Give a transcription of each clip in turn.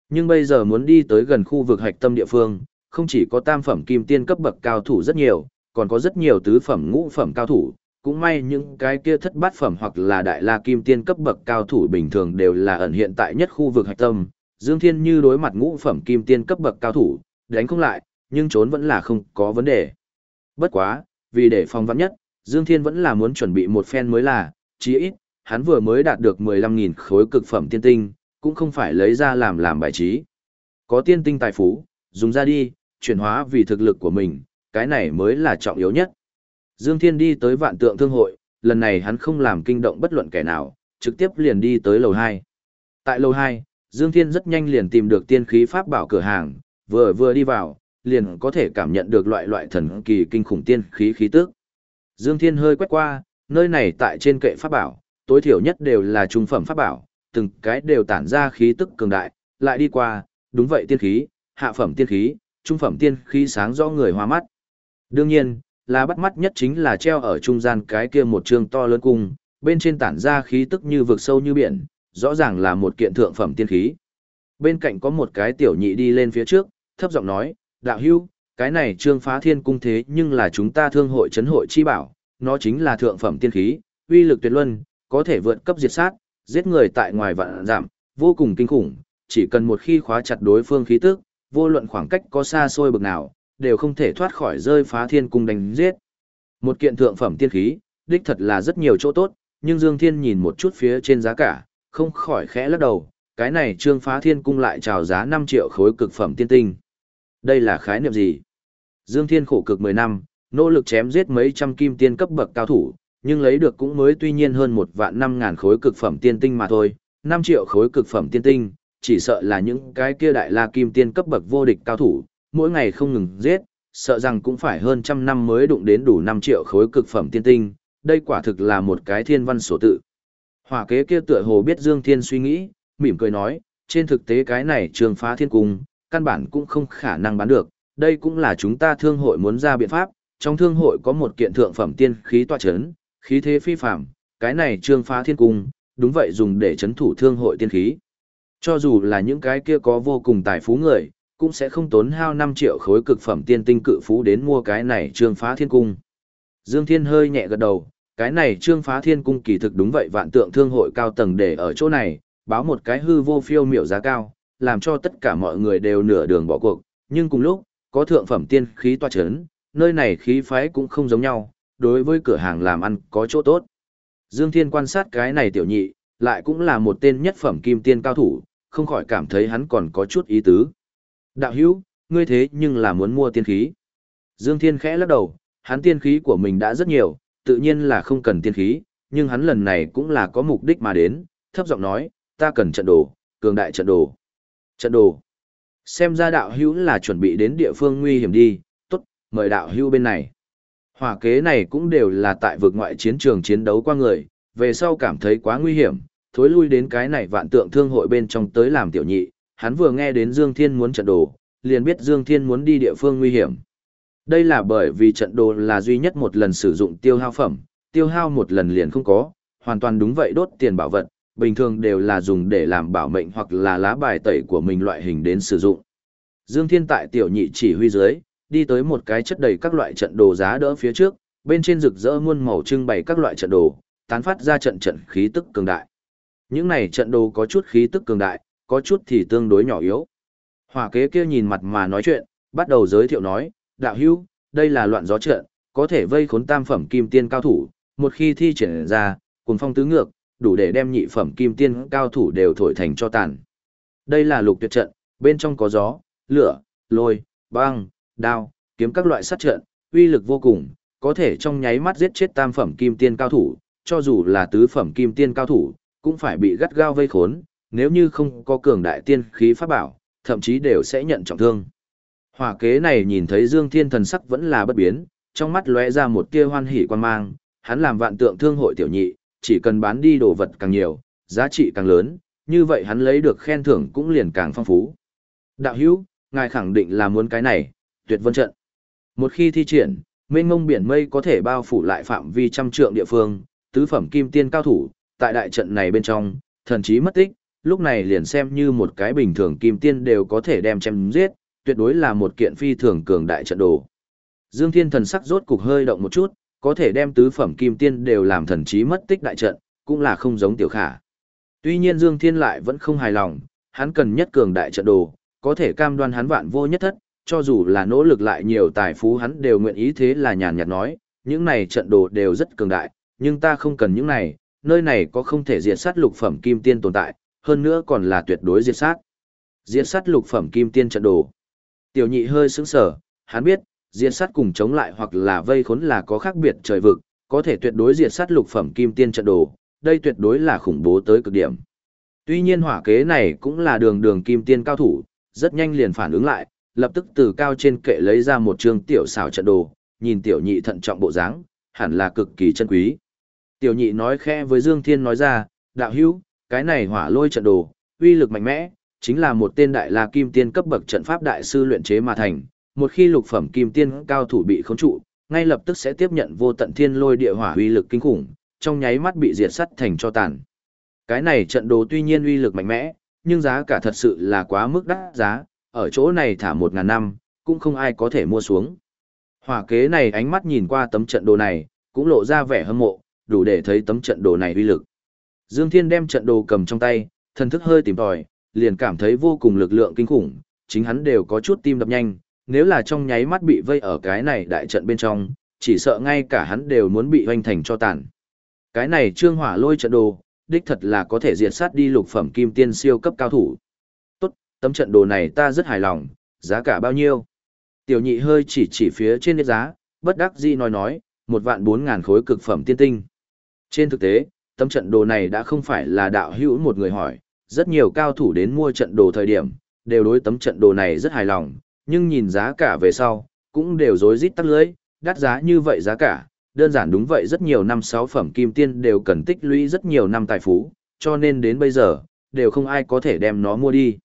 Nhưng bây giờ muốn đi tới gần khu vực hạch tâm địa phương, không chỉ có tam phẩm kim tiên cấp bậc cao thủ rất nhiều, còn có rất nhiều tứ phẩm ngũ phẩm cao thủ, cũng may những cái kia thất bát phẩm hoặc là đại la kim tiên cấp bậc cao thủ bình thường đều là ẩn hiện tại nhất khu vực hạch tâm. Dương Thiên Như đối mặt ngũ phẩm kim tiên cấp bậc cao thủ, đánh không lại, nhưng trốn vẫn là không có vấn đề. Bất quá, vì để phòng vắn nhất, Dương Thiên vẫn là muốn chuẩn bị một phen mới là, chí ít, hắn vừa mới đạt được 15.000 khối cực phẩm tiên tinh, cũng không phải lấy ra làm bài trí. Có tiên tinh tài phú, dùng ra đi, chuyển hóa vì thực lực của mình, cái này mới là trọng yếu nhất. Dương Thiên đi tới Vạn Tượng Thương hội, lần này hắn không làm kinh động bất luận kẻ nào, trực tiếp liền đi tới lầu 2. Tại lầu 2, Dương Thiên rất nhanh liền tìm được tiên khí pháp bảo cửa hàng, vừa đi vào, liền có thể cảm nhận được loại thần kỳ kinh khủng tiên khí khí tức. Dương Thiên hơi quét qua, nơi này tại trên kệ pháp bảo, tối thiểu nhất đều là trung phẩm pháp bảo, từng cái đều tản ra khí tức cường đại, lại đi qua, đúng vậy tiên khí, hạ phẩm tiên khí, trung phẩm tiên khí sáng rõ người hoa mắt. Đương nhiên, là bắt mắt nhất chính là treo ở trung gian cái kia một trường to lớn cung, bên trên tản ra khí tức như vực sâu như biển, rõ ràng là một kiện thượng phẩm tiên khí. Bên cạnh có một cái tiểu nhị đi lên phía trước, thấp giọng nói, đạo hữu, cái này Trương Phá Thiên cung thế nhưng là chúng ta thương hội trấn hội chi bảo, nó chính là thượng phẩm tiên khí, uy lực tuyệt luân, có thể vượt cấp diệt sát, giết người tại ngoài vạn dặm, vô cùng kinh khủng, chỉ cần một khi khóa chặt đối phương khí tức, vô luận khoảng cách có xa xôi bực nào, đều không thể thoát khỏi rơi Phá Thiên cung đánh giết. Một kiện thượng phẩm tiên khí, đích thật là rất nhiều chỗ tốt, nhưng Dương Thiên nhìn một chút phía trên giá cả, không khỏi khẽ lắc đầu, cái này Trương Phá Thiên cung lại chào giá 5 triệu khối cực phẩm tiên tinh. Đây là khái niệm gì? Dương Thiên khổ cực 10 năm, nỗ lực chém giết mấy trăm kim tiên cấp bậc cao thủ, nhưng lấy được cũng mới tuy nhiên hơn 1.500.000 khối cực phẩm tiên tinh mà thôi, 5 triệu khối cực phẩm tiên tinh, chỉ sợ là những cái kia đại la kim tiên cấp bậc vô địch cao thủ, mỗi ngày không ngừng giết, sợ rằng cũng phải hơn trăm năm mới đụng đến đủ 5 triệu khối cực phẩm tiên tinh, đây quả thực là một cái thiên văn sổ tự. Hỏa kế kia tựa hồ biết Dương Thiên suy nghĩ, mỉm cười nói, trên thực tế cái này Trương Phá Thiên cung, căn bản cũng không khả năng bán được, đây cũng là chúng ta thương hội muốn ra biện pháp, trong thương hội có một kiện thượng phẩm tiên khí tọa chấn, khí thế phi phàm, cái này Trương Phá Thiên cung, đúng vậy dùng để chấn thủ thương hội tiên khí. Cho dù là những cái kia có vô cùng tài phú người, cũng sẽ không tốn hao 5 triệu khối cực phẩm tiên tinh cự phú đến mua cái này Trương Phá Thiên cung. Dương Thiên hơi nhẹ gật đầu, cái này Trương Phá Thiên cung kỳ thực đúng vậy Vạn Tượng Thương hội cao tầng để ở chỗ này, báo một cái hư vô phiêu miểu giá cao, làm cho tất cả mọi người đều nửa đường bỏ cuộc, nhưng cùng lúc, có thượng phẩm tiên khí tọa chấn, nơi này khí phái cũng không giống nhau, đối với cửa hàng làm ăn có chỗ tốt. Dương Thiên quan sát cái này tiểu nhị, lại cũng là một tên nhất phẩm kim tiên cao thủ, không khỏi cảm thấy hắn còn có chút ý tứ. Đạo hữu, ngươi thế nhưng là muốn mua tiên khí. Dương Thiên khẽ lắc đầu, hắn tiên khí của mình đã rất nhiều, tự nhiên là không cần tiên khí, nhưng hắn lần này cũng là có mục đích mà đến, thấp giọng nói, ta cần trận đồ, cường đại trận đồ. Trận đồ. Xem ra đạo hữu là chuẩn bị đến địa phương nguy hiểm đi, tốt, mời đạo hữu bên này. Hỏa kế này cũng đều là tại vực ngoại chiến trường chiến đấu qua người, về sau cảm thấy quá nguy hiểm, thối lui đến cái này Vạn Tượng Thương hội bên trong tới làm tiểu nhị, hắn vừa nghe đến Dương Thiên muốn trận đồ, liền biết Dương Thiên muốn đi địa phương nguy hiểm. Đây là bởi vì trận đồ là duy nhất một lần sử dụng tiêu hao phẩm, tiêu hao một lần liền không có, hoàn toàn đúng vậy đốt tiền bảo vật, bình thường đều là dùng để làm bảo mệnh hoặc là lá bài tẩy của mình loại hình đến sử dụng. Dương Thiên tại tiểu nhị chỉ huy dưới, đi tới một cái chất đầy các loại trận đồ giá đỡ phía trước, bên trên rực rỡ muôn màu trưng bày các loại trận đồ, tán phát ra trận khí tức cường đại. Những này trận đồ có chút khí tức cường đại, có chút thì tương đối nhỏ yếu. Hỏa kế kia nhìn mặt mà nói chuyện, bắt đầu giới thiệu nói, đạo hữu, đây là loạn gió trận, có thể vây khốn tam phẩm kim tiên cao thủ, một khi thi triển ra, cuồng phong tứ ngược, đủ để đem nhị phẩm kim tiên cao thủ đều thổi thành cho tàn. Đây là lục tuyệt trận, bên trong có gió, lửa, lôi, băng, đao, kiếm các loại sát trận, uy lực vô cùng, có thể trong nháy mắt giết chết tam phẩm kim tiên cao thủ, cho dù là tứ phẩm kim tiên cao thủ, cũng phải bị gắt gao vây khốn, nếu như không có cường đại tiên khí pháp bảo, thậm chí đều sẽ nhận trọng thương. Hỏa kế này nhìn thấy Dương Thiên thần sắc vẫn là bất biến, trong mắt lóe ra một tia hoan hỉ quan mang, hắn làm Vạn Tượng Thương hội tiểu nhị, chỉ cần bán đi đồ vật càng nhiều, giá trị càng lớn, như vậy hắn lấy được khen thưởng cũng liền càng phong phú. Đạo hữu, ngài khẳng định là muốn cái này, Tuyệt Vân trận. Một khi thi triển, mênh mông biển mây có thể bao phủ lại phạm vi trăm trượng địa phương, tứ phẩm kim tiên cao thủ, tại đại trận này bên trong, thần trí mất tích, lúc này liền xem như một cái bình thường kim tiên đều có thể đem chém giết, tuyệt đối là một kiện phi thường cường đại trận đồ. Dương Thiên thần sắc rốt cục hơi động một chút, có thể đem tứ phẩm kim tiên đều làm thần trí mất tích đại trận, cũng là không giống Tiểu Khả. Tuy nhiên Dương Thiên lại vẫn không hài lòng, hắn cần nhất cường đại trận đồ, có thể cam đoan hắn vạn vô nhất thất, cho dù là nỗ lực lại nhiều tài phú hắn đều nguyện ý, thế là nhàn nhạt nói, những này trận đồ đều rất cường đại, nhưng ta không cần những này, nơi này có không thể diệt sát lục phẩm kim tiên tồn tại, hơn nữa còn là tuyệt đối diệt sát. Diệt sát lục phẩm kim tiên trận đồ. Tiểu Nhị hơi sững sờ, hắn biết, diệt sát cùng chống lại hoặc là vây khốn là có khác biệt trời vực, có thể tuyệt đối diệt sát lục phẩm kim tiên trận đồ, đây tuyệt đối là khủng bố tới cực điểm. Tuy nhiên hỏa kế này cũng là đường đường kim tiên cao thủ, rất nhanh liền phản ứng lại, lập tức từ cao trên kệ lấy ra một chương tiểu xảo trận đồ, nhìn Tiểu Nhị thận trọng bộ dáng, hẳn là cực kỳ chân quý. Tiểu Nhị nói khẽ với Dương Thiên nói ra, đạo hữu, cái này hỏa lôi trận đồ, uy lực mạnh mẽ, chính là một tên đại la kim tiên cấp bậc trận pháp đại sư luyện chế mà thành, một khi lục phẩm kim tiên cao thủ bị khống trụ, ngay lập tức sẽ tiếp nhận vô tận thiên lôi địa hỏa uy lực kinh khủng, trong nháy mắt bị diệt sắt thành cho tàn. Cái này trận đồ tuy nhiên uy lực mạnh mẽ, nhưng giá cả thật sự là quá mức đắt giá, ở chỗ này thả 1000 năm, cũng không ai có thể mua xuống. Hỏa kế này ánh mắt nhìn qua tấm trận đồ này, cũng lộ ra vẻ hâm mộ, đủ để thấy tấm trận đồ này uy lực. Dương Thiên đem trận đồ cầm trong tay, thần thức hơi tìm tòi, liền cảm thấy vô cùng lực lượng kinh khủng, chính hắn đều có chút tim đập nhanh, nếu là trong nháy mắt bị vây ở cái này đại trận bên trong, chỉ sợ ngay cả hắn đều muốn bị hoành thành cho tàn. Cái này trương hỏa lôi trận đồ, đích thật là có thể diệt sát đi lục phẩm kim tiên siêu cấp cao thủ. Tốt, tấm trận đồ này ta rất hài lòng, giá cả bao nhiêu? Tiểu Nhị hơi chỉ phía trên giá, bất đắc dĩ nói, 14000 khối cực phẩm tiên tinh. Trên thực tế, tấm trận đồ này đã không phải là đạo hữu một người hỏi, rất nhiều cao thủ đến mua trận đồ thời điểm, đều đối tấm trận đồ này rất hài lòng, nhưng nhìn giá cả về sau, cũng đều rối rít tắc lưỡi, đắt giá như vậy giá cả, đơn giản đúng vậy rất nhiều năm 6 phẩm kim tiên đều cần tích lũy rất nhiều năm tài phú, cho nên đến bây giờ, đều không ai có thể đem nó mua đi.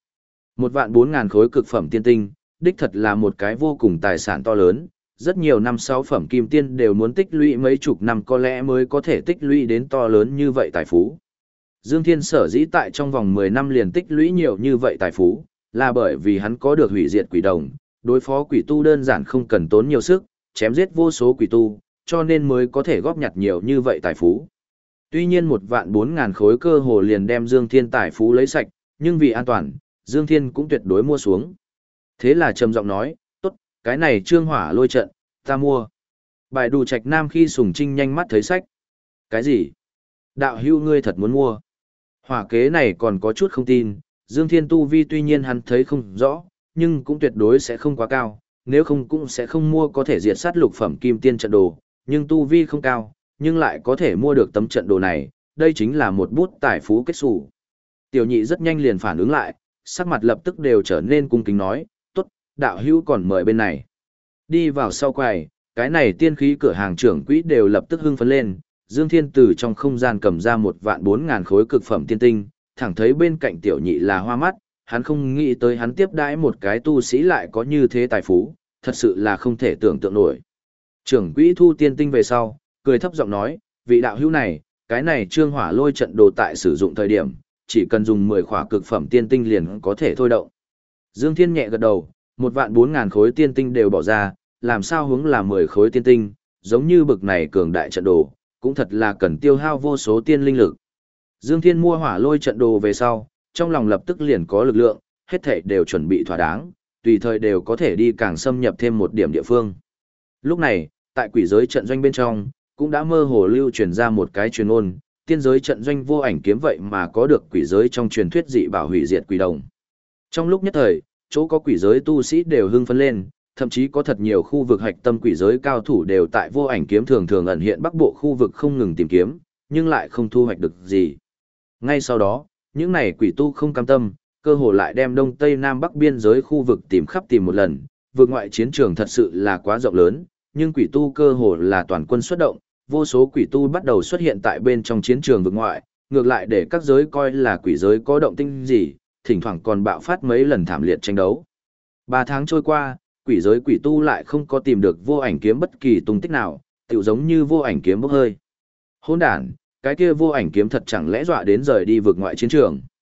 14000 khối cực phẩm tiên tinh, đích thật là một cái vô cùng tài sản to lớn, rất nhiều năm 6 phẩm kim tiên đều muốn tích lũy mấy chục năm có lẽ mới có thể tích lũy đến to lớn như vậy tài phú. Dương Thiên sở dĩ tại trong vòng 10 năm liền tích lũy nhiều như vậy tài phú, là bởi vì hắn có được hủy diệt quỷ đồng, đối phó quỷ tu đơn giản không cần tốn nhiều sức, chém giết vô số quỷ tu, cho nên mới có thể góp nhặt nhiều như vậy tài phú. Tuy nhiên 14000 khối cơ hồ liền đem Dương Thiên tài phú lấy sạch, nhưng vì an toàn, Dương Thiên cũng tuyệt đối mua xuống. Thế là trầm giọng nói, tốt, cái này trương hỏa lôi trận, ta mua. Bài Đù Trạch Nam khi Sùng Trinh nhanh mắt thấy sách. Cái gì? Đạo hữu ngươi thật muốn mua? Hỏa kế này còn có chút không tin, Dương Thiên tu vi tuy nhiên hắn thấy không rõ, nhưng cũng tuyệt đối sẽ không quá cao, nếu không cũng sẽ không mua có thể diệt sát lục phẩm kim tiên trận đồ, nhưng tu vi không cao, nhưng lại có thể mua được tấm trận đồ này, đây chính là một bút tài phú kết xù. Tiểu Nhị rất nhanh liền phản ứng lại, sắc mặt lập tức đều trở nên cung kính nói, tốt, đạo hữu còn mời bên này. Đi vào sau quầy, cái này tiên khí cửa hàng trưởng quỹ đều lập tức hưng phấn lên, Dương Thiên từ trong không gian cầm ra 14000 khối cực phẩm tiên tinh, thẳng thấy bên cạnh Tiểu Nhị là hoa mắt, hắn không nghĩ tới hắn tiếp đãi một cái tu sĩ lại có như thế tài phú, thật sự là không thể tưởng tượng nổi. Trưởng quỹ thu tiên tinh về sau, cười thấp giọng nói, vị đạo hữu này, cái này trương hỏa lôi trận đồ tại sử dụng thời điểm, chỉ cần dùng 10 khỏa cực phẩm tiên tinh liền có thể thôi động. Dương Thiên nhẹ gật đầu, 14000 khối tiên tinh đều bỏ ra, làm sao hướng là 10 khối tiên tinh, giống như bực này cường đại trận đồ, cũng thật là cần tiêu hao vô số tiên linh lực. Dương Thiên mua hỏa lôi trận đồ về sau, trong lòng lập tức liền có lực lượng, hết thảy đều chuẩn bị thỏa đáng, tùy thời đều có thể đi càng xâm nhập thêm một điểm địa phương. Lúc này, tại quỷ giới trận doanh bên trong, cũng đã mơ hồ lưu truyền ra một cái truyền ngôn, tiên giới trận doanh vô ảnh kiếm vậy mà có được quỷ giới trong truyền thuyết dị bảo hủy diệt quỷ đồng. Trong lúc nhất thời, chỗ có quỷ giới tu sĩ đều hưng phấn lên, thậm chí có thật nhiều khu vực hạch tâm quỷ giới cao thủ đều tại vô ảnh kiếm thường thường ẩn hiện bắc bộ khu vực không ngừng tìm kiếm, nhưng lại không thu hoạch được gì. Ngay sau đó, những này quỷ tu không cam tâm, cơ hồ lại đem đông tây nam bắc biên giới khu vực tìm khắp tìm một lần, vực ngoại chiến trường thật sự là quá rộng lớn, nhưng quỷ tu cơ hồ là toàn quân xuất động, vô số quỷ tu bắt đầu xuất hiện tại bên trong chiến trường vực ngoại, ngược lại để các giới coi là quỷ giới có động tĩnh gì, thỉnh thoảng còn bạo phát mấy lần thảm liệt tranh đấu. 3 tháng trôi qua, quỷ giới quỷ tu lại không có tìm được vô ảnh kiếm bất kỳ tung tích nào, tựu giống như vô ảnh kiếm bốc hơi. Hỗn đản, cái kia vô ảnh kiếm thật chẳng lẽ dọa đến rời đi vực ngoại chiến trường.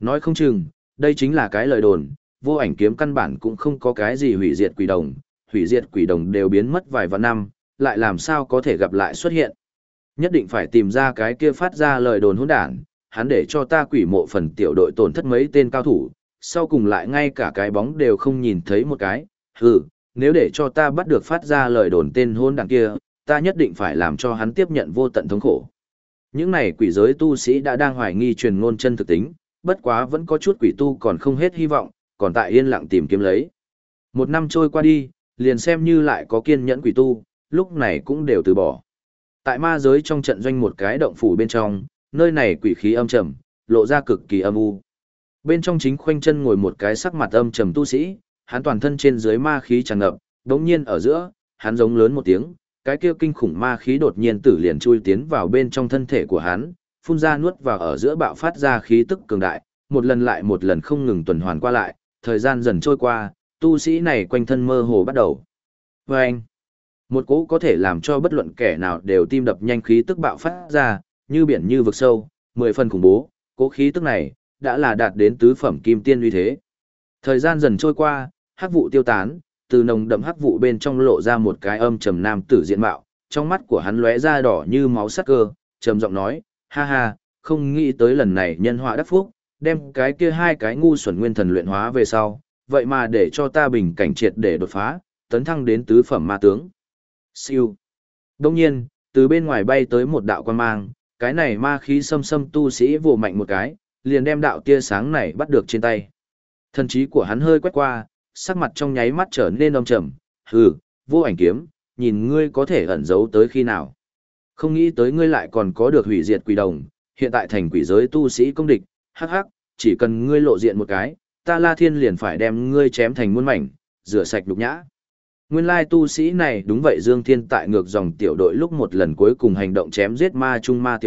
Nói không chừng, đây chính là cái lời đồn, vô ảnh kiếm căn bản cũng không có cái gì hủy diệt quỷ đồng đều biến mất vài vạn năm, lại làm sao có thể gặp lại xuất hiện. Nhất định phải tìm ra cái kia phát ra lời đồn hỗn đản, hắn để cho ta quỷ mộ phần tiểu đội tổn thất mấy tên cao thủ, sau cùng lại ngay cả cái bóng đều không nhìn thấy một cái. Nếu để cho ta bắt được phát ra lời đồn tên hỗn đản kia, ta nhất định phải làm cho hắn tiếp nhận vô tận thống khổ. Những này quỷ giới tu sĩ đã đang hoài nghi truyền ngôn chân thực tính, bất quá vẫn có chút quỷ tu còn không hết hy vọng, còn tại yên lặng tìm kiếm lấy. Một năm trôi qua đi, liền xem như lại có kiên nhẫn quỷ tu, lúc này cũng đều từ bỏ. Tại ma giới trong trận doanh một cái động phủ bên trong, nơi này quỷ khí âm trầm, lộ ra cực kỳ âm u. Bên trong chính khoanh chân ngồi một cái sắc mặt âm trầm tu sĩ, hắn toàn thân trên dưới ma khí tràn ngập, đống nhiên ở giữa, hắn giống lớn một tiếng, cái kia kinh khủng ma khí đột nhiên tử liền chui tiến vào bên trong thân thể của hắn, phun ra nuốt vào ở giữa bạo phát ra khí tức cường đại, một lần lại một lần không ngừng tuần hoàn qua lại, thời gian dần trôi qua, tu sĩ này quanh thân mơ hồ bắt đầu. Và anh, một cỗ có thể làm cho bất luận kẻ nào đều tim đập nhanh khí tức bạo phát ra, như biển như vực sâu, 10 phần khủng bố, cỗ khí tức này đã là đạt đến tứ phẩm kim tiên uy thế. Thời gian dần trôi qua, hắc vụ tiêu tán, từ nồng đậm hắc vụ bên trong lộ ra một cái âm trầm nam tử diện mạo, trong mắt của hắn lóe ra đỏ như máu sắc cơ, trầm giọng nói, ha ha, không nghĩ tới lần này nhân họa đắc phúc, đem cái kia hai cái ngu xuẩn nguyên thần luyện hóa về sau, vậy mà để cho ta bình cảnh triệt để đột phá, tấn thăng đến tứ phẩm ma tướng. Siêu. Đông nhiên, từ bên ngoài bay tới một đạo quan mang, cái này ma khí xâm xâm tu sĩ vồ mạnh một cái, liền đem đạo tia sáng này bắt được trên tay. Thần trí của hắn hơi quét qua, sắc mặt trong nháy mắt trở nên âm trầm, hừ, vô ảnh kiếm, nhìn ngươi có thể ẩn giấu tới khi nào. Không nghĩ tới ngươi lại còn có được hủy diệt quỷ đồng, hiện tại thành quỷ giới tu sĩ công địch, hắc hắc, chỉ cần ngươi lộ diện một cái, ta La Thiên liền phải đem ngươi chém thành muôn mảnh, rửa sạch nhục nhã. Nguyên lai tu sĩ này đúng vậy, Dương Thiên tại ngược dòng tiểu đội lúc một lần cuối cùng hành động chém giết ma trung ma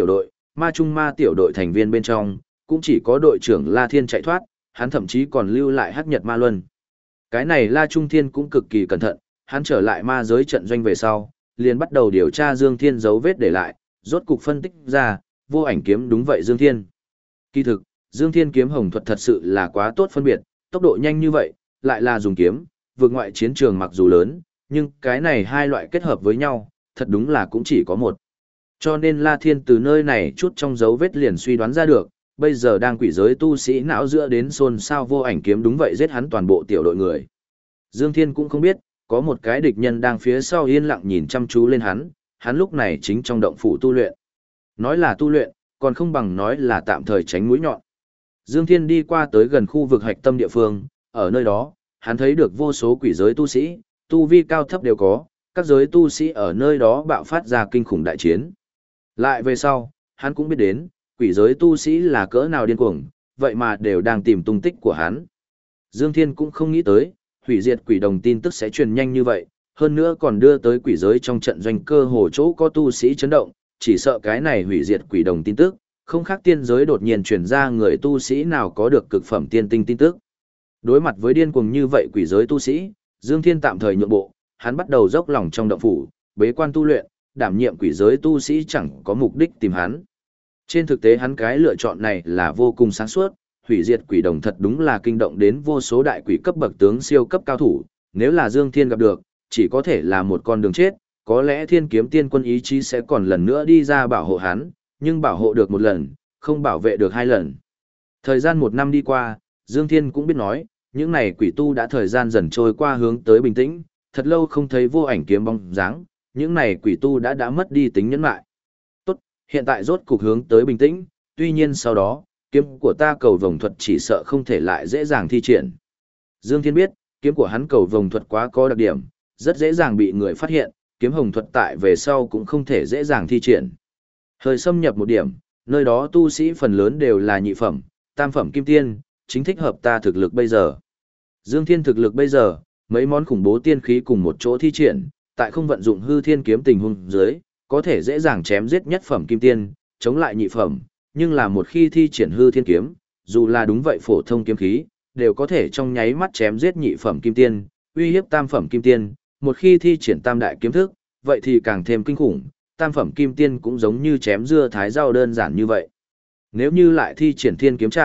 tiểu đội thành viên bên trong, cũng chỉ có đội trưởng La Thiên chạy thoát, hắn thậm chí còn lưu lại hắc nhật ma luân. Cái này La Trung Thiên cũng cực kỳ cẩn thận, hắn trở lại ma giới trận doanh về sau, liền bắt đầu điều tra Dương Thiên dấu vết để lại, rốt cục phân tích ra, vô ảnh kiếm đúng vậy Dương Thiên. Kỳ thực, Dương Thiên kiếm hồng thuật thật sự là quá tốt phân biệt, tốc độ nhanh như vậy, lại là dùng kiếm, vượt ngoại chiến trường mặc dù lớn, nhưng cái này hai loại kết hợp với nhau, thật đúng là cũng chỉ có một. Cho nên La Thiên từ nơi này chút trong dấu vết liền suy đoán ra được, bây giờ đang quỷ giới tu sĩ não giữa đến xôn xao vô ảnh kiếm đúng vậy giết hắn toàn bộ tiểu đội người. Dương Thiên cũng không biết, có một cái địch nhân đang phía sau yên lặng nhìn chăm chú lên hắn lúc này chính trong động phủ tu luyện. Nói là tu luyện, còn không bằng nói là tạm thời tránh mũi nhọn. Dương Thiên đi qua tới gần khu vực hạch tâm địa phương, ở nơi đó, hắn thấy được vô số quỷ giới tu sĩ, tu vi cao thấp đều có, các giới tu sĩ ở nơi đó bạo phát ra kinh khủng đại chiến. Lại về sau, hắn cũng biết đến, quỷ giới tu sĩ là cỡ nào điên cuồng, vậy mà đều đang tìm tung tích của hắn. Dương Thiên cũng không nghĩ tới, hủy diệt quỷ đồng tin tức sẽ truyền nhanh như vậy, hơn nữa còn đưa tới quỷ giới trong trận doanh cơ hồ chỗ có tu sĩ chấn động, chỉ sợ cái này hủy diệt quỷ đồng tin tức, không khác tiên giới đột nhiên truyền ra người tu sĩ nào có được cực phẩm tiên tinh tin tức. Đối mặt với điên cuồng như vậy quỷ giới tu sĩ, Dương Thiên tạm thời nhượng bộ, hắn bắt đầu dốc lòng trong động phủ, bế quan tu luyện, đảm nhiệm quỷ giới tu sĩ chẳng có mục đích tìm hắn. Trên thực tế hắn cái lựa chọn này là vô cùng sáng suốt, hủy diệt quỷ đồng thật đúng là kinh động đến vô số đại quỷ cấp bậc tướng siêu cấp cao thủ, nếu là Dương Thiên gặp được, chỉ có thể là một con đường chết, có lẽ Thiên Kiếm Tiên Quân ý chí sẽ còn lần nữa đi ra bảo hộ hắn, nhưng bảo hộ được một lần, không bảo vệ được hai lần. Thời gian một năm đi qua, Dương Thiên cũng biết nói, những này quỷ tu đã thời gian dần trôi qua hướng tới bình tĩnh, thật lâu không thấy vô ảnh kiếm bóng dáng, những này quỷ tu đã mất đi tính nhẫn lại. Tốt, hiện tại rốt cục hướng tới bình tĩnh, tuy nhiên sau đó, kiếm của ta cầu vồng thuật chỉ sợ không thể lại dễ dàng thi triển. Dương Thiên biết, kiếm của hắn cầu vồng thuật quá có đặc điểm, rất dễ dàng bị người phát hiện, kiếm hồng thuật tại về sau cũng không thể dễ dàng thi triển. Hơi xâm nhập một điểm, nơi đó tu sĩ phần lớn đều là nhị phẩm, tam phẩm kim tiên, chính thích hợp ta thực lực bây giờ. Dương Thiên thực lực bây giờ, mấy món khủng bố tiên khí cùng một chỗ thi triển, tại không vận dụng hư thiên kiếm tình huống dưới, có thể dễ dàng chém giết nhất phẩm kim tiên, chống lại nhị phẩm, nhưng là một khi thi triển hư thiên kiếm, dù là đúng vậy phổ thông kiếm khí, đều có thể trong nháy mắt chém giết nhị phẩm kim tiên, uy hiếp tam phẩm kim tiên, một khi thi triển tam đại kiếm thức, vậy thì càng thêm kinh khủng, tam phẩm kim tiên cũng giống như chém dưa thái rau đơn giản như vậy. Nếu như lại thi triển thiên kiếm trảm,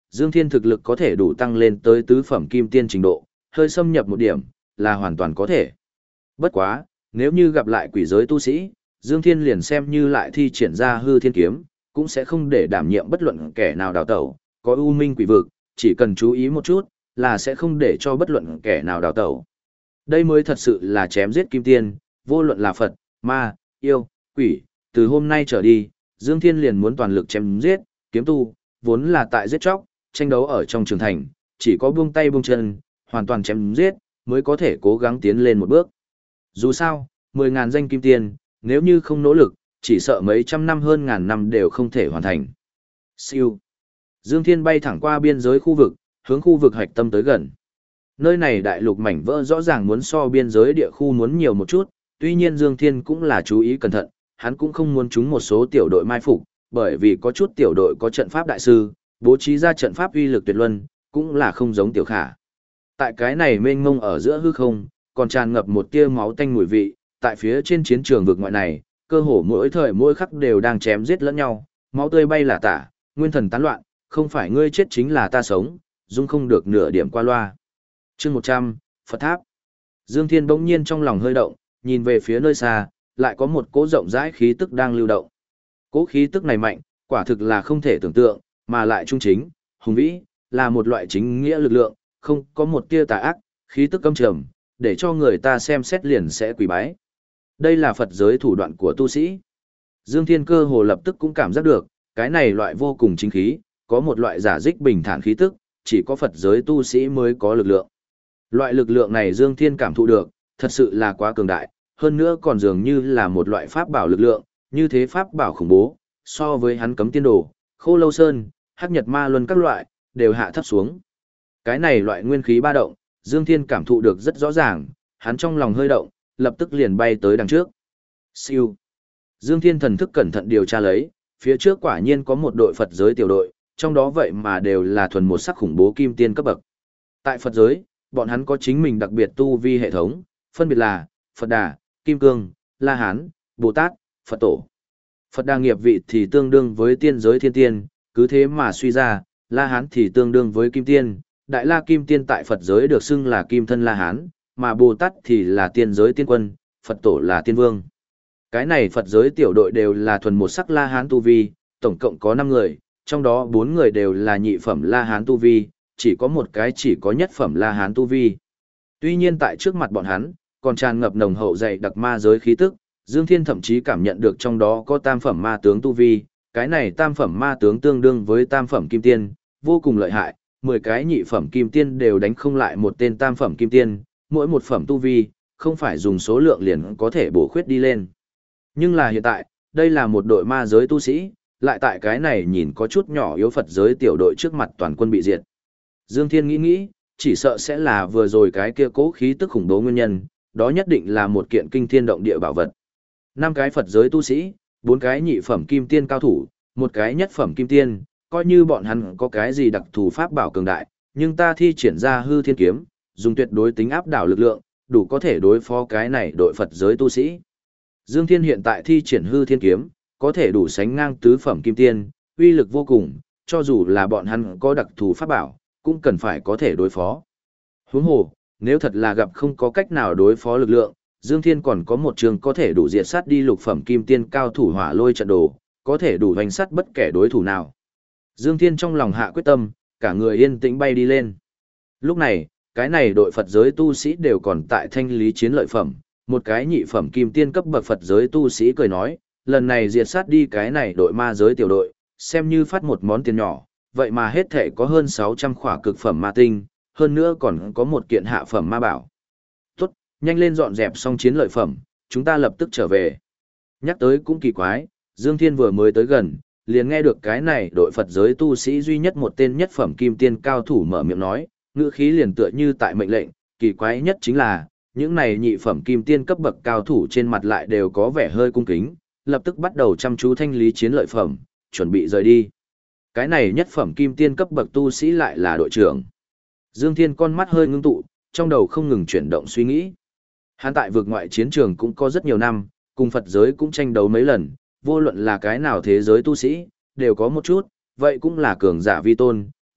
Dương Thiên thực lực có thể đủ tăng lên tới tứ phẩm kim tiên trình độ, hơi xâm nhập một điểm, là hoàn toàn có thể. Bất quá, nếu như gặp lại quỷ giới tu sĩ, Dương Thiên liền xem như lại thi triển ra hư thiên kiếm, cũng sẽ không để đảm nhiệm bất luận kẻ nào đào tẩu, có u minh quỷ vực, chỉ cần chú ý một chút, là sẽ không để cho bất luận kẻ nào đào tẩu. Đây mới thật sự là chém giết kim tiên, vô luận là Phật, ma, yêu, quỷ, từ hôm nay trở đi, Dương Thiên liền muốn toàn lực chém giết, kiếm tu, vốn là tại giết chóc, tranh đấu ở trong trường thành, chỉ có buông tay buông chân, hoàn toàn chém giết, mới có thể cố gắng tiến lên một bước. Dù sao, 10.000 danh kim tiên, nếu như không nỗ lực, chỉ sợ mấy trăm năm hơn ngàn năm đều không thể hoàn thành. Siêu. Dương Thiên bay thẳng qua biên giới khu vực, hướng khu vực hạch tâm tới gần. Nơi này đại lục mảnh vỡ rõ ràng muốn so biên giới địa khu muốn nhiều một chút, tuy nhiên Dương Thiên cũng là chú ý cẩn thận, hắn cũng không muốn chúng một số tiểu đội mai phục, bởi vì có chút tiểu đội có trận pháp đại sư, bố trí ra trận pháp uy lực tuyệt luân, cũng là không giống tiểu khả. Tại cái này mênh mông ở giữa hư không, còn tràn ngập một tia máu tanh mùi vị, tại phía trên chiến trường vực ngoại này, cơ hồ mỗi thời mỗi khắc đều đang chém giết lẫn nhau, máu tươi bay là tả, nguyên thần tán loạn, không phải ngươi chết chính là ta sống, dung không được nửa điểm qua loa. Chương 100, Phật Tháp. Dương Thiên bỗng nhiên trong lòng hơi động, nhìn về phía nơi xa, lại có một cỗ rộng rãi khí tức đang lưu động. Cỗ khí tức này mạnh, quả thực là không thể tưởng tượng, mà lại trung chính, hùng vĩ, là một loại chính nghĩa lực lượng, không có một tia tà ác, khí tức căm trầm, để cho người ta xem xét liền sẽ quỳ bái. Đây là Phật giới thủ đoạn của tu sĩ. Dương Thiên cơ hồ lập tức cũng cảm giác được, cái này loại vô cùng chính khí, có một loại giả dích bình thản khí tức, chỉ có Phật giới tu sĩ mới có lực lượng. Loại lực lượng này Dương Thiên cảm thụ được, thật sự là quá cường đại, hơn nữa còn dường như là một loại pháp bảo lực lượng, như thế pháp bảo khủng bố, so với hắn cấm tiên đồ, Khô Lâu Sơn, Hắc Nhật Ma Luân các loại, đều hạ thấp xuống. Cái này loại nguyên khí ba động, Dương Thiên cảm thụ được rất rõ ràng, hắn trong lòng hơi động, lập tức liền bay tới đằng trước. Siêu. Dương Thiên thần thức cẩn thận điều tra lấy, phía trước quả nhiên có một đội Phật giới tiểu đội, trong đó vậy mà đều là thuần một sắc khủng bố kim tiên cấp bậc. Tại Phật giới, bọn hắn có chính mình đặc biệt tu vi hệ thống, phân biệt là Phật Đà, Kim Cương, La Hán, Bồ Tát, Phật Tổ. Phật Đà nghiệp vị thì tương đương với tiên giới thiên tiên, cứ thế mà suy ra, La Hán thì tương đương với kim tiên, Đại La Kim Tiên tại Phật giới được xưng là Kim Thân La Hán, mà Bồ Tát thì là tiên giới tiên quân, Phật Tổ là tiên vương. Cái này Phật giới tiểu đội đều là thuần một sắc La Hán tu vi, tổng cộng có 5 người, trong đó 4 người đều là nhị phẩm La Hán tu vi, chỉ có một cái chỉ có nhất phẩm La Hán tu vi. Tuy nhiên tại trước mặt bọn hắn, còn tràn ngập nồng hậu dày đặc ma giới khí tức, Dương Thiên thậm chí cảm nhận được trong đó có tam phẩm ma tướng tu vi, cái này tam phẩm ma tướng tương đương với tam phẩm kim tiên, vô cùng lợi hại, 10 cái nhị phẩm kim tiên đều đánh không lại một tên tam phẩm kim tiên, mỗi một phẩm tu vi, không phải dùng số lượng liền có thể bổ khuyết đi lên. Nhưng là hiện tại, đây là một đội ma giới tu sĩ, lại tại cái này nhìn có chút nhỏ yếu Phật giới tiểu đội trước mặt toàn quân bị diệt. Dương Thiên nghĩ, chỉ sợ sẽ là vừa rồi cái kia cố khí tức khủng bố nguyên nhân, đó nhất định là một kiện kinh thiên động địa bảo vật. 5 cái Phật giới tu sĩ, 4 cái nhị phẩm kim tiên cao thủ, một cái nhất phẩm kim tiên, coi như bọn hắn có cái gì đặc thù pháp bảo cường đại, nhưng ta thi triển ra hư thiên kiếm, dùng tuyệt đối tính áp đảo lực lượng, đủ có thể đối phó cái này đội Phật giới tu sĩ. Dương Thiên hiện tại thi triển hư thiên kiếm, có thể đủ sánh ngang tứ phẩm kim tiên, uy lực vô cùng, cho dù là bọn hắn có đặc thù pháp bảo, cũng cần phải có thể đối phó. Huống hồ, nếu thật là gặp không có cách nào đối phó lực lượng, Dương Thiên còn có một trường có thể đủ diệt sát đi lục phẩm kim tiên cao thủ hỏa lôi trận đồ, có thể đủ hoành sát bất kể đối thủ nào. Dương Thiên trong lòng hạ quyết tâm, cả người yên tĩnh bay đi lên. Lúc này, cái này đội Phật giới tu sĩ đều còn tại thanh lý chiến lợi phẩm, một cái nhị phẩm kim tiên cấp bậc Phật giới tu sĩ cười nói, lần này diệt sát đi cái này đội ma giới tiểu đội, xem như phát một món tiền nhỏ, vậy mà hết thể có hơn 600 khỏa cực phẩm ma tinh, hơn nữa còn có một kiện hạ phẩm ma bảo. Tốt, nhanh lên dọn dẹp xong chiến lợi phẩm, chúng ta lập tức trở về. Nhắc tới cũng kỳ quái, Dương Thiên vừa mới tới gần, liền nghe được cái này đội Phật giới tu sĩ duy nhất một tên nhất phẩm kim tiên cao thủ mở miệng nói, ngữ khí liền tựa như tại mệnh lệnh, kỳ quái nhất chính là, những này nhị phẩm kim tiên cấp bậc cao thủ trên mặt lại đều có vẻ hơi cung kính, lập tức bắt đầu chăm chú thanh lý chiến lợi phẩm, chuẩn bị rời đi. Cái này nhất phẩm kim tiên cấp bậc tu sĩ lại là đội trưởng. Dương Thiên con mắt hơi ngưng tụ, trong đầu không ngừng chuyển động suy nghĩ. Hắn tại vực ngoại chiến trường cũng có rất nhiều năm, cùng Phật giới cũng tranh đấu mấy lần, vô luận là cái nào thế giới tu sĩ, đều có một chút, vậy cũng là cường giả vi tôn,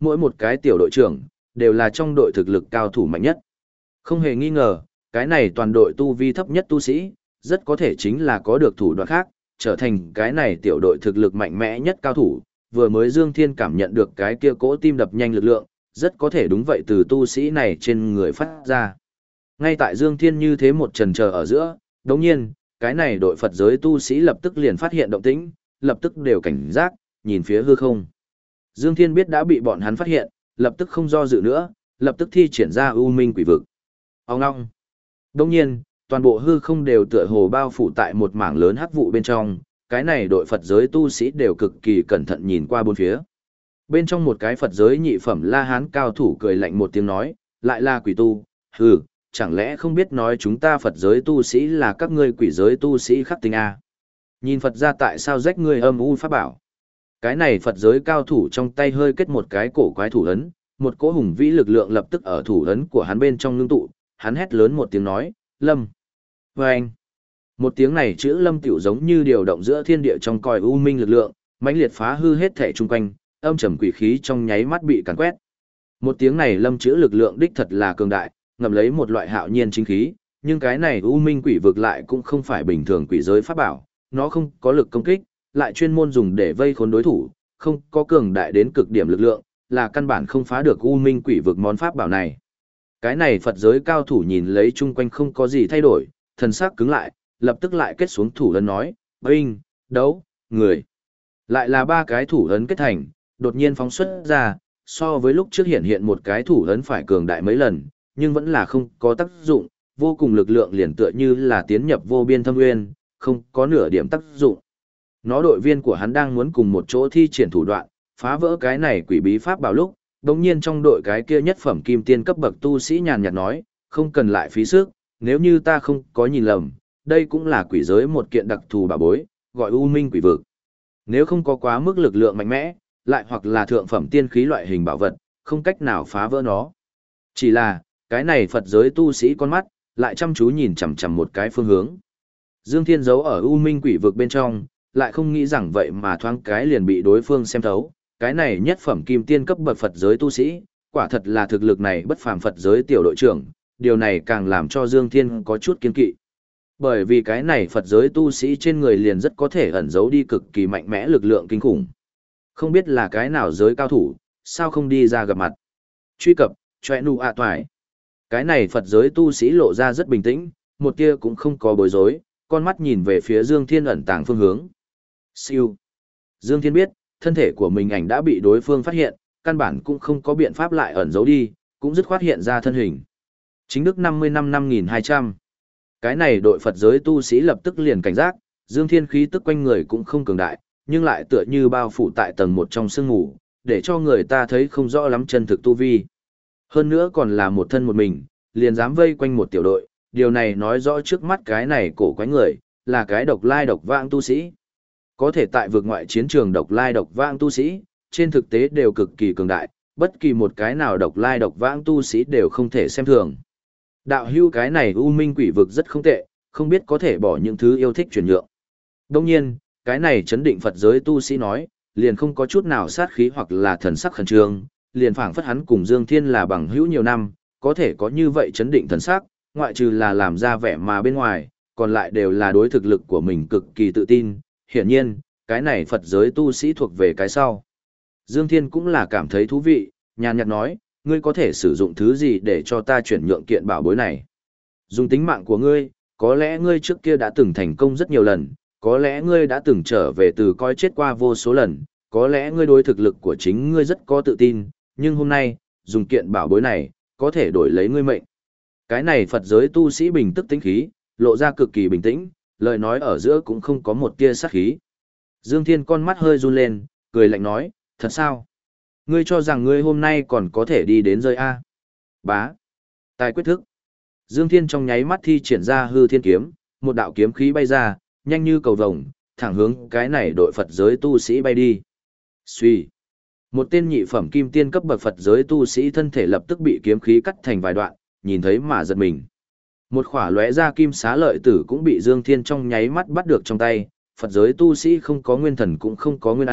mỗi một cái tiểu đội trưởng, đều là trong đội thực lực cao thủ mạnh nhất. Không hề nghi ngờ, cái này toàn đội tu vi thấp nhất tu sĩ, rất có thể chính là có được thủ đoạn khác, trở thành cái này tiểu đội thực lực mạnh mẽ nhất cao thủ. Vừa mới Dương Thiên cảm nhận được cái kia cỗ tim đập nhanh lực lượng, rất có thể đúng vậy từ tu sĩ này trên người phát ra. Ngay tại Dương Thiên như thế một chần chờ ở giữa, đồng nhiên, cái này đội Phật giới tu sĩ lập tức liền phát hiện động tĩnh, lập tức đều cảnh giác, nhìn phía hư không. Dương Thiên biết đã bị bọn hắn phát hiện, lập tức không do dự nữa, lập tức thi triển ra U Minh Quỷ Vực. Ông ngong. Đồng nhiên, toàn bộ hư không đều tựa hồ bao phủ tại một mảng lớn hắc vụ bên trong, cái này đội Phật giới tu sĩ đều cực kỳ cẩn thận nhìn qua bốn phía. Bên trong một cái Phật giới nhị phẩm La Hán cao thủ cười lạnh một tiếng nói, lại là quỷ tu, hừ, chẳng lẽ không biết nói chúng ta Phật giới tu sĩ là các ngươi quỷ giới tu sĩ khắc tinh à? Nhìn Phật ra tại sao rách ngươi âm u pháp bảo. Cái này Phật giới cao thủ trong tay hơi kết một cái cổ quái thủ ấn, một cỗ hùng vĩ lực lượng lập tức ở thủ ấn của hắn bên trong ngưng tụ, hắn hét lớn một tiếng nói, Lâm. Và anh. Một tiếng này chữ Lâm tiểu giống như điều động giữa thiên địa trong còi u minh lực lượng, mãnh liệt phá hư hết thể chung quanh, âm trầm quỷ khí trong nháy mắt bị càn quét. Một tiếng này Lâm chữ lực lượng đích thật là cường đại, ngầm lấy một loại hạo nhiên chính khí, nhưng cái này u minh quỷ vực lại cũng không phải bình thường quỷ giới pháp bảo, nó không có lực công kích, lại chuyên môn dùng để vây khốn đối thủ, không có cường đại đến cực điểm lực lượng, là căn bản không phá được u minh quỷ vực món pháp bảo này. Cái này Phật giới cao thủ nhìn lấy chung quanh không có gì thay đổi, thần sắc cứng lại, lập tức lại kết xuống thủ ấn nói, binh, đấu, người. Lại là ba cái thủ ấn kết thành, đột nhiên phóng xuất ra, so với lúc trước hiện một cái thủ ấn phải cường đại mấy lần, nhưng vẫn là không có tác dụng, vô cùng lực lượng liền tựa như là tiến nhập vô biên thâm nguyên, không có nửa điểm tác dụng. Nó đội viên của hắn đang muốn cùng một chỗ thi triển thủ đoạn, phá vỡ cái này quỷ bí pháp bảo lúc, đồng nhiên trong đội cái kia nhất phẩm kim tiên cấp bậc tu sĩ nhàn nhạt nói, không cần lại phí sức, nếu như ta không có nhìn lầm, đây cũng là quỷ giới một kiện đặc thù bảo bối, gọi U Minh Quỷ Vực. Nếu không có quá mức lực lượng mạnh mẽ, lại hoặc là thượng phẩm tiên khí loại hình bảo vật, không cách nào phá vỡ nó. Chỉ là, cái này Phật giới tu sĩ con mắt, lại chăm chú nhìn chằm chằm một cái phương hướng. Dương Thiên giấu ở U Minh Quỷ Vực bên trong, lại không nghĩ rằng vậy mà thoáng cái liền bị đối phương xem thấu. Cái này nhất phẩm kim tiên cấp bậc Phật giới tu sĩ, quả thật là thực lực này bất phàm Phật giới tiểu đội trưởng, điều này càng làm cho Dương Thiên có chút kiên kỵ. Bởi vì cái này Phật giới tu sĩ trên người liền rất có thể ẩn giấu đi cực kỳ mạnh mẽ lực lượng kinh khủng. Không biết là cái nào giới cao thủ, sao không đi ra gặp mặt. Truy cập, choe nu a toài. Cái này Phật giới tu sĩ lộ ra rất bình tĩnh, một tia cũng không có bối rối, con mắt nhìn về phía Dương Thiên ẩn tàng phương hướng. Siêu. Dương Thiên biết, thân thể của mình ảnh đã bị đối phương phát hiện, căn bản cũng không có biện pháp lại ẩn giấu đi, cũng dứt khoát hiện ra thân hình. Chính đức 50 năm 5200. Cái này đội Phật giới tu sĩ lập tức liền cảnh giác, Dương Thiên khí tức quanh người cũng không cường đại, nhưng lại tựa như bao phủ tại tầng một trong sương ngủ, để cho người ta thấy không rõ lắm chân thực tu vi. Hơn nữa còn là một thân một mình, liền dám vây quanh một tiểu đội, điều này nói rõ trước mắt cái này cổ quái người, là cái độc lai độc vãng tu sĩ. Có thể tại vực ngoại chiến trường độc lai độc vãng tu sĩ, trên thực tế đều cực kỳ cường đại, bất kỳ một cái nào độc lai độc vãng tu sĩ đều không thể xem thường. Đạo hưu cái này U Minh Quỷ Vực rất không tệ, không biết có thể bỏ những thứ yêu thích chuyển nhượng. Đông nhiên, cái này chấn định Phật giới tu sĩ nói, liền không có chút nào sát khí hoặc là thần sắc khẩn trương, liền phảng phất hắn cùng Dương Thiên là bằng hữu nhiều năm, có thể có như vậy chấn định thần sắc, ngoại trừ là làm ra vẻ mà bên ngoài, còn lại đều là đối thực lực của mình cực kỳ tự tin. Hiển nhiên, cái này Phật giới tu sĩ thuộc về cái sau. Dương Thiên cũng là cảm thấy thú vị, nhàn nhạt nói, ngươi có thể sử dụng thứ gì để cho ta chuyển nhượng kiện bảo bối này. Dùng tính mạng của ngươi, có lẽ ngươi trước kia đã từng thành công rất nhiều lần, có lẽ ngươi đã từng trở về từ coi chết qua vô số lần, có lẽ ngươi đối thực lực của chính ngươi rất có tự tin, nhưng hôm nay, dùng kiện bảo bối này, có thể đổi lấy ngươi mệnh. Cái này Phật giới tu sĩ bình tức tĩnh khí, lộ ra cực kỳ bình tĩnh, lời nói ở giữa cũng không có một tia sát khí. Dương Thiên con mắt hơi run lên, cười lạnh nói, thật sao? Ngươi cho rằng ngươi hôm nay còn có thể đi đến rơi A. Bá. Tài quyết thức. Dương Thiên trong nháy mắt thi triển ra hư thiên kiếm, một đạo kiếm khí bay ra, nhanh như cầu vồng, thẳng hướng cái này đội Phật giới tu sĩ bay đi. Xuy. Một tên nhị phẩm kim tiên cấp bậc Phật giới tu sĩ thân thể lập tức bị kiếm khí cắt thành vài đoạn, nhìn thấy mà giật mình. Một khỏa lóe ra kim xá lợi tử cũng bị Dương Thiên trong nháy mắt bắt được trong tay, Phật giới tu sĩ không có nguyên thần cũng không có nguyên anh,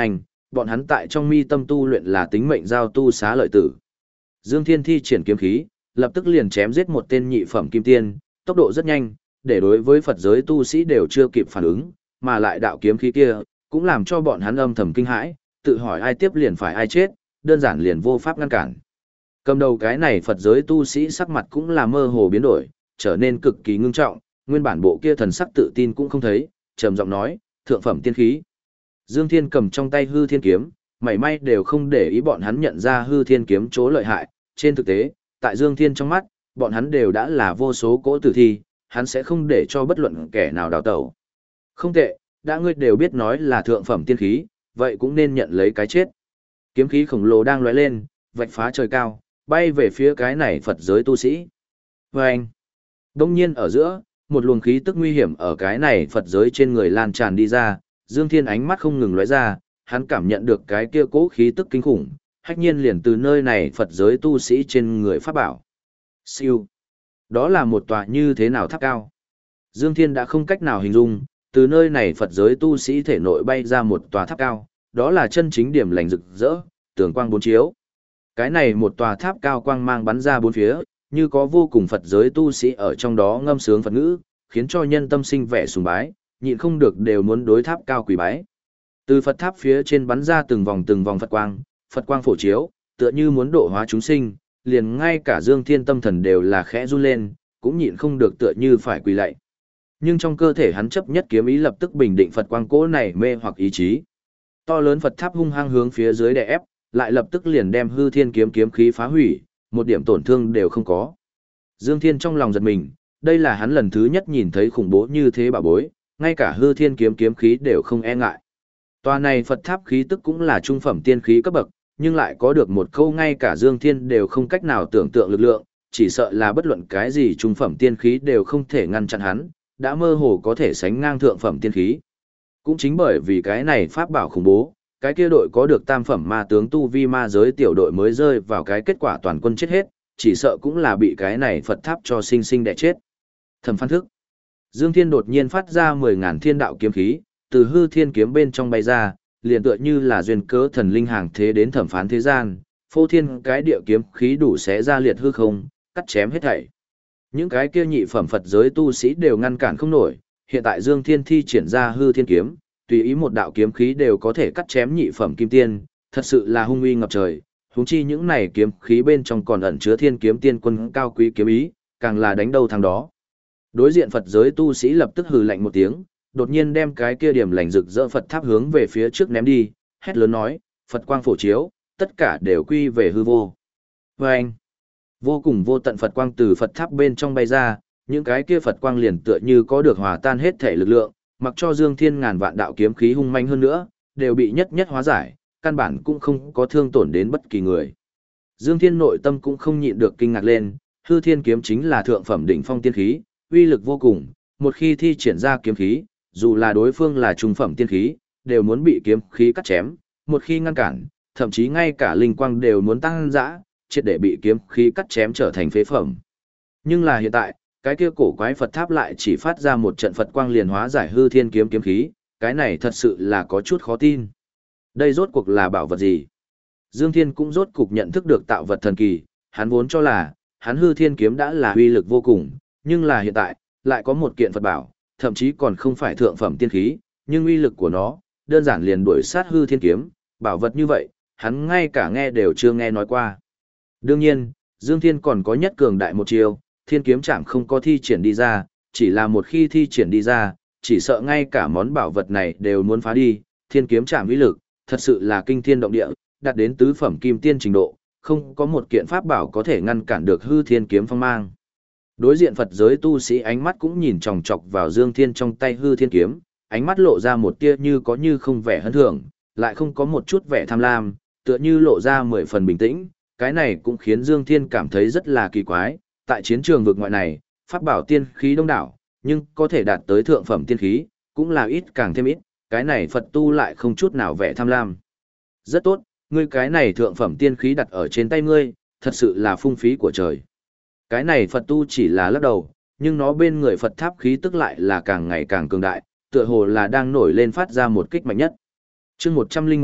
bọn hắn tại trong mi tâm tu luyện là tính mệnh giao tu xá lợi tử. Dương Thiên thi triển kiếm khí, lập tức liền chém giết một tên nhị phẩm kim tiên, tốc độ rất nhanh, để đối với Phật giới tu sĩ đều chưa kịp phản ứng, mà lại đạo kiếm khí kia, cũng làm cho bọn hắn âm thầm kinh hãi, tự hỏi ai tiếp liền phải ai chết, đơn giản liền vô pháp ngăn cản. Cầm đầu cái này Phật giới tu sĩ sắc mặt cũng là mơ hồ biến đổi, trở nên cực kỳ ngưng trọng, nguyên bản bộ kia thần sắc tự tin cũng không thấy, trầm giọng nói, thượng phẩm tiên khí. Dương Thiên cầm trong tay hư thiên kiếm, mảy may đều không để ý bọn hắn nhận ra hư thiên kiếm chỗ lợi hại, trên thực tế, tại Dương Thiên trong mắt, bọn hắn đều đã là vô số cỗ tử thi, hắn sẽ không để cho bất luận kẻ nào đào tẩu. Không tệ, đã ngươi đều biết nói là thượng phẩm tiên khí, vậy cũng nên nhận lấy cái chết. Kiếm khí khổng lồ đang lóe lên, vạch phá trời cao, bay về phía cái này Phật giới tu sĩ. Và anh, đông nhiên ở giữa, một luồng khí tức nguy hiểm ở cái này Phật giới trên người lan tràn đi ra, Dương Thiên ánh mắt không ngừng lóe ra, hắn cảm nhận được cái kia cố khí tức kinh khủng, hách nhiên liền từ nơi này Phật giới tu sĩ trên người pháp bảo. Siêu. Đó là một tòa như thế nào tháp cao. Dương Thiên đã không cách nào hình dung, từ nơi này Phật giới tu sĩ thể nội bay ra một tòa tháp cao, đó là chân chính điểm lành rực rỡ, tường quang bốn chiếu. Cái này một tòa tháp cao quang mang bắn ra bốn phía, như có vô cùng Phật giới tu sĩ ở trong đó ngâm sướng Phật ngữ, khiến cho nhân tâm sinh vẻ sùng bái, nhịn không được đều muốn đối tháp cao quỳ bái. Từ Phật tháp phía trên bắn ra từng vòng Phật quang phổ chiếu, tựa như muốn độ hóa chúng sinh, liền ngay cả Dương Thiên tâm thần đều là khẽ run lên, cũng nhịn không được tựa như phải quỳ lạy. Nhưng trong cơ thể hắn chấp nhất kiếm ý lập tức bình định Phật quang cỗ này mê hoặc ý chí. To lớn Phật tháp hung hăng hướng phía dưới đè ép, lại lập tức liền đem hư thiên kiếm kiếm khí phá hủy, một điểm tổn thương đều không có. Dương Thiên trong lòng giật mình, đây là hắn lần thứ nhất nhìn thấy khủng bố như thế bảo bối, ngay cả hư thiên kiếm kiếm khí đều không e ngại. Tòa này Phật tháp khí tức cũng là trung phẩm tiên khí cấp bậc, nhưng lại có được một câu ngay cả Dương Thiên đều không cách nào tưởng tượng lực lượng, chỉ sợ là bất luận cái gì trung phẩm tiên khí đều không thể ngăn chặn hắn, đã mơ hồ có thể sánh ngang thượng phẩm tiên khí. Cũng chính bởi vì cái này pháp bảo khủng bố, cái kia đội có được tam phẩm ma tướng tu vi ma giới tiểu đội mới rơi vào cái kết quả toàn quân chết hết, chỉ sợ cũng là bị cái này Phật tháp cho sinh sinh đẻ chết. Thẩm Phan thức. Dương Thiên đột nhiên phát ra 10.000 thiên đạo kiếm khí, từ hư thiên kiếm bên trong bay ra, liền tựa như là duyên cớ thần linh hàng thế đến thẩm phán thế gian, phô thiên cái địa kiếm khí đủ xé ra liệt hư không, cắt chém hết thảy. Những cái kia nhị phẩm Phật giới tu sĩ đều ngăn cản không nổi, hiện tại Dương Thiên thi triển ra hư thiên kiếm, tùy ý một đạo kiếm khí đều có thể cắt chém nhị phẩm kim tiên, thật sự là hung uy ngập trời, huống chi những này kiếm khí bên trong còn ẩn chứa thiên kiếm tiên quân cao quý kiếm ý, càng là đánh đâu thằng đó. Đối diện Phật giới tu sĩ lập tức hừ lạnh một tiếng, đột nhiên đem cái kia điểm lành rực rỡ Phật tháp hướng về phía trước ném đi, hét lớn nói, Phật quang phổ chiếu, tất cả đều quy về hư vô. Và anh, vô cùng vô tận Phật quang từ Phật tháp bên trong bay ra, những cái kia Phật quang liền tựa như có được hòa tan hết thể lực lượng, mặc cho Dương Thiên ngàn vạn đạo kiếm khí hung manh hơn nữa, đều bị nhất nhất hóa giải, căn bản cũng không có thương tổn đến bất kỳ người. Dương Thiên nội tâm cũng không nhịn được kinh ngạc lên, hư thiên kiếm chính là thượng phẩm đỉnh phong tiên khí, uy lực vô cùng, một khi thi triển ra kiếm khí, dù là đối phương là trung phẩm tiên khí, đều muốn bị kiếm khí cắt chém, một khi ngăn cản, thậm chí ngay cả linh quang đều muốn tăng dã, triệt để bị kiếm khí cắt chém trở thành phế phẩm. Nhưng là hiện tại, cái kia cổ quái Phật tháp lại chỉ phát ra một trận Phật quang liền hóa giải hư thiên kiếm kiếm khí, cái này thật sự là có chút khó tin. Đây rốt cuộc là bảo vật gì? Dương Thiên cũng rốt cục nhận thức được tạo vật thần kỳ, hắn vốn cho là, hắn hư thiên kiếm đã là uy lực vô cùng, nhưng là hiện tại, lại có một kiện Phật bảo, thậm chí còn không phải thượng phẩm tiên khí, nhưng uy lực của nó, đơn giản liền đuổi sát hư thiên kiếm, bảo vật như vậy, hắn ngay cả nghe đều chưa nghe nói qua. Đương nhiên, Dương Thiên còn có nhất cường đại một chiêu, thiên kiếm chạm không có thi triển đi ra, chỉ là một khi thi triển đi ra, chỉ sợ ngay cả món bảo vật này đều muốn phá đi, thiên kiếm chạm uy lực, thật sự là kinh thiên động địa, đạt đến tứ phẩm kim tiên trình độ, không có một kiện pháp bảo có thể ngăn cản được hư thiên kiếm phong mang. Đối diện Phật giới tu sĩ ánh mắt cũng nhìn chòng chọc vào Dương Thiên trong tay hư thiên kiếm, ánh mắt lộ ra một tia như có như không vẻ hân thưởng, lại không có một chút vẻ tham lam, tựa như lộ ra 10 phần bình tĩnh, cái này cũng khiến Dương Thiên cảm thấy rất là kỳ quái, tại chiến trường vực ngoại này, pháp bảo tiên khí đông đảo, nhưng có thể đạt tới thượng phẩm tiên khí, cũng là ít càng thêm ít, cái này Phật tu lại không chút nào vẻ tham lam. Rất tốt, ngươi cái này thượng phẩm tiên khí đặt ở trên tay ngươi, thật sự là phung phí của trời. Cái này Phật tu chỉ là lắc đầu, nhưng nó bên người Phật tháp khí tức lại là càng ngày càng cường đại, tựa hồ là đang nổi lên phát ra một kích mạnh nhất. Chương 101,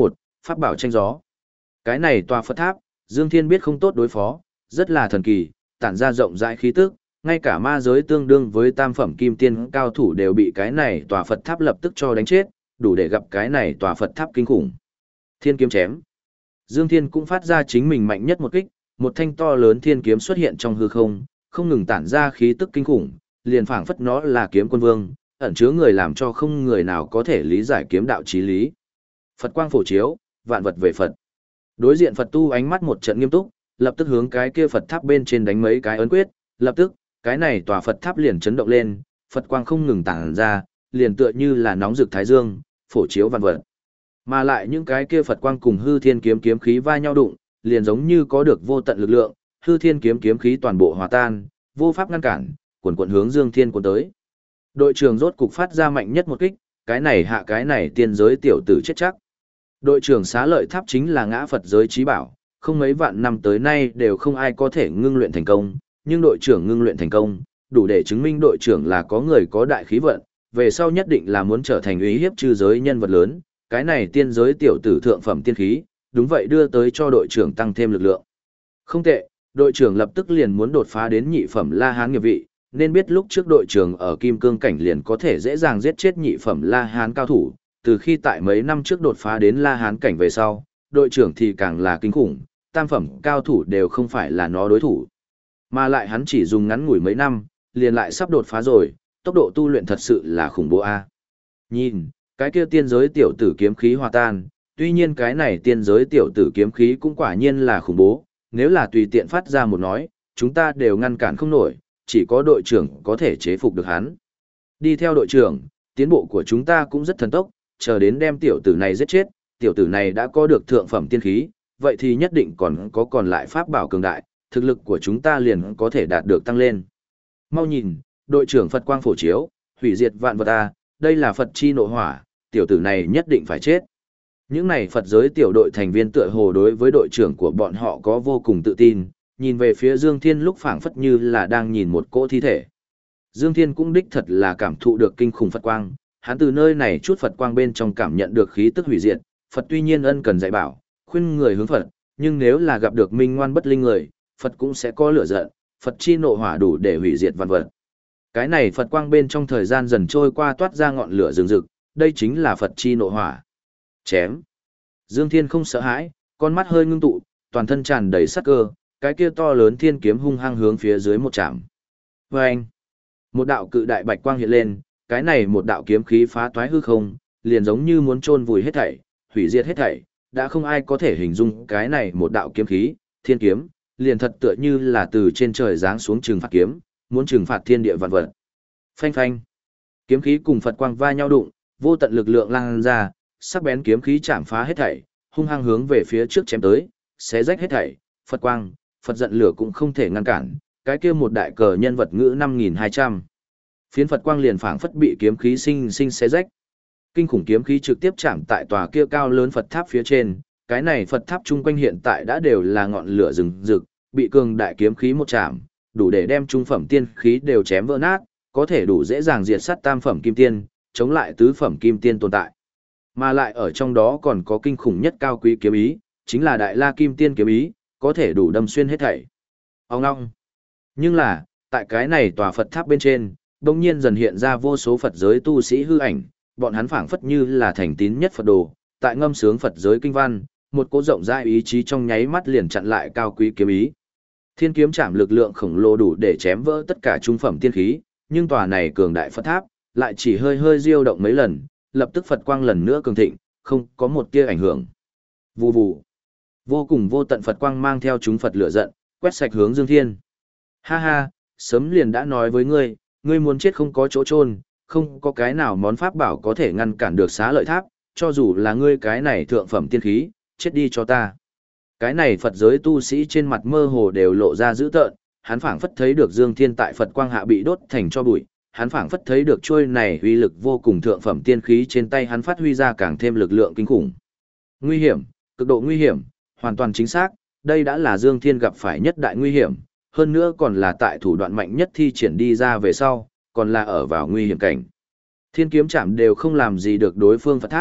pháp bảo tranh gió. Cái này tòa Phật tháp, Dương Thiên biết không tốt đối phó, rất là thần kỳ, tản ra rộng rãi khí tức, ngay cả ma giới tương đương với tam phẩm kim tiên cao thủ đều bị cái này tòa Phật tháp lập tức cho đánh chết, đủ để gặp cái này tòa Phật tháp kinh khủng. Thiên kiếm chém. Dương Thiên cũng phát ra chính mình mạnh nhất một kích, một thanh to lớn thiên kiếm xuất hiện trong hư không, không ngừng tản ra khí tức kinh khủng, liền phảng phất nó là kiếm quân vương, ẩn chứa người làm cho không người nào có thể lý giải kiếm đạo chí lý. Phật quang phổ chiếu, vạn vật về Phật. Đối diện Phật tu ánh mắt một trận nghiêm túc, lập tức hướng cái kia Phật tháp bên trên đánh mấy cái ấn quyết, lập tức, cái này tòa Phật tháp liền chấn động lên, Phật quang không ngừng tản ra, liền tựa như là nóng rực thái dương, phổ chiếu vạn vật. Mà lại những cái kia Phật quang cùng hư thiên kiếm kiếm khí va nhau đụng, liền giống như có được vô tận lực lượng, hư thiên kiếm kiếm khí toàn bộ hòa tan, vô pháp ngăn cản, cuồn cuộn hướng Dương Thiên cuốn tới. Đội trưởng rốt cục phát ra mạnh nhất một kích, cái này hạ cái này tiên giới tiểu tử chết chắc. Đội trưởng Xá Lợi Tháp chính là ngã Phật giới trí bảo, không mấy vạn năm tới nay đều không ai có thể ngưng luyện thành công, nhưng đội trưởng ngưng luyện thành công, đủ để chứng minh đội trưởng là có người có đại khí vận, về sau nhất định là muốn trở thành uy hiếp chư giới nhân vật lớn, cái này tiên giới tiểu tử thượng phẩm tiên khí, đúng vậy đưa tới cho đội trưởng tăng thêm lực lượng. Không tệ, đội trưởng lập tức liền muốn đột phá đến nhị phẩm La Hán nghiệp vị, nên biết lúc trước đội trưởng ở Kim Cương cảnh liền có thể dễ dàng giết chết nhị phẩm La Hán cao thủ, từ khi tại mấy năm trước đột phá đến La Hán cảnh về sau, đội trưởng thì càng là kinh khủng, tam phẩm cao thủ đều không phải là nó đối thủ. Mà lại hắn chỉ dùng ngắn ngủi mấy năm, liền lại sắp đột phá rồi, tốc độ tu luyện thật sự là khủng bố a. Nhìn, cái kia tiên giới tiểu tử kiếm khí hòa tan, tuy nhiên cái này tiên giới tiểu tử kiếm khí cũng quả nhiên là khủng bố, nếu là tùy tiện phát ra một nói, chúng ta đều ngăn cản không nổi, chỉ có đội trưởng có thể chế phục được hắn. Đi theo đội trưởng, tiến bộ của chúng ta cũng rất thần tốc, chờ đến đem tiểu tử này giết chết, tiểu tử này đã có được thượng phẩm tiên khí, vậy thì nhất định còn lại pháp bảo cường đại, thực lực của chúng ta liền có thể đạt được tăng lên. Mau nhìn, đội trưởng Phật quang phổ chiếu, hủy diệt vạn vật a, đây là Phật chi nộ hỏa, tiểu tử này nhất định phải chết. Những này Phật giới tiểu đội thành viên tựa hồ đối với đội trưởng của bọn họ có vô cùng tự tin, nhìn về phía Dương Thiên lúc phảng phất như là đang nhìn một cỗ thi thể. Dương Thiên cũng đích thật là cảm thụ được kinh khủng Phật quang, hắn từ nơi này chút Phật quang bên trong cảm nhận được khí tức hủy diệt, Phật tuy nhiên ân cần dạy bảo, khuyên người hướng Phật, nhưng nếu là gặp được minh ngoan bất linh người, Phật cũng sẽ có lửa giận, Phật chi nộ hỏa đủ để hủy diệt vạn vật. Cái này Phật quang bên trong thời gian dần trôi qua toát ra ngọn lửa rừng rực, đây chính là Phật chi nộ hỏa. Chém. Dương Thiên không sợ hãi, con mắt hơi ngưng tụ, toàn thân tràn đầy sát cơ, cái kia to lớn thiên kiếm hung hăng hướng phía dưới một chạm. Vâng! Một đạo cự đại bạch quang hiện lên, cái này một đạo kiếm khí phá toái hư không, liền giống như muốn chôn vùi hết thảy, hủy diệt hết thảy, đã không ai có thể hình dung cái này một đạo kiếm khí, thiên kiếm, liền thật tựa như là từ trên trời giáng xuống trừng phạt kiếm, muốn trừng phạt thiên địa vạn vật. Phanh phanh! Kiếm khí cùng Phật quang va nhau đụng, vô tận lực lượng lan ra, sắc bén kiếm khí chạm phá hết thảy, hung hăng hướng về phía trước chém tới, xé rách hết thảy, Phật quang, Phật giận lửa cũng không thể ngăn cản, cái kia một đại cờ nhân vật ngữ 5200. Phiến Phật quang liền phảng phất bị kiếm khí sinh xé rách. Kinh khủng kiếm khí trực tiếp chạm tại tòa kia cao lớn Phật tháp phía trên, cái này Phật tháp chung quanh hiện tại đã đều là ngọn lửa rừng rực, bị cường đại kiếm khí một chạm, đủ để đem trung phẩm tiên khí đều chém vỡ nát, có thể đủ dễ dàng diệt sát tam phẩm kim tiên, chống lại tứ phẩm kim tiên tồn tại. Mà lại ở trong đó còn có kinh khủng nhất cao quý kiếm ý, chính là Đại La Kim Tiên kiếm ý, có thể đủ đâm xuyên hết thảy. Ông ngong. Nhưng là, tại cái này tòa Phật tháp bên trên, đột nhiên dần hiện ra vô số Phật giới tu sĩ hư ảnh, bọn hắn phảng phất như là thành tín nhất Phật đồ, tại ngâm sướng Phật giới kinh văn, một cỗ rộng rãi ý chí trong nháy mắt liền chặn lại cao quý kiếm ý. Thiên kiếm chạm lực lượng khổng lồ đủ để chém vỡ tất cả trung phẩm tiên khí, nhưng tòa này cường đại Phật tháp lại chỉ hơi hơi diêu động mấy lần, lập tức Phật quang lần nữa cường thịnh, không có một tia ảnh hưởng. Vù vù. Vô cùng vô tận Phật quang mang theo chúng Phật lửa giận, quét sạch hướng Dương Thiên. Ha ha, sớm liền đã nói với ngươi, ngươi muốn chết không có chỗ chôn, không có cái nào món pháp bảo có thể ngăn cản được Xá Lợi Tháp, cho dù là ngươi cái này thượng phẩm tiên khí, chết đi cho ta. Cái này Phật giới tu sĩ trên mặt mơ hồ đều lộ ra dữ tợn, hắn phảng phất thấy được Dương Thiên tại Phật quang hạ bị đốt thành tro bụi, hắn phảng phất thấy được trôi này uy lực vô cùng thượng phẩm tiên khí trên tay hắn phát huy ra càng thêm lực lượng kinh khủng. Nguy hiểm, cực độ nguy hiểm, hoàn toàn chính xác, đây đã là Dương Thiên gặp phải nhất đại nguy hiểm, hơn nữa còn là tại thủ đoạn mạnh nhất thi triển đi ra về sau, còn là ở vào nguy hiểm cảnh. Thiên kiếm chạm đều không làm gì được đối phương Phật tháp,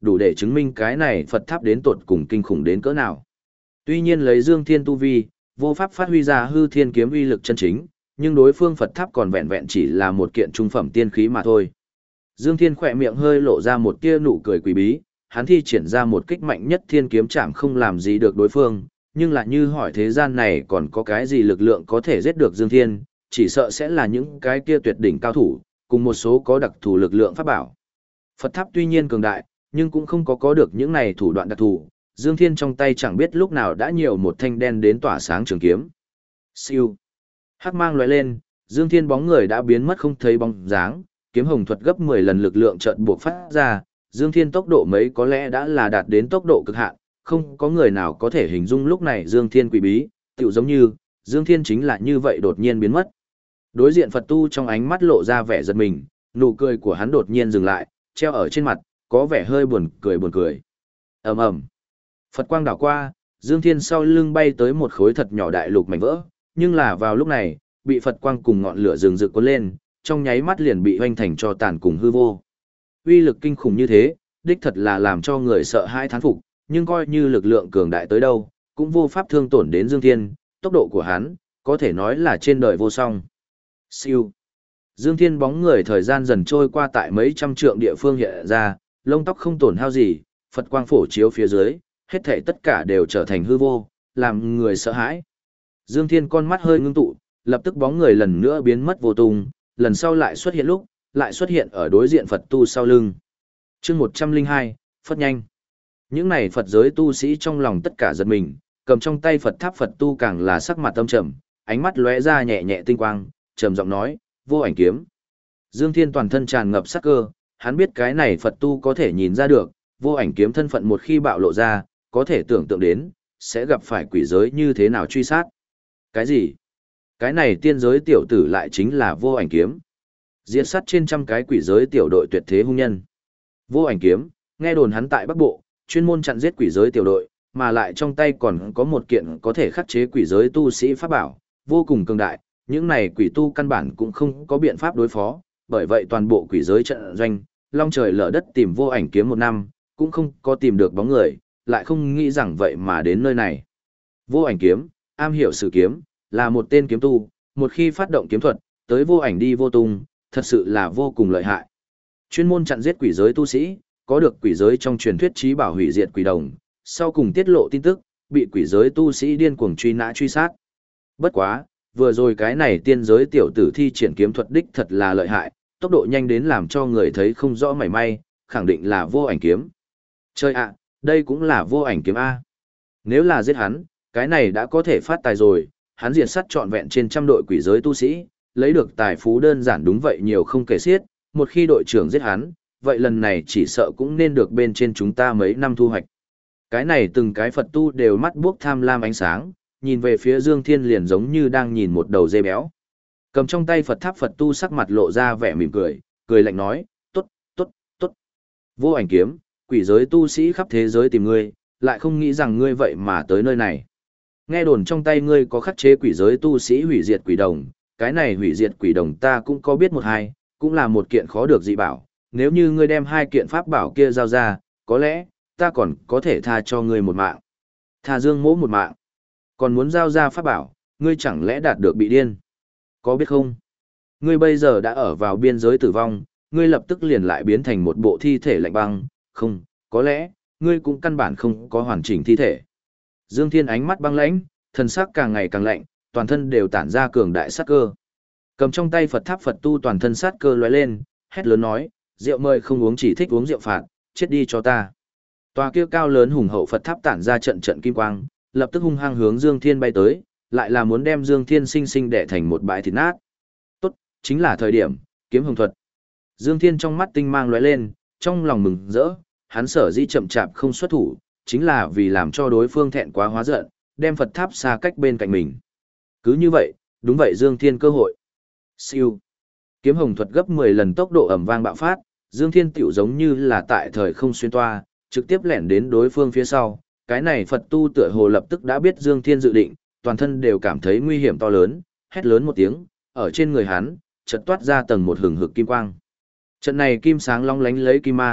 đủ để chứng minh cái này Phật tháp đến tột cùng kinh khủng đến cỡ nào. Tuy nhiên lấy Dương Thiên tu vi, vô pháp phát huy ra hư thiên kiếm uy lực chân chính, nhưng đối phương Phật tháp còn vẹn vẹn chỉ là một kiện trung phẩm tiên khí mà thôi. Dương Thiên khỏe miệng hơi lộ ra một tia nụ cười quỷ bí, hắn thi triển ra một kích mạnh nhất thiên kiếm chạm không làm gì được đối phương, nhưng lại như hỏi thế gian này còn có cái gì lực lượng có thể giết được Dương Thiên, chỉ sợ sẽ là những cái kia tuyệt đỉnh cao thủ, cùng một số có đặc thù lực lượng pháp bảo. Phật tháp tuy nhiên cường đại, nhưng cũng không có được những này thủ đoạn đặc thù. Dương Thiên trong tay chẳng biết lúc nào đã nhiều một thanh đen đến tỏa sáng trường kiếm. Siêu. Hắc mang lóe lên, Dương Thiên bóng người đã biến mất không thấy bóng dáng, kiếm hồng thuật gấp 10 lần lực lượng chợt buộc phát ra, Dương Thiên tốc độ mấy có lẽ đã là đạt đến tốc độ cực hạn, không có người nào có thể hình dung lúc này Dương Thiên quỷ bí, tựu giống như, Dương Thiên chính là như vậy đột nhiên biến mất. Đối diện Phật tu trong ánh mắt lộ ra vẻ giật mình, nụ cười của hắn đột nhiên dừng lại, treo ở trên mặt, có vẻ hơi buồn cười buồn cười. Ầm ầm. Phật quang đảo qua, Dương Thiên sau lưng bay tới một khối thật nhỏ đại lục mảnh vỡ, nhưng là vào lúc này, bị Phật quang cùng ngọn lửa rừng rực cuốn lên, trong nháy mắt liền bị hoành thành cho tàn cùng hư vô. Uy lực kinh khủng như thế, đích thật là làm cho người sợ hãi thán phục, nhưng coi như lực lượng cường đại tới đâu, cũng vô pháp thương tổn đến Dương Thiên, tốc độ của hắn, có thể nói là trên đời vô song. Siêu. Dương Thiên bóng người thời gian dần trôi qua tại mấy trăm trượng địa phương hiện ra, lông tóc không tổn hao gì, Phật quang phổ chiếu phía dưới, hết thảy tất cả đều trở thành hư vô, làm người sợ hãi. Dương Thiên con mắt hơi ngưng tụ, lập tức bóng người lần nữa biến mất vô tung, lần sau lại xuất hiện lúc, lại xuất hiện ở đối diện Phật tu sau lưng. Chương 102, Phất nhanh. Những này Phật giới tu sĩ trong lòng tất cả giật mình, cầm trong tay Phật tháp Phật tu càng là sắc mặt âm trầm, ánh mắt lóe ra nhẹ nhẹ tinh quang, trầm giọng nói, vô ảnh kiếm. Dương Thiên toàn thân tràn ngập sát cơ, hắn biết cái này Phật tu có thể nhìn ra được, vô ảnh kiếm thân phận một khi bạo lộ ra, có thể tưởng tượng đến, sẽ gặp phải quỷ giới như thế nào truy sát. Cái gì? Cái này tiên giới tiểu tử lại chính là vô ảnh kiếm. Diệt sát trên trăm cái quỷ giới tiểu đội tuyệt thế hung nhân. Vô ảnh kiếm, nghe đồn hắn tại Bắc Bộ, chuyên môn chặn giết quỷ giới tiểu đội, mà lại trong tay còn có một kiện có thể khắc chế quỷ giới tu sĩ pháp bảo, vô cùng cường đại, những này quỷ tu căn bản cũng không có biện pháp đối phó, bởi vậy toàn bộ quỷ giới trận doanh, long trời lở đất tìm vô ảnh kiếm một năm, cũng không có tìm được bóng người, lại không nghĩ rằng vậy mà đến nơi này. Vô ảnh kiếm, am hiểu sử kiếm, là một tên kiếm tu, một khi phát động kiếm thuật, tới vô ảnh đi vô tung, thật sự là vô cùng lợi hại. Chuyên môn chặn giết quỷ giới tu sĩ, có được quỷ giới trong truyền thuyết trí bảo hủy diệt quỷ đồng, sau cùng tiết lộ tin tức, bị quỷ giới tu sĩ điên cuồng truy nã truy sát. Bất quá, vừa rồi cái này tiên giới tiểu tử thi triển kiếm thuật đích thật là lợi hại, tốc độ nhanh đến làm cho người thấy không rõ mảy may, khẳng định là vô ảnh kiếm. Chơi ạ, đây cũng là vô ảnh kiếm A. Nếu là giết hắn, cái này đã có thể phát tài rồi, hắn diệt sát trọn vẹn trên trăm đội quỷ giới tu sĩ, lấy được tài phú đơn giản đúng vậy nhiều không kể xiết, một khi đội trưởng giết hắn, vậy lần này chỉ sợ cũng nên được bên trên chúng ta mấy năm thu hoạch. Cái này từng cái Phật tu đều mắt buốc tham lam ánh sáng, nhìn về phía Dương Thiên liền giống như đang nhìn một đầu dê béo. Cầm trong tay Phật tháp Phật tu sắc mặt lộ ra vẻ mỉm cười, cười lạnh nói, tốt, tốt, tốt. Vô ảnh kiếm, quỷ giới tu sĩ khắp thế giới tìm ngươi, lại không nghĩ rằng ngươi vậy mà tới nơi này. Nghe đồn trong tay ngươi có khắc chế quỷ giới tu sĩ hủy diệt quỷ đồng, cái này hủy diệt quỷ đồng ta cũng có biết một hai, cũng là một kiện khó được dị bảo, nếu như ngươi đem hai kiện pháp bảo kia giao ra, có lẽ, ta còn có thể tha cho ngươi một mạng. Tha Dương Mỗ một mạng. Còn muốn giao ra pháp bảo, ngươi chẳng lẽ đạt được bị điên? Có biết không? Ngươi bây giờ đã ở vào biên giới tử vong, ngươi lập tức liền lại biến thành một bộ thi thể lạnh băng, không, có lẽ, ngươi cũng căn bản không có hoàn chỉnh thi thể. Dương Thiên ánh mắt băng lãnh, thần sắc càng ngày càng lạnh, toàn thân đều tản ra cường đại sát cơ. Cầm trong tay Phật tháp Phật tu toàn thân sát cơ lóe lên, hét lớn nói, rượu mời không uống chỉ thích uống rượu phạt, chết đi cho ta. Tòa kia cao lớn hùng hậu Phật tháp tản ra trận trận kim quang, lập tức hung hăng hướng Dương Thiên bay tới, lại là muốn đem Dương Thiên sinh sinh đè thành một bãi thịt nát. Tốt, chính là thời điểm, kiếm hồng thuật. Dương Thiên trong mắt tinh mang lóe lên, trong lòng mừng rỡ, hắn sở dĩ chậm chạp không xuất thủ, chính là vì làm cho đối phương thẹn quá hóa giận, đem Phật tháp xa cách bên cạnh mình. Cứ như vậy, đúng vậy Dương Thiên cơ hội. Siêu. Kiếm hồng thuật gấp 10 lần tốc độ ầm vang bạo phát, Dương Thiên tiểu giống như là tại thời không xuyên toa, trực tiếp lẻn đến đối phương phía sau. Cái này Phật tu tựa hồ lập tức đã biết Dương Thiên dự định, toàn thân đều cảm thấy nguy hiểm to lớn, hét lớn một tiếng, ở trên người hắn, chợt toát ra tầng một hừng hực kim quang. Trận này kim sáng long lánh lấy kim mang,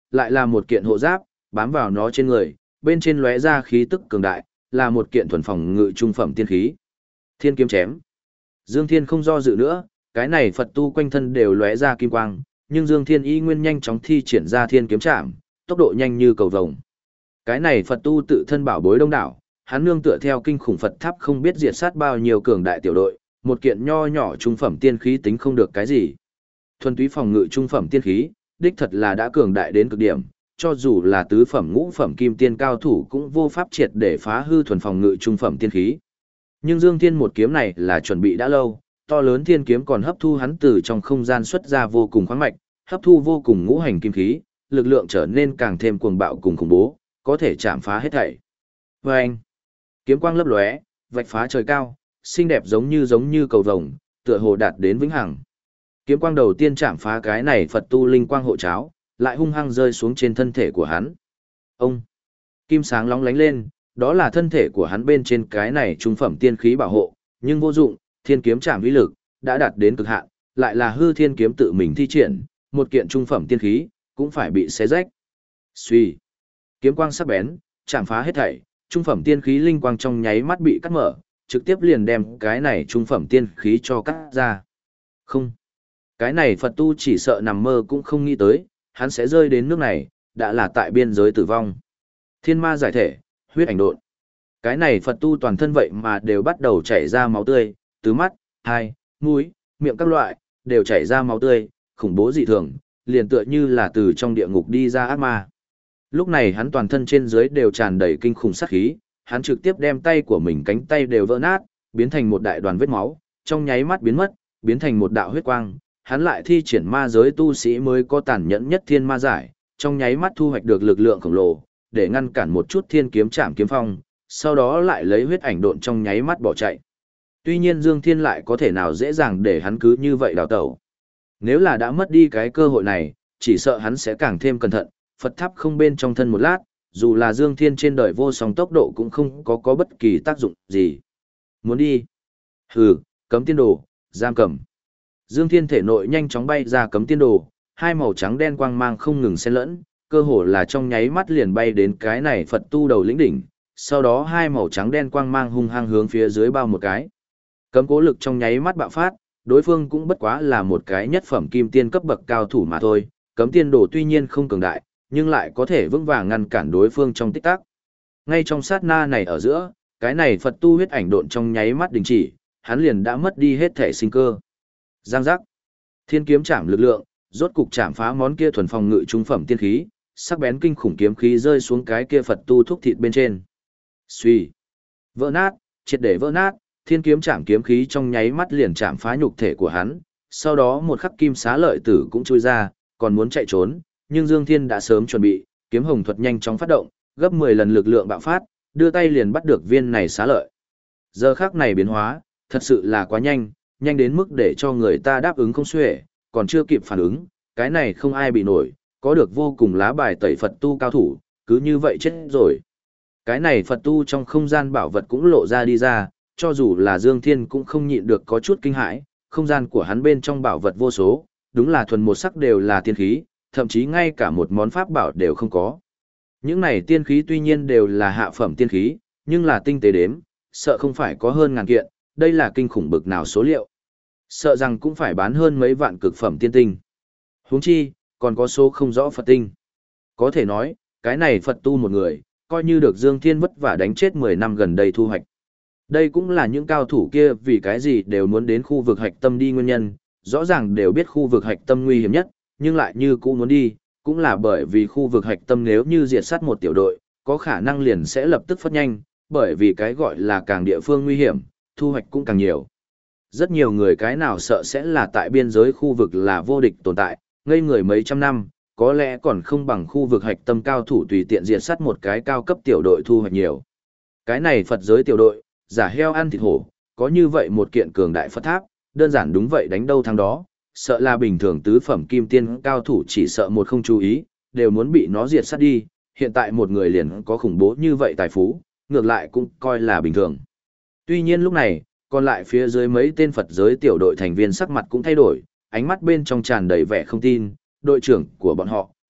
lại là một kiện hộ giáp, bám vào nó trên người, bên trên lóe ra khí tức cường đại, là một kiện thuần phòng ngự trung phẩm tiên khí. Thiên kiếm chém. Dương Thiên không do dự nữa, cái này Phật tu quanh thân đều lóe ra kim quang, nhưng Dương Thiên y nguyên nhanh chóng thi triển ra thiên kiếm chạm, tốc độ nhanh như cầu vồng. Cái này Phật tu tự thân bảo bối đông đảo, hắn nương tựa theo kinh khủng Phật tháp không biết diệt sát bao nhiêu cường đại tiểu đội, một kiện nho nhỏ trung phẩm tiên khí tính không được cái gì. Thuần túy phòng ngự trung phẩm tiên khí, đích thật là đã cường đại đến cực điểm, cho dù là tứ phẩm ngũ phẩm kim tiên cao thủ cũng vô pháp triệt để phá hư thuần phòng ngự trung phẩm tiên khí. Nhưng Dương Thiên một kiếm này là chuẩn bị đã lâu, to lớn thiên kiếm còn hấp thu hắn từ trong không gian xuất ra vô cùng khoáng mạch, hấp thu vô cùng ngũ hành kim khí, lực lượng trở nên càng thêm cuồng bạo cùng khủng bố, có thể chạm phá hết thảy. Và anh, kiếm quang lấp lóe, vạch phá trời cao, xinh đẹp giống như cầu vồng, tựa hồ đạt đến vĩnh hằng. Kiếm quang đầu tiên chạm phá cái này Phật tu linh quang hộ cháo, lại hung hăng rơi xuống trên thân thể của hắn. Ông, kim sáng lóng lánh lên, đó là thân thể của hắn bên trên cái này trung phẩm tiên khí bảo hộ, nhưng vô dụng, thiên kiếm chạm uy lực đã đạt đến cực hạn, lại là hư thiên kiếm tự mình thi triển, một kiện trung phẩm tiên khí cũng phải bị xé rách. Suy, kiếm quang sắc bén, chạm phá hết thảy, trung phẩm tiên khí linh quang trong nháy mắt bị cắt mở, trực tiếp liền đem cái này trung phẩm tiên khí cho cắt ra. Không, cái này Phật tu chỉ sợ nằm mơ cũng không nghĩ tới, hắn sẽ rơi đến nước này, đã là tại biên giới tử vong. Thiên ma giải thể, huyết ảnh độn. Cái này Phật tu toàn thân vậy mà đều bắt đầu chảy ra máu tươi, từ mắt, hai, mũi, miệng các loại, đều chảy ra máu tươi, khủng bố dị thường, liền tựa như là từ trong địa ngục đi ra ác ma. Lúc này hắn toàn thân trên dưới đều tràn đầy kinh khủng sát khí, hắn trực tiếp đem tay của mình cánh tay đều vỡ nát, biến thành một đại đoàn vết máu, trong nháy mắt biến mất, biến thành một đạo huyết quang. Hắn lại thi triển ma giới tu sĩ mới có tàn nhẫn nhất thiên ma giải, trong nháy mắt thu hoạch được lực lượng khổng lồ, để ngăn cản một chút thiên kiếm chạm kiếm phong, sau đó lại lấy huyết ảnh độn trong nháy mắt bỏ chạy. Tuy nhiên Dương Thiên lại có thể nào dễ dàng để hắn cứ như vậy đào tẩu. Nếu là đã mất đi cái cơ hội này, chỉ sợ hắn sẽ càng thêm cẩn thận, Phật tháp không bên trong thân một lát, dù là Dương Thiên trên đời vô song tốc độ cũng không có bất kỳ tác dụng gì. Muốn đi? Hừ, cấm tiên đồ, giam cầm. Dương Thiên thể nội nhanh chóng bay ra cấm tiên đồ, hai màu trắng đen quang mang không ngừng xen lẫn, cơ hồ là trong nháy mắt liền bay đến cái này Phật tu đầu lĩnh đỉnh, sau đó hai màu trắng đen quang mang hung hăng hướng phía dưới bao một cái. Cấm cố lực trong nháy mắt bạo phát, đối phương cũng bất quá là một cái nhất phẩm kim tiên cấp bậc cao thủ mà thôi, cấm tiên đồ tuy nhiên không cường đại, nhưng lại có thể vững vàng ngăn cản đối phương trong tích tắc. Ngay trong sát na này ở giữa, cái này Phật tu huyết ảnh độn trong nháy mắt đình chỉ, hắn liền đã mất đi hết thể sinh cơ. Giang giác. Thiên kiếm chạm lực lượng, rốt cục chạm phá món kia thuần phòng ngự trung phẩm tiên khí, sắc bén kinh khủng kiếm khí rơi xuống cái kia Phật tu thúc thịt bên trên. Suy. Vỡ nát, triệt để vỡ nát, thiên kiếm chạm kiếm khí trong nháy mắt liền chạm phá nhục thể của hắn, sau đó một khắc kim xá lợi tử cũng chui ra, còn muốn chạy trốn, nhưng Dương Thiên đã sớm chuẩn bị, kiếm hồng thuật nhanh chóng phát động, gấp 10 lần lực lượng bạo phát, đưa tay liền bắt được viên này xá lợi. Giờ khắc này biến hóa, thật sự là quá nhanh, nhanh đến mức để cho người ta đáp ứng không xuể, còn chưa kịp phản ứng, cái này không ai bị nổi, có được vô cùng lá bài tẩy Phật tu cao thủ, cứ như vậy chết rồi. Cái này Phật tu trong không gian bảo vật cũng lộ ra đi ra, cho dù là Dương Thiên cũng không nhịn được có chút kinh hãi, không gian của hắn bên trong bảo vật vô số, đúng là thuần một sắc đều là tiên khí, thậm chí ngay cả một món pháp bảo đều không có. Những này tiên khí tuy nhiên đều là hạ phẩm tiên khí, nhưng là tinh tế đếm, sợ không phải có hơn ngàn kiện, đây là kinh khủng bực nào số liệu. Sợ rằng cũng phải bán hơn mấy vạn cực phẩm tiên tinh. Huống chi, còn có số không rõ Phật tinh. Có thể nói, cái này Phật tu một người, coi như được Dương Thiên vất vả đánh chết 10 năm gần đây thu hoạch. Đây cũng là những cao thủ kia vì cái gì đều muốn đến khu vực hạch tâm đi nguyên nhân, rõ ràng đều biết khu vực hạch tâm nguy hiểm nhất, nhưng lại như cũ muốn đi, cũng là bởi vì khu vực hạch tâm nếu như diệt sát một tiểu đội, có khả năng liền sẽ lập tức phất nhanh, bởi vì cái gọi là càng địa phương nguy hiểm, thu hoạch cũng càng nhiều. Rất nhiều người cái nào sợ sẽ là tại biên giới khu vực là vô địch tồn tại, ngây người mấy trăm năm, có lẽ còn không bằng khu vực hạch tâm cao thủ tùy tiện diệt sát một cái cao cấp tiểu đội thu hoạch nhiều. Cái này Phật giới tiểu đội, giả heo ăn thịt hổ, có như vậy một kiện cường đại Phật tháp, đơn giản đúng vậy đánh đâu thắng đó, sợ là bình thường tứ phẩm kim tiên cao thủ chỉ sợ một không chú ý, đều muốn bị nó diệt sát đi, hiện tại một người liền có khủng bố như vậy tài phú, ngược lại cũng coi là bình thường. Tuy nhiên lúc này, còn lại phía dưới mấy tên Phật giới tiểu đội thành viên sắc mặt cũng thay đổi, ánh mắt bên trong tràn đầy vẻ không tin, đội trưởng của bọn họ,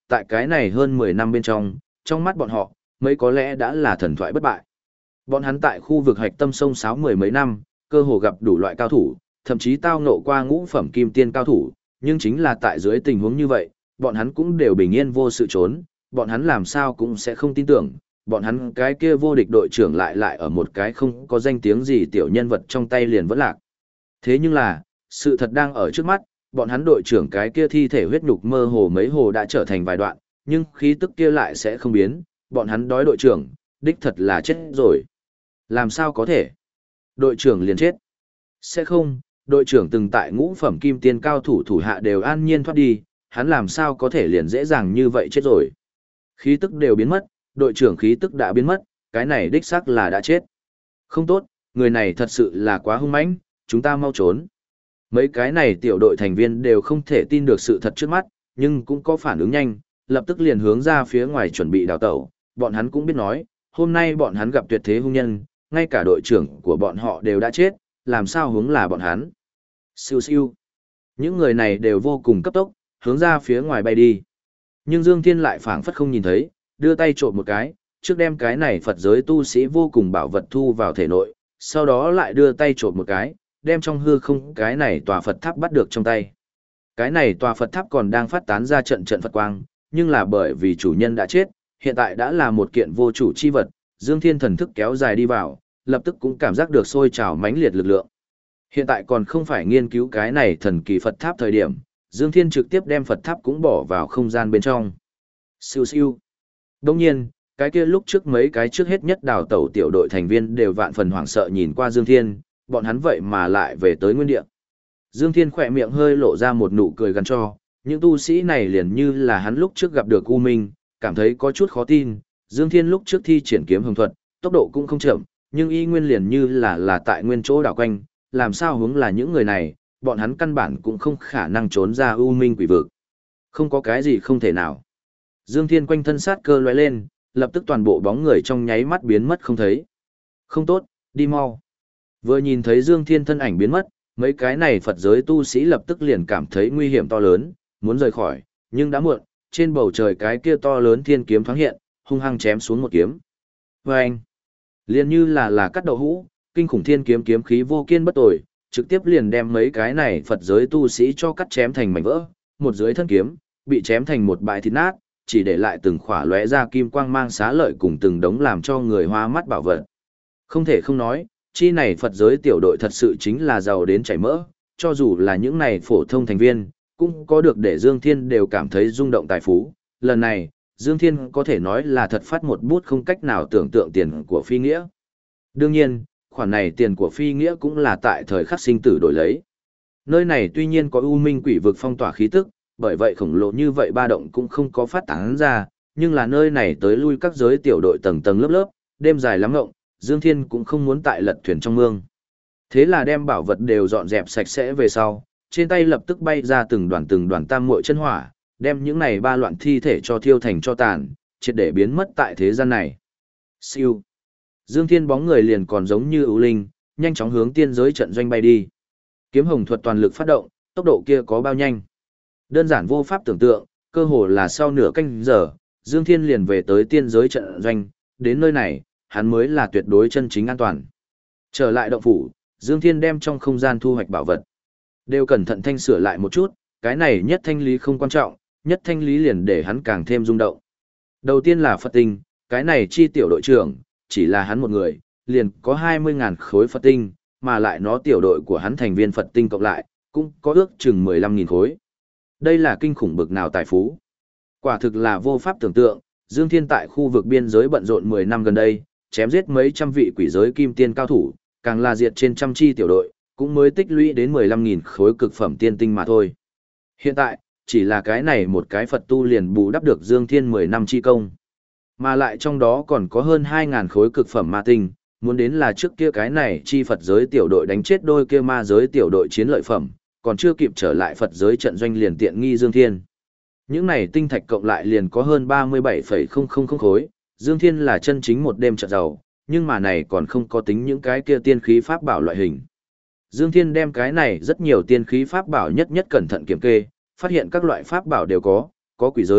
tại cái này hơn 10 năm bên trong mắt bọn họ, mấy có lẽ đã là thần thoại bất bại. Bọn hắn tại khu vực hạch tâm sông sáo mười mấy năm, cơ hồ gặp đủ loại cao thủ, thậm chí tao ngộ qua ngũ phẩm kim tiên cao thủ, nhưng chính là tại dưới tình huống như vậy, bọn hắn cũng đều bình yên vô sự trốn, bọn hắn làm sao cũng sẽ không tin tưởng, bọn hắn cái kia vô địch đội trưởng lại ở một cái không có danh tiếng gì tiểu nhân vật trong tay liền vẫn lạc. Thế nhưng là, sự thật đang ở trước mắt, bọn hắn đội trưởng cái kia thi thể huyết nhục mơ hồ mấy hồ đã trở thành vài đoạn, nhưng khí tức kia lại sẽ không biến, bọn hắn đói đội trưởng, đích thật là chết rồi. Làm sao có thể? Đội trưởng liền chết. Sẽ không, đội trưởng từng tại ngũ phẩm kim tiên cao thủ thủ hạ đều an nhiên thoát đi, hắn làm sao có thể liền dễ dàng như vậy chết rồi. Khí tức đều biến mất, đội trưởng khí tức đã biến mất, cái này đích xác là đã chết. Không tốt, người này thật sự là quá hung mãnh, chúng ta mau trốn. Mấy cái này tiểu đội thành viên đều không thể tin được sự thật trước mắt, nhưng cũng có phản ứng nhanh, lập tức liền hướng ra phía ngoài chuẩn bị đào tẩu. Bọn hắn cũng biết nói, hôm nay bọn hắn gặp tuyệt thế hung nhân, ngay cả đội trưởng của bọn họ đều đã chết, làm sao hướng là bọn hắn. Siêu siêu. Những người này đều vô cùng cấp tốc, hướng ra phía ngoài bay đi. Nhưng Dương Thiên lại phảng phất không nhìn thấy, đưa tay trộm một cái, trước đem cái này Phật giới tu sĩ vô cùng bảo vật thu vào thể nội, sau đó lại đưa tay trộm một cái, đem trong hư không cái này tòa Phật tháp bắt được trong tay. Cái này tòa Phật tháp còn đang phát tán ra trận trận Phật quang, nhưng là bởi vì chủ nhân đã chết, hiện tại đã là một kiện vô chủ chi vật, Dương Thiên thần thức kéo dài đi vào, lập tức cũng cảm giác được sôi trào mãnh liệt lực lượng. Hiện tại còn không phải nghiên cứu cái này thần kỳ Phật tháp thời điểm, Dương Thiên trực tiếp đem Phật tháp cũng bỏ vào không gian bên trong. Siêu siêu. Đồng nhiên, cái kia lúc trước mấy cái trước hết nhất đào tẩu tiểu đội thành viên đều vạn phần hoảng sợ nhìn qua Dương Thiên, bọn hắn vậy mà lại về tới nguyên địa. Dương Thiên khỏe miệng hơi lộ ra một nụ cười gằn cho, những tu sĩ này liền như là hắn lúc trước gặp được U Minh, cảm thấy có chút khó tin. Dương Thiên lúc trước thi triển kiếm hồng thuật, tốc độ cũng không chậm, nhưng y nguyên liền như là tại nguyên chỗ đảo quanh, làm sao hướng là những người này, bọn hắn căn bản cũng không khả năng trốn ra U Minh quỷ vực. Không có cái gì không thể nào. Dương Thiên quanh thân sát cơ lóe lên, lập tức toàn bộ bóng người trong nháy mắt biến mất không thấy. Không tốt, đi mau. Vừa nhìn thấy Dương Thiên thân ảnh biến mất, mấy cái này Phật giới tu sĩ lập tức liền cảm thấy nguy hiểm to lớn, muốn rời khỏi, nhưng đã muộn, trên bầu trời cái kia to lớn thiên kiếm thoáng hiện, hung hăng chém xuống một kiếm. Vâng! Liền như là cắt đậu hũ, kinh khủng thiên kiếm kiếm khí vô kiên bất tồi, trực tiếp liền đem mấy cái này Phật giới tu sĩ cho cắt chém thành mảnh vỡ, một dưới thân kiếm, bị chém thành một bãi thịt nát, chỉ để lại từng khỏa lóe ra kim quang mang xá lợi cùng từng đống làm cho người hoa mắt bảo vật. Không thể không nói, chi này Phật giới tiểu đội thật sự chính là giàu đến chảy mỡ, cho dù là những này phổ thông thành viên, cũng có được để Dương Thiên đều cảm thấy rung động tài phú. Lần này, Dương Thiên có thể nói là thật phát một bút không cách nào tưởng tượng tiền của phi nghĩa. Đương nhiên, khoản này tiền của phi nghĩa cũng là tại thời khắc sinh tử đổi lấy. Nơi này tuy nhiên có U Minh quỷ vực phong tỏa khí tức, bởi vậy khổng lồ như vậy ba động cũng không có phát tán ra, nhưng là nơi này tới lui các giới tiểu đội tầng tầng lớp lớp, đêm dài lắm ngộng, Dương Thiên cũng không muốn tại lật thuyền trong mương. Thế là đem bảo vật đều dọn dẹp sạch sẽ về sau, trên tay lập tức bay ra từng đoàn tam muội chân hỏa, đem những này ba loạn thi thể cho thiêu thành cho tàn, triệt để biến mất tại thế gian này. Siêu. Dương Thiên bóng người liền còn giống như ưu linh, nhanh chóng hướng tiên giới trận doanh bay đi. Kiếm hồng thuật toàn lực phát động, tốc độ kia có bao nhanh? Đơn giản vô pháp tưởng tượng, cơ hồ là sau nửa canh giờ, Dương Thiên liền về tới tiên giới trận doanh, đến nơi này, hắn mới là tuyệt đối chân chính an toàn. Trở lại động phủ, Dương Thiên đem trong không gian thu hoạch bảo vật. Đều cẩn thận thanh sửa lại một chút, cái này nhất thanh lý không quan trọng, nhất thanh lý liền để hắn càng thêm rung động. Đầu tiên là Phật tinh, cái này chi tiểu đội trưởng, chỉ là hắn một người, liền có 20.000 khối Phật tinh, mà lại nó tiểu đội của hắn thành viên Phật tinh cộng lại, cũng có ước chừng 15.000 khối. Đây là kinh khủng bực nào tài phú. Quả thực là vô pháp tưởng tượng, Dương Thiên tại khu vực biên giới bận rộn 10 năm gần đây, chém giết mấy trăm vị quỷ giới kim tiên cao thủ, càng là diệt trên trăm chi tiểu đội, cũng mới tích lũy đến 15.000 khối cực phẩm tiên tinh mà thôi. Hiện tại, chỉ là cái này một cái Phật tu liền bù đắp được Dương Thiên 10 năm chi công. Mà lại trong đó còn có hơn 2.000 khối cực phẩm ma tinh, muốn đến là trước kia cái này chi Phật giới tiểu đội đánh chết đôi kia ma giới tiểu đội chiến lợi phẩm, còn chưa kịp trở lại Phật giới trận doanh liền tiện nghi Dương Thiên. Những này tinh thạch cộng lại liền có hơn 37,000 khối, Dương Thiên là chân chính một đêm chợt giàu, nhưng mà này còn không có tính những cái kia tiên khí pháp bảo loại hình. Dương Thiên đem cái này rất nhiều tiên khí pháp bảo nhất nhất cẩn thận kiểm kê, phát hiện các loại pháp bảo đều có quỷ giới,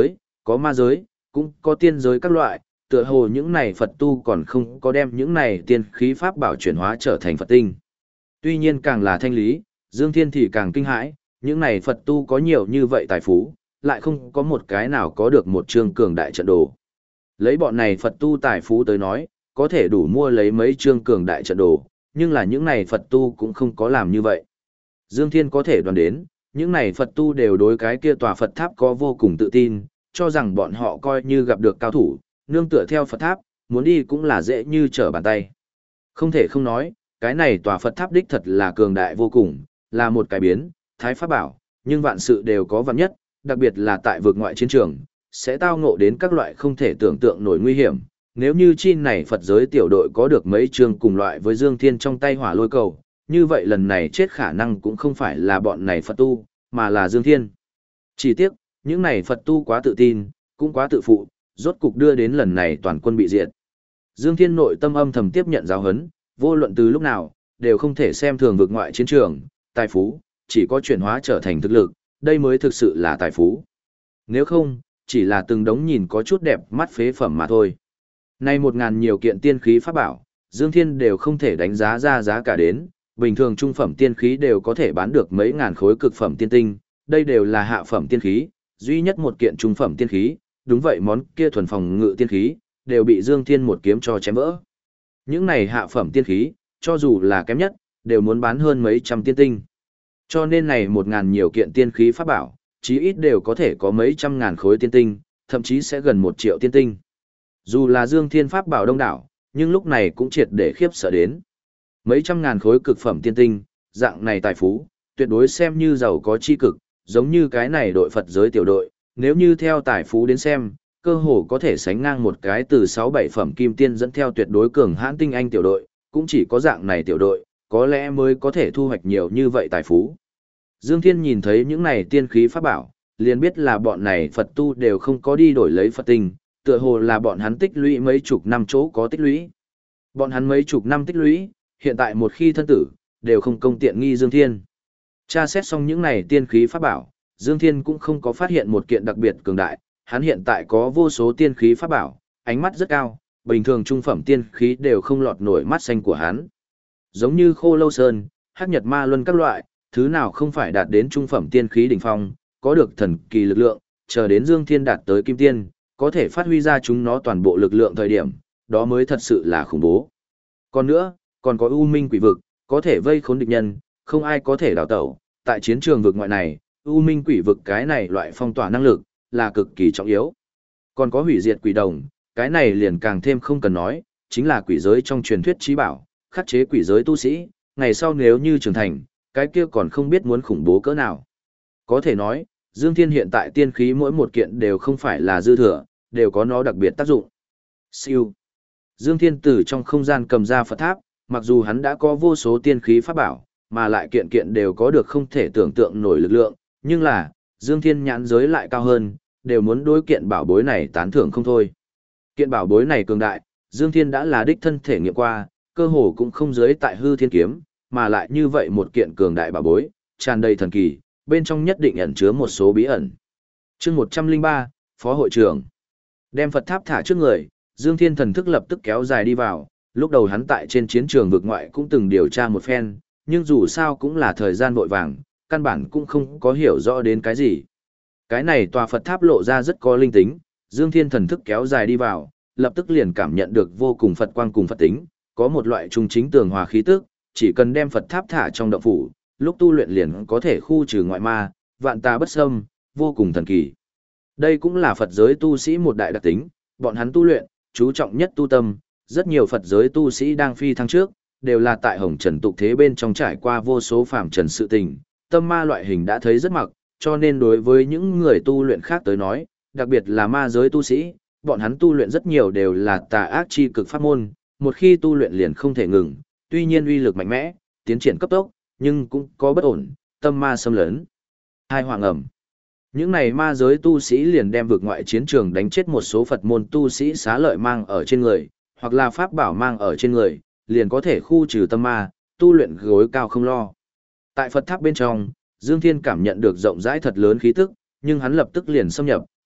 có ma giới, cũng có tiên giới các loại, tựa hồ những này Phật tu còn không có đem những này tiên khí pháp bảo chuyển hóa trở thành Phật tinh. Tuy nhiên càng là thanh lý, Dương Thiên thì càng kinh hãi, những này Phật tu có nhiều như vậy tài phú, lại không có một cái nào có được một chương cường đại trận đồ. Lấy bọn này Phật tu tài phú tới nói, có thể đủ mua lấy mấy chương cường đại trận đồ, nhưng là những này Phật tu cũng không có làm như vậy. Dương Thiên có thể đoán đến, những này Phật tu đều đối cái kia tòa Phật tháp có vô cùng tự tin, cho rằng bọn họ coi như gặp được cao thủ, nương tựa theo Phật tháp, muốn đi cũng là dễ như trở bàn tay. Không thể không nói, cái này tòa Phật tháp đích thật là cường đại vô cùng, là một cái biến, thái pháp bảo, nhưng vạn sự đều có vạn nhất, đặc biệt là tại vực ngoại chiến trường, sẽ tao ngộ đến các loại không thể tưởng tượng nổi nguy hiểm. Nếu như chi này Phật giới tiểu đội có được mấy chương cùng loại với Dương Thiên trong tay hỏa lôi cầu, như vậy lần này chết khả năng cũng không phải là bọn này Phật tu, mà là Dương Thiên. Chỉ tiếc, những này Phật tu quá tự tin, cũng quá tự phụ, rốt cục đưa đến lần này toàn quân bị diệt. Dương Thiên nội tâm âm thầm tiếp nhận giáo huấn, vô luận từ lúc nào, đều không thể xem thường vực ngoại chiến trường, tài phú, chỉ có chuyển hóa trở thành thực lực, đây mới thực sự là tài phú. Nếu không, chỉ là từng đống nhìn có chút đẹp mắt phế phẩm mà thôi. Nay 1000 nhiều kiện tiên khí pháp bảo, Dương Thiên đều không thể đánh giá ra giá cả đến, bình thường trung phẩm tiên khí đều có thể bán được mấy ngàn khối cực phẩm tiên tinh, đây đều là hạ phẩm tiên khí, duy nhất một kiện trung phẩm tiên khí, đúng vậy món kia thuần phòng ngự tiên khí, đều bị Dương Thiên một kiếm cho chém vỡ. Những này hạ phẩm tiên khí, cho dù là kém nhất, đều muốn bán hơn mấy trăm tiên tinh. Cho nên này 1000 nhiều kiện tiên khí pháp bảo, chí ít đều có thể có mấy trăm ngàn khối tiên tinh, thậm chí sẽ gần 1 triệu tiên tinh. Dù là Dương Thiên pháp bảo đông đảo, nhưng lúc này cũng triệt để khiếp sợ đến. Mấy trăm ngàn khối cực phẩm tiên tinh, dạng này tài phú, tuyệt đối xem như giàu có chi cực, giống như cái này đội Phật giới tiểu đội, nếu như theo tài phú đến xem, cơ hồ có thể sánh ngang một cái từ 6-7 phẩm kim tiên dẫn theo tuyệt đối cường hãn tinh anh tiểu đội, cũng chỉ có dạng này tiểu đội, có lẽ mới có thể thu hoạch nhiều như vậy tài phú. Dương Thiên nhìn thấy những này tiên khí pháp bảo, liền biết là bọn này Phật tu đều không có đi đổi lấy Phật tinh, tựa hồ là bọn hắn tích lũy mấy chục năm chỗ có tích lũy. Bọn hắn mấy chục năm tích lũy, hiện tại một khi thân tử, đều không công tiện nghi Dương Thiên. Tra xét xong những này tiên khí pháp bảo, Dương Thiên cũng không có phát hiện một kiện đặc biệt cường đại, hắn hiện tại có vô số tiên khí pháp bảo, ánh mắt rất cao, bình thường trung phẩm tiên khí đều không lọt nổi mắt xanh của hắn. Giống như Khô Lâu Sơn, Hắc Nhật Ma Luân các loại, thứ nào không phải đạt đến trung phẩm tiên khí đỉnh phong, có được thần kỳ lực lượng, chờ đến Dương Thiên đạt tới kim tiên, có thể phát huy ra chúng nó toàn bộ lực lượng thời điểm, đó mới thật sự là khủng bố. Còn nữa, còn có U Minh Quỷ Vực, có thể vây khốn địch nhân, không ai có thể đào tẩu, tại chiến trường vực ngoại này, U Minh Quỷ Vực cái này loại phong tỏa năng lực, là cực kỳ trọng yếu. Còn có hủy diệt quỷ đồng, cái này liền càng thêm không cần nói, chính là quỷ giới trong truyền thuyết trí bảo, khắc chế quỷ giới tu sĩ, ngày sau nếu như trưởng thành, cái kia còn không biết muốn khủng bố cỡ nào. Có thể nói, Dương Thiên hiện tại tiên khí mỗi một kiện đều không phải là dư thừa, đều có nó đặc biệt tác dụng. Siêu. Dương Thiên từ trong không gian cầm ra Phật tháp, mặc dù hắn đã có vô số tiên khí pháp bảo, mà lại kiện kiện đều có được không thể tưởng tượng nổi lực lượng, nhưng là, Dương Thiên nhãn giới lại cao hơn, đều muốn đối kiện bảo bối này tán thưởng không thôi. Kiện bảo bối này cường đại, Dương Thiên đã là đích thân thể nghiệm qua, cơ hồ cũng không giới tại hư thiên kiếm, mà lại như vậy một kiện cường đại bảo bối, tràn đầy thần kỳ, bên trong nhất định ẩn chứa một số bí ẩn. Chương 103, Phó hội trưởng. Đem Phật tháp thả trước người, Dương Thiên thần thức lập tức kéo dài đi vào, lúc đầu hắn tại trên chiến trường vực ngoại cũng từng điều tra một phen, nhưng dù sao cũng là thời gian vội vàng, căn bản cũng không có hiểu rõ đến cái gì. Cái này tòa Phật tháp lộ ra rất có linh tính, Dương Thiên thần thức kéo dài đi vào, lập tức liền cảm nhận được vô cùng Phật quang cùng Phật tính, có một loại trung chính tường hòa khí tức, chỉ cần đem Phật tháp thả trong động phủ, lúc tu luyện liền có thể khu trừ ngoại ma, vạn tà bất xâm, vô cùng thần kỳ. Đây cũng là Phật giới tu sĩ một đại đặc tính, bọn hắn tu luyện, chú trọng nhất tu tâm, rất nhiều Phật giới tu sĩ đang phi thăng trước, đều là tại hồng trần tục thế bên trong trải qua vô số phàm trần sự tình, tâm ma loại hình đã thấy rất mặc, cho nên đối với những người tu luyện khác tới nói, đặc biệt là ma giới tu sĩ, bọn hắn tu luyện rất nhiều đều là tà ác chi cực pháp môn, một khi tu luyện liền không thể ngừng, tuy nhiên uy lực mạnh mẽ, tiến triển cấp tốc, nhưng cũng có bất ổn, tâm ma xâm lấn. Hai hoàng ẩm. Những này ma giới tu sĩ liền đem vực ngoại chiến trường đánh chết một số Phật môn tu sĩ xá lợi mang ở trên người, hoặc là pháp bảo mang ở trên người, liền có thể khu trừ tâm ma, tu luyện gối cao không lo. Tại Phật tháp bên trong, Dương Thiên cảm nhận được rộng rãi thật lớn khí tức, nhưng hắn lập tức liền xâm nhập,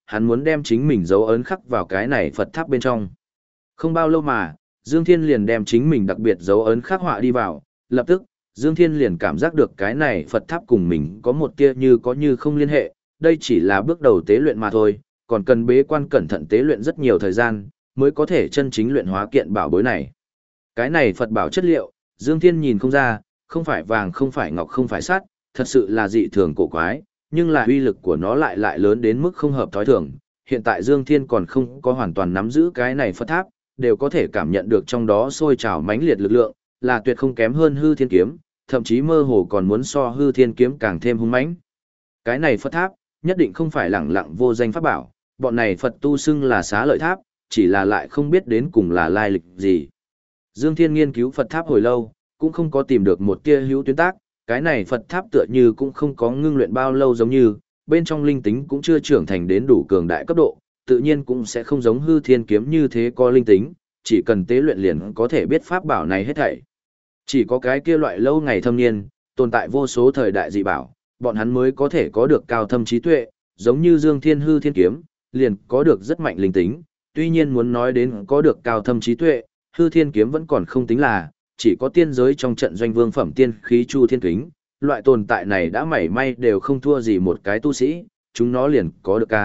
hắn muốn đem chính mình dấu ấn khắc vào cái này Phật tháp bên trong. Không bao lâu mà, Dương Thiên liền đem chính mình đặc biệt dấu ấn khắc họa đi vào, lập tức, Dương Thiên liền cảm giác được cái này Phật tháp cùng mình có một tia như có như không liên hệ, đây chỉ là bước đầu tế luyện mà thôi, còn cần bế quan cẩn thận tế luyện rất nhiều thời gian, mới có thể chân chính luyện hóa kiện bảo bối này. Cái này Phật bảo chất liệu, Dương Thiên nhìn không ra, không phải vàng không phải ngọc không phải sắt, thật sự là dị thường cổ quái, nhưng là uy lực của nó lại lớn đến mức không hợp thói thường. Hiện tại Dương Thiên còn không có hoàn toàn nắm giữ cái này Phật tháp, đều có thể cảm nhận được trong đó sôi trào mãnh liệt lực lượng, là tuyệt không kém hơn hư thiên kiếm, thậm chí mơ hồ còn muốn so hư thiên kiếm càng thêm hung mãnh. Cái này Phật tháp, nhất định không phải lẳng lặng vô danh pháp bảo, bọn này Phật tu xưng là Xá Lợi Tháp, chỉ là lại không biết đến cùng là lai lịch gì. Dương Thiên nghiên cứu Phật tháp hồi lâu, cũng không có tìm được một tia hữu tuyến tác, cái này Phật tháp tựa như cũng không có ngưng luyện bao lâu giống như, bên trong linh tính cũng chưa trưởng thành đến đủ cường đại cấp độ, tự nhiên cũng sẽ không giống hư thiên kiếm như thế có linh tính, chỉ cần tế luyện liền có thể biết pháp bảo này hết thảy. Chỉ có cái kia loại lâu ngày thâm niên, tồn tại vô số thời đại dị bảo, bọn hắn mới có thể có được cao thâm trí tuệ, giống như Dương Thiên hư thiên kiếm, liền có được rất mạnh linh tính, tuy nhiên muốn nói đến có được cao thâm trí tuệ, hư thiên kiếm vẫn còn không tính là, chỉ có tiên giới trong trận doanh vương phẩm tiên khí chu thiên kính, loại tồn tại này đã mảy may đều không thua gì một cái tu sĩ, chúng nó liền có được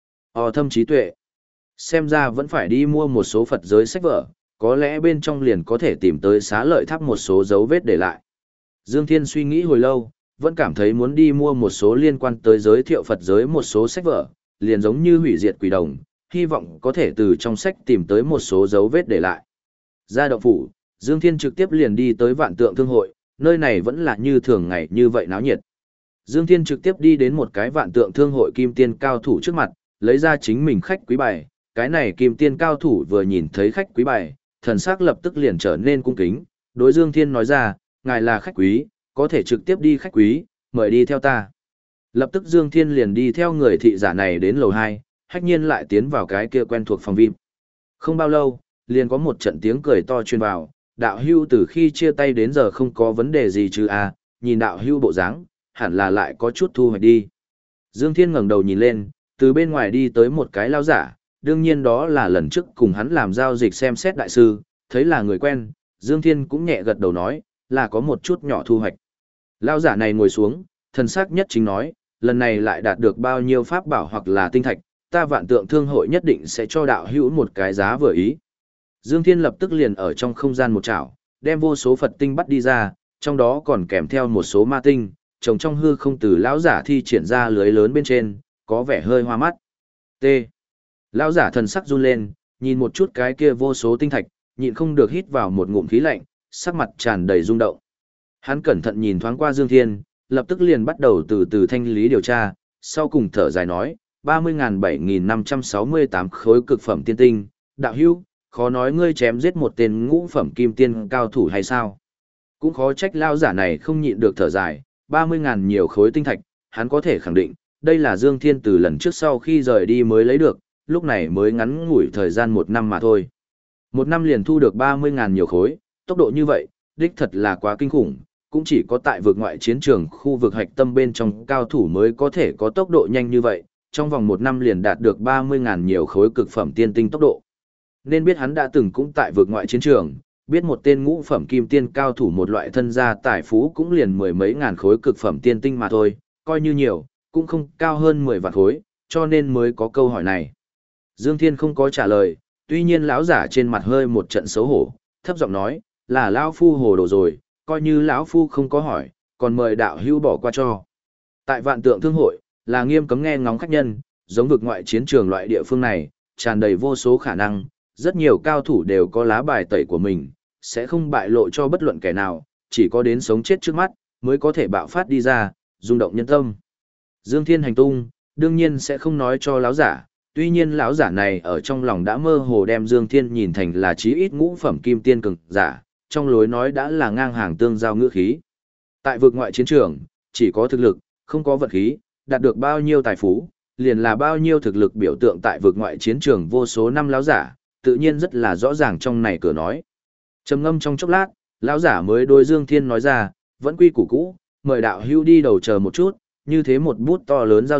thâm trí tuệ. Xem ra vẫn phải đi mua một số Phật giới sách vở, có lẽ bên trong liền có thể tìm tới Xá Lợi Tháp một số dấu vết để lại. Dương Thiên suy nghĩ hồi lâu, vẫn cảm thấy muốn đi mua một số liên quan tới giới thiệu Phật giới một số sách vở, liền giống như hủy diệt quỷ đồng, hy vọng có thể từ trong sách tìm tới một số dấu vết để lại. Ra động phủ, Dương Thiên trực tiếp liền đi tới Vạn Tượng Thương hội, nơi này vẫn là như thường ngày như vậy náo nhiệt. Dương Thiên trực tiếp đi đến một cái Vạn Tượng Thương hội kim tiên cao thủ trước mặt, lấy ra chính mình khách quý bài, cái này kim tiên cao thủ vừa nhìn thấy khách quý bài, thần sắc lập tức liền trở nên cung kính, đối Dương Thiên nói ra, ngài là khách quý, có thể trực tiếp đi khách quý, mời đi theo ta. Lập tức Dương Thiên liền đi theo người thị giả này đến lầu 2, hách nhiên lại tiến vào cái kia quen thuộc phòng VIP. Không bao lâu, liền có một trận tiếng cười to truyền vào, đạo hưu từ khi chia tay đến giờ không có vấn đề gì chứ à, nhìn đạo hưu bộ dáng, hẳn là lại có chút thu hoạch đi. Dương Thiên ngẩng đầu nhìn lên, từ bên ngoài đi tới một cái lao giả, đương nhiên đó là lần trước cùng hắn làm giao dịch xem xét đại sư, thấy là người quen, Dương Thiên cũng nhẹ gật đầu nói, là có một chút nhỏ thu hoạch. Lao giả này ngồi xuống, thần sắc nhất chính nói, lần này lại đạt được bao nhiêu pháp bảo hoặc là tinh thạch, ta Vạn Tượng Thương hội nhất định sẽ cho đạo hữu một cái giá vừa ý. Dương Thiên lập tức liền ở trong không gian một chảo, đem vô số Phật tinh bắt đi ra, trong đó còn kèm theo một số ma tinh, trồng trong hư không từ lão giả thi triển ra lưới lớn bên trên, có vẻ hơi hoa mắt. T. Lão giả thần sắc run lên, nhìn một chút cái kia vô số tinh thạch, nhịn không được hít vào một ngụm khí lạnh, sắc mặt tràn đầy rung động. Hắn cẩn thận nhìn thoáng qua Dương Thiên, lập tức liền bắt đầu từ từ thanh lý điều tra, sau cùng thở dài nói, 30.7568 khối cực phẩm tiên tinh, đạo hữu, khó nói ngươi chém giết một tên ngũ phẩm kim tiên cao thủ hay sao? Cũng khó trách lao giả này không nhịn được thở dài, 30.000 nhiều khối tinh thạch, hắn có thể khẳng định, đây là Dương Thiên từ lần trước sau khi rời đi mới lấy được, lúc này mới ngắn ngủi thời gian 1 năm mà thôi. 1 năm liền thu được 30.000 nhiều khối, tốc độ như vậy, đích thật là quá kinh khủng, cũng chỉ có tại vực ngoại chiến trường khu vực hạch tâm bên trong cao thủ mới có thể có tốc độ nhanh như vậy, trong vòng 1 năm liền đạt được 30.000 nhiều khối cực phẩm tiên tinh tốc độ. Nên biết hắn đã từng cũng tại vực ngoại chiến trường, biết một tên ngũ phẩm kim tiên cao thủ một loại thân gia tài phú cũng liền 10 mấy ngàn khối cực phẩm tiên tinh mà thôi, coi như nhiều, cũng không cao hơn 10 vạn khối, cho nên mới có câu hỏi này. Dương Thiên không có trả lời, tuy nhiên lão giả trên mặt hơi một trận xấu hổ, thấp giọng nói, là lão phu hồ đồ rồi, coi như lão phu không có hỏi, còn mời đạo hữu bỏ qua cho. Tại Vạn Tượng Thương hội, là nghiêm cấm nghe ngóng khách nhân, giống vực ngoại chiến trường loại địa phương này, tràn đầy vô số khả năng, rất nhiều cao thủ đều có lá bài tẩy của mình, sẽ không bại lộ cho bất luận kẻ nào, chỉ có đến sống chết trước mắt, mới có thể bạo phát đi ra, rung động nhân tâm. Dương Thiên hành tung, đương nhiên sẽ không nói cho lão giả, tuy nhiên lão giả này ở trong lòng đã mơ hồ đem Dương Thiên nhìn thành là chí ít ngũ phẩm kim tiên cường giả, trong lối nói đã là ngang hàng tương giao ngữ khí. Tại vực ngoại chiến trường, chỉ có thực lực, không có vật khí, đạt được bao nhiêu tài phú, liền là bao nhiêu thực lực biểu tượng tại vực ngoại chiến trường vô số năm lão giả, tự nhiên rất là rõ ràng trong này cửa nói. Trầm ngâm trong chốc lát, lão giả mới đối Dương Thiên nói ra, vẫn quy củ cũ, mời đạo hữu đi đầu chờ một chút, như thế một bút to lớn giao dịch,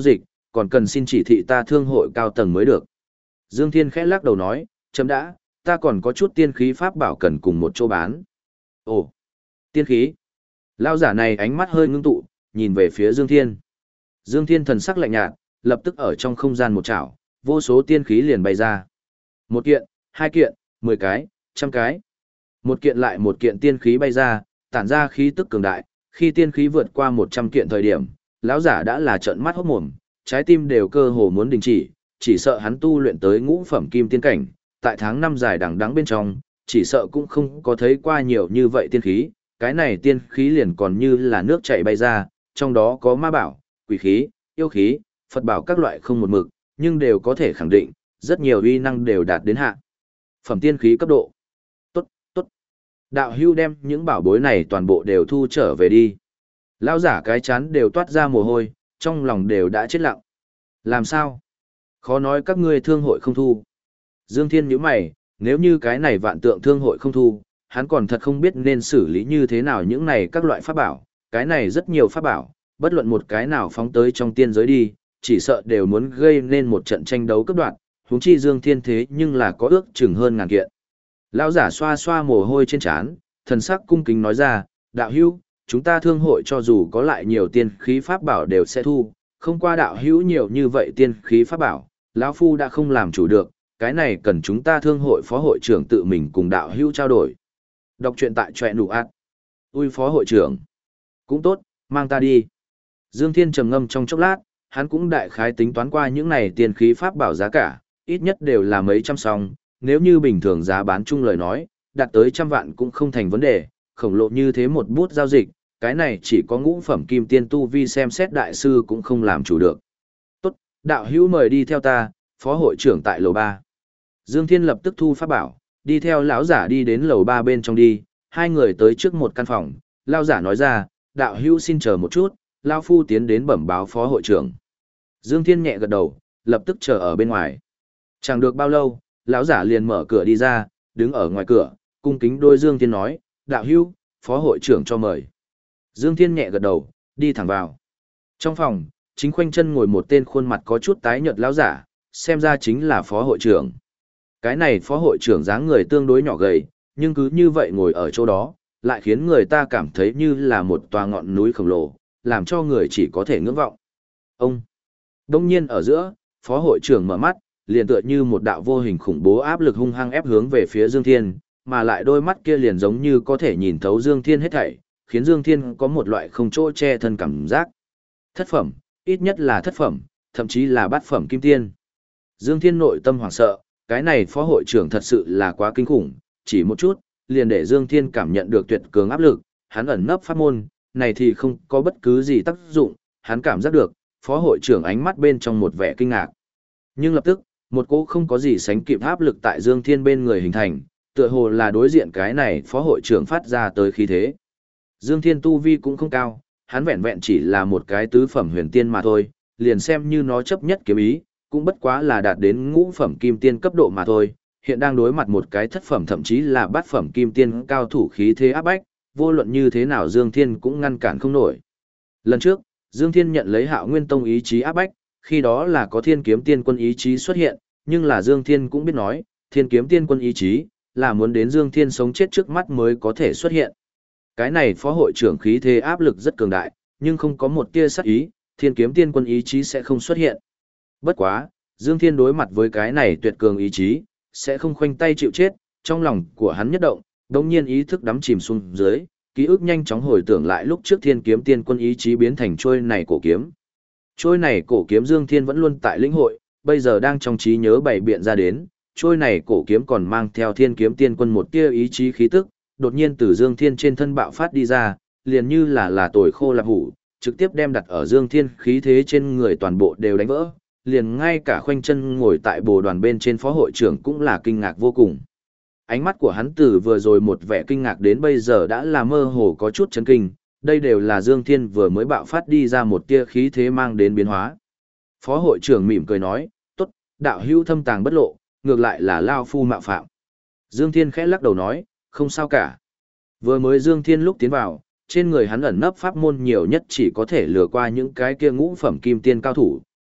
còn cần xin chỉ thị ta thương hội cao tầng mới được. Dương Thiên khẽ lắc đầu nói, chấm đã, ta còn có chút tiên khí pháp bảo cần cùng một chỗ bán. Ồ, tiên khí. Lão giả này ánh mắt hơi ngưng tụ, nhìn về phía Dương Thiên. Dương Thiên thần sắc lạnh nhạt, lập tức ở trong không gian một chảo, vô số tiên khí liền bay ra. Một kiện, hai kiện, 10 cái, trăm cái. Một kiện lại một kiện tiên khí bay ra, tản ra khí tức cường đại, khi tiên khí vượt qua 100 kiện thời điểm, lão giả đã là trợn mắt hốt mồm, trái tim đều cơ hồ muốn đình chỉ sợ hắn tu luyện tới ngũ phẩm kim tiên cảnh, tại tháng năm dài đằng đẵng bên trong, chỉ sợ cũng không có thấy qua nhiều như vậy tiên khí, cái này tiên khí liền còn như là nước chảy bay ra, trong đó có ma bảo, quỷ khí, yêu khí, Phật bảo các loại không một mực, nhưng đều có thể khẳng định, rất nhiều uy năng đều đạt đến hạ phẩm tiên khí cấp độ. Tốt, tốt. Đạo hưu đem những bảo bối này toàn bộ đều thu trở về đi. Lão giả cái chán đều toát ra mồ hôi, trong lòng đều đã chết lặng. Làm sao? Khó nói các ngươi thương hội không thu. Dương Thiên nhíu mày, nếu như cái này vạn tượng thương hội không thu, hắn còn thật không biết nên xử lý như thế nào những này các loại pháp bảo. Cái này rất nhiều pháp bảo, bất luận một cái nào phóng tới trong tiên giới đi, chỉ sợ đều muốn gây nên một trận tranh đấu cấp đoạn, huống chi Dương Thiên thế nhưng là có ước chừng hơn ngàn kiện. Lão giả xoa xoa mồ hôi trên trán, thần sắc cung kính nói ra, đạo hữu, chúng ta thương hội cho dù có lại nhiều tiên khí pháp bảo đều sẽ thu, không qua đạo hữu nhiều như vậy tiên khí pháp bảo, lão phu đã không làm chủ được, cái này cần chúng ta thương hội phó hội trưởng tự mình cùng đạo hữu trao đổi. Đọc truyện tại truyện đủ ạt. Ui phó hội trưởng. Cũng tốt, mang ta đi. Dương Thiên trầm ngâm trong chốc lát, hắn cũng đại khái tính toán qua những này tiên khí pháp bảo giá cả, ít nhất đều là mấy trăm song, nếu như bình thường giá bán chung lời nói, đạt tới 100 vạn cũng không thành vấn đề, khổng lồ như thế một bút giao dịch, cái này chỉ có ngũ phẩm kim tiên tu vi xem xét đại sư cũng không làm chủ được. Tốt, đạo hữu mời đi theo ta, phó hội trưởng tại lầu 3. Dương Thiên lập tức thu pháp bảo, đi theo lão giả đi đến lầu 3 bên trong đi, hai người tới trước một căn phòng, lão giả nói ra, đạo hữu xin chờ một chút, lão phu tiến đến bẩm báo phó hội trưởng. Dương Thiên nhẹ gật đầu, lập tức chờ ở bên ngoài. Chẳng được bao lâu, lão giả liền mở cửa đi ra, đứng ở ngoài cửa, cung kính đôi Dương Thiên nói, đạo hữu, phó hội trưởng cho mời. Dương Thiên nhẹ gật đầu, đi thẳng vào. Trong phòng, chính khoanh chân ngồi một tên khuôn mặt có chút tái nhợt lão giả, xem ra chính là phó hội trưởng. Cái này phó hội trưởng dáng người tương đối nhỏ gầy, nhưng cứ như vậy ngồi ở chỗ đó, lại khiến người ta cảm thấy như là một tòa ngọn núi khổng lồ, làm cho người chỉ có thể ngưỡng vọng. Ông! Đông nhiên ở giữa, phó hội trưởng mở mắt, liền tựa như một đạo vô hình khủng bố áp lực hung hăng ép hướng về phía Dương Thiên, mà lại đôi mắt kia liền giống như có thể nhìn thấu Dương Thiên hết thảy, khiến Dương Thiên có một loại không chỗ che thân cảm giác. Thất phẩm, ít nhất là thất phẩm, thậm chí là bát phẩm kim tiên. Dương Thiên nội tâm hoảng sợ, cái này phó hội trưởng thật sự là quá kinh khủng, chỉ một chút, liền để Dương Thiên cảm nhận được tuyệt cường áp lực, hắn ẩn nấp pháp môn, này thì không có bất cứ gì tác dụng, hắn cảm giác được, phó hội trưởng ánh mắt bên trong một vẻ kinh ngạc. Nhưng lập tức, một cỗ không có gì sánh kịp áp lực tại Dương Thiên bên người hình thành, tựa hồ là đối diện cái này phó hội trưởng phát ra tới khí thế. Dương Thiên tu vi cũng không cao, hắn vẹn vẹn chỉ là một cái tứ phẩm huyền tiên mà thôi, liền xem như nó chấp nhất kiếm ý, cũng bất quá là đạt đến ngũ phẩm kim tiên cấp độ mà thôi, hiện đang đối mặt một cái thất phẩm thậm chí là bát phẩm kim tiên cao thủ khí thế áp bách, vô luận như thế nào Dương Thiên cũng ngăn cản không nổi. Lần trước, Dương Thiên nhận lấy Hạo Nguyên Tông ý chí áp bách, khi đó là có Thiên Kiếm Tiên Quân ý chí xuất hiện, nhưng là Dương Thiên cũng biết nói, Thiên Kiếm Tiên Quân ý chí là muốn đến Dương Thiên sống chết trước mắt mới có thể xuất hiện. Cái này phó hội trưởng khí thế áp lực rất cường đại, nhưng không có một tia sát ý, Thiên Kiếm Tiên Quân ý chí sẽ không xuất hiện. Bất quá, Dương Thiên đối mặt với cái này tuyệt cường ý chí, sẽ không khoanh tay chịu chết, trong lòng của hắn nhất động, đống nhiên ý thức đắm chìm xuống dưới, ký ức nhanh chóng hồi tưởng lại lúc trước Thiên Kiếm Tiên Quân ý chí biến thành trôi này cổ kiếm. Trôi này cổ kiếm Dương Thiên vẫn luôn tại lĩnh hội, bây giờ đang trong trí nhớ bày biện ra đến, trôi này cổ kiếm còn mang theo Thiên Kiếm Tiên Quân một tia ý chí khí tức, đột nhiên từ Dương Thiên trên thân bạo phát đi ra, liền như là tồi khô lạp hủ, trực tiếp đem đặt ở Dương Thiên khí thế trên người toàn bộ đều đánh vỡ, liền ngay cả khoanh chân ngồi tại bồ đoàn bên trên phó hội trưởng cũng là kinh ngạc vô cùng. Ánh mắt của hắn từ vừa rồi một vẻ kinh ngạc đến bây giờ đã là mơ hồ có chút chấn kinh, đây đều là Dương Thiên vừa mới bạo phát đi ra một tia khí thế mang đến biến hóa. Phó hội trưởng mỉm cười nói, tốt, đạo hữu thâm tàng bất lộ, ngược lại là lao phu mạo phạm. Dương Thiên khẽ lắc đầu nói, không sao cả. Vừa mới Dương Thiên lúc tiến vào, trên người hắn ẩn nấp pháp môn nhiều nhất chỉ có thể lừa qua những cái kia ngũ phẩm kim tiên cao thủ,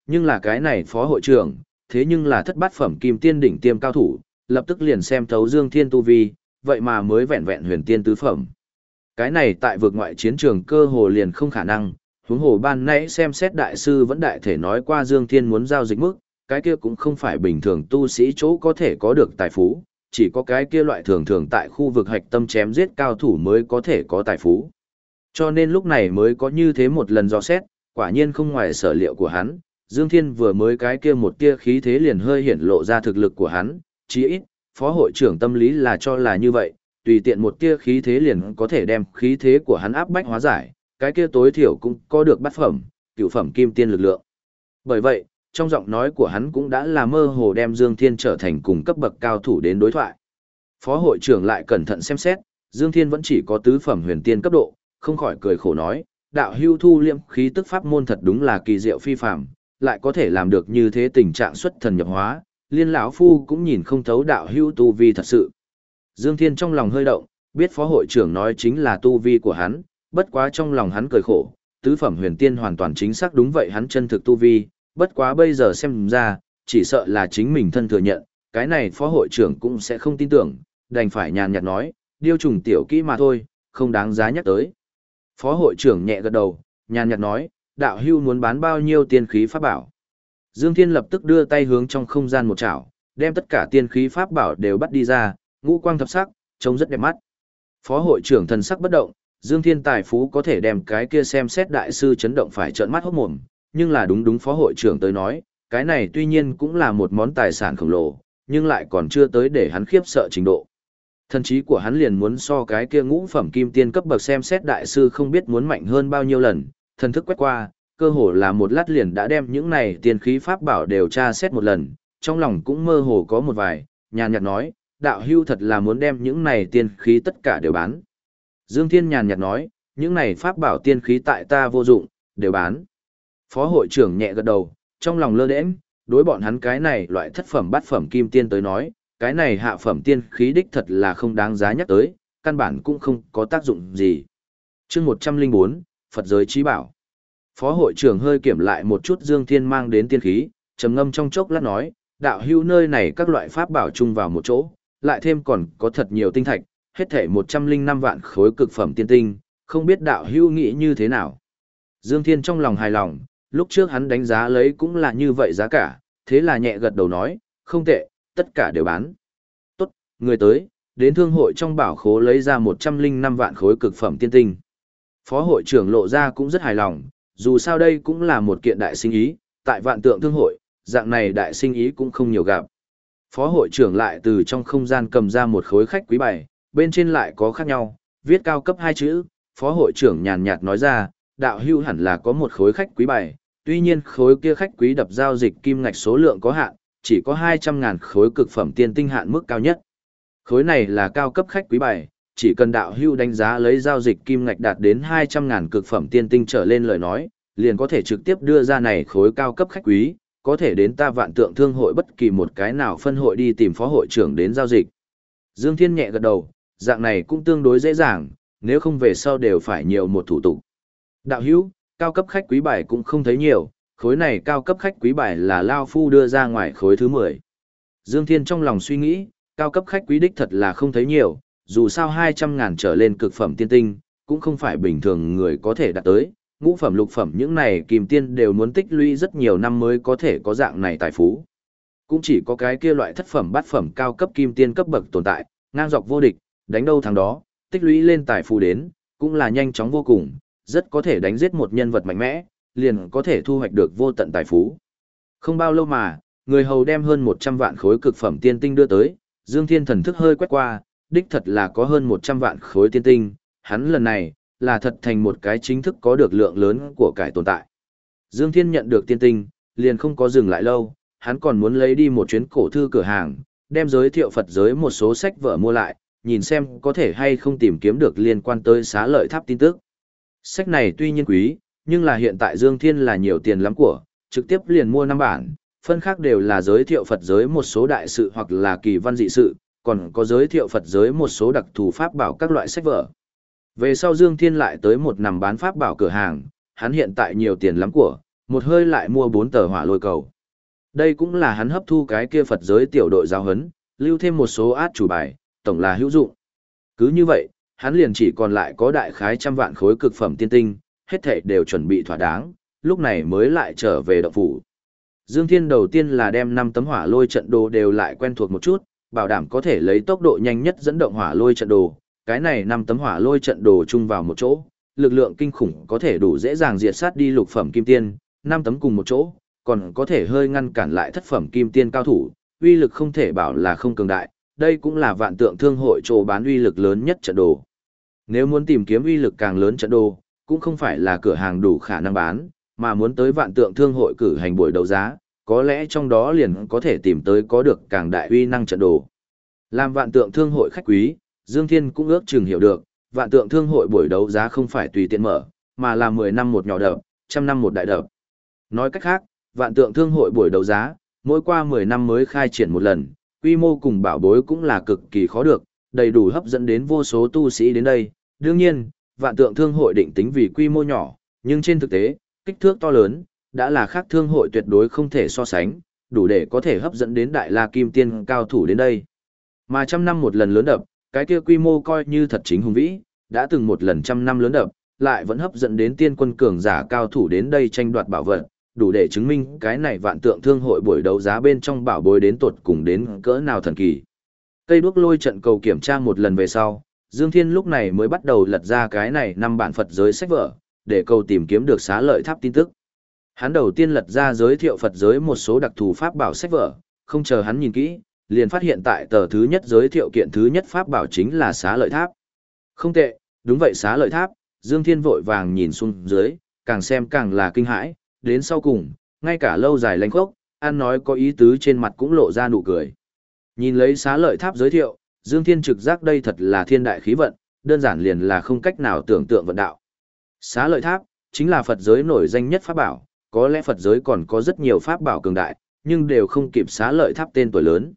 nhưng là cái này phó hội trưởng, thế nhưng là thất bát phẩm kim tiên đỉnh tiêm cao thủ, lập tức liền xem thấu Dương Thiên tu vi, vậy mà mới vẹn vẹn huyền tiên tứ phẩm. Cái này tại vực ngoại chiến trường cơ hồ liền không khả năng, huống hồ ban nãy xem xét đại sư vẫn đại thể nói qua Dương Thiên muốn giao dịch mức, cái kia cũng không phải bình thường tu sĩ chỗ có thể có được tài phú, chỉ có cái kia loại thường thường tại khu vực hạch tâm chém giết cao thủ mới có thể có tài phú. Cho nên lúc này mới có như thế một lần dò xét, quả nhiên không ngoài sở liệu của hắn, Dương Thiên vừa mới cái kia một tia khí thế liền hơi hiển lộ ra thực lực của hắn, chí ít, phó hội trưởng tâm lý là cho là như vậy, tùy tiện một tia khí thế liền có thể đem khí thế của hắn áp bách hóa giải, cái kia tối thiểu cũng có được bát phẩm, cửu phẩm kim tiên lực lượng. Bởi vậy, trong giọng nói của hắn cũng đã là mơ hồ đem Dương Thiên trở thành cùng cấp bậc cao thủ đến đối thoại. Phó hội trưởng lại cẩn thận xem xét, Dương Thiên vẫn chỉ có tứ phẩm huyền tiên cấp độ, không khỏi cười khổ nói, đạo hưu thu liệm khí tức pháp môn thật đúng là kỳ diệu phi phàm, lại có thể làm được như thế tình trạng xuất thần nhập hóa, liên lão phu cũng nhìn không thấu đạo hưu tu vi thật sự. Dương Thiên trong lòng hơi động, biết phó hội trưởng nói chính là tu vi của hắn, bất quá trong lòng hắn cười khổ, tứ phẩm huyền tiên hoàn toàn chính xác đúng vậy hắn chân thực tu vi, bất quá bây giờ xem ra, chỉ sợ là chính mình thân thừa nhận, cái này phó hội trưởng cũng sẽ không tin tưởng, đành phải nhàn nhạt nói, điêu trùng tiểu kỹ mà thôi, không đáng giá nhắc tới. Phó hội trưởng nhẹ gật đầu, nhàn nhạt nói, đạo hưu muốn bán bao nhiêu tiên khí pháp bảo. Dương Thiên lập tức đưa tay hướng trong không gian một chảo, đem tất cả tiên khí pháp bảo đều bắt đi ra, ngũ quang thập sắc, trông rất đẹp mắt. Phó hội trưởng thần sắc bất động, Dương Thiên tài phú có thể đem cái kia xem xét đại sư chấn động phải trợn mắt hốt mồm, nhưng là đúng phó hội trưởng tới nói, cái này tuy nhiên cũng là một món tài sản khổng lồ, nhưng lại còn chưa tới để hắn khiếp sợ trình độ. Thần trí của hắn liền muốn so cái kia ngũ phẩm kim tiên cấp bậc xem xét đại sư không biết muốn mạnh hơn bao nhiêu lần, thần thức quét qua, cơ hồ là một lát liền đã đem những này tiên khí pháp bảo đều tra xét một lần, trong lòng cũng mơ hồ có một vài, nhàn nhạt nói, đạo hưu thật là muốn đem những này tiên khí tất cả đều bán. Dương Thiên nhàn nhạt nói, những này pháp bảo tiên khí tại ta vô dụng, đều bán. Phó hội trưởng nhẹ gật đầu, trong lòng lơ đễnh, đối bọn hắn cái này loại thất phẩm bát phẩm kim tiên tới nói, cái này hạ phẩm tiên khí đích thật là không đáng giá nhắc tới, căn bản cũng không có tác dụng gì. Chương 104, Phật giới trí bảo. Phó hội trưởng hơi kiểm lại một chút Dương Thiên mang đến tiên khí, trầm ngâm trong chốc lát nói, đạo hữu nơi này các loại pháp bảo chung vào một chỗ, lại thêm còn có thật nhiều tinh thạch, hết thể 105 vạn khối cực phẩm tiên tinh, không biết đạo hữu nghĩ như thế nào. Dương Thiên trong lòng hài lòng, lúc trước hắn đánh giá lấy cũng là như vậy giá cả, thế là nhẹ gật đầu nói, không tệ, tất cả đều bán. Tốt, người tới, đến thương hội trong bảo khố lấy ra 105 vạn khối cực phẩm tiên tinh. Phó hội trưởng lộ ra cũng rất hài lòng, dù sao đây cũng là một kiện đại sinh ý, tại vạn tượng thương hội, dạng này đại sinh ý cũng không nhiều gặp. Phó hội trưởng lại từ trong không gian cầm ra một khối khách quý bài, bên trên lại có khác nhau, viết cao cấp 2 chữ, phó hội trưởng nhàn nhạt nói ra, đạo hưu hẳn là có một khối khách quý bài, tuy nhiên khối kia khách quý đập giao dịch kim ngạch số lượng có hạn, chỉ có 200.000 khối cực phẩm tiên tinh hạn mức cao nhất. Khối này là cao cấp khách quý bài, chỉ cần đạo hưu đánh giá lấy giao dịch kim ngạch đạt đến 200.000 cực phẩm tiên tinh trở lên lời nói, liền có thể trực tiếp đưa ra này khối cao cấp khách quý, có thể đến ta vạn tượng thương hội bất kỳ một cái nào phân hội đi tìm phó hội trưởng đến giao dịch. Dương Thiên nhẹ gật đầu, dạng này cũng tương đối dễ dàng, nếu không về sau đều phải nhiều một thủ tục. Đạo hữu, cao cấp khách quý bài cũng không thấy nhiều, khối này cao cấp khách quý bài là Lao Phu đưa ra ngoài khối thứ 10. Dương Thiên trong lòng suy nghĩ, cao cấp khách quý đích thật là không thấy nhiều, dù sao 200.000 trở lên cực phẩm tiên tinh, cũng không phải bình thường người có thể đạt tới, ngũ phẩm lục phẩm những này kim tiên đều muốn tích lũy rất nhiều năm mới có thể có dạng này tài phú. Cũng chỉ có cái kia loại thất phẩm bát phẩm cao cấp kim tiên cấp bậc tồn tại, ngang dọc vô địch, đánh đâu thắng đó, tích lũy lên tài phú đến, cũng là nhanh chóng vô cùng, rất có thể đánh giết một nhân vật mạnh mẽ, liền có thể thu hoạch được vô tận tài phú. Không bao lâu mà, người hầu đem hơn 100 vạn khối cực phẩm tiên tinh đưa tới, Dương Thiên thần thức hơi quét qua, đích thật là có hơn 100 vạn khối tiên tinh, hắn lần này, là thật thành một cái chính thức có được lượng lớn của cải tồn tại. Dương Thiên nhận được tiên tinh, liền không có dừng lại lâu, hắn còn muốn lấy đi một chuyến cổ thư cửa hàng, đem giới thiệu Phật giới một số sách vở mua lại, nhìn xem có thể hay không tìm kiếm được liên quan tới Xá Lợi Tháp tin tức. Sách này tuy nhiên quý, nhưng là hiện tại Dương Thiên là nhiều tiền lắm của, trực tiếp liền mua 5 bản, phân khác đều là giới thiệu Phật giới một số đại sự hoặc là kỳ văn dị sự, còn có giới thiệu Phật giới một số đặc thù pháp bảo các loại sách vở. Về sau Dương Thiên lại tới một nằm bán pháp bảo cửa hàng, hắn hiện tại nhiều tiền lắm của, một hơi lại mua 4 tờ hỏa lôi cầu. Đây cũng là hắn hấp thu cái kia Phật giới tiểu đội giáo huấn, lưu thêm một số át chủ bài, tổng là hữu dụng. Cứ như vậy, hắn liền chỉ còn lại có đại khái 100 vạn khối cực phẩm tiên tinh, hết thảy đều chuẩn bị thỏa đáng, lúc này mới lại trở về động phủ. Dương Thiên đầu tiên là đem 5 tấm hỏa lôi trận đồ đều lại quen thuộc một chút, bảo đảm có thể lấy tốc độ nhanh nhất dẫn động hỏa lôi trận đồ. Cái này 5 tấm hỏa lôi trận đồ chung vào một chỗ, lực lượng kinh khủng có thể đủ dễ dàng diệt sát đi lục phẩm kim tiên, 5 tấm cùng một chỗ, còn có thể hơi ngăn cản lại thất phẩm kim tiên cao thủ, uy lực không thể bảo là không cường đại, đây cũng là vạn tượng thương hội chỗ bán uy lực lớn nhất trận đồ. Nếu muốn tìm kiếm uy lực càng lớn trận đồ, cũng không phải là cửa hàng đủ khả năng bán, mà muốn tới vạn tượng thương hội cử hành buổi đấu giá, có lẽ trong đó liền có thể tìm tới có được càng đại uy năng trận đồ. Làm vạn tượng thương hội khách quý, Dương Thiên cũng ước chừng hiểu được, vạn tượng thương hội buổi đấu giá không phải tùy tiện mở, mà là 10 năm một nhỏ đập, 100 năm một đại đập. Nói cách khác, vạn tượng thương hội buổi đấu giá, mỗi qua 10 năm mới khai triển một lần, quy mô cùng bảo bối cũng là cực kỳ khó được, đầy đủ hấp dẫn đến vô số tu sĩ đến đây. Đương nhiên, vạn tượng thương hội định tính vì quy mô nhỏ, nhưng trên thực tế, kích thước to lớn, đã là khác thương hội tuyệt đối không thể so sánh, đủ để có thể hấp dẫn đến đại la kim tiên cao thủ đến đây. Mà 100 năm một lần lớn đập, cái kia quy mô coi như thật chính hùng vĩ, đã từng một lần 100 năm lớn đập, lại vẫn hấp dẫn đến tiên quân cường giả cao thủ đến đây tranh đoạt bảo vật, đủ để chứng minh cái này vạn tượng thương hội buổi đấu giá bên trong bảo bối đến tột cùng đến cỡ nào thần kỳ. Cây đuốc lôi trận cầu kiểm tra một lần về sau, Dương Thiên lúc này mới bắt đầu lật ra cái này 5 bản Phật giới sách vở, để cầu tìm kiếm được xá lợi tháp tin tức. Hắn đầu tiên lật ra giới thiệu Phật giới một số đặc thù pháp bảo sách vở, không chờ hắn nhìn kỹ, liền phát hiện tại tờ thứ nhất giới thiệu kiện thứ nhất pháp bảo chính là xá lợi tháp. Không tệ, đúng vậy xá lợi tháp, Dương Thiên vội vàng nhìn xuống dưới, càng xem càng là kinh hãi, đến sau cùng, ngay cả lâu dài lánh khốc, ăn nói có ý tứ trên mặt cũng lộ ra nụ cười. Nhìn lấy xá lợi tháp giới thiệu, Dương Thiên trực giác đây thật là thiên đại khí vận, đơn giản liền là không cách nào tưởng tượng vận đạo. Xá lợi tháp, chính là Phật giới nổi danh nhất pháp bảo, có lẽ Phật giới còn có rất nhiều pháp bảo cường đại, nhưng đều không kịp xá lợi tháp tên tuổi lớn.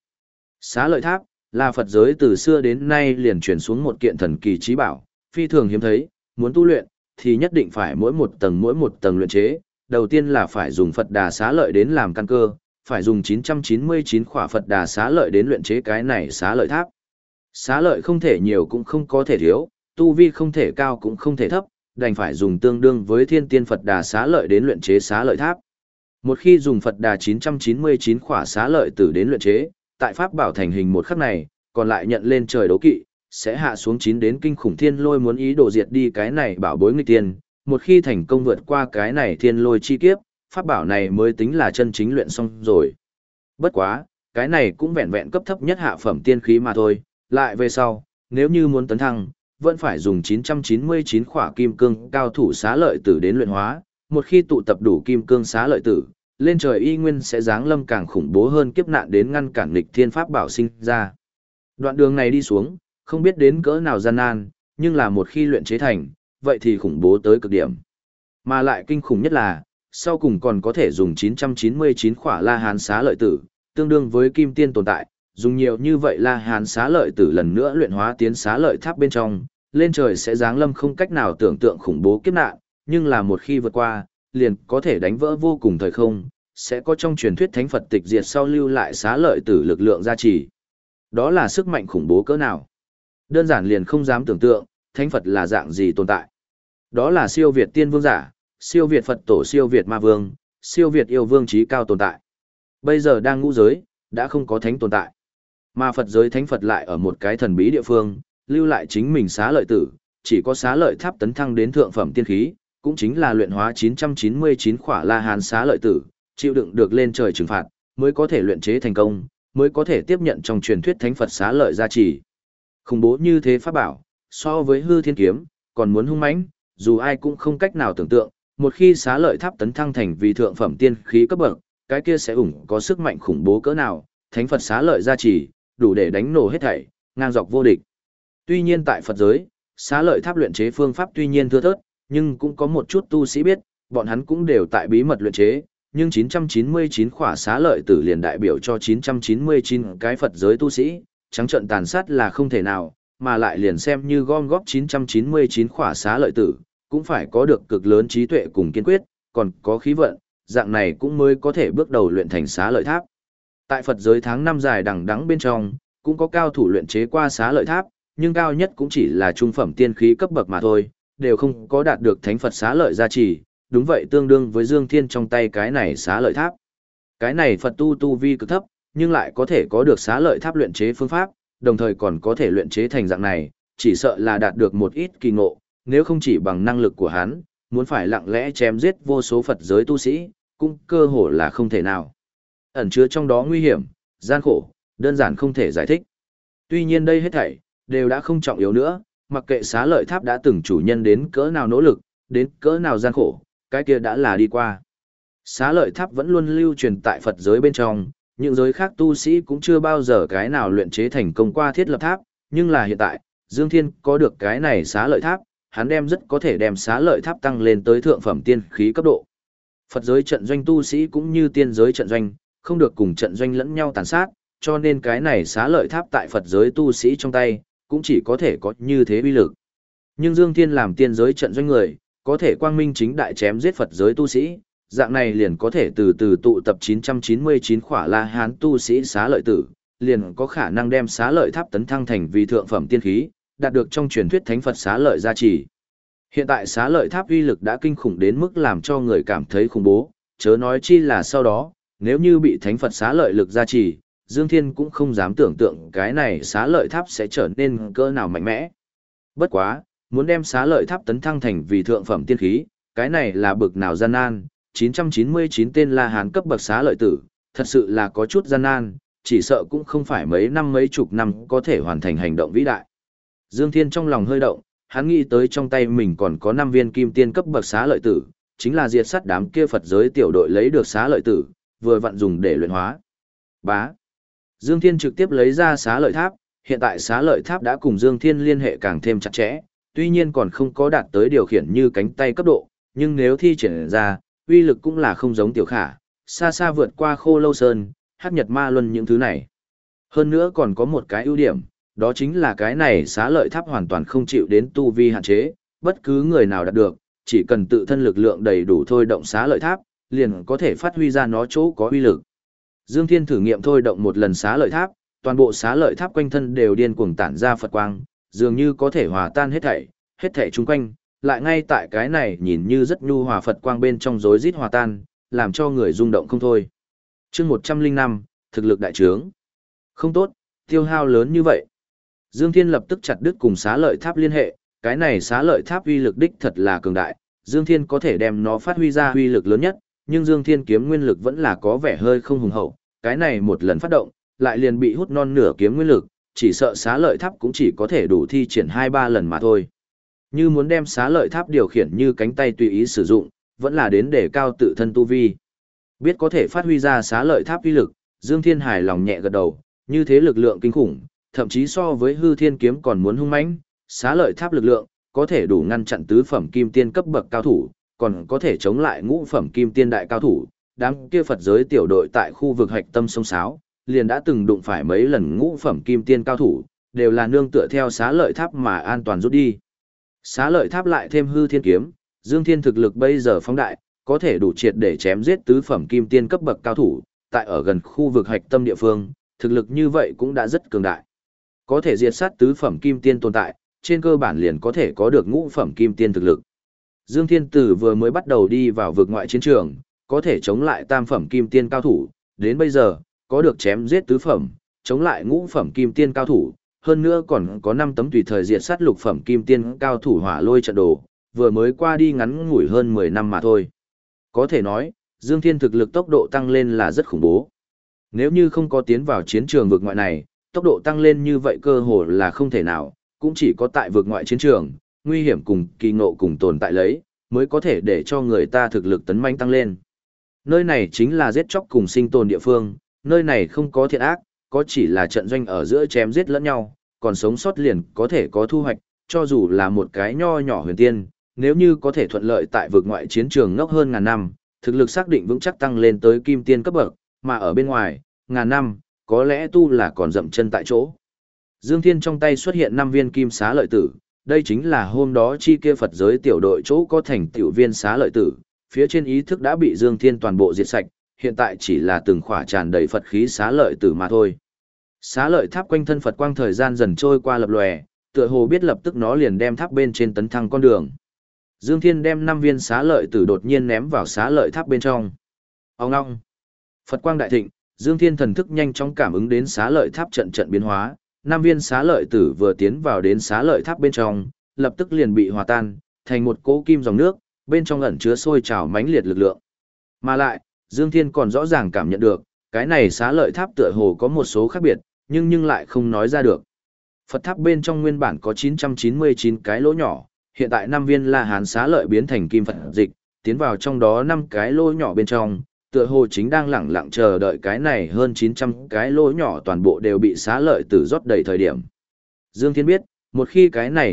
Xá lợi tháp, là Phật giới từ xưa đến nay liền truyền xuống một kiện thần kỳ trí bảo, phi thường hiếm thấy, muốn tu luyện, thì nhất định phải mỗi một tầng luyện chế, đầu tiên là phải dùng Phật đà xá lợi đến làm căn cơ, phải dùng 999 khỏa Phật đà xá lợi đến luyện chế cái này xá lợi tháp. Xá lợi không thể nhiều cũng không có thể thiếu, tu vi không thể cao cũng không thể thấp, đành phải dùng tương đương với thiên tiên Phật đà xá lợi đến luyện chế xá lợi tháp. Một khi dùng Phật đà 999 khỏa xá lợi tử đến luyện chế, tại pháp bảo thành hình một khắc này, còn lại nhận lên trời đấu kỵ, sẽ hạ xuống 9 đến kinh khủng thiên lôi muốn ý đồ diệt đi cái này bảo bối nghịch tiên. Một khi thành công vượt qua cái này thiên lôi chi kiếp, pháp bảo này mới tính là chân chính luyện xong rồi. Bất quá, cái này cũng vẹn vẹn cấp thấp nhất hạ phẩm tiên khí mà thôi, lại về sau, nếu như muốn tấn thăng, vẫn phải dùng 999 khỏa kim cương cao thủ xá lợi tử đến luyện hóa, một khi tụ tập đủ kim cương xá lợi tử, lên trời y nguyên sẽ giáng lâm càng khủng bố hơn kiếp nạn đến ngăn cản nghịch thiên pháp bảo sinh ra. Đoạn đường này đi xuống, không biết đến cỡ nào gian nan, nhưng là một khi luyện chế thành, vậy thì khủng bố tới cực điểm. Mà lại kinh khủng nhất là, sau cùng còn có thể dùng 999 khỏa La Hán xá lợi tử, tương đương với kim tiên tồn tại, dùng nhiều như vậy La Hán xá lợi tử lần nữa luyện hóa tiến xá lợi tháp bên trong, lên trời sẽ giáng lâm không cách nào tưởng tượng khủng bố kiếp nạn, nhưng là một khi vượt qua, liền có thể đánh vỡ vô cùng thời không, sẽ có trong truyền thuyết thánh Phật tịch diệt sau lưu lại xá lợi tử lực lượng gia trì. Đó là sức mạnh khủng bố cỡ nào? Đơn giản liền không dám tưởng tượng, thánh Phật là dạng gì tồn tại. Đó là siêu việt tiên vương giả, siêu việt Phật tổ, siêu việt ma vương, siêu việt yêu vương trí cao tồn tại. Bây giờ đang ngũ giới, đã không có thánh tồn tại. Mà Phật giới thánh Phật lại ở một cái thần bí địa phương, lưu lại chính mình xá lợi tử, chỉ có xá lợi tháp tấn thăng đến thượng phẩm tiên khí, cũng chính là luyện hóa 999 khỏa La Hán xá lợi tử, chịu đựng được lên trời trừng phạt, mới có thể luyện chế thành công, mới có thể tiếp nhận trong truyền thuyết thánh Phật xá lợi gia trì. Khủng bố như thế pháp bảo, so với hư thiên kiếm, còn muốn hung mãnh, dù ai cũng không cách nào tưởng tượng, một khi xá lợi tháp tấn thăng thành vì thượng phẩm tiên khí cấp bậc, cái kia sẽ có sức mạnh khủng bố cỡ nào, thánh Phật xá lợi gia trì, đủ để đánh nổ hết thảy, ngang dọc vô địch. Tuy nhiên tại Phật giới, xá lợi tháp luyện chế phương pháp tuy nhiên thưa thớt, nhưng cũng có một chút tu sĩ biết, bọn hắn cũng đều tại bí mật luyện chế, nhưng 999 khỏa xá lợi tử liền đại biểu cho 999 cái Phật giới tu sĩ, trắng trợn tàn sát là không thể nào, mà lại liền xem như gom góp 999 khỏa xá lợi tử, cũng phải có được cực lớn trí tuệ cùng kiên quyết, còn có khí vận, dạng này cũng mới có thể bước đầu luyện thành xá lợi tháp. Tại Phật giới tháng năm dài đằng đẵng bên trong, cũng có cao thủ luyện chế qua xá lợi tháp, nhưng cao nhất cũng chỉ là trung phẩm tiên khí cấp bậc mà thôi, đều không có đạt được thánh Phật xá lợi gia trì, đúng vậy tương đương với Dương Thiên trong tay cái này xá lợi tháp. Cái này Phật tu vi cực thấp, nhưng lại có thể có được xá lợi tháp luyện chế phương pháp, đồng thời còn có thể luyện chế thành dạng này, chỉ sợ là đạt được một ít kỳ ngộ, nếu không chỉ bằng năng lực của hắn, muốn phải lặng lẽ chém giết vô số Phật giới tu sĩ, cũng cơ hồ là không thể nào. Ẩn chứa trong đó nguy hiểm, gian khổ, đơn giản không thể giải thích. Tuy nhiên đây hết thảy đều đã không trọng yếu nữa, mặc kệ xá lợi tháp đã từng chủ nhân đến cỡ nào nỗ lực, đến cỡ nào gian khổ, cái kia đã là đi qua. Xá lợi tháp vẫn luôn lưu truyền tại Phật giới bên trong, những giới khác tu sĩ cũng chưa bao giờ cái nào luyện chế thành công qua thiết lập tháp, nhưng là hiện tại, Dương Thiên có được cái này xá lợi tháp, hắn đem rất có thể đem xá lợi tháp tăng lên tới thượng phẩm tiên khí cấp độ. Phật giới trận doanh tu sĩ cũng như tiên giới trận doanh, không được cùng trận doanh lẫn nhau tàn sát, cho nên cái này xá lợi tháp tại Phật giới tu sĩ trong tay, cũng chỉ có thể có như thế uy lực. Nhưng Dương Thiên làm tiên giới trận doanh người, có thể quang minh chính đại chém giết Phật giới tu sĩ, dạng này liền có thể từ từ tụ tập 999 khỏa La Hán tu sĩ xá lợi tử, liền có khả năng đem xá lợi tháp tấn thăng thành vì thượng phẩm tiên khí, đạt được trong truyền thuyết thánh Phật xá lợi gia trì. Hiện tại xá lợi tháp uy lực đã kinh khủng đến mức làm cho người cảm thấy khủng bố, chớ nói chi là sau đó, nếu như bị thánh Phật xá lợi lực gia trì, Dương Thiên cũng không dám tưởng tượng cái này xá lợi tháp sẽ trở nên cỡ nào mạnh mẽ. Bất quá, muốn đem xá lợi tháp tấn thăng thành vì thượng phẩm tiên khí, cái này là bực nào gian nan, 999 tên La Hán cấp bậc xá lợi tử, thật sự là có chút gian nan, chỉ sợ cũng không phải mấy năm mấy chục năm có thể hoàn thành hành động vĩ đại. Dương Thiên trong lòng hơi động, hắn nghĩ tới trong tay mình còn có 5 viên kim tiên cấp bậc xá lợi tử, chính là diệt sát đám kia Phật giới tiểu đội lấy được xá lợi tử, vừa vặn dùng để luyện hóa. Bá. Dương Thiên trực tiếp lấy ra xá lợi tháp, hiện tại xá lợi tháp đã cùng Dương Thiên liên hệ càng thêm chặt chẽ, tuy nhiên còn không có đạt tới điều khiển như cánh tay cấp độ, nhưng nếu thi triển ra, uy lực cũng là không giống tiểu khả, xa xa vượt qua Khô Lâu Sơn, Hắc Nhật Ma Luân những thứ này. Hơn nữa còn có một cái ưu điểm, đó chính là cái này xá lợi tháp hoàn toàn không chịu đến tu vi hạn chế, bất cứ người nào đạt được, chỉ cần tự thân lực lượng đầy đủ thôi động xá lợi tháp, liền có thể phát huy ra nó chỗ có uy lực. Dương Thiên thử nghiệm thôi động một lần xá lợi tháp, toàn bộ xá lợi tháp quanh thân đều điên cuồng tản ra Phật quang, dường như có thể hòa tan hết thảy chung quanh, lại ngay tại cái này nhìn như rất nhu hòa Phật quang bên trong rối rít hòa tan, làm cho người rung động không thôi. Chương 105, thực lực đại trướng. Không tốt, tiêu hao lớn như vậy. Dương Thiên lập tức chặt đứt cùng xá lợi tháp liên hệ, cái này xá lợi tháp uy lực đích thật là cường đại, Dương Thiên có thể đem nó phát huy ra uy lực lớn nhất, nhưng Dương Thiên kiếm nguyên lực vẫn là có vẻ hơi không hùng hậu, cái này một lần phát động, lại liền bị hút non nửa kiếm nguyên lực, chỉ sợ xá lợi tháp cũng chỉ có thể đủ thi triển 2-3 lần mà thôi. Như muốn đem xá lợi tháp điều khiển như cánh tay tùy ý sử dụng, vẫn là đến để cao tự thân tu vi. Biết có thể phát huy ra xá lợi tháp uy lực, Dương Thiên hài lòng nhẹ gật đầu, như thế lực lượng kinh khủng, thậm chí so với hư thiên kiếm còn muốn hung mãnh, xá lợi tháp lực lượng, có thể đủ ngăn chặn tứ phẩm kim tiên cấp bậc cao thủ, còn có thể chống lại ngũ phẩm kim tiên đại cao thủ. Đám kia Phật giới tiểu đội tại khu vực hạch tâm sông Sáo, liền đã từng đụng phải mấy lần ngũ phẩm kim tiên cao thủ, đều là nương tựa theo xá lợi tháp mà an toàn rút đi. Xá lợi tháp lại thêm hư thiên kiếm, Dương Thiên thực lực bây giờ phóng đại, có thể đủ triệt để chém giết tứ phẩm kim tiên cấp bậc cao thủ, tại ở gần khu vực hạch tâm địa phương, thực lực như vậy cũng đã rất cường đại. Có thể diệt sát tứ phẩm kim tiên tồn tại, trên cơ bản liền có thể có được ngũ phẩm kim tiên thực lực. Dương Thiên Tử vừa mới bắt đầu đi vào vực ngoại chiến trường, có thể chống lại tam phẩm kim tiên cao thủ, đến bây giờ, có được chém giết tứ phẩm, chống lại ngũ phẩm kim tiên cao thủ, hơn nữa còn có 5 tấm tùy thời diệt sát lục phẩm kim tiên cao thủ hỏa lôi trận đồ, vừa mới qua đi ngắn ngủi hơn 10 năm mà thôi. Có thể nói, Dương Thiên thực lực tốc độ tăng lên là rất khủng bố. Nếu như không có tiến vào chiến trường vực ngoại này, tốc độ tăng lên như vậy cơ hồ là không thể nào, cũng chỉ có tại vực ngoại chiến trường, nguy hiểm cùng kỳ ngộ cùng tồn tại lấy, mới có thể để cho người ta thực lực tấn manh tăng lên. Nơi này chính là giết chóc cùng sinh tồn địa phương, nơi này không có thiện ác, có chỉ là trận doanh ở giữa chém giết lẫn nhau, còn sống sót liền có thể có thu hoạch, cho dù là một cái nho nhỏ huyền tiên, nếu như có thể thuận lợi tại vực ngoại chiến trường ngốc hơn ngàn năm, thực lực xác định vững chắc tăng lên tới kim tiên cấp bậc, mà ở bên ngoài, ngàn năm, có lẽ tu là còn dậm chân tại chỗ. Dương Thiên trong tay xuất hiện 5 viên kim xá lợi tử, đây chính là hôm đó chi kia Phật giới tiểu đội chỗ có thành tiểu viên xá lợi tử, phía trên ý thức đã bị Dương Thiên toàn bộ diệt sạch, hiện tại chỉ là từng khỏa tràn đầy Phật khí xá lợi tử mà thôi. Xá lợi tháp quanh thân Phật quang thời gian dần trôi qua lập lòe, tựa hồ biết lập tức nó liền đem tháp bên trên tấn thăng con đường. Dương Thiên đem 5 viên xá lợi tử đột nhiên ném vào xá lợi tháp bên trong. Ông ngong. Phật quang đại thịnh, Dương Thiên thần thức nhanh chóng cảm ứng đến xá lợi tháp trận trận biến hóa, 5 viên xá lợi tử vừa tiến vào đến xá lợi tháp bên trong, lập tức liền bị hòa tan, thành một cỗ kim dòng nước, bên trong ẩn chứa sôi trào mãnh liệt lực lượng. Mà lại, Dương Thiên còn rõ ràng cảm nhận được, cái này xá lợi tháp tựa hồ có một số khác biệt, nhưng lại không nói ra được. Phật tháp bên trong nguyên bản có 999 cái lỗ nhỏ, hiện tại 5 viên La Hán xá lợi biến thành kim Phật dịch, tiến vào trong đó 5 cái lỗ nhỏ bên trong, tựa hồ chính đang lẳng lặng chờ đợi cái này hơn 900 cái lỗ nhỏ toàn bộ đều bị xá lợi tử rót đầy thời điểm. Dương Thiên biết, một khi cái này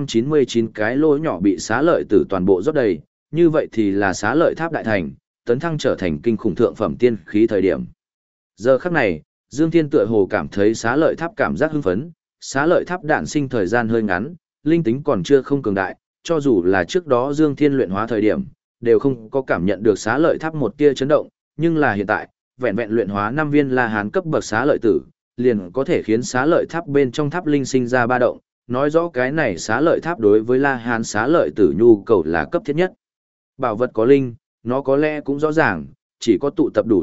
999 cái lỗ nhỏ bị xá lợi tử toàn bộ rót đầy, như vậy thì là xá lợi tháp đại thành, tấn thăng trở thành kinh khủng thượng phẩm tiên khí thời điểm. Giờ khắc này, Dương Thiên tựa hồ cảm thấy xá lợi tháp cảm giác hưng phấn, xá lợi tháp đản sinh thời gian hơi ngắn, linh tính còn chưa không cường đại, cho dù là trước đó Dương Thiên luyện hóa thời điểm, đều không có cảm nhận được xá lợi tháp một tia chấn động, nhưng là hiện tại, vẹn vẹn luyện hóa 5 viên La Hán cấp bậc xá lợi tử, liền có thể khiến xá lợi tháp bên trong tháp linh sinh ra ba động, nói rõ cái này xá lợi tháp đối với La Hán xá lợi tử nhu cầu là cấp thiết nhất. Bảo vật có linh, nó có lẽ cũng rõ ràng, chỉ có tụ tập đủ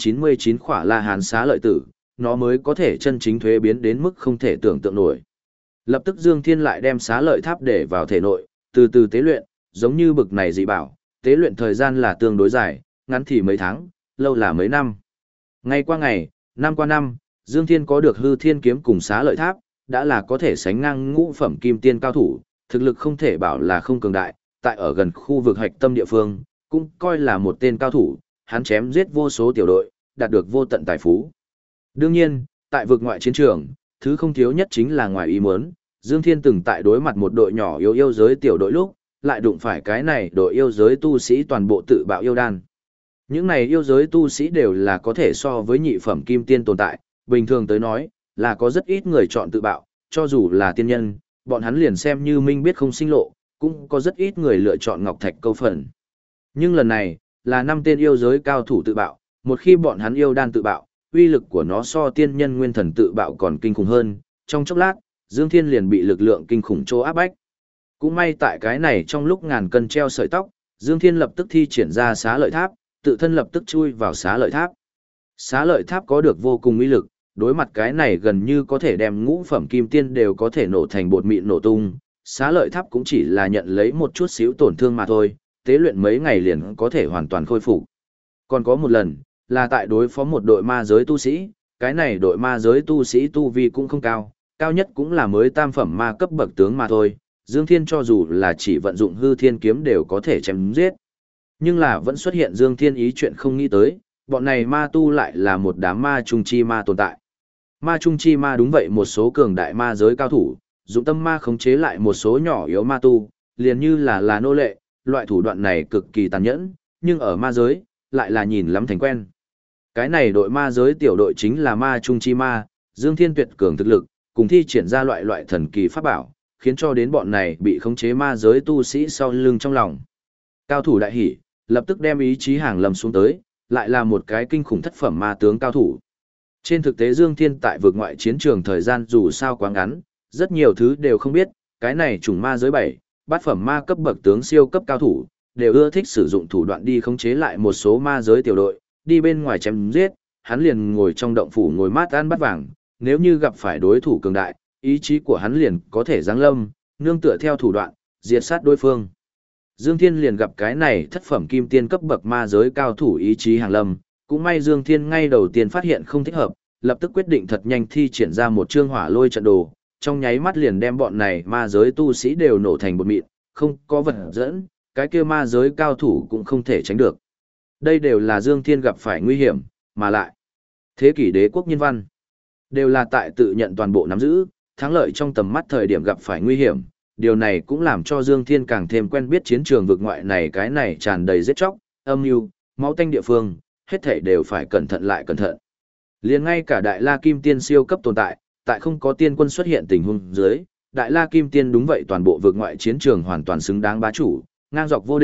999 khỏa La Hán xá lợi tử, nó mới có thể chân chính thuế biến đến mức không thể tưởng tượng nổi. Lập tức Dương Thiên lại đem xá lợi tháp để vào thể nội, từ từ tế luyện, giống như bực này dị bảo, tế luyện thời gian là tương đối dài, ngắn thì mấy tháng, lâu là mấy năm. Ngày qua ngày, năm qua năm, Dương Thiên có được hư thiên kiếm cùng xá lợi tháp, đã là có thể sánh ngang ngũ phẩm kim tiên cao thủ, thực lực không thể bảo là không cường đại, tại ở gần khu vực hạch tâm địa phương, cũng coi là một tên cao thủ, hắn chém giết vô số tiểu đội, đạt được vô tận tài phú. Đương nhiên, tại vực ngoại chiến trường, thứ không thiếu nhất chính là ngoài ý muốn, Dương Thiên từng tại đối mặt một đội nhỏ yêu giới tiểu đội lúc, lại đụng phải cái này đội yêu giới tu sĩ toàn bộ tự bạo yêu đan. Những này yêu giới tu sĩ đều là có thể so với nhị phẩm kim tiên tồn tại, bình thường tới nói, là có rất ít người chọn tự bạo, cho dù là tiên nhân, bọn hắn liền xem như minh biết không sinh lộ, cũng có rất ít người lựa chọn ngọc thạch câu phần. Nhưng lần này, là 5 tên yêu giới cao thủ tự bạo, một khi bọn hắn yêu đan tự bạo, uy lực của nó so tiên nhân nguyên thần tự bạo còn kinh khủng hơn, trong chốc lát, Dương Thiên liền bị lực lượng kinh khủng trô áp bách. Cũng may tại cái này trong lúc ngàn cân treo sợi tóc, Dương Thiên lập tức thi triển ra xá lợi tháp, tự thân lập tức chui vào xá lợi tháp. Xá lợi tháp có được vô cùng uy lực, đối mặt cái này gần như có thể đem ngũ phẩm kim tiên đều có thể nổ thành bột mịn nổ tung, xá lợi tháp cũng chỉ là nhận lấy một chút xíu tổn thương mà thôi, tế luyện mấy ngày liền có thể hoàn toàn khôi phục. Còn có một lần, là tại đối phó một đội ma giới tu sĩ, cái này đội ma giới tu sĩ tu vi cũng không cao, cao nhất cũng là mới tam phẩm ma cấp bậc tướng mà thôi, Dương Thiên cho dù là chỉ vận dụng hư thiên kiếm đều có thể chém giết. Nhưng là vẫn xuất hiện Dương Thiên ý chuyện không nghĩ tới, bọn này ma tu lại là một đám ma trung chi ma tồn tại. Ma trung chi ma đúng vậy một số cường đại ma giới cao thủ, dụng tâm ma khống chế lại một số nhỏ yếu ma tu, liền như là nô lệ, loại thủ đoạn này cực kỳ tàn nhẫn, nhưng ở ma giới, lại là nhìn lắm thành quen. Cái này đội ma giới tiểu đội chính là ma trung chi ma, Dương Thiên tuyệt cường thực lực, cùng thi triển ra loại thần kỳ pháp bảo, khiến cho đến bọn này bị khống chế ma giới tu sĩ sau lưng trong lòng. Cao thủ đại hỉ, lập tức đem ý chí hàng lầm xuống tới, lại là một cái kinh khủng thất phẩm ma tướng cao thủ. Trên thực tế Dương Thiên tại vực ngoại chiến trường thời gian dù sao quá ngắn, rất nhiều thứ đều không biết, cái này chủng ma giới 7, bát phẩm ma cấp bậc tướng siêu cấp cao thủ, đều ưa thích sử dụng thủ đoạn đi khống chế lại một số ma giới tiểu đội, đi bên ngoài chém giết, hắn liền ngồi trong động phủ ngồi mát ăn bát vàng, nếu như gặp phải đối thủ cường đại, ý chí của hắn liền có thể giáng lâm, nương tựa theo thủ đoạn, diệt sát đối phương. Dương Thiên liền gặp cái này thất phẩm kim tiên cấp bậc ma giới cao thủ ý chí hàng lâm, cũng may Dương Thiên ngay đầu tiên phát hiện không thích hợp, lập tức quyết định thật nhanh thi triển ra một chương hỏa lôi trận đồ, trong nháy mắt liền đem bọn này ma giới tu sĩ đều nổ thành bột mịn, không có vật dẫn, cái kia ma giới cao thủ cũng không thể tránh được. Đây đều là Dương Thiên gặp phải nguy hiểm, mà lại thế kỷ đế quốc nhân văn, đều là tại tự nhận toàn bộ nắm giữ, thắng lợi trong tầm mắt thời điểm gặp phải nguy hiểm. Điều này cũng làm cho Dương Thiên càng thêm quen biết chiến trường vực ngoại này, cái này tràn đầy giết chóc, âm mưu, máu tanh địa phương, hết thảy đều phải cẩn thận lại cẩn thận. Liền ngay cả Đại La Kim Tiên siêu cấp tồn tại, tại không có tiên quân xuất hiện tình huống dưới, Đại La Kim Tiên đúng vậy toàn bộ vực ngoại chiến trường hoàn toàn xứng đáng bá chủ, ngang dọc vô địch,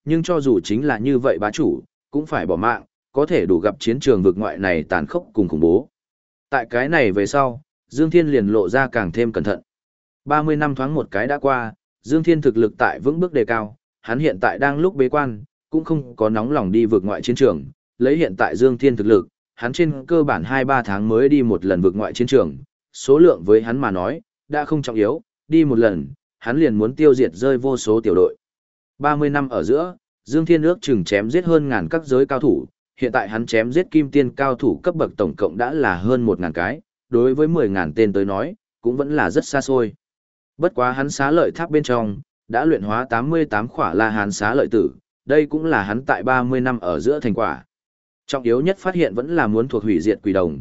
nhưng cho dù chính là như vậy bá chủ, cũng phải bỏ mạng, có thể đủ gặp chiến trường vực ngoại này tàn khốc cùng khủng bố. Tại cái này về sau, Dương Thiên liền lộ ra càng thêm cẩn thận. 30 năm thoáng một cái đã qua, Dương Thiên thực lực tại vững bước đề cao, hắn hiện tại đang lúc bế quan, cũng không có nóng lòng đi vượt ngoại chiến trường, lấy hiện tại Dương Thiên thực lực, hắn trên cơ bản 2-3 tháng mới đi một lần vượt ngoại chiến trường, số lượng với hắn mà nói, đã không trọng yếu, đi một lần, hắn liền muốn tiêu diệt rơi vô số tiểu đội. 30 năm ở giữa, Dương Thiên ước chừng chém giết hơn ngàn các giới cao thủ, hiện tại hắn chém giết kim tiên cao thủ cấp bậc tổng cộng đã là hơn 1.000 cái, đối với 10.000 tên tới nói, cũng vẫn là rất xa xôi. Bất quá hắn xá lợi tháp bên trong, đã luyện hóa 88 khỏa La Hán xá lợi tử, đây cũng là hắn tại 30 năm ở giữa thành quả. Trọng yếu nhất phát hiện vẫn là muốn thuộc hủy diệt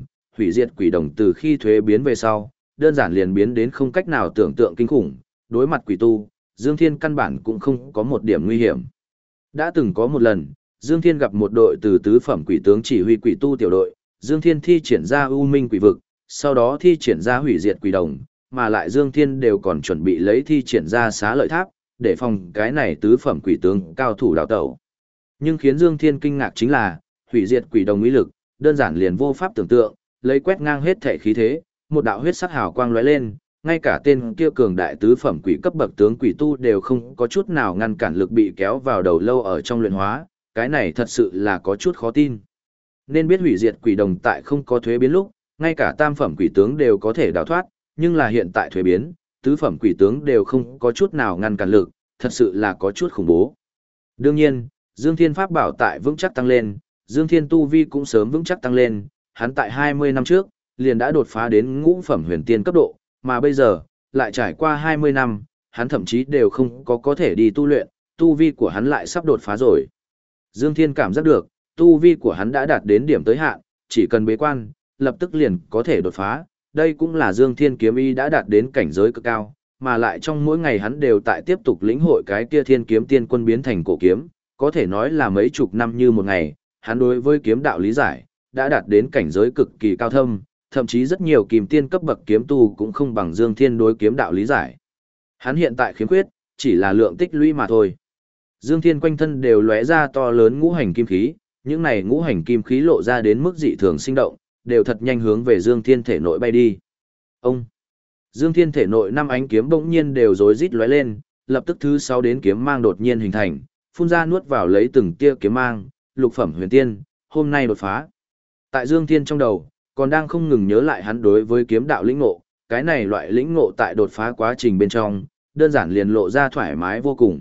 quỷ đồng từ khi thuế biến về sau, đơn giản liền biến đến không cách nào tưởng tượng kinh khủng, đối mặt quỷ tu, Dương Thiên căn bản cũng không có một điểm nguy hiểm. Đã từng có một lần, Dương Thiên gặp một đội từ tứ phẩm quỷ tướng chỉ huy quỷ tu tiểu đội, Dương Thiên thi triển ra U Minh quỷ vực, sau đó thi triển ra hủy diệt quỷ đồng, mà lại Dương Thiên đều còn chuẩn bị lấy thi triển ra xá lợi tháp, để phòng cái này tứ phẩm quỷ tướng cao thủ đào tẩu. Nhưng khiến Dương Thiên kinh ngạc chính là, hủy diệt quỷ đồng uy lực, đơn giản liền vô pháp tưởng tượng, lấy quét ngang hết thể khí thế, một đạo huyết sắc hào quang lóe lên, ngay cả tên kia cường đại tứ phẩm quỷ cấp bậc tướng quỷ tu đều không có chút nào ngăn cản lực bị kéo vào đầu lâu ở trong luyện hóa, cái này thật sự là có chút khó tin. Nên biết hủy diệt quỷ đồng tại không có thuế biến lúc, ngay cả tam phẩm quỷ tướng đều có thể đào thoát, nhưng là hiện tại thuế biến, tứ phẩm quỷ tướng đều không có chút nào ngăn cản lực, thật sự là có chút khủng bố. Đương nhiên, Dương Thiên pháp bảo tại vững chắc tăng lên, Dương Thiên tu vi cũng sớm vững chắc tăng lên, hắn tại 20 năm trước, liền đã đột phá đến ngũ phẩm huyền tiên cấp độ, mà bây giờ, lại trải qua 20 năm, hắn thậm chí đều không có thể đi tu luyện, tu vi của hắn lại sắp đột phá rồi. Dương Thiên cảm giác được, tu vi của hắn đã đạt đến điểm tới hạn, chỉ cần bế quan, lập tức liền có thể đột phá, đây cũng là Dương Thiên kiếm ý đã đạt đến cảnh giới cực cao, mà lại trong mỗi ngày hắn đều tại tiếp tục lĩnh hội cái kia thiên kiếm tiên quân biến thành cổ kiếm, có thể nói là mấy chục năm như một ngày, hắn đối với kiếm đạo lý giải, đã đạt đến cảnh giới cực kỳ cao thâm, thậm chí rất nhiều kim tiên cấp bậc kiếm tu cũng không bằng Dương Thiên đối kiếm đạo lý giải. Hắn hiện tại khiếm khuyết, chỉ là lượng tích lũy mà thôi. Dương Thiên quanh thân đều lóe ra to lớn ngũ hành kim khí, những này ngũ hành kim khí lộ ra đến mức dị thường sinh động, đều thật nhanh hướng về Dương Thiên thể nội bay đi. Ông! Dương Thiên thể nội năm ánh kiếm bỗng nhiên đều rối rít lóe lên, lập tức thứ 6 đến kiếm mang đột nhiên hình thành, phun ra nuốt vào lấy từng tia kiếm mang, lục phẩm huyền tiên, hôm nay đột phá. Tại Dương Thiên trong đầu, còn đang không ngừng nhớ lại hắn đối với kiếm đạo lĩnh ngộ, cái này loại lĩnh ngộ tại đột phá quá trình bên trong, đơn giản liền lộ ra thoải mái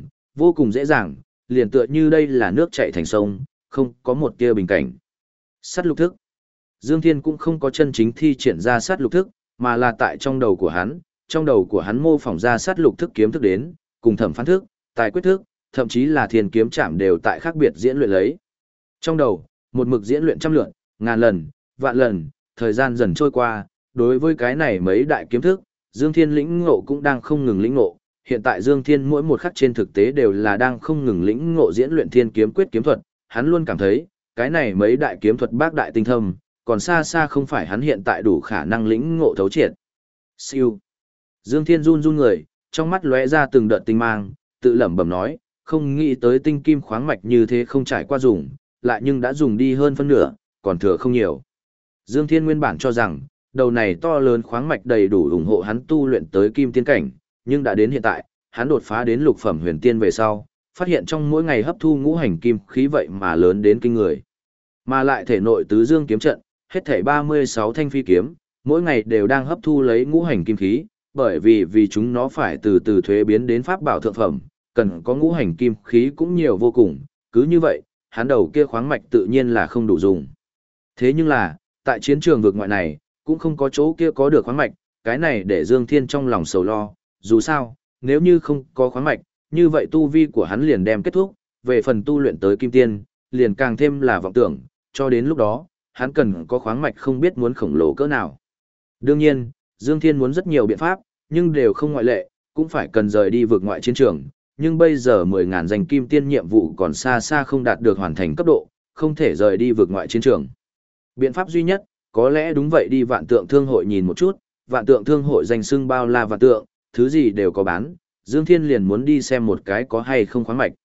vô cùng dễ dàng, liền tựa như đây là nước chảy thành sông, không có một tia bình cảnh. Sát lục thức. Dương Thiên cũng không có chân chính thi triển ra sát lục thức, mà là tại trong đầu của hắn mô phỏng ra sát lục thức kiếm thức đến, cùng thẩm phán thức, tài quyết thức, thậm chí là thiên kiếm trảm đều tại khác biệt diễn luyện lấy. Trong đầu, một mực diễn luyện trăm lượt, ngàn lần, vạn lần, thời gian dần trôi qua, đối với cái này mấy đại kiếm thức, Dương Thiên lĩnh ngộ cũng đang không ngừng lĩnh ngộ. Hiện tại Dương Thiên mỗi một khắc trên thực tế đều là đang không ngừng lĩnh ngộ diễn luyện thiên kiếm quyết kiếm thuật, hắn luôn cảm thấy, cái này mấy đại kiếm thuật bác đại tinh thâm, còn xa xa không phải hắn hiện tại đủ khả năng lĩnh ngộ thấu triệt. Siêu. Dương Thiên run run người, trong mắt lóe ra từng đợt tinh mang, tự lẩm bẩm nói, không nghĩ tới tinh kim khoáng mạch như thế không trải qua dùng, lại nhưng đã dùng đi hơn phân nửa, còn thừa không nhiều. Dương Thiên nguyên bản cho rằng, đầu này to lớn khoáng mạch đầy đủ ủng hộ hắn tu luyện tới kim tiên cảnh, nhưng đã đến hiện tại, hắn đột phá đến lục phẩm huyền tiên về sau, phát hiện trong mỗi ngày hấp thu ngũ hành kim khí vậy mà lớn đến kinh người. Mà lại thể nội tứ dương kiếm trận, hết thảy 36 thanh phi kiếm, mỗi ngày đều đang hấp thu lấy ngũ hành kim khí, bởi vì chúng nó phải từ từ thuế biến đến pháp bảo thượng phẩm, cần có ngũ hành kim khí cũng nhiều vô cùng, cứ như vậy, hắn đầu kia khoáng mạch tự nhiên là không đủ dùng. Thế nhưng là, tại chiến trường vực ngoại này, cũng không có chỗ kia có được khoáng mạch, cái này để Dương Thiên trong lòng sầu lo, dù sao, nếu như không có khoáng mạch, như vậy tu vi của hắn liền đem kết thúc, về phần tu luyện tới kim tiên, liền càng thêm là vọng tưởng, cho đến lúc đó, hắn cần có khoáng mạch không biết muốn khổng lồ cỡ nào. Đương nhiên, Dương Thiên muốn rất nhiều biện pháp, nhưng đều không ngoại lệ, cũng phải cần rời đi vực ngoại chiến trường, nhưng bây giờ 10.000 danh kim tiên nhiệm vụ còn xa xa không đạt được hoàn thành cấp độ, không thể rời đi vực ngoại chiến trường. Biện pháp duy nhất, có lẽ đúng vậy đi vạn tượng thương hội nhìn một chút, vạn tượng thương hội danh xưng bao la vạn tượng, thứ gì đều có bán, Dương Thiên liền muốn đi xem một cái có hay không khoáng mạch.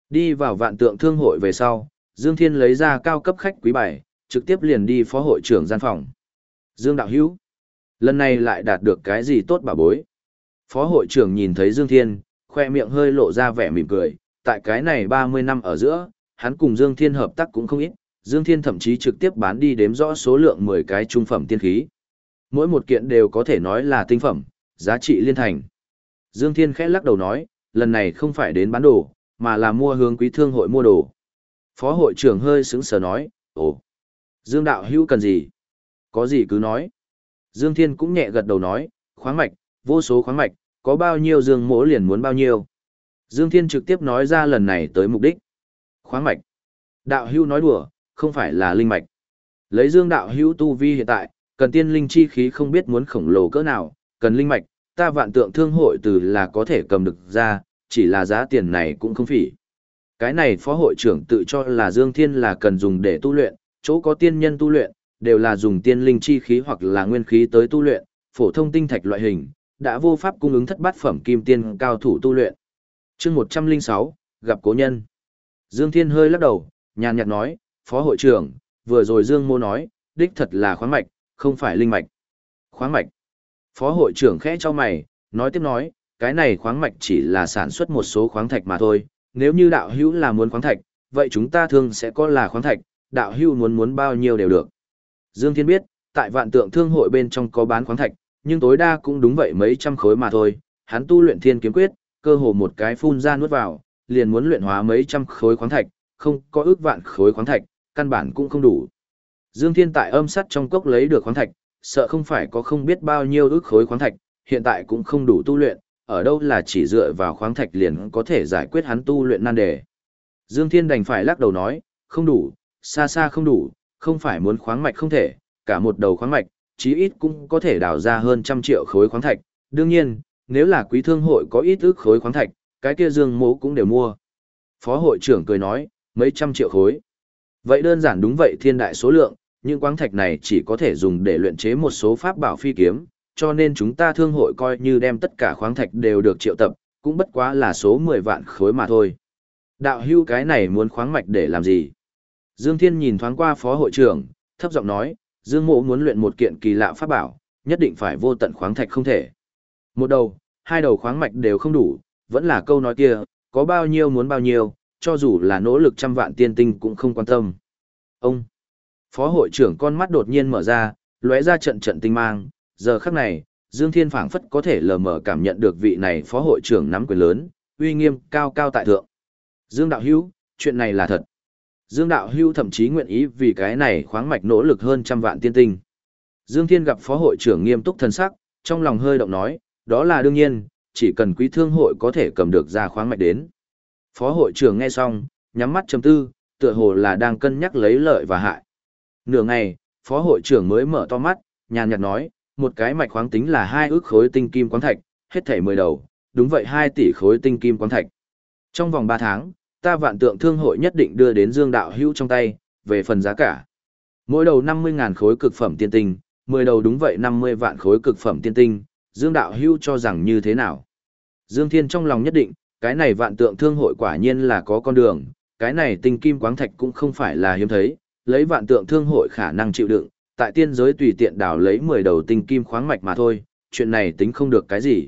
Đi vào vạn tượng thương hội về sau, Dương Thiên lấy ra cao cấp khách quý bài, trực tiếp liền đi phó hội trưởng gian phòng. Dương đạo hữu, lần này lại đạt được cái gì tốt bà bối. Phó hội trưởng nhìn thấy Dương Thiên, khoe miệng hơi lộ ra vẻ mỉm cười, tại cái này 30 năm ở giữa, hắn cùng Dương Thiên hợp tác cũng không ít, Dương Thiên thậm chí trực tiếp bán đi đếm rõ số lượng 10 cái trung phẩm tiên khí. Mỗi một kiện đều có thể nói là tinh phẩm, giá trị liên thành. Dương Thiên khẽ lắc đầu nói, lần này không phải đến bán đồ, mà là mua hướng quý thương hội mua đồ. Phó hội trưởng hơi sững sờ nói, ồ, Dương đạo hữu cần gì? Có gì cứ nói. Dương Thiên cũng nhẹ gật đầu nói, khoáng mạch, vô số khoáng mạch, có bao nhiêu Dương mỗ liền muốn bao nhiêu. Dương Thiên trực tiếp nói ra lần này tới mục đích. Khoáng mạch. Đạo hữu nói đùa, không phải là linh mạch. Lấy Dương đạo hữu tu vi hiện tại, cần tiên linh chi khí không biết muốn khổng lồ cỡ nào, cần linh mạch, ta vạn tượng thương hội từ là có thể cầm được ra, chỉ là giá tiền này cũng không phỉ. Cái này phó hội trưởng tự cho là Dương Thiên là cần dùng để tu luyện, chỗ có tiên nhân tu luyện, đều là dùng tiên linh chi khí hoặc là nguyên khí tới tu luyện, phổ thông tinh thạch loại hình, đã vô pháp cung ứng thất bát phẩm kim tiên cao thủ tu luyện. Chương 106, gặp cố nhân. Dương Thiên hơi lắc đầu, nhàn nhạt nói, phó hội trưởng, vừa rồi Dương mô nói, đích thật là khoáng mạch, không phải linh mạch. Khoáng mạch. Phó hội trưởng khẽ cho mày, nói tiếp nói, cái này khoáng mạch chỉ là sản xuất một số khoáng thạch mà thôi, nếu như đạo hữu là muốn khoáng thạch, vậy chúng ta thường sẽ có là khoáng thạch, đạo hữu muốn bao nhiêu đều được. Dương Thiên biết, tại vạn tượng thương hội bên trong có bán khoáng thạch, nhưng tối đa cũng đúng vậy mấy trăm khối mà thôi, hắn tu luyện thiên kiếm quyết, cơ hồ một cái phun ra nuốt vào, liền muốn luyện hóa mấy trăm khối khoáng thạch, không có ước vạn khối khoáng thạch, căn bản cũng không đủ. Dương Thiên tại âm sắt trong cốc lấy được khoáng thạch, sợ không phải có không biết bao nhiêu ước khối khoáng thạch, hiện tại cũng không đủ tu luyện, ở đâu là chỉ dựa vào khoáng thạch liền có thể giải quyết hắn tu luyện nan đề. Dương Thiên đành phải lắc đầu nói, không đủ, xa xa không đủ, không phải muốn khoáng mạch không thể, cả một đầu khoáng mạch, chí ít cũng có thể đào ra hơn 100 triệu khối khoáng thạch. Đương nhiên, nếu là quý thương hội có ít ước khối khoáng thạch, cái kia Dương mỗ cũng đều mua. Phó hội trưởng cười nói, mấy trăm triệu khối. Vậy đơn giản đúng vậy thiên đại số lượng, những khoáng thạch này chỉ có thể dùng để luyện chế một số pháp bảo phi kiếm, cho nên chúng ta thương hội coi như đem tất cả khoáng thạch đều được triệu tập, cũng bất quá là số 10 vạn khối mà thôi. Đạo hưu cái này muốn khoáng mạch để làm gì? Dương Thiên nhìn thoáng qua phó hội trưởng, thấp giọng nói, Dương mộ muốn luyện một kiện kỳ lạ pháp bảo, nhất định phải vô tận khoáng thạch không thể. Một đầu, hai đầu khoáng mạch đều không đủ, vẫn là câu nói kia, có bao nhiêu muốn bao nhiêu, cho dù là nỗ lực trăm vạn tiên tinh cũng không quan tâm. Ông, phó hội trưởng con mắt đột nhiên mở ra, lóe ra trận trận tinh mang, giờ khắc này, Dương Thiên phảng phất có thể lờ mờ cảm nhận được vị này phó hội trưởng nắm quyền lớn, uy nghiêm cao cao tại thượng. Dương đạo hữu, chuyện này là thật. Dương đạo hữu thậm chí nguyện ý vì cái này khoáng mạch nỗ lực hơn trăm vạn tiên tinh. Dương Thiên gặp phó hội trưởng nghiêm túc thần sắc, trong lòng hơi động nói, đó là đương nhiên, chỉ cần quý thương hội có thể cầm được ra khoáng mạch đến. Phó hội trưởng nghe xong, nhắm mắt trầm tư, tựa hồ là đang cân nhắc lấy lợi và hại. Nửa ngày, phó hội trưởng mới mở to mắt, nhàn nhạt nói, một cái mạch khoáng tính là 2 ước khối tinh kim khoáng thạch, hết thảy 10 đầu, đúng vậy 2 tỷ khối tinh kim khoáng thạch. Trong vòng 3 tháng, ta vạn tượng thương hội nhất định đưa đến Dương đạo hữu trong tay, về phần giá cả. Mỗi đầu 50.000 khối cực phẩm tiên tinh, 10 đầu đúng vậy 50 vạn khối cực phẩm tiên tinh, Dương đạo hữu cho rằng như thế nào? Dương Thiên trong lòng nhất định, cái này vạn tượng thương hội quả nhiên là có con đường, cái này tinh kim khoáng thạch cũng không phải là hiếm thấy, lấy vạn tượng thương hội khả năng chịu đựng, tại tiên giới tùy tiện đào lấy 10 đầu tinh kim khoáng mạch mà thôi, chuyện này tính không được cái gì.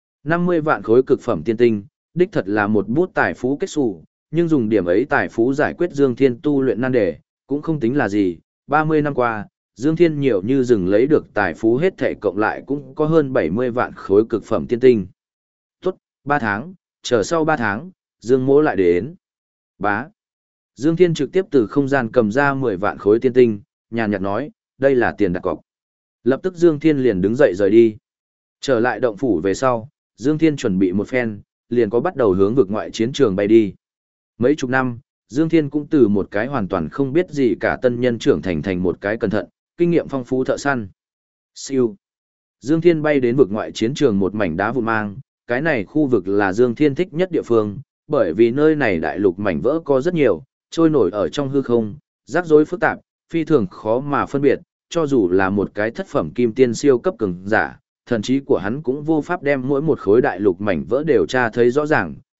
50 vạn khối cực phẩm tiên tinh, đích thật là một bút tài phú kết xù, nhưng dùng điểm ấy tài phú giải quyết Dương Thiên tu luyện nan đề, cũng không tính là gì. 30 năm qua, Dương Thiên nhiều như rừng lấy được tài phú hết thể cộng lại cũng có hơn 70 vạn khối cực phẩm tiên tinh. Tốt, 3 tháng, chờ sau 3 tháng, Dương mỗ lại đến. Bá. Dương Thiên trực tiếp từ không gian cầm ra 10 vạn khối tiên tinh, nhàn nhạt nói, đây là tiền đặt cọc. Lập tức Dương Thiên liền đứng dậy rời đi. Trở lại động phủ về sau, Dương Thiên chuẩn bị một phen, liền có bắt đầu hướng vực ngoại chiến trường bay đi. Mấy chục năm, Dương Thiên cũng từ một cái hoàn toàn không biết gì cả tân nhân trưởng thành một cái cẩn thận, kinh nghiệm phong phú thợ săn. Siêu. Dương Thiên bay đến vực ngoại chiến trường một mảnh đá vụn mang, cái này khu vực là Dương Thiên thích nhất địa phương, bởi vì nơi này đại lục mảnh vỡ có rất nhiều, trôi nổi ở trong hư không, rắc rối phức tạp, phi thường khó mà phân biệt, cho dù là một cái thất phẩm kim tiên siêu cấp cường giả, thần trí của hắn cũng vô pháp đem mỗi một khối đại lục mảnh vỡ đều tra thấy rõ ràng,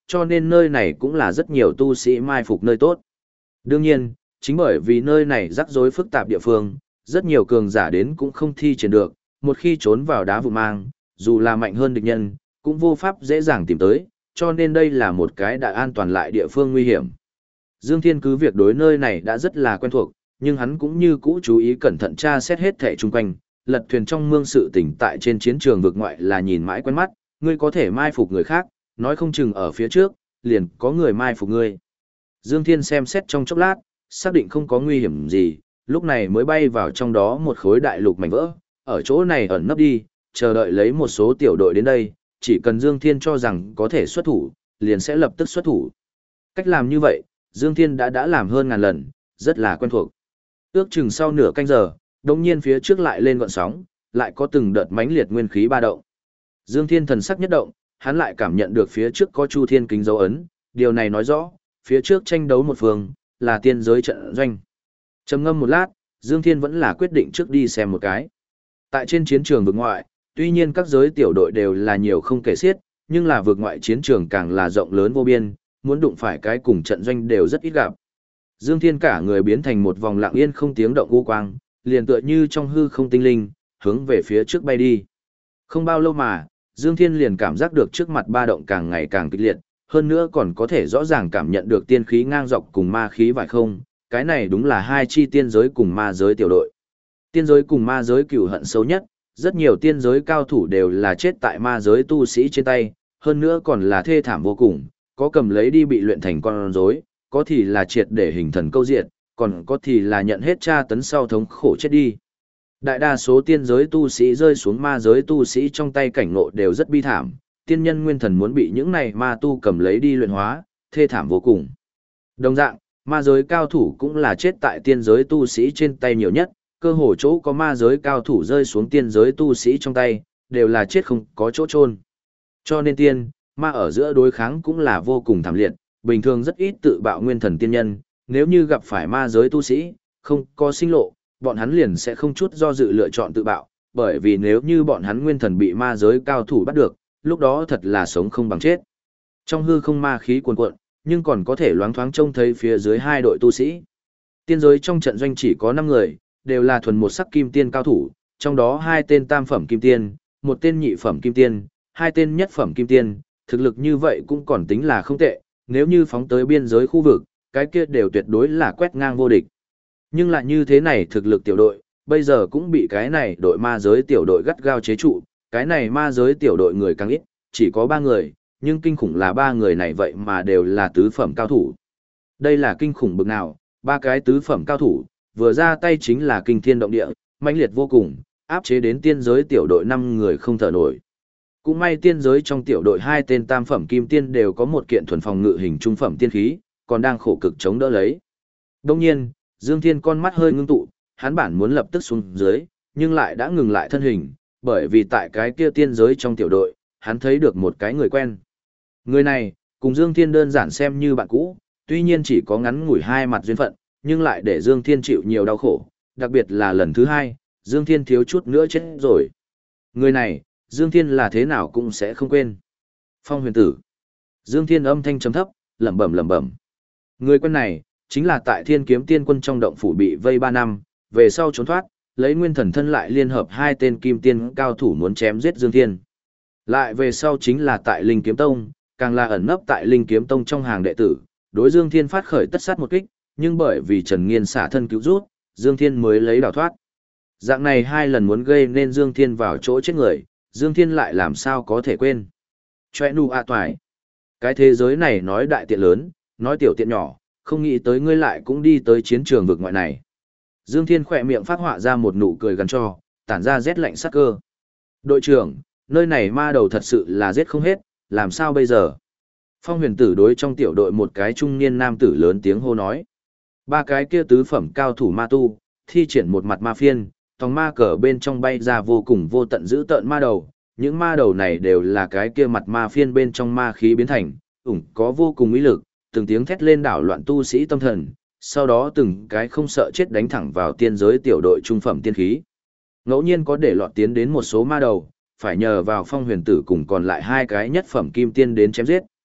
cho nên nơi này cũng là rất nhiều tu sĩ mai phục nơi tốt. Đương nhiên, chính bởi vì nơi này rắc rối phức tạp địa phương, rất nhiều cường giả đến cũng không thi triển được, một khi trốn vào đá vụ mang, dù là mạnh hơn địch nhân, cũng vô pháp dễ dàng tìm tới, cho nên đây là một cái đã an toàn lại địa phương nguy hiểm. Dương Thiên cứ việc đối nơi này đã rất là quen thuộc, nhưng hắn cũng như cũ chú ý cẩn thận tra xét hết thảy chung quanh, lật thuyền trong mương sự tỉnh tại trên chiến trường vực ngoại là nhìn mãi quen mắt, ngươi có thể mai phục người khác, nói không chừng ở phía trước, liền có người mai phục ngươi. Dương Thiên xem xét trong chốc lát, xác định không có nguy hiểm gì, lúc này mới bay vào trong đó một khối đại lục mảnh vỡ, ở chỗ này ẩn nấp đi, chờ đợi lấy một số tiểu đội đến đây, chỉ cần Dương Thiên cho rằng có thể xuất thủ, liền sẽ lập tức xuất thủ. Cách làm như vậy, Dương Thiên đã làm hơn ngàn lần, rất là quen thuộc. Ước chừng sau nửa canh giờ, đột nhiên phía trước lại lên gợn sóng, lại có từng đợt mãnh liệt nguyên khí ba động. Dương Thiên thần sắc nhất động, hắn lại cảm nhận được phía trước có Chu Thiên kính dấu ấn, điều này nói rõ, phía trước tranh đấu một phương, là tiên giới trận doanh. Trầm ngâm một lát, Dương Thiên vẫn là quyết định trước đi xem một cái. Tại trên chiến trường vực ngoại, tuy nhiên các giới tiểu đội đều là nhiều không kể xiết, nhưng là vực ngoại chiến trường càng là rộng lớn vô biên, muốn đụng phải cái cùng trận doanh đều rất ít gặp. Dương Thiên cả người biến thành một vòng lặng yên không tiếng động u quang, liền tựa như trong hư không tinh linh, hướng về phía trước bay đi. Không bao lâu mà, Dương Thiên liền cảm giác được trước mặt ba động càng ngày càng kịch liệt, hơn nữa còn có thể rõ ràng cảm nhận được tiên khí ngang dọc cùng ma khí vải không, cái này đúng là hai chi tiên giới cùng ma giới tiểu đội. Tiên giới cùng ma giới cừu hận sâu nhất, rất nhiều tiên giới cao thủ đều là chết tại ma giới tu sĩ trên tay, hơn nữa còn là thê thảm vô cùng, có cầm lấy đi bị luyện thành con rối, có thì là triệt để hình thần câu diệt, còn có thì là nhận hết tra tấn sau thống khổ chết đi. Đại đa số tiên giới tu sĩ rơi xuống ma giới tu sĩ trong tay cảnh ngộ đều rất bi thảm, tiên nhân nguyên thần muốn bị những này ma tu cầm lấy đi luyện hóa, thê thảm vô cùng. Đồng dạng, ma giới cao thủ cũng là chết tại tiên giới tu sĩ trên tay nhiều nhất, cơ hồ chỗ có ma giới cao thủ rơi xuống tiên giới tu sĩ trong tay, đều là chết không có chỗ chôn. Cho nên tiên, ma ở giữa đối kháng cũng là vô cùng thảm liệt, bình thường rất ít tự bạo nguyên thần tiên nhân, nếu như gặp phải ma giới tu sĩ, không có sinh lộ, bọn hắn liền sẽ không chút do dự lựa chọn tự bạo, bởi vì nếu như bọn hắn nguyên thần bị ma giới cao thủ bắt được, lúc đó thật là sống không bằng chết. Trong hư không ma khí cuồn cuộn, nhưng còn có thể loáng thoáng trông thấy phía dưới hai đội tu sĩ. Tiên giới trong trận doanh chỉ có 5 người, đều là thuần một sắc kim tiên cao thủ, trong đó 2 tên tam phẩm kim tiên, 1 tên nhị phẩm kim tiên, 2 tên nhất phẩm kim tiên, thực lực như vậy cũng còn tính là không tệ, nếu như phóng tới biên giới khu vực, cái kia đều tuyệt đối là quét ngang vô địch. Nhưng lại như thế này thực lực tiểu đội, bây giờ cũng bị cái này đội ma giới tiểu đội gắt gao chế trụ, cái này ma giới tiểu đội người càng ít, chỉ có 3 người, nhưng kinh khủng là 3 người này vậy mà đều là tứ phẩm cao thủ. Đây là kinh khủng bực nào, 3 cái tứ phẩm cao thủ, vừa ra tay chính là kinh thiên động địa, mãnh liệt vô cùng, áp chế đến tiên giới tiểu đội 5 người không thở nổi. Cũng may tiên giới trong tiểu đội 2 tên tam phẩm kim tiên đều có một kiện thuần phòng ngự hình trung phẩm tiên khí, còn đang khổ cực chống đỡ lấy. Đồng nhiên, Dương Thiên con mắt hơi ngưng tụ, hắn bản muốn lập tức xuống dưới, nhưng lại đã ngừng lại thân hình, bởi vì tại cái kia tiên giới trong tiểu đội, hắn thấy được một cái người quen. Người này, cùng Dương Thiên đơn giản xem như bạn cũ, tuy nhiên chỉ có ngắn ngủi 2 mặt duyên phận, nhưng lại để Dương Thiên chịu nhiều đau khổ, đặc biệt là lần thứ 2, Dương Thiên thiếu chút nữa chết rồi. Người này, Dương Thiên là thế nào cũng sẽ không quên. Phong Huyền Tử. Dương Thiên âm thanh trầm thấp, lẩm bẩm lẩm bẩm. Người quen này, chính là tại Thiên Kiếm Tiên Quân trong động phủ bị vây 3 năm, về sau trốn thoát, lấy nguyên thần thân lại liên hợp 2 tên kim tiên cao thủ muốn chém giết Dương Thiên. Lại về sau chính là tại Linh Kiếm Tông, càng là ẩn nấp tại Linh Kiếm Tông trong hàng đệ tử, đối Dương Thiên phát khởi tất sát một kích, nhưng bởi vì Trần Nghiên xả thân cứu rút, Dương Thiên mới lấy đào thoát. Dạng này 2 lần muốn gây nên Dương Thiên vào chỗ chết người, Dương Thiên lại làm sao có thể quên. Chòe nụ a toài. Cái thế giới này nói đại tiện lớn, nói tiểu tiện nhỏ, không nghĩ tới ngươi lại cũng đi tới chiến trường vực ngoại này. Dương Thiên khỏe miệng phát họa ra một nụ cười gần cho, tản ra rét lạnh sắc cơ. Đội trưởng, nơi này ma đầu thật sự là giết không hết, làm sao bây giờ? Phong Huyền Tử đối trong tiểu đội một cái trung niên nam tử lớn tiếng hô nói. 3 cái kia tứ phẩm cao thủ ma tu, thi triển một mặt ma phiên, tòng ma cờ bên trong bay ra vô cùng vô tận dữ tợn ma đầu. Những ma đầu này đều là cái kia mặt ma phiên bên trong ma khí biến thành, có vô cùng uy lực, từng tiếng thét lên đảo loạn tu sĩ tâm thần, sau đó từng cái không sợ chết đánh thẳng vào tiên giới tiểu đội trung phẩm tiên khí. Ngẫu nhiên có để lọt tiến đến một số ma đầu, phải nhờ vào Phong Huyền Tử cùng còn lại 2 cái nhất phẩm kim tiên đến chém giết.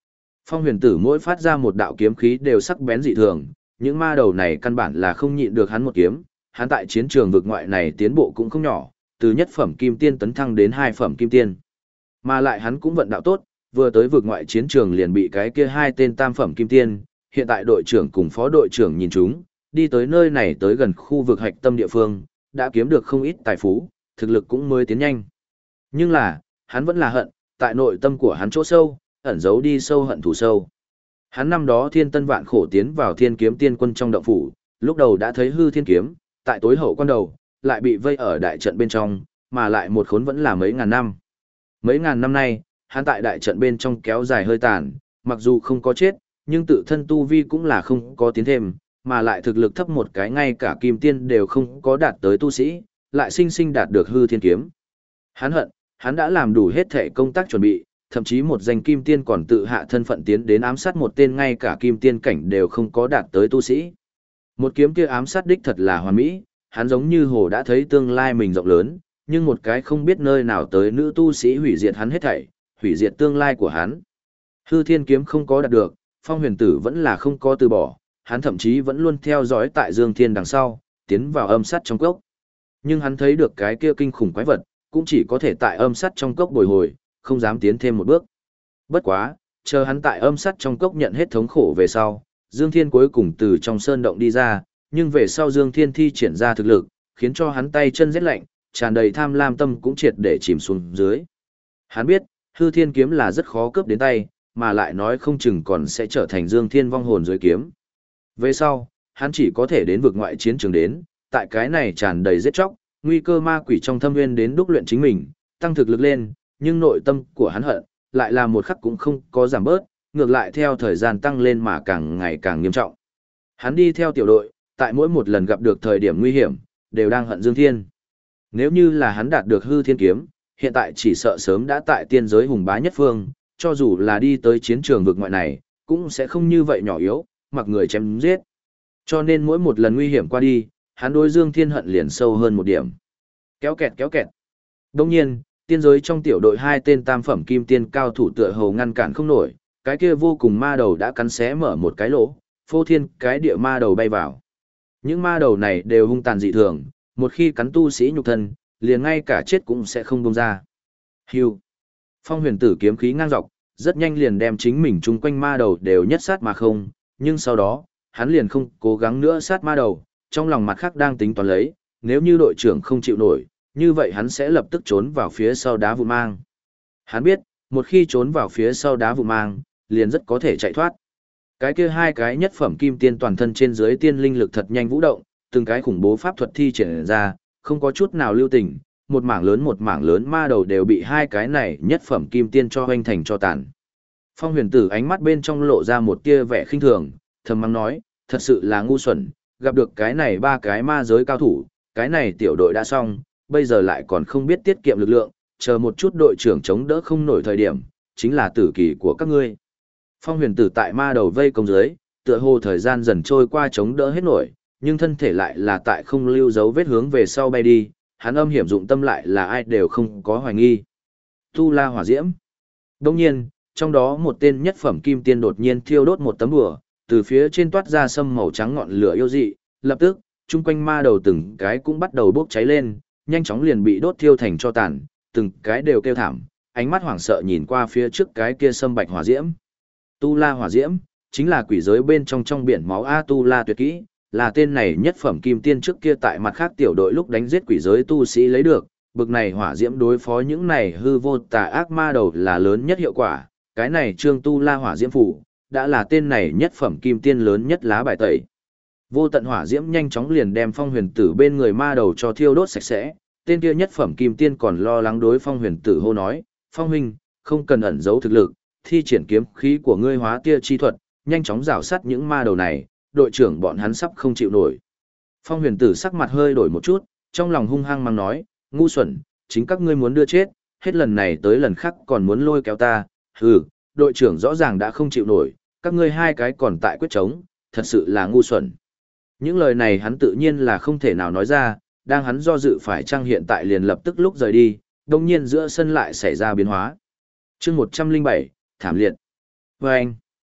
Phong huyền tử mỗi phát ra một đạo kiếm khí đều sắc bén dị thường, những ma đầu này căn bản là không nhịn được hắn một kiếm, hắn tại chiến trường vực ngoại này tiến bộ cũng không nhỏ, từ nhất phẩm kim tiên tấn thăng đến hai phẩm kim tiên. Mà lại hắn cũng vận đạo tốt, vừa tới vực ngoại chiến trường liền bị cái kia hai tên tam phẩm kim tiên, hiện tại đội trưởng cùng phó đội trưởng nhìn chúng, đi tới nơi này tới gần khu vực hạch tâm địa phương, đã kiếm được không ít tài phú, thực lực cũng mới tiến nhanh. Nhưng là, hắn vẫn là hận, tại nội tâm của hắn chỗ sâu, ẩn giấu đi sâu hận thù sâu. Hắn năm đó thiên tân vạn khổ tiến vào thiên kiếm tiên quân trong động phủ, lúc đầu đã thấy hư thiên kiếm, tại tối hậu quan đầu, lại bị vây ở đại trận bên trong, mà lại một khốn vẫn là mấy ngàn năm. Mấy ngàn năm nay, hắn tại đại trận bên trong kéo dài hơi tàn, mặc dù không có chết, nhưng tự thân tu vi cũng là không có tiến thêm, mà lại thực lực thấp một cái ngay cả kim tiên đều không có đạt tới tu sĩ, lại sinh sinh đạt được hư thiên kiếm. Hắn hận, hắn đã làm đủ hết thể công tác chuẩn bị, thậm chí một danh kim tiên còn tự hạ thân phận tiến đến ám sát một tên ngay cả kim tiên cảnh đều không có đạt tới tu sĩ. Một kiếm kia ám sát đích thật là hoàn mỹ, hắn giống như hồ đã thấy tương lai mình rộng lớn, nhưng một cái không biết nơi nào tới nữ tu sĩ hủy diệt hắn hết thảy, hủy diệt tương lai của hắn. Hư thiên kiếm không có đạt được, Phong huyền tử vẫn là không có từ bỏ, hắn thậm chí vẫn luôn theo dõi tại Dương Thiên đằng sau, tiến vào âm sát trong cốc. Nhưng hắn thấy được cái kia kinh khủng quái vật, cũng chỉ có thể tại âm sát trong cốc bồi hồi, không dám tiến thêm một bước. Bất quá, chờ hắn tại âm sát trong cốc nhận hết thống khổ về sau, Dương Thiên cuối cùng từ trong sơn động đi ra, nhưng về sau Dương Thiên thi triển ra thực lực, khiến cho hắn tay chân rét lạnh, tràn đầy tham lam tâm cũng triệt để chìm xuống dưới. Hắn biết, hư thiên kiếm là rất khó cướp đến tay, mà lại nói không chừng còn sẽ trở thành Dương Thiên vong hồn dưới kiếm. Về sau, hắn chỉ có thể đến vực ngoại chiến trường đến, tại cái này tràn đầy giết chóc, nguy cơ ma quỷ trong thâm nguyên đến đúc luyện chính mình, tăng thực lực lên, nhưng nội tâm của hắn hận, lại là một khắc cũng không có giảm bớt, ngược lại theo thời gian tăng lên mà càng ngày càng nghiêm trọng. Hắn đi theo tiểu đội, tại mỗi một lần gặp được thời điểm nguy hiểm, đều đang hận Dương Thiên. Nếu như là hắn đạt được hư thiên kiếm, hiện tại chỉ sợ sớm đã tại tiên giới hùng bá nhất phương, cho dù là đi tới chiến trường vực ngoại này, cũng sẽ không như vậy nhỏ yếu, mặc người chém giết. Cho nên mỗi một lần nguy hiểm qua đi, hắn đối Dương Thiên hận liền sâu hơn một điểm. Kéo kẹt kéo kẹt. Đồng nhiên, tiên giới trong tiểu đội hai tên tam phẩm kim tiên cao thủ tựa hồ ngăn cản không nổi, cái kia vô cùng ma đầu đã cắn xé mở một cái lỗ, phô thiên cái địa ma đầu bay vào. Những ma đầu này đều hung tàn dị thường, một khi cắn tu sĩ nhục thân, liền ngay cả chết cũng sẽ không buông ra. Hưu. Phong huyền tử kiếm khí ngang dọc, rất nhanh liền đem chính mình chung quanh ma đầu đều nhất sát mà không, nhưng sau đó, hắn liền không cố gắng nữa sát ma đầu, trong lòng mặt khác đang tính toán lấy, nếu như đội trưởng không chịu nổi, như vậy hắn sẽ lập tức trốn vào phía sau đá vụ mang. Hắn biết, một khi trốn vào phía sau đá vụ mang, liền rất có thể chạy thoát. Cái kia hai cái nhất phẩm kim tiên toàn thân trên dưới tiên linh lực thật nhanh vũ động, từng cái khủng bố pháp thuật thi triển ra, không có chút nào lưu tình, một mảng lớn ma đầu đều bị hai cái này nhất phẩm kim tiên cho hoành thành cho tàn. Phong huyền tử ánh mắt bên trong lộ ra một tia vẻ khinh thường, thầm mắng nói, thật sự là ngu xuẩn, gặp được cái này ba cái ma giới cao thủ, cái này tiểu đội đã xong, bây giờ lại còn không biết tiết kiệm lực lượng, chờ một chút đội trưởng chống đỡ không nổi thời điểm, chính là tử kỳ của các ngươi. Phong huyền tử tại ma đầu vây công dưới, tựa hồ thời gian dần trôi qua chống đỡ hết nổi, nhưng thân thể lại là tại không lưu dấu vết hướng về sau bay đi, hắn âm hiểm dụng tâm lại là ai đều không có hoài nghi. Tu La hỏa diễm. Đồng nhiên, trong đó một tên nhất phẩm kim tiên đột nhiên thiêu đốt một tấm bùa, từ phía trên toát ra sâm màu trắng ngọn lửa yêu dị, lập tức, chung quanh ma đầu từng cái cũng bắt đầu bốc cháy lên, nhanh chóng liền bị đốt thiêu thành tro tàn, từng cái đều kêu thảm, ánh mắt hoảng sợ nhìn qua phía trước cái kia sâm bạch hỏa diễm. Tu La hỏa diễm, chính là quỷ giới bên trong biển máu A Tu La tuyệt kỹ, là tên này nhất phẩm kim tiên trước kia tại mặt khác tiểu đội lúc đánh giết quỷ giới tu sĩ lấy được, bực này hỏa diễm đối phó những này hư vô tà ác ma đầu là lớn nhất hiệu quả, cái này trương Tu La hỏa diễm phủ, đã là tên này nhất phẩm kim tiên lớn nhất lá bài tẩy. Vô tận hỏa diễm nhanh chóng liền đem Phong huyền tử bên người ma đầu cho thiêu đốt sạch sẽ, tên kia nhất phẩm kim tiên còn lo lắng đối Phong huyền tử hô nói, Phong huynh, không cần ẩn giấu thực lực, thi triển kiếm khí của ngươi hóa tia chi thuật, nhanh chóng rào sát những ma đầu này, đội trưởng bọn hắn sắp không chịu nổi. Phong huyền tử sắc mặt hơi đổi một chút, trong lòng hung hăng mang nói, ngu xuẩn, chính các ngươi muốn đưa chết, hết lần này tới lần khác còn muốn lôi kéo ta, hừ, đội trưởng rõ ràng đã không chịu nổi, các ngươi hai cái còn tại quyết chống, thật sự là ngu xuẩn. Những lời này hắn tự nhiên là không thể nào nói ra, đang hắn do dự phải chăng hiện tại liền lập tức lúc rời đi, đồng nhiên giữa sân lại xảy ra biến hóa. chương 107, thảm liệt. Và anh,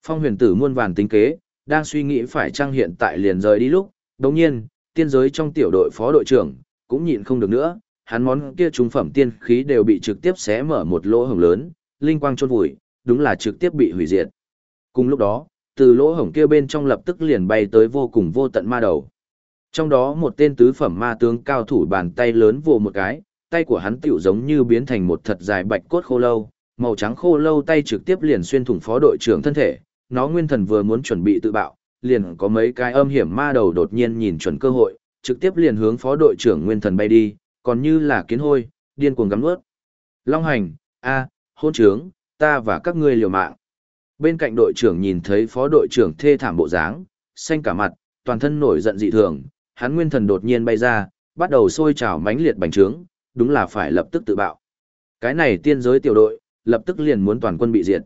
Phong huyền tử muôn vàn tính kế, đang suy nghĩ phải chăng hiện tại liền rời đi lúc, đồng nhiên, tiên giới trong tiểu đội phó đội trưởng, cũng nhịn không được nữa, hắn món kia trung phẩm tiên khí đều bị trực tiếp xé mở một lỗ hổng lớn, linh quang chôn vùi, đúng là trực tiếp bị hủy diệt. Cùng lúc đó, từ lỗ hổng kia bên trong lập tức liền bay tới vô cùng vô tận ma đầu. Trong đó một tên tứ phẩm ma tướng cao thủ bàn tay lớn vồ một cái, tay của hắn tựu giống như biến thành một thật dài bạch cốt khô lâu, màu trắng khô lâu tay trực tiếp liền xuyên thủng phó đội trưởng thân thể, nó nguyên thần vừa muốn chuẩn bị tự bạo, liền có mấy cái âm hiểm ma đầu đột nhiên nhìn chuẩn cơ hội, trực tiếp liền hướng phó đội trưởng nguyên thần bay đi, còn như là kiến hôi, điên cuồng gắm nuốt. Long hành, hôn trướng, ta và các ngươi liều mạng. Bên cạnh đội trưởng nhìn thấy phó đội trưởng thê thảm bộ dáng, xanh cả mặt, toàn thân nổi giận dị thường, hắn nguyên thần đột nhiên bay ra, bắt đầu sôi trào mãnh liệt bành trướng, đúng là phải lập tức tự bạo. Cái này tiên giới tiểu đội, lập tức liền muốn toàn quân bị diệt.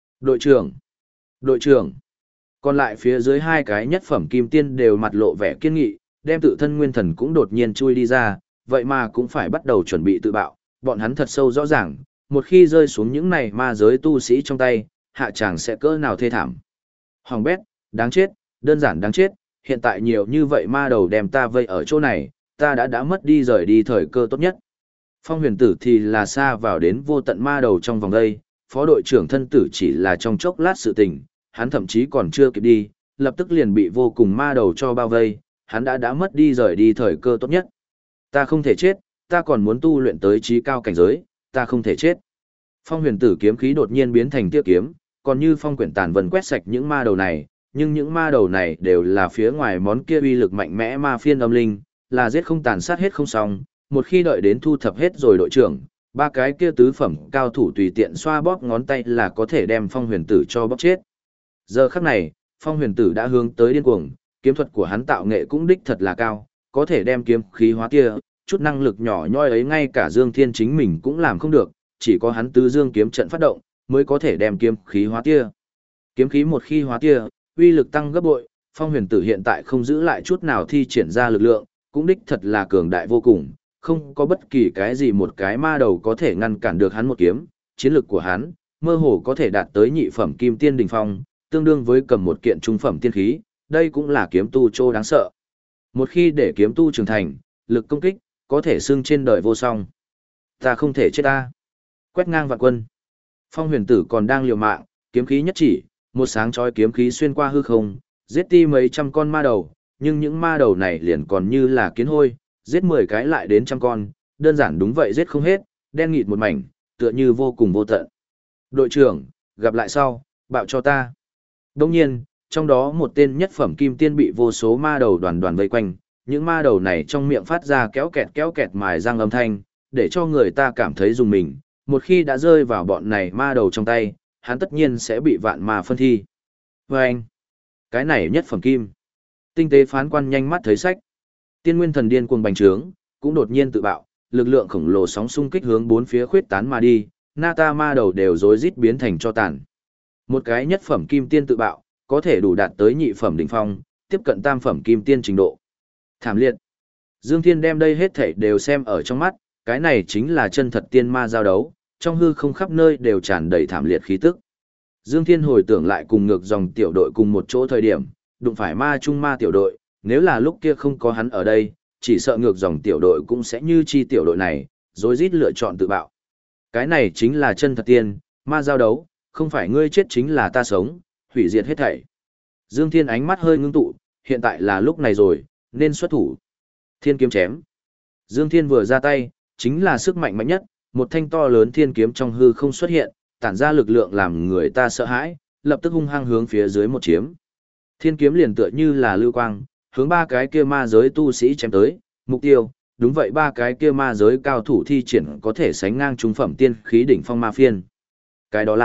Đội trưởng, còn lại phía dưới hai cái nhất phẩm kim tiên đều mặt lộ vẻ kiên nghị, đem tự thân nguyên thần cũng đột nhiên chui đi ra, vậy mà cũng phải bắt đầu chuẩn bị tự bạo, bọn hắn thật sâu rõ ràng, một khi rơi xuống những này ma giới tu sĩ trong tay, hạ tràng sẽ cỡ nào thê thảm. Hoàng bét, đáng chết, đơn giản đáng chết, hiện tại nhiều như vậy ma đầu đem ta vây ở chỗ này, ta đã mất đi rời đi thời cơ tốt nhất. Phong huyền tử thì là xa vào đến vô tận ma đầu trong vòng đây, phó đội trưởng thân tử chỉ là trong chốc lát sự tình, hắn thậm chí còn chưa kịp đi, lập tức liền bị vô cùng ma đầu cho bao vây, hắn đã mất đi rời đi thời cơ tốt nhất. Ta không thể chết, ta còn muốn tu luyện tới trí cao cảnh giới, ta không thể chết. Phong huyền tử kiếm khí đột nhiên biến thành tia kiếm, còn như phong quyển tàn vần quét sạch những ma đầu này, nhưng những ma đầu này đều là phía ngoài món kia uy lực mạnh mẽ ma phiên âm linh, là giết không tàn sát hết không xong, một khi đợi đến thu thập hết rồi đội trưởng, ba cái kia tứ phẩm cao thủ tùy tiện xoa bóp ngón tay là có thể đem phong huyền tử cho bóp chết. Giờ khắc này, phong huyền tử đã hướng tới điên cuồng, kiếm thuật của hắn tạo nghệ cũng đích thật là cao, có thể đem kiếm khí hóa tia, chút năng lực nhỏ nhoi ấy ngay cả Dương Thiên chính mình cũng làm không được, chỉ có hắn tứ dương kiếm trận phát động, mới có thể đem kiếm khí hóa tia. Kiếm khí một khi hóa tia, uy lực tăng gấp bội, phong huyền tử hiện tại không giữ lại chút nào thi triển ra lực lượng, cũng đích thật là cường đại vô cùng, không có bất kỳ cái gì một cái ma đầu có thể ngăn cản được hắn một kiếm, chiến lực của hắn, mơ hồ có thể đạt tới nhị phẩm kim tiên đỉnh phong, tương đương với cầm một kiện trung phẩm tiên khí, đây cũng là kiếm tu trô đáng sợ. Một khi để kiếm tu trưởng thành, lực công kích, có thể xưng trên đời vô song. Ta không thể chết ta. Quét ngang vạn quân. Phong huyền tử còn đang liều mạng, kiếm khí nhất chỉ, một sáng chói kiếm khí xuyên qua hư không, giết ti mấy trăm con ma đầu, nhưng những ma đầu này liền còn như là kiến hôi, giết 10 cái lại đến trăm con, đơn giản đúng vậy giết không hết, đen nghịt một mảnh, tựa như vô cùng vô tận. Đội trưởng, gặp lại sau, bạo cho ta. Đồng nhiên, trong đó một tên nhất phẩm kim tiên bị vô số ma đầu đoàn đoàn vây quanh, những ma đầu này trong miệng phát ra kéo kẹt mài răng âm thanh, để cho người ta cảm thấy rùng mình, một khi đã rơi vào bọn này ma đầu trong tay, hắn tất nhiên sẽ bị vạn ma phân thi. Vâng! Cái này nhất phẩm kim. Tinh tế phán quan nhanh mắt thấy sách. Tiên nguyên thần điên cuồng bành trướng, cũng đột nhiên tự bạo, lực lượng khổng lồ sóng xung kích hướng bốn phía khuyết tán mà đi, nata ma đầu đều rối rít biến thành cho tàn. Một cái nhất phẩm kim tiên tự bạo, có thể đủ đạt tới nhị phẩm đỉnh phong, tiếp cận tam phẩm kim tiên trình độ. Thảm liệt. Dương Thiên đem đây hết thảy đều xem ở trong mắt, cái này chính là chân thật tiên ma giao đấu, trong hư không khắp nơi đều tràn đầy thảm liệt khí tức. Dương Thiên hồi tưởng lại cùng ngược dòng tiểu đội cùng một chỗ thời điểm, đụng phải ma trung ma tiểu đội, nếu là lúc kia không có hắn ở đây, chỉ sợ ngược dòng tiểu đội cũng sẽ như chi tiểu đội này, rồi rít lựa chọn tự bạo. Cái này chính là chân thật tiên, ma giao đấu, không phải ngươi chết chính là ta sống, hủy diệt hết thảy. Dương Thiên ánh mắt hơi ngưng tụ, hiện tại là lúc này rồi, nên xuất thủ. Thiên kiếm chém. Dương Thiên vừa ra tay, chính là sức mạnh mạnh nhất, một thanh to lớn thiên kiếm trong hư không xuất hiện, tản ra lực lượng làm người ta sợ hãi, lập tức hung hăng hướng phía dưới một chiếm. Thiên kiếm liền tựa như là lưu quang, hướng ba cái kia ma giới tu sĩ chém tới, mục tiêu, đúng vậy ba cái kia ma giới cao thủ thi triển có thể sánh ngang trung phẩm tiên khí đỉnh phong ma phiên. Cái đó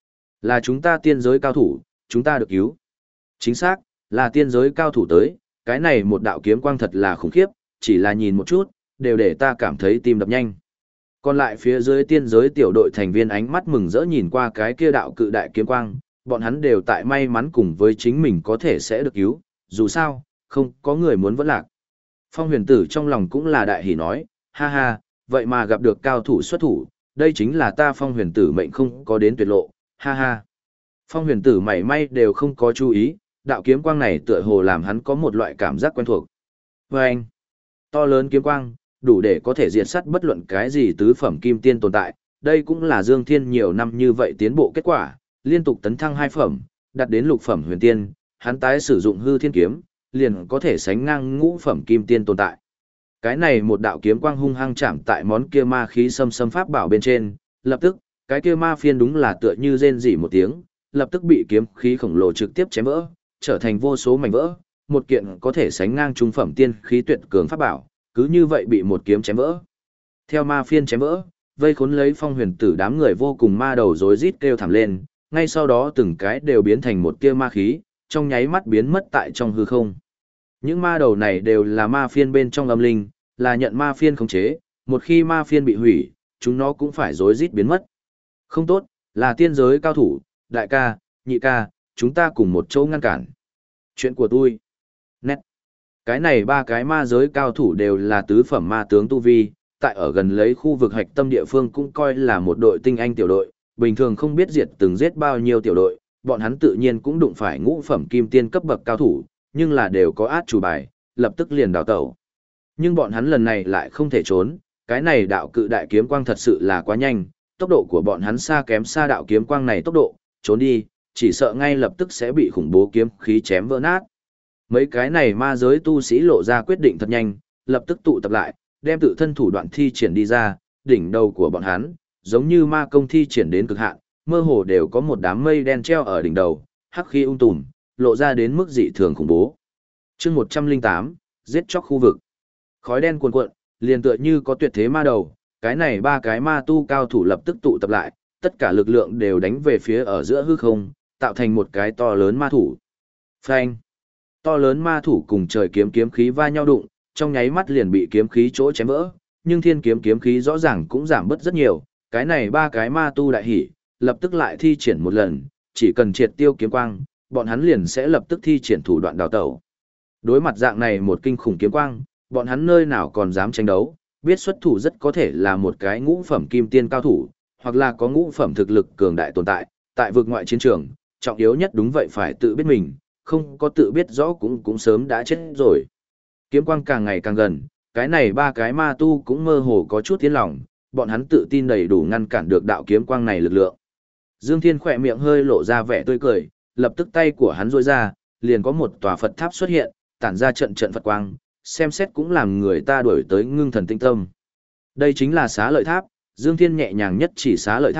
là chúng ta tiên giới cao thủ, chúng ta được cứu. Chính xác, là tiên giới cao thủ tới, cái này một đạo kiếm quang thật là khủng khiếp, chỉ là nhìn một chút, đều để ta cảm thấy tim đập nhanh. Còn lại phía dưới tiên giới tiểu đội thành viên ánh mắt mừng rỡ nhìn qua cái kia đạo cự đại kiếm quang, bọn hắn đều tại may mắn cùng với chính mình có thể sẽ được cứu, dù sao, không có người muốn vẫn lạc. Phong huyền tử trong lòng cũng là đại hỉ nói, ha ha, vậy mà gặp được cao thủ xuất thủ, đây chính là ta phong huyền tử mệnh không có đến tuyệt lộ, ha ha. Phong huyền tử mảy may đều không có chú ý, đạo kiếm quang này tựa hồ làm hắn có một loại cảm giác quen thuộc. Vâng! To lớn kiếm quang, đủ để có thể diệt sát bất luận cái gì tứ phẩm kim tiên tồn tại. Đây cũng là Dương Thiên nhiều năm như vậy tiến bộ kết quả, liên tục tấn thăng 2 phẩm, đạt đến lục phẩm huyền tiên, hắn tái sử dụng hư thiên kiếm, liền có thể sánh ngang ngũ phẩm kim tiên tồn tại. Cái này một đạo kiếm quang hung hăng chạm tại món kia ma khí xâm xâm pháp bảo bên trên, lập tức, cái kia ma phiên đúng là tựa như rên rỉ một tiếng, lập tức bị kiếm khí khổng lồ trực tiếp chém vỡ, trở thành vô số mảnh vỡ, một kiện có thể sánh ngang trung phẩm tiên khí tuyệt cường pháp bảo, cứ như vậy bị một kiếm chém vỡ. Theo ma phiên chém vỡ, vây khốn lấy Phong huyền tử đám người vô cùng ma đầu rối rít kêu thảm lên, ngay sau đó từng cái đều biến thành một tia ma khí, trong nháy mắt biến mất tại trong hư không. Những ma đầu này đều là ma phiên bên trong âm linh, là nhận ma phiên khống chế, một khi ma phiên bị hủy, chúng nó cũng phải rối rít biến mất. Không tốt, là tiên giới cao thủ, đại ca, nhị ca, chúng ta cùng một chỗ ngăn cản. Chuyện của tôi. Nét. Cái này 3 cái ma giới cao thủ đều là tứ phẩm ma tướng tu vi, tại ở gần lấy khu vực hạch tâm địa phương cũng coi là một đội tinh anh tiểu đội, bình thường không biết diệt từng giết bao nhiêu tiểu đội, bọn hắn tự nhiên cũng đụng phải ngũ phẩm kim tiên cấp bậc cao thủ, nhưng là đều có át chủ bài, lập tức liền đào tẩu. Nhưng bọn hắn lần này lại không thể trốn, cái này đạo cự đại kiếm quang thật sự là quá nhanh, tốc độ của bọn hắn xa kém xa đạo kiếm quang này tốc độ, trốn đi, chỉ sợ ngay lập tức sẽ bị khủng bố kiếm khí chém vỡ nát. Mấy cái này ma giới tu sĩ lộ ra quyết định thật nhanh, lập tức tụ tập lại, đem tự thân thủ đoạn thi triển đi ra, đỉnh đầu của bọn hắn, giống như ma công thi triển đến cực hạn, mơ hồ đều có một đám mây đen treo ở đỉnh đầu, hắc khí tùm, lộ ra đến mức dị thường khủng bố. Chương 108, giết chóc khu vực. Khói đen cuồn cuộn, liền tựa như có tuyệt thế ma đầu, cái này 3 cái ma tu cao thủ lập tức tụ tập lại, tất cả lực lượng đều đánh về phía ở giữa hư không, tạo thành một cái to lớn ma thủ. Phanh! To lớn ma thủ cùng trời kiếm khí va nhau đụng, trong nháy mắt liền bị kiếm khí chỗ chém vỡ, nhưng thiên kiếm khí rõ ràng cũng giảm bớt rất nhiều, cái này 3 cái ma tu đại hỉ, lập tức lại thi triển một lần, chỉ cần triệt tiêu kiếm quang, bọn hắn liền sẽ lập tức thi triển thủ đoạn đào tẩu. Đối mặt dạng này một kinh khủng kiếm quang, bọn hắn nơi nào còn dám tranh đấu, biết xuất thủ rất có thể là một cái ngũ phẩm kim tiên cao thủ, hoặc là có ngũ phẩm thực lực cường đại tồn tại, tại vực ngoại chiến trường, trọng yếu nhất đúng vậy phải tự biết mình, không có tự biết rõ cũng sớm đã chết rồi. Kiếm quang càng ngày càng gần, cái này 3 cái ma tu cũng mơ hồ có chút tiến lòng, bọn hắn tự tin đầy đủ ngăn cản được đạo kiếm quang này lực lượng. Dương Thiên khỏe miệng hơi lộ ra vẻ tươi cười, lập tức tay của hắn duỗi ra, liền có một tòa Phật tháp xuất hiện, tản ra trận trận Phật quang, xem xét cũng làm người ta đuổi tới ngưng thần tinh tâm. Đây chính là Xá Lợi Tháp, Dương Thiên nhẹ nhàng nhất chỉ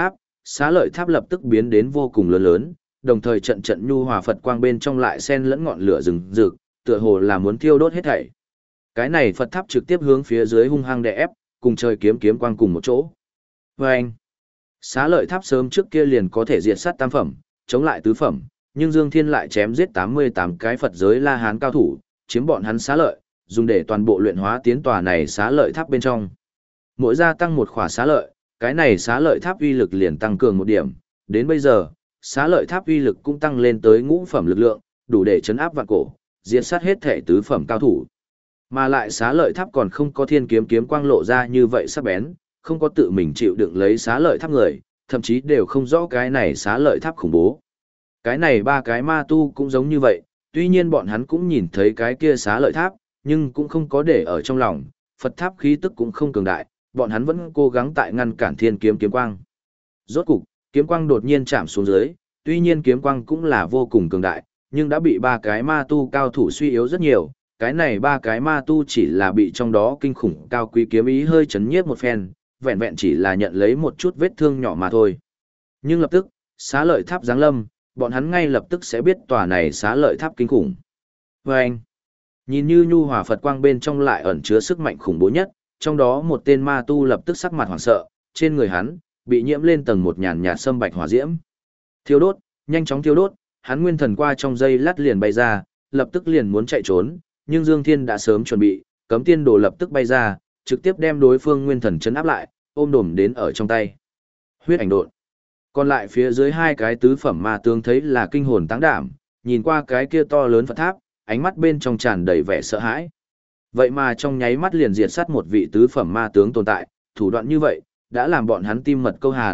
Xá Lợi Tháp lập tức biến đến vô cùng lớn lớn, đồng thời trận trận nhu hòa Phật quang bên trong lại xen lẫn ngọn lửa rừng rực, tựa hồ là muốn thiêu đốt hết thảy. Cái này Phật tháp trực tiếp hướng phía dưới hung hăng đè ép, cùng trời kiếm quang cùng một chỗ. Vâng! Xá Lợi Tháp sớm trước kia liền có thể diệt sát tam phẩm, chống lại tứ phẩm, nhưng Dương Thiên lại chém giết 88 cái Phật giới La Hán cao thủ, chiếm bọn hắn xá lợi, dùng để toàn bộ luyện hóa tiến tòa này Xá Lợi Tháp bên trong. Mỗi gia tăng một khỏa xá lợi, cái này Xá Lợi Tháp uy lực liền tăng cường một điểm, đến bây giờ, Xá Lợi Tháp uy lực cũng tăng lên tới ngũ phẩm lực lượng, đủ để chấn áp vạn cổ, diệt sát hết thể tứ phẩm cao thủ. Mà lại Xá Lợi Tháp còn không có thiên kiếm quang lộ ra như vậy sắc bén, không có tự mình chịu đựng lấy Xá Lợi Tháp người, thậm chí đều không rõ cái này Xá Lợi Tháp khủng bố. Cái này 3 cái ma tu cũng giống như vậy, tuy nhiên bọn hắn cũng nhìn thấy cái kia Xá Lợi Tháp, nhưng cũng không có để ở trong lòng, Phật tháp khí tức cũng không cường đại, bọn hắn vẫn cố gắng tại ngăn cản thiên kiếm quang. Rốt cục, kiếm quang đột nhiên chạm xuống dưới, tuy nhiên kiếm quang cũng là vô cùng cường đại, nhưng đã bị 3 cái ma tu cao thủ suy yếu rất nhiều, cái này 3 cái ma tu chỉ là bị trong đó kinh khủng cao quý kiếm ý hơi chấn nhiếp một phen, vẹn vẹn chỉ là nhận lấy một chút vết thương nhỏ mà thôi. Nhưng lập tức, Xá Lợi Tháp giáng lâm, bọn hắn ngay lập tức sẽ biết tòa này Xá Lợi Tháp kinh khủng. Vâng! Nhìn như nhu hòa Phật quang bên trong lại ẩn chứa sức mạnh khủng bố nhất, trong đó một tên ma tu lập tức sắc mặt hoảng sợ, trên người hắn bị nhiễm lên tầng một nhàn nhạt sâm bạch hỏa diễm. Thiêu đốt, nhanh chóng thiêu đốt, hắn nguyên thần qua trong giây lát liền bay ra, lập tức liền muốn chạy trốn, nhưng Dương Thiên đã sớm chuẩn bị, cấm tiên đồ lập tức bay ra, trực tiếp đem đối phương nguyên thần chấn áp lại, ôm đồm đến ở trong tay. Huyết ảnh độn. Còn lại phía dưới 2 cái tứ phẩm ma tướng thấy là kinh hồn táng đảm, nhìn qua cái kia to lớn Phật tháp, ánh mắt bên trong tràn đầy vẻ sợ hãi. Vậy mà trong nháy mắt liền diệt sát một vị tứ phẩm ma tướng tồn tại, thủ đoạn như vậy, đã làm bọn hắn tim mật câu hàn,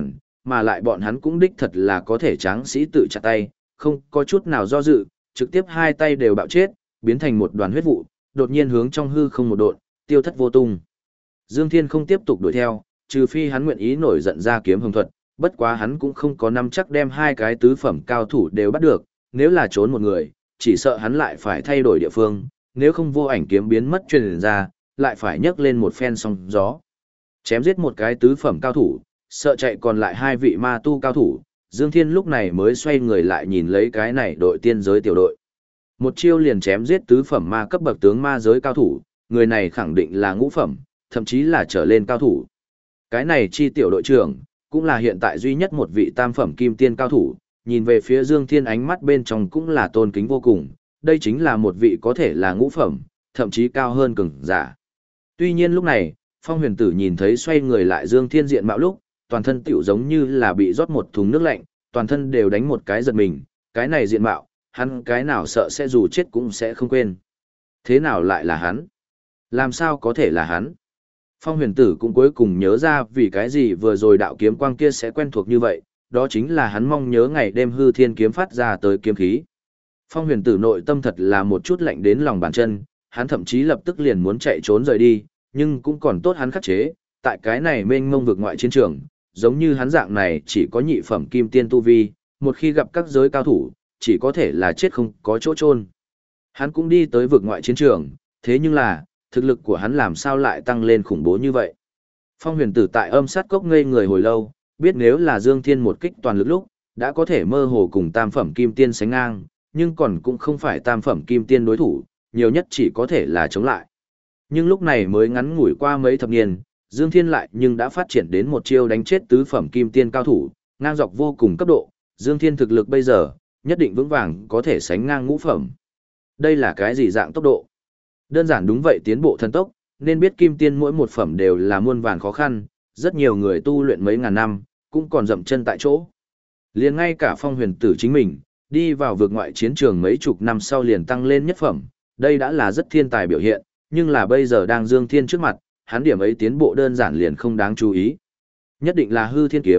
mà lại bọn hắn cũng đích thật là có thể tráng sĩ tự chặt tay, không có chút nào do dự, trực tiếp hai tay đều bạo chết, biến thành một đoàn huyết vụ, đột nhiên hướng trong hư không một độn, tiêu thất vô tung. Dương Thiên không tiếp tục đuổi theo, trừ phi hắn nguyện ý nổi giận ra kiếm hồng thuật, bất quá hắn cũng không có nắm chắc đem hai cái tứ phẩm cao thủ đều bắt được, nếu là trốn một người, chỉ sợ hắn lại phải thay đổi địa phương, nếu không vô ảnh kiếm biến mất truyền ra, lại phải nhấc lên một phen sóng gió. Chém giết một cái tứ phẩm cao thủ, sợ chạy còn lại hai vị ma tu cao thủ, Dương Thiên lúc này mới xoay người lại nhìn lấy cái này đội tiên giới tiểu đội. Một chiêu liền chém giết tứ phẩm ma cấp bậc tướng ma giới cao thủ, người này khẳng định là ngũ phẩm, thậm chí là trở lên cao thủ. Cái này chi tiểu đội trưởng, cũng là hiện tại duy nhất một vị tam phẩm kim tiên cao thủ, nhìn về phía Dương Thiên ánh mắt bên trong cũng là tôn kính vô cùng, đây chính là một vị có thể là ngũ phẩm, thậm chí cao hơn cường giả. Tuy nhiên lúc này, Phong Huyền Tử nhìn thấy xoay người lại Dương Thiên diện mạo lúc, toàn thân tiểu giống như là bị rót một thùng nước lạnh, toàn thân đều đánh một cái giật mình, cái này diện mạo, hắn cái nào sợ sẽ dù chết cũng sẽ không quên. Thế nào lại là hắn? Làm sao có thể là hắn? Phong Huyền Tử cũng cuối cùng nhớ ra vì cái gì vừa rồi đạo kiếm quang kia sẽ quen thuộc như vậy, đó chính là hắn mong nhớ ngày đêm hư thiên kiếm phát ra tới kiếm khí. Phong Huyền Tử nội tâm thật là một chút lạnh đến lòng bàn chân, hắn thậm chí lập tức liền muốn chạy trốn rời đi, nhưng cũng còn tốt hắn khắc chế, tại cái này mênh mông vực ngoại chiến trường, giống như hắn dạng này chỉ có nhị phẩm kim tiên tu vi, một khi gặp các giới cao thủ, chỉ có thể là chết không có chỗ chôn. Hắn cũng đi tới vực ngoại chiến trường, thế nhưng là, thực lực của hắn làm sao lại tăng lên khủng bố như vậy. Phong Huyền Tử tại âm sát cốc ngây người hồi lâu, biết nếu là Dương Thiên một kích toàn lực lúc, đã có thể mơ hồ cùng tam phẩm kim tiên sánh ngang, nhưng còn cũng không phải tam phẩm kim tiên đối thủ, nhiều nhất chỉ có thể là chống lại. Nhưng lúc này mới ngắn ngủi qua mấy thập niên, Dương Thiên lại nhưng đã phát triển đến một chiêu đánh chết tứ phẩm kim tiên cao thủ, ngang dọc vô cùng cấp độ, Dương Thiên thực lực bây giờ, nhất định vững vàng có thể sánh ngang ngũ phẩm. Đây là cái gì dạng tốc độ? Đơn giản đúng vậy, tiến bộ thần tốc, nên biết kim tiên mỗi một phẩm đều là muôn vàn khó khăn, rất nhiều người tu luyện mấy ngàn năm, cũng còn dậm chân tại chỗ. Liền ngay cả Phong Huyền Tử chính mình, đi vào vực ngoại chiến trường mấy chục năm sau liền tăng lên nhất phẩm, đây đã là rất thiên tài biểu hiện, nhưng là bây giờ đang Dương Thiên trước mặt, hắn điểm ấy tiến bộ đơn giản liền không đáng chú ý. Nhất định là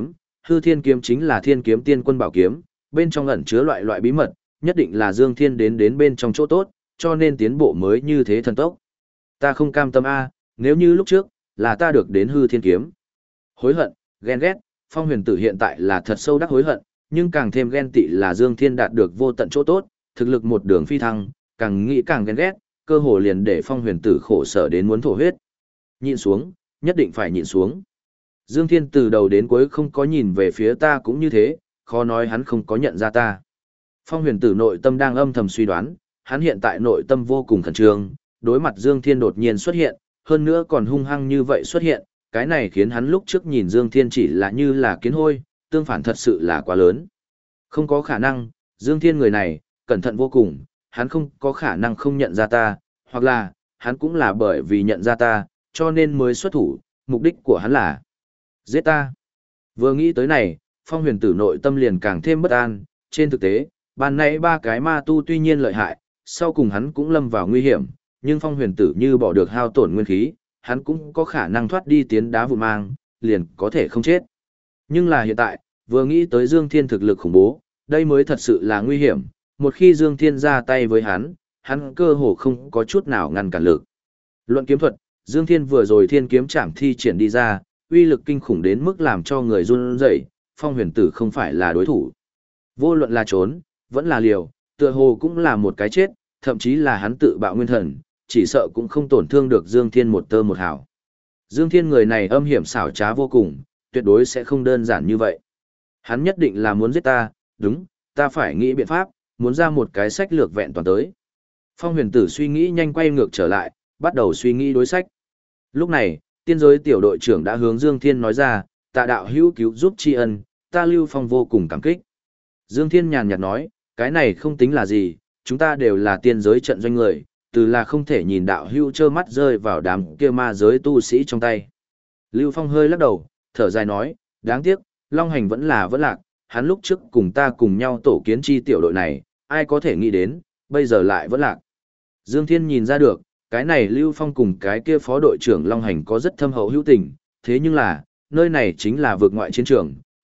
hư thiên kiếm chính là thiên kiếm tiên quân bảo kiếm, bên trong ẩn chứa loại loại bí mật, nhất định là Dương Thiên đến bên trong chỗ tốt, cho nên tiến bộ mới như thế thần tốc. Ta không cam tâm a, nếu như lúc trước, là ta được đến hư thiên kiếm. Hối hận, ghen ghét, Phong Huyền Tử hiện tại là thật sâu đắc hối hận, nhưng càng thêm ghen tị là Dương Thiên đạt được vô tận chỗ tốt, thực lực một đường phi thăng, càng nghĩ càng ghen ghét, cơ hồ liền để Phong Huyền Tử khổ sở đến muốn thổ huyết. Nhịn xuống, nhất định phải nhịn xuống. Dương Thiên từ đầu đến cuối không có nhìn về phía ta cũng như thế, khó nói hắn không có nhận ra ta. Phong Huyền Tử nội tâm đang âm thầm suy đoán, hắn hiện tại nội tâm vô cùng khẩn trương, đối mặt Dương Thiên đột nhiên xuất hiện, hơn nữa còn hung hăng như vậy xuất hiện, cái này khiến hắn lúc trước nhìn Dương Thiên chỉ là như là kiến hôi, tương phản thật sự là quá lớn. Không có khả năng, Dương Thiên người này, cẩn thận vô cùng, hắn không có khả năng không nhận ra ta, hoặc là, hắn cũng là bởi vì nhận ra ta, cho nên mới xuất thủ, mục đích của hắn là giết ta. Vừa nghĩ tới này, Phong Huyền Tử nội tâm liền càng thêm bất an, trên thực tế, ban nãy ba cái ma tu tuy nhiên lợi hại, sau cùng hắn cũng lâm vào nguy hiểm, nhưng Phong Huyền Tử như bỏ được hao tổn nguyên khí, hắn cũng có khả năng thoát đi tiến đá vụn mang, liền có thể không chết. Nhưng là hiện tại, vừa nghĩ tới Dương Thiên thực lực khủng bố, đây mới thật sự là nguy hiểm, một khi Dương Thiên ra tay với hắn cơ hồ không có chút nào ngăn cản lực. Luận kiếm thuật, Dương Thiên vừa rồi thiên kiếm trảm thi triển đi ra, uy lực kinh khủng đến mức làm cho người run rẩy, Phong Huyền Tử không phải là đối thủ. Vô luận là trốn, vẫn là liều, tựa hồ cũng là một cái chết, thậm chí là hắn tự bạo nguyên thần, chỉ sợ cũng không tổn thương được Dương Thiên một tơ một hào. Dương Thiên người này âm hiểm xảo trá vô cùng, tuyệt đối sẽ không đơn giản như vậy. Hắn nhất định là muốn giết ta, đúng, ta phải nghĩ biện pháp, muốn ra một cái sách lược vẹn toàn tới. Phong Huyền Tử suy nghĩ nhanh quay ngược trở lại, bắt đầu suy nghĩ đối sách. Lúc này, tiên giới tiểu đội trưởng đã hướng Dương Thiên nói ra, tạ đạo hữu cứu giúp tri ân, ta Lưu Phong vô cùng cảm kích. Dương Thiên nhàn nhạt nói, cái này không tính là gì, chúng ta đều là tiên giới trận doanh người, từ là không thể nhìn đạo hữu trơ mắt rơi vào đám kia ma giới tu sĩ trong tay. Lưu Phong hơi lắc đầu, thở dài nói, đáng tiếc, Long Hành vẫn lạc, hắn lúc trước cùng ta cùng nhau tổ kiến chi tiểu đội này, ai có thể nghĩ đến, bây giờ lại vẫn lạc. Dương Thiên nhìn ra được, cái này Lưu Phong cùng cái kia phó đội trưởng Long Hành có rất thâm hậu hữu tình, thế nhưng là, nơi này chính là vực ngoại chiến trường,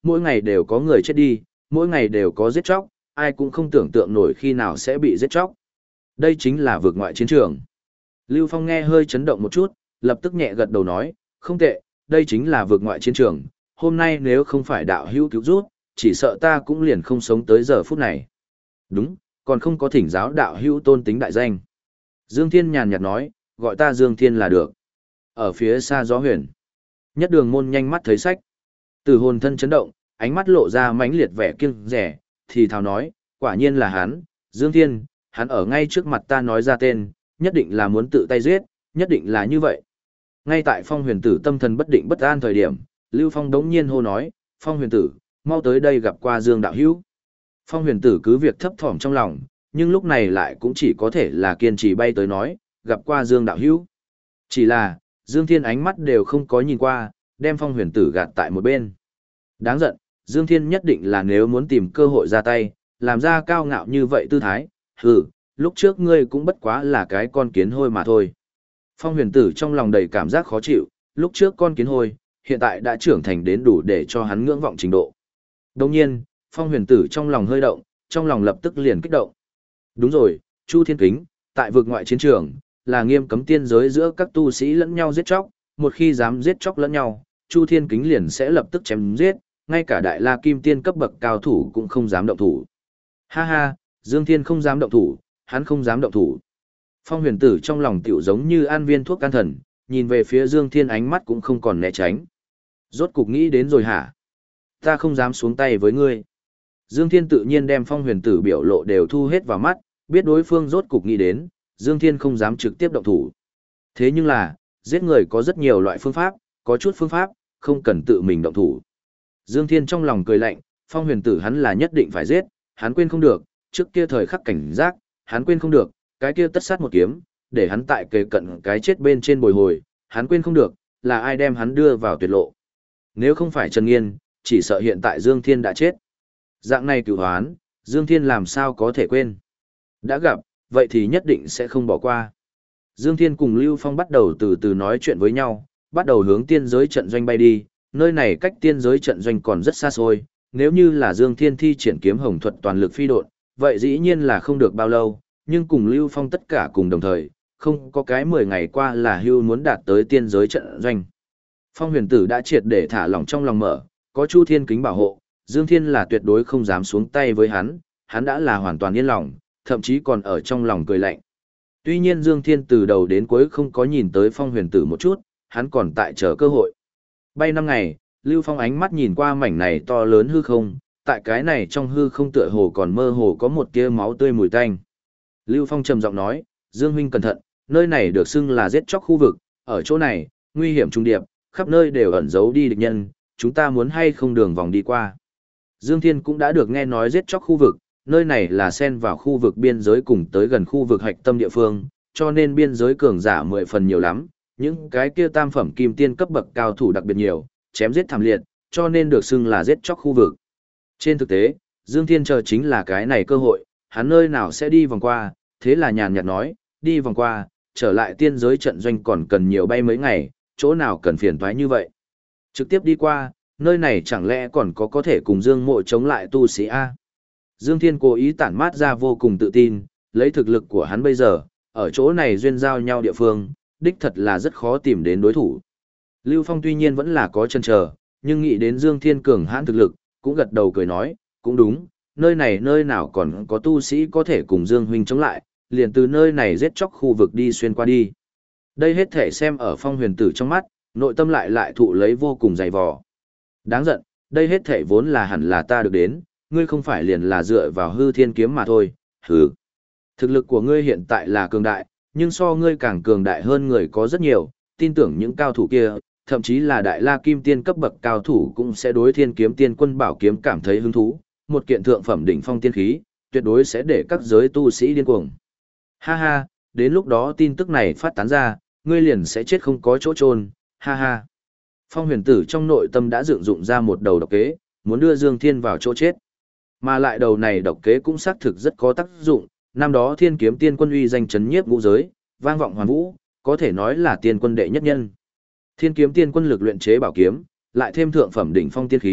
mỗi ngày đều có người chết đi, mỗi ngày đều có giết chóc, ai cũng không tưởng tượng nổi khi nào sẽ bị giết chóc. Đây chính là vực ngoại chiến trường. Lưu Phong nghe hơi chấn động một chút, lập tức nhẹ gật đầu nói, không tệ, đây chính là vực ngoại chiến trường, hôm nay nếu không phải đạo hữu cứu rút, chỉ sợ ta cũng liền không sống tới giờ phút này. Đúng, còn không có thỉnh giáo đạo hữu tôn tính đại danh. Dương Thiên nhàn nhạt nói, gọi ta Dương Thiên là được. Ở phía xa gió huyền, nhất đường môn nhanh mắt thấy sách. Từ hồn thân chấn động, ánh mắt lộ ra mãnh liệt vẻ kiêng rẻ, thì thào nói, quả nhiên là hắn, Dương Thiên, hắn ở ngay trước mặt ta nói ra tên, nhất định là muốn tự tay giết, nhất định là như vậy. Ngay tại Phong Huyền Tử tâm thần bất định bất an thời điểm, Lưu Phong đống nhiên hô nói, Phong Huyền Tử, mau tới đây gặp qua Dương đạo hữu. Phong Huyền Tử cứ việc thấp thỏm trong lòng, nhưng lúc này lại cũng chỉ có thể là kiên trì bay tới nói, gặp qua Dương đạo hữu. Chỉ là, Dương Thiên ánh mắt đều không có nhìn qua, đem Phong Huyền Tử gạt tại một bên. Đáng giận, Dương Thiên nhất định là nếu muốn tìm cơ hội ra tay, làm ra cao ngạo như vậy tư thái, hừ, lúc trước ngươi cũng bất quá là cái con kiến hôi mà thôi. Phong Huyền Tử trong lòng đầy cảm giác khó chịu, lúc trước con kiến hôi, hiện tại đã trưởng thành đến đủ để cho hắn ngưỡng vọng trình độ. Đồng nhiên, Phong Huyền Tử trong lòng hơi động, trong lòng lập tức liền kích động. Đúng rồi, Chu Thiên Kính, tại vực ngoại chiến trường, là nghiêm cấm tiên giới giữa các tu sĩ lẫn nhau giết chóc, một khi dám giết chóc lẫn nhau, Chu Thiên Kính liền sẽ lập tức chém giết, ngay cả Đại La Kim Tiên cấp bậc cao thủ cũng không dám động thủ. Ha ha, Dương Thiên không dám động thủ, hắn không dám động thủ. Phong Huyền Tử trong lòng tiểu giống như ăn viên thuốc can thần, nhìn về phía Dương Thiên ánh mắt cũng không còn né tránh. Rốt cục nghĩ đến rồi hả? Ta không dám xuống tay với ngươi. Dương Thiên tự nhiên đem Phong Huyền Tử biểu lộ đều thu hết vào mắt, biết đối phương rốt cục nghĩ đến, Dương Thiên không dám trực tiếp động thủ. Thế nhưng là, giết người có rất nhiều loại phương pháp, có chút phương pháp, không cần tự mình động thủ. Dương Thiên trong lòng cười lạnh, Phong Huyền Tử hắn là nhất định phải giết, hắn quên không được, trước kia thời khắc cảnh giác, hắn quên không được, cái kia tất sát một kiếm, để hắn tại kề cận cái chết bên trên bồi hồi, hắn quên không được, là ai đem hắn đưa vào tuyệt lộ. Nếu không phải Trần Nghiên, chỉ sợ hiện tại Dương Thiên đã chết. Dạng này cửu hoán, Dương Thiên làm sao có thể quên. Đã gặp, vậy thì nhất định sẽ không bỏ qua. Dương Thiên cùng Lưu Phong bắt đầu từ từ nói chuyện với nhau, bắt đầu hướng tiên giới trận doanh bay đi, nơi này cách tiên giới trận doanh còn rất xa xôi, nếu như là Dương Thiên thi triển kiếm hồng thuật toàn lực phi độn, vậy dĩ nhiên là không được bao lâu, nhưng cùng Lưu Phong tất cả cùng đồng thời, không có cái 10 ngày qua là hưu muốn đạt tới tiên giới trận doanh. Phong Huyền Tử đã triệt để thả lỏng trong lòng mở, có Chu Thiên Kính bảo hộ, Dương Thiên là tuyệt đối không dám xuống tay với hắn đã là hoàn toàn yên lòng, thậm chí còn ở trong lòng cười lạnh. Tuy nhiên Dương Thiên từ đầu đến cuối không có nhìn tới Phong Huyền Tử một chút, hắn còn tại chờ cơ hội. Bay 5 ngày, Lưu Phong ánh mắt nhìn qua mảnh này to lớn hư không, tại cái này trong hư không tựa hồ còn mơ hồ có một tia máu tươi mùi tanh. Lưu Phong trầm giọng nói, Dương huynh cẩn thận, nơi này được xưng là giết chóc khu vực, ở chỗ này, nguy hiểm trung điệp, khắp nơi đều ẩn giấu đi địch nhân, chúng ta muốn hay không đường vòng đi qua. Dương Thiên cũng đã được nghe nói giết chóc khu vực, nơi này là xen vào khu vực biên giới cùng tới gần khu vực hạch tâm địa phương, cho nên biên giới cường giả 10 phần nhiều lắm, những cái kia tam phẩm kim tiên cấp bậc cao thủ đặc biệt nhiều, chém giết thảm liệt, cho nên được xưng là giết chóc khu vực. Trên thực tế, Dương Thiên chờ chính là cái này cơ hội, hắn nơi nào sẽ đi vòng qua, thế là nhàn nhạt nói, đi vòng qua, trở lại tiên giới trận doanh còn cần nhiều bay mấy ngày, chỗ nào cần phiền toái như vậy. Trực tiếp đi qua, nơi này chẳng lẽ còn có thể cùng Dương Mộ chống lại tu sĩ A. Dương Thiên cố ý tản mát ra vô cùng tự tin, lấy thực lực của hắn bây giờ, ở chỗ này duyên giao nhau địa phương, đích thật là rất khó tìm đến đối thủ. Lưu Phong tuy nhiên vẫn là có chân chờ, nhưng nghĩ đến Dương Thiên cường hãn thực lực, cũng gật đầu cười nói, cũng đúng, nơi này nơi nào còn có tu sĩ có thể cùng Dương huynh chống lại, liền từ nơi này giết chóc khu vực đi xuyên qua đi. Đây hết thể xem ở Phong Huyền Tử trong mắt, nội tâm lại thụ lấy vô cùng dày vò. Đáng giận, đây hết thể vốn là hẳn là ta được đến, ngươi không phải liền là dựa vào hư thiên kiếm mà thôi, hừ. Thực lực của ngươi hiện tại là cường đại, nhưng so ngươi càng cường đại hơn người có rất nhiều, tin tưởng những cao thủ kia, thậm chí là đại la kim tiên cấp bậc cao thủ cũng sẽ đối thiên kiếm tiên quân bảo kiếm cảm thấy hứng thú, một kiện thượng phẩm đỉnh phong tiên khí, tuyệt đối sẽ để các giới tu sĩ điên cuồng. Ha ha, đến lúc đó tin tức này phát tán ra, ngươi liền sẽ chết không có chỗ chôn, ha ha. Phong Huyền Tử trong nội tâm đã dựng dụng ra một đầu độc kế, muốn đưa Dương Thiên vào chỗ chết. Mà lại đầu này độc kế cũng xác thực rất có tác dụng, năm đó thiên kiếm tiên quân uy danh chấn nhiếp ngũ giới, vang vọng hoàn vũ, có thể nói là tiên quân đệ nhất nhân. Thiên kiếm tiên quân lực luyện chế bảo kiếm, lại thêm thượng phẩm đỉnh phong tiên khí,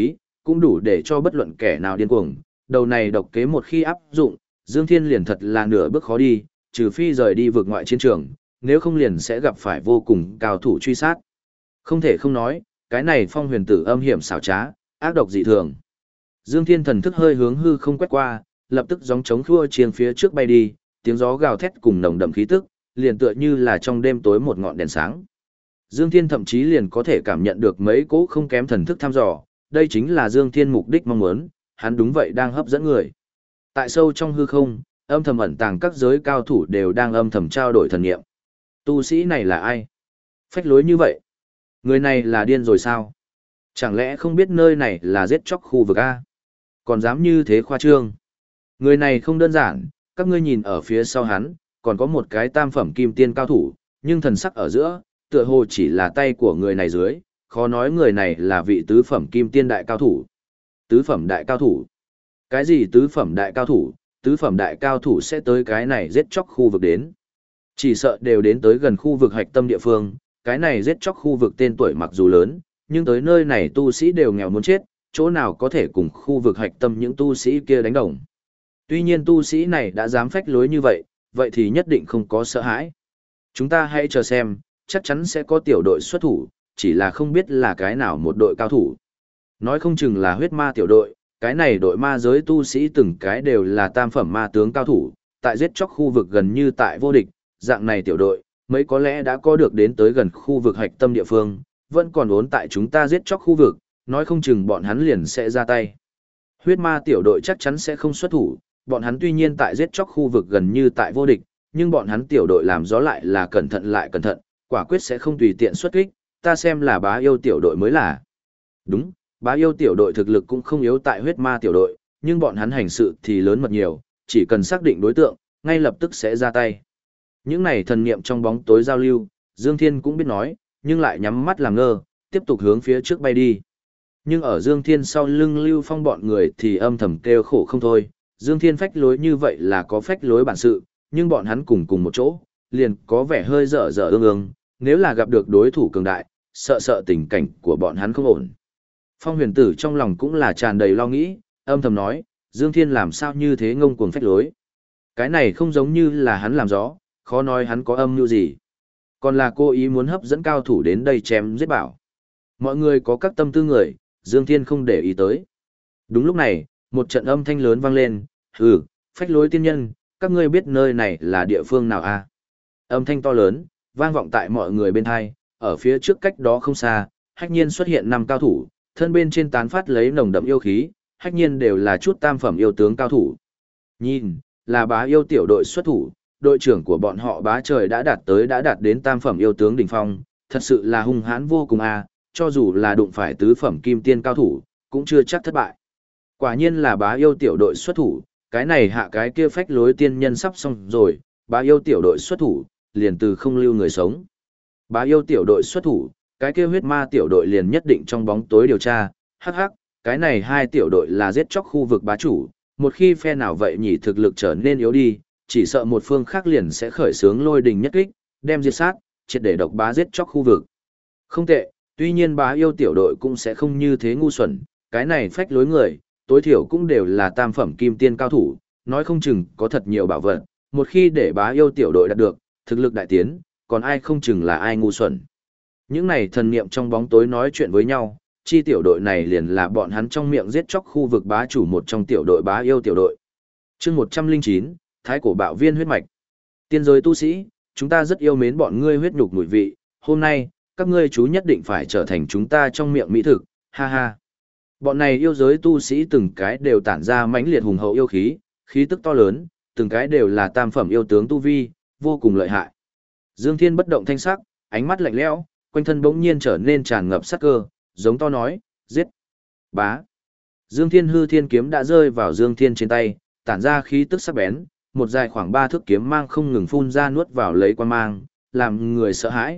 cũng đủ để cho bất luận kẻ nào điên cuồng. Đầu này độc kế một khi áp dụng, Dương Thiên liền thật là nửa bước khó đi, trừ phi rời đi vượt ngoại chiến trường, nếu không liền sẽ gặp phải vô cùng cao thủ truy sát. Không thể không nói, cái này Phong Huyền Tử âm hiểm xảo trá, ác độc dị thường. Dương Thiên thần thức hơi hướng hư không quét qua, lập tức gióng trống khua chiêng phía trước bay đi, tiếng gió gào thét cùng nồng đậm khí tức, liền tựa như là trong đêm tối một ngọn đèn sáng. Dương Thiên thậm chí liền có thể cảm nhận được mấy cỗ không kém thần thức thăm dò, đây chính là Dương Thiên mục đích mong muốn, hắn đúng vậy đang hấp dẫn người. Tại sâu trong hư không, âm thầm ẩn tàng các giới cao thủ đều đang âm thầm trao đổi thần niệm. Tu sĩ này là ai? Phách lối như vậy? Người này là điên rồi sao? Chẳng lẽ không biết nơi này là giết chóc khu vực A? Còn dám như thế khoa trương? Người này không đơn giản, các ngươi nhìn ở phía sau hắn, còn có một cái tam phẩm kim tiên cao thủ, nhưng thần sắc ở giữa, tựa hồ chỉ là tay của người này dưới, khó nói người này là vị tứ phẩm kim tiên đại cao thủ. Tứ phẩm đại cao thủ? Cái gì tứ phẩm đại cao thủ? Tứ phẩm đại cao thủ sẽ tới cái này giết chóc khu vực đến. Chỉ sợ đều đến tới gần khu vực hạch tâm địa phương, cái này giết chóc khu vực tên tuổi mặc dù lớn, nhưng tới nơi này tu sĩ đều nghèo muốn chết, chỗ nào có thể cùng khu vực hạch tâm những tu sĩ kia đánh đồng. Tuy nhiên tu sĩ này đã dám phách lối như vậy, vậy thì nhất định không có sợ hãi. Chúng ta hãy chờ xem, chắc chắn sẽ có tiểu đội xuất thủ, chỉ là không biết là cái nào một đội cao thủ. Nói không chừng là huyết ma tiểu đội, cái này đội ma giới tu sĩ từng cái đều là tam phẩm ma tướng cao thủ, tại giết chóc khu vực gần như tại vô địch, dạng này tiểu đội, mấy có lẽ đã có được đến tới gần khu vực hạch tâm địa phương, vẫn còn ốn tại chúng ta giết chóc khu vực, nói không chừng bọn hắn liền sẽ ra tay. Huyết ma tiểu đội chắc chắn sẽ không xuất thủ, bọn hắn tuy nhiên tại giết chóc khu vực gần như tại vô địch, nhưng bọn hắn tiểu đội làm gió lại là cẩn thận, quả quyết sẽ không tùy tiện xuất kích, ta xem là bá yêu tiểu đội mới là. Đúng, bá yêu tiểu đội thực lực cũng không yếu tại huyết ma tiểu đội, nhưng bọn hắn hành sự thì lớn mật nhiều, chỉ cần xác định đối tượng, ngay lập tức sẽ ra tay. Những này thần niệm trong bóng tối giao lưu, Dương Thiên cũng biết nói, nhưng lại nhắm mắt làm ngơ, tiếp tục hướng phía trước bay đi. Nhưng ở Dương Thiên sau lưng Lưu Phong bọn người thì âm thầm kêu khổ không thôi, Dương Thiên phách lối như vậy là có phách lối bản sự, nhưng bọn hắn cùng một chỗ, liền có vẻ hơi dở dở ương, nếu là gặp được đối thủ cường đại, sợ tình cảnh của bọn hắn không ổn. Phong Huyền Tử trong lòng cũng là tràn đầy lo nghĩ, âm thầm nói, Dương Thiên làm sao như thế ngông cuồng phách lối. Cái này không giống như là hắn làm gió, khó nói hắn có âm mưu gì. Còn là cố ý muốn hấp dẫn cao thủ đến đây chém giết bảo. Mọi người có các tâm tư người, Dương Thiên không để ý tới. Đúng lúc này, một trận âm thanh lớn vang lên, hừ, phách lối tiên nhân, các ngươi biết nơi này là địa phương nào à? Âm thanh to lớn, vang vọng tại mọi người bên thai, ở phía trước cách đó không xa, hách nhiên xuất hiện 5 cao thủ, thân bên trên tán phát lấy nồng đậm yêu khí, hách nhiên đều là chút tam phẩm yêu tướng cao thủ. Nhìn, là bá yêu tiểu đội xuất thủ, đội trưởng của bọn họ bá trời đã đạt đến tam phẩm yêu tướng đỉnh phong, thật sự là hung hãn vô cùng à, cho dù là đụng phải tứ phẩm kim tiên cao thủ, cũng chưa chắc thất bại. Quả nhiên là bá yêu tiểu đội xuất thủ, cái này hạ cái kia phách lối tiên nhân sắp xong rồi, bá yêu tiểu đội xuất thủ, liền từ không lưu người sống. Bá yêu tiểu đội xuất thủ, cái kia huyết ma tiểu đội liền nhất định trong bóng tối điều tra, hắc hắc, cái này hai tiểu đội là giết chóc khu vực bá chủ, một khi phe nào vậy nhỉ thực lực trở nên yếu đi, chỉ sợ một phương khác liền sẽ khởi xướng lôi đình nhất kích, đem diệt sát, triệt để độc bá giết chóc khu vực. Không tệ, tuy nhiên bá yêu tiểu đội cũng sẽ không như thế ngu xuẩn, cái này phách lối người, tối thiểu cũng đều là tam phẩm kim tiên cao thủ, nói không chừng có thật nhiều bảo vật, một khi để bá yêu tiểu đội đạt được, thực lực đại tiến, còn ai không chừng là ai ngu xuẩn. Những này thần niệm trong bóng tối nói chuyện với nhau, chi tiểu đội này liền là bọn hắn trong miệng giết chóc khu vực bá chủ một trong tiểu đội bá yêu tiểu đội. Chương 109, Thái cổ bạo viên huyết mạch. Tiên giới tu sĩ, chúng ta rất yêu mến bọn ngươi huyết nhục mùi vị, hôm nay, các ngươi chú nhất định phải trở thành chúng ta trong miệng mỹ thực, ha ha. Bọn này yêu giới tu sĩ từng cái đều tản ra mãnh liệt hùng hậu yêu khí, khí tức to lớn, từng cái đều là tam phẩm yêu tướng tu vi, vô cùng lợi hại. Dương Thiên bất động thanh sắc, ánh mắt lạnh lẽo, quanh thân bỗng nhiên trở nên tràn ngập sát cơ, giống to nói, giết, bá. Dương Thiên hư thiên kiếm đã rơi vào Dương Thiên trên tay, tản ra khí tức sắc bén, một dài khoảng 3 thước kiếm mang không ngừng phun ra nuốt vào lấy quan mang, làm người sợ hãi.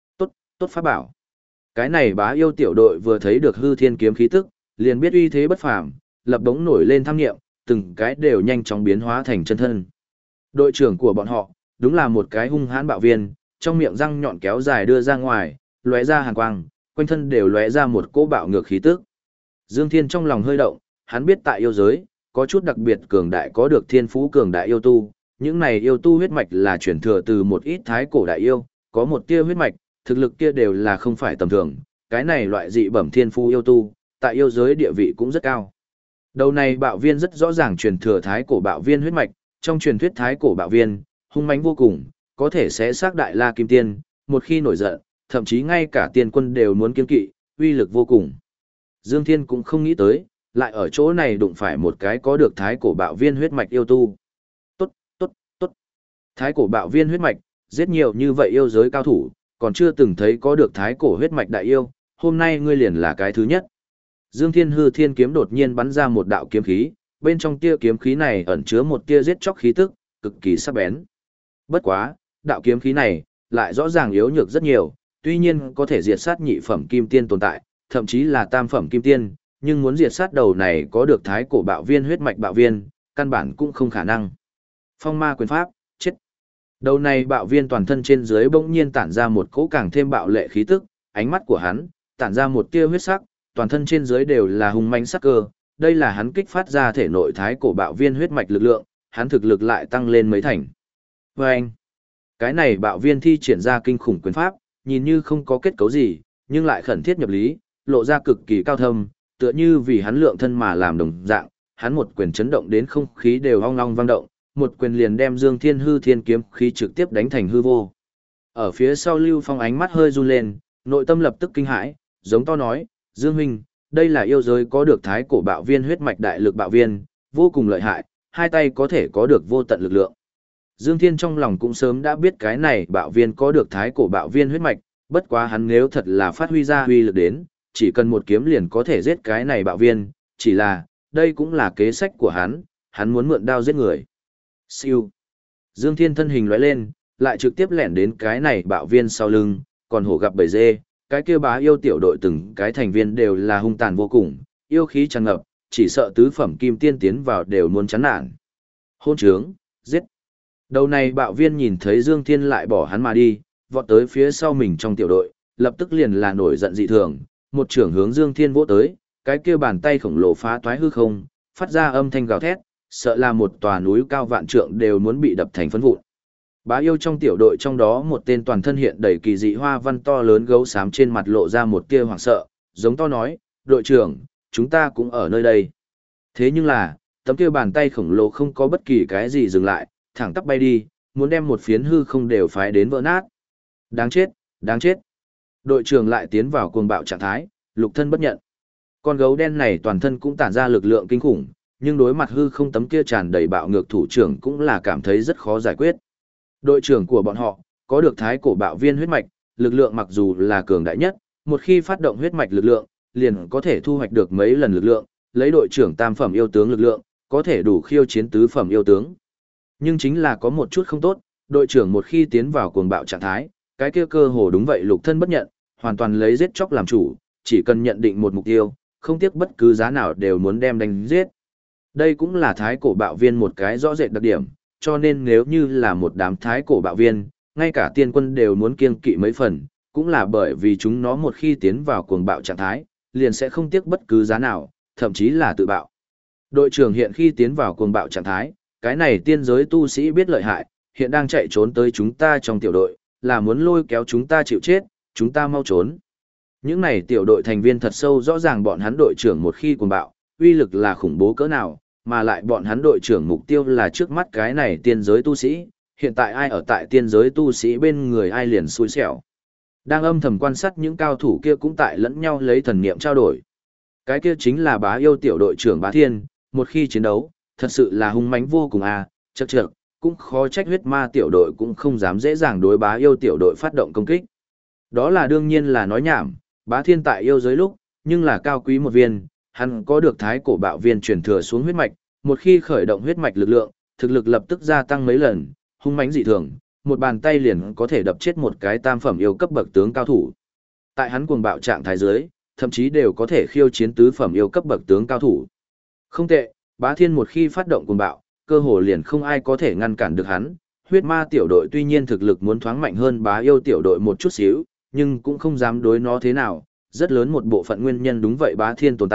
Tốt pháp bảo. Cái này bá yêu tiểu đội vừa thấy được hư thiên kiếm khí tức, liền biết uy thế bất phàm, lập đống nổi lên tham nghiệm, từng cái đều nhanh chóng biến hóa thành chân thân. Đội trưởng của bọn họ, đúng là một cái hung hãn bạo viên, trong miệng răng nhọn kéo dài đưa ra ngoài, lóe ra hàn quang, quanh thân đều lóe ra một cỗ bạo ngược khí tức. Dương Thiên trong lòng hơi động, hắn biết tại yêu giới, có chút đặc biệt cường đại có được thiên phú cường đại yêu tu, những này yêu tu huyết mạch là chuyển thừa từ một ít thái cổ đại yêu, có một tia huyết mạch, thực lực kia đều là không phải tầm thường, cái này loại dị bẩm thiên phú yêu tu, tại yêu giới địa vị cũng rất cao. Đầu này bạo viên rất rõ ràng truyền thừa thái cổ bạo viên huyết mạch, trong truyền thuyết thái cổ bạo viên, hung mãnh vô cùng, có thể sẽ xác đại la kim tiên, một khi nổi giận, thậm chí ngay cả tiên quân đều muốn kiêng kỵ, uy lực vô cùng. Dương Thiên cũng không nghĩ tới, lại ở chỗ này đụng phải một cái có được thái cổ bạo viên huyết mạch yêu tu. Tốt, tốt, tốt. Thái cổ bạo viên huyết mạch, giết nhiều như vậy yêu giới cao thủ, còn chưa từng thấy có được thái cổ huyết mạch đại yêu, hôm nay ngươi liền là cái thứ nhất. Dương Thiên hư thiên kiếm đột nhiên bắn ra một đạo kiếm khí, bên trong tia kiếm khí này ẩn chứa một tia giết chóc khí tức, cực kỳ sắc bén. Bất quá, đạo kiếm khí này lại rõ ràng yếu nhược rất nhiều, tuy nhiên có thể diệt sát nhị phẩm kim tiên tồn tại, thậm chí là tam phẩm kim tiên, nhưng muốn diệt sát đầu này có được thái cổ bạo viên huyết mạch bạo viên, căn bản cũng không khả năng. Phong ma quyền pháp, chết. Đầu này bạo viên toàn thân trên dưới bỗng nhiên tản ra một cỗ càng thêm bạo lệ khí tức, ánh mắt của hắn tản ra một tia huyết sắc, toàn thân trên dưới đều là hung mãnh sắc cơ, đây là hắn kích phát ra thể nội thái cổ bạo viên huyết mạch lực lượng, hắn thực lực lại tăng lên mấy thành. Vâng! Cái này bạo viên thi triển ra kinh khủng quyền pháp, nhìn như không có kết cấu gì, nhưng lại khẩn thiết nhập lý, lộ ra cực kỳ cao thâm, tựa như vì hắn lượng thân mà làm đồng dạng, hắn một quyền chấn động đến không khí đều ong ong vang động, một quyền liền đem Dương Thiên hư thiên kiếm khí trực tiếp đánh thành hư vô. Ở phía sau Lưu Phong ánh mắt hơi run lên, nội tâm lập tức kinh hãi, giống to nói, Dương huynh, đây là yêu giới có được thái cổ bạo viên huyết mạch đại lực bạo viên, vô cùng lợi hại, hai tay có thể có được vô tận lực lượng. Dương Thiên trong lòng cũng sớm đã biết cái này bạo viên có được thái cổ bạo viên huyết mạch, bất quá hắn nếu thật là phát huy ra huy lực đến, chỉ cần một kiếm liền có thể giết cái này bạo viên, chỉ là, đây cũng là kế sách của hắn muốn mượn đao giết người. Siêu. Dương Thiên thân hình lóe lên, lại trực tiếp lẻn đến cái này bạo viên sau lưng, còn hổ gặp bầy dê, cái kia bá yêu tiểu đội từng cái thành viên đều là hung tàn vô cùng, yêu khí tràn ngập, chỉ sợ tứ phẩm kim tiên tiến vào đều muốn chán nản. Hôn trướng, giết. Đầu này bạo viên nhìn thấy Dương Thiên lại bỏ hắn mà đi, vọt tới phía sau mình trong tiểu đội, lập tức liền là nổi giận dị thường, một trưởng hướng Dương Thiên vỗ tới, cái kia bàn tay khổng lồ phá toái hư không, phát ra âm thanh gào thét, sợ là một tòa núi cao vạn trượng đều muốn bị đập thành phấn vụn. Bá yêu trong tiểu đội trong đó một tên toàn thân hiện đầy kỳ dị hoa văn to lớn gấu xám trên mặt lộ ra một tia hoảng sợ, giống to nói, đội trưởng, chúng ta cũng ở nơi đây. Thế nhưng là, tấm kia bàn tay khổng lồ không có bất kỳ cái gì dừng lại, thẳng tắp bay đi, muốn đem một phiến hư không đều phái đến vỡ nát. Đáng chết, đáng chết. Đội trưởng lại tiến vào cuồng bạo trạng thái, lục thân bất nhận. Con gấu đen này toàn thân cũng tản ra lực lượng kinh khủng, nhưng đối mặt hư không tấm kia tràn đầy bạo ngược thủ trưởng cũng là cảm thấy rất khó giải quyết. Đội trưởng của bọn họ, có được thái cổ bạo viên huyết mạch, lực lượng mặc dù là cường đại nhất, một khi phát động huyết mạch lực lượng, liền có thể thu hoạch được mấy lần lực lượng, lấy đội trưởng tam phẩm yêu tướng lực lượng, có thể đủ khiêu chiến tứ phẩm yêu tướng. Nhưng chính là có một chút không tốt, đội trưởng một khi tiến vào cuồng bạo trạng thái, cái kia cơ hồ đúng vậy lục thân bất nhận, hoàn toàn lấy giết chóc làm chủ, chỉ cần nhận định một mục tiêu, không tiếc bất cứ giá nào đều muốn đem đánh giết. Đây cũng là thái cổ bạo viên một cái rõ rệt đặc điểm, cho nên nếu như là một đám thái cổ bạo viên, ngay cả tiên quân đều muốn kiêng kỵ mấy phần, cũng là bởi vì chúng nó một khi tiến vào cuồng bạo trạng thái, liền sẽ không tiếc bất cứ giá nào, thậm chí là tự bạo. Đội trưởng hiện khi tiến vào cuồng bạo trạng thái, cái này tiên giới tu sĩ biết lợi hại, hiện đang chạy trốn tới chúng ta trong tiểu đội, là muốn lôi kéo chúng ta chịu chết, chúng ta mau trốn. Những này tiểu đội thành viên thật sâu rõ ràng bọn hắn đội trưởng một khi cuồng bạo, uy lực là khủng bố cỡ nào, mà lại bọn hắn đội trưởng mục tiêu là trước mắt cái này tiên giới tu sĩ, hiện tại ai ở tại tiên giới tu sĩ bên người ai liền xui xẻo. Đang âm thầm quan sát những cao thủ kia cũng tại lẫn nhau lấy thần niệm trao đổi. Cái kia chính là bá yêu tiểu đội trưởng Bá Thiên, một khi chiến đấu, thật sự là hung mãnh vô cùng chậc chậc, cũng khó trách huyết ma tiểu đội cũng không dám dễ dàng đối bá yêu tiểu đội phát động công kích. Đó là đương nhiên là nói nhảm, Bá Thiên tại yêu giới lúc, nhưng là cao quý một viên, hắn có được thái cổ bạo viên truyền thừa xuống huyết mạch, một khi khởi động huyết mạch lực lượng, thực lực lập tức gia tăng mấy lần, hung mãnh dị thường, một bàn tay liền có thể đập chết một cái tam phẩm yêu cấp bậc tướng cao thủ. Tại hắn cuồng bạo trạng thái dưới, thậm chí đều có thể khiêu chiến tứ phẩm yêu cấp bậc tướng cao thủ. Không tệ, Bá Thiên một khi phát động cuồng bạo, cơ hồ liền không ai có thể ngăn cản được hắn. Huyết ma tiểu đội tuy nhiên thực lực muốn thoáng mạnh hơn bá yêu tiểu đội một chút xíu, nhưng cũng không dám đối nó thế nào, rất lớn một bộ phận nguyên nhân đúng vậy Bá Thiên tồn tại,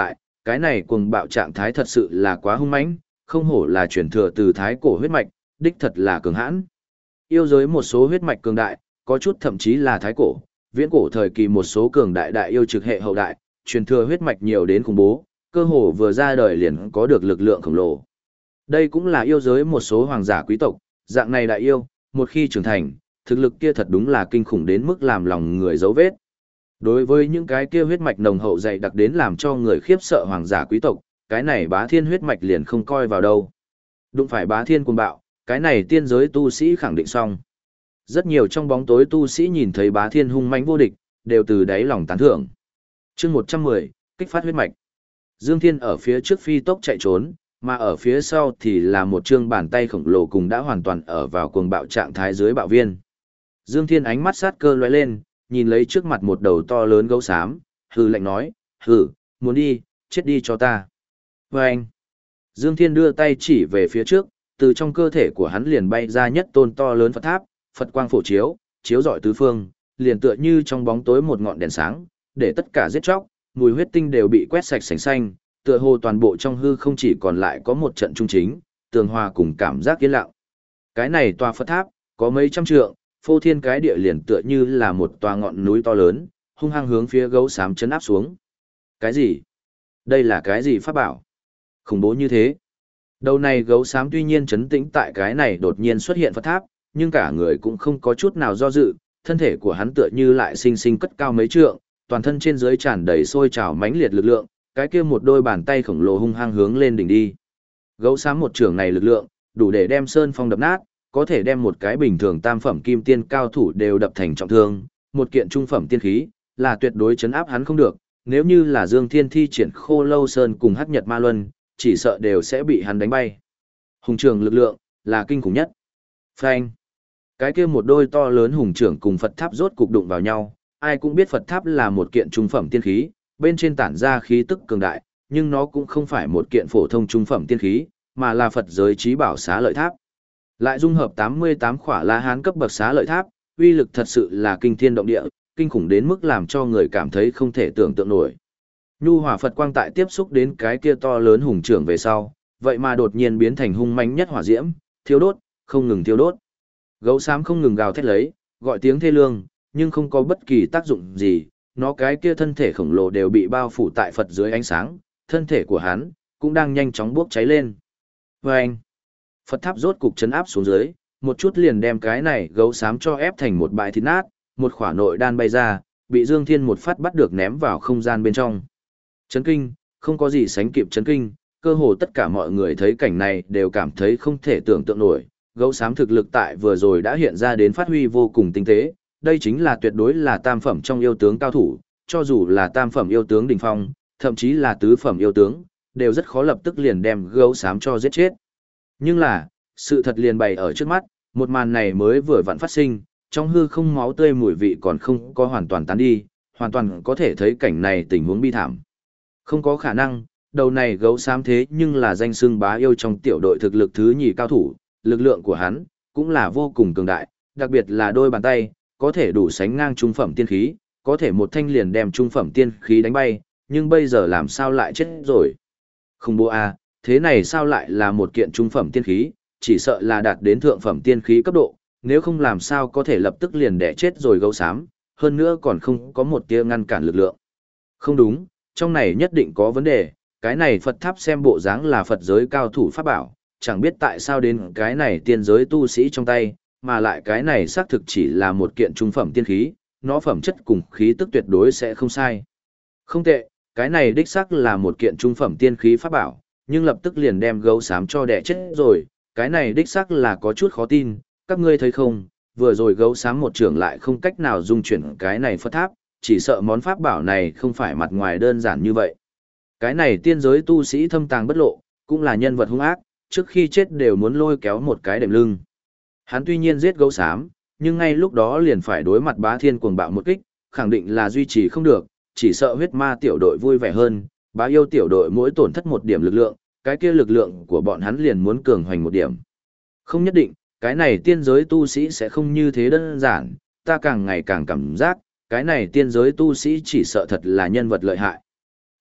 cái này cuồng bạo trạng thái thật sự là quá hung mãnh, không hổ là truyền thừa từ thái cổ huyết mạch, đích thật là cường hãn. Yêu giới một số huyết mạch cường đại, có chút thậm chí là thái cổ, viễn cổ thời kỳ một số cường đại đại yêu trực hệ hậu đại, truyền thừa huyết mạch nhiều đến khủng bố, cơ hồ vừa ra đời liền có được lực lượng khổng lồ. Đây cũng là yêu giới một số hoàng giả quý tộc, dạng này đại yêu, một khi trưởng thành, thực lực kia thật đúng là kinh khủng đến mức làm lòng người dấu vết. Đối với những cái kia huyết mạch nồng hậu dày đặc đến làm cho người khiếp sợ hoàng giả quý tộc, cái này bá thiên huyết mạch liền không coi vào đâu. Đụng phải bá thiên cuồng bạo, cái này tiên giới tu sĩ khẳng định xong. Rất nhiều trong bóng tối tu sĩ nhìn thấy bá thiên hung mãnh vô địch, đều từ đáy lòng tán thưởng. Chương 110, kích phát huyết mạch. Dương Thiên ở phía trước phi tốc chạy trốn, mà ở phía sau thì là một trương bàn tay khổng lồ cùng đã hoàn toàn ở vào cuồng bạo trạng thái dưới bạo viên. Dương Thiên ánh mắt sát cơ lóe lên, nhìn lấy trước mặt một đầu to lớn gấu xám, hừ lạnh nói, hừ, muốn đi, chết đi cho ta. Và anh, Dương Thiên đưa tay chỉ về phía trước, từ trong cơ thể của hắn liền bay ra nhất tôn to lớn Phật tháp, Phật quang phổ chiếu, chiếu rọi tứ phương, liền tựa như trong bóng tối một ngọn đèn sáng, để tất cả giết chóc, mùi huyết tinh đều bị quét sạch sành xanh, tựa hồ toàn bộ trong hư không chỉ còn lại có một trận trung chính, tường hòa cùng cảm giác yên lặng. Cái này tòa Phật tháp, có mấy trăm trượng, phô thiên cái địa liền tựa như là một tòa ngọn núi to lớn, hung hăng hướng phía gấu xám chấn áp xuống. Cái gì? Đây là cái gì pháp bảo? Khủng bố như thế. Đầu này gấu xám tuy nhiên chấn tĩnh tại cái này đột nhiên xuất hiện Phật tháp, nhưng cả người cũng không có chút nào do dự, thân thể của hắn tựa như lại sinh sinh cất cao mấy trượng, toàn thân trên dưới tràn đầy sôi trào mãnh liệt lực lượng, cái kia một đôi bàn tay khổng lồ hung hăng hướng lên đỉnh đi. Gấu xám một trường này lực lượng, đủ để đem sơn phong đập nát, có thể đem một cái bình thường tam phẩm kim tiên cao thủ đều đập thành trọng thương, một kiện trung phẩm tiên khí, là tuyệt đối chấn áp hắn không được, nếu như là Dương Thiên thi triển Khô Lâu Sơn cùng Hắc Nhật Ma Luân, chỉ sợ đều sẽ bị hắn đánh bay. Hùng trường lực lượng, là kinh khủng nhất. Phanh. Cái kia một đôi to lớn hùng trưởng cùng Phật tháp rốt cục đụng vào nhau, ai cũng biết Phật tháp là một kiện trung phẩm tiên khí, bên trên tản ra khí tức cường đại, nhưng nó cũng không phải một kiện phổ thông trung phẩm tiên khí, mà là Phật giới trí bảo xá lợi tháp. Lại dung hợp 88 khỏa La Hán cấp bậc xá lợi tháp, uy lực thật sự là kinh thiên động địa, kinh khủng đến mức làm cho người cảm thấy không thể tưởng tượng nổi. Nhu hòa Phật quang tại tiếp xúc đến cái kia to lớn hùng trưởng về sau, vậy mà đột nhiên biến thành hung mãnh nhất hỏa diễm, thiêu đốt, không ngừng thiêu đốt. Gấu xám không ngừng gào thét lấy, gọi tiếng thê lương, nhưng không có bất kỳ tác dụng gì, nó cái kia thân thể khổng lồ đều bị bao phủ tại Phật dưới ánh sáng, thân thể của hắn cũng đang nhanh chóng bốc cháy lên. Vâng! Phật tháp rốt cục chấn áp xuống dưới, một chút liền đem cái này gấu xám cho ép thành một bãi thịt nát, một khỏa nội đan bay ra, bị Dương Thiên một phát bắt được ném vào không gian bên trong. Chấn kinh, không có gì sánh kịp chấn kinh, cơ hồ tất cả mọi người thấy cảnh này đều cảm thấy không thể tưởng tượng nổi. Gấu xám thực lực tại vừa rồi đã hiện ra đến phát huy vô cùng tinh tế, đây chính là tuyệt đối là tam phẩm trong yêu tướng cao thủ, cho dù là tam phẩm yêu tướng đỉnh phong, thậm chí là tứ phẩm yêu tướng, đều rất khó lập tức liền đem gấu xám cho giết chết. Nhưng là, sự thật liền bày ở trước mắt, một màn này mới vừa vặn phát sinh, trong hư không máu tươi mùi vị còn không có hoàn toàn tán đi, hoàn toàn có thể thấy cảnh này tình huống bi thảm. Không có khả năng, đầu này gấu xám thế nhưng là danh xưng bá yêu trong tiểu đội thực lực thứ nhì cao thủ, lực lượng của hắn cũng là vô cùng cường đại, đặc biệt là đôi bàn tay, có thể đủ sánh ngang trung phẩm tiên khí, có thể một thanh liền đem trung phẩm tiên khí đánh bay, nhưng bây giờ làm sao lại chết rồi? Không bố a, thế này sao lại là một kiện trung phẩm tiên khí, chỉ sợ là đạt đến thượng phẩm tiên khí cấp độ, nếu không làm sao có thể lập tức liền đẻ chết rồi gấu xám, hơn nữa còn không có một tia ngăn cản lực lượng. Không đúng, trong này nhất định có vấn đề, cái này Phật tháp xem bộ dáng là Phật giới cao thủ pháp bảo, chẳng biết tại sao đến cái này tiên giới tu sĩ trong tay, mà lại cái này xác thực chỉ là một kiện trung phẩm tiên khí, nó phẩm chất cùng khí tức tuyệt đối sẽ không sai. Không tệ, cái này đích xác là một kiện trung phẩm tiên khí pháp bảo, nhưng lập tức liền đem gấu xám cho đẻ chết rồi, cái này đích xác là có chút khó tin, các ngươi thấy không, vừa rồi gấu xám một trưởng lại không cách nào dung chuyển cái này Phật tháp, chỉ sợ món pháp bảo này không phải mặt ngoài đơn giản như vậy. Cái này tiên giới tu sĩ thâm tàng bất lộ, cũng là nhân vật hung ác, trước khi chết đều muốn lôi kéo một cái đệm lưng. Hắn tuy nhiên giết gấu xám, nhưng ngay lúc đó liền phải đối mặt bá thiên cuồng bạo một kích, khẳng định là duy trì không được, chỉ sợ huyết ma tiểu đội vui vẻ hơn, bá yêu tiểu đội mỗi tổn thất một điểm lực lượng, cái kia lực lượng của bọn hắn liền muốn cường hoành một điểm. Không nhất định, cái này tiên giới tu sĩ sẽ không như thế đơn giản, ta càng ngày càng cảm giác, cái này tiên giới tu sĩ chỉ sợ thật là nhân vật lợi hại.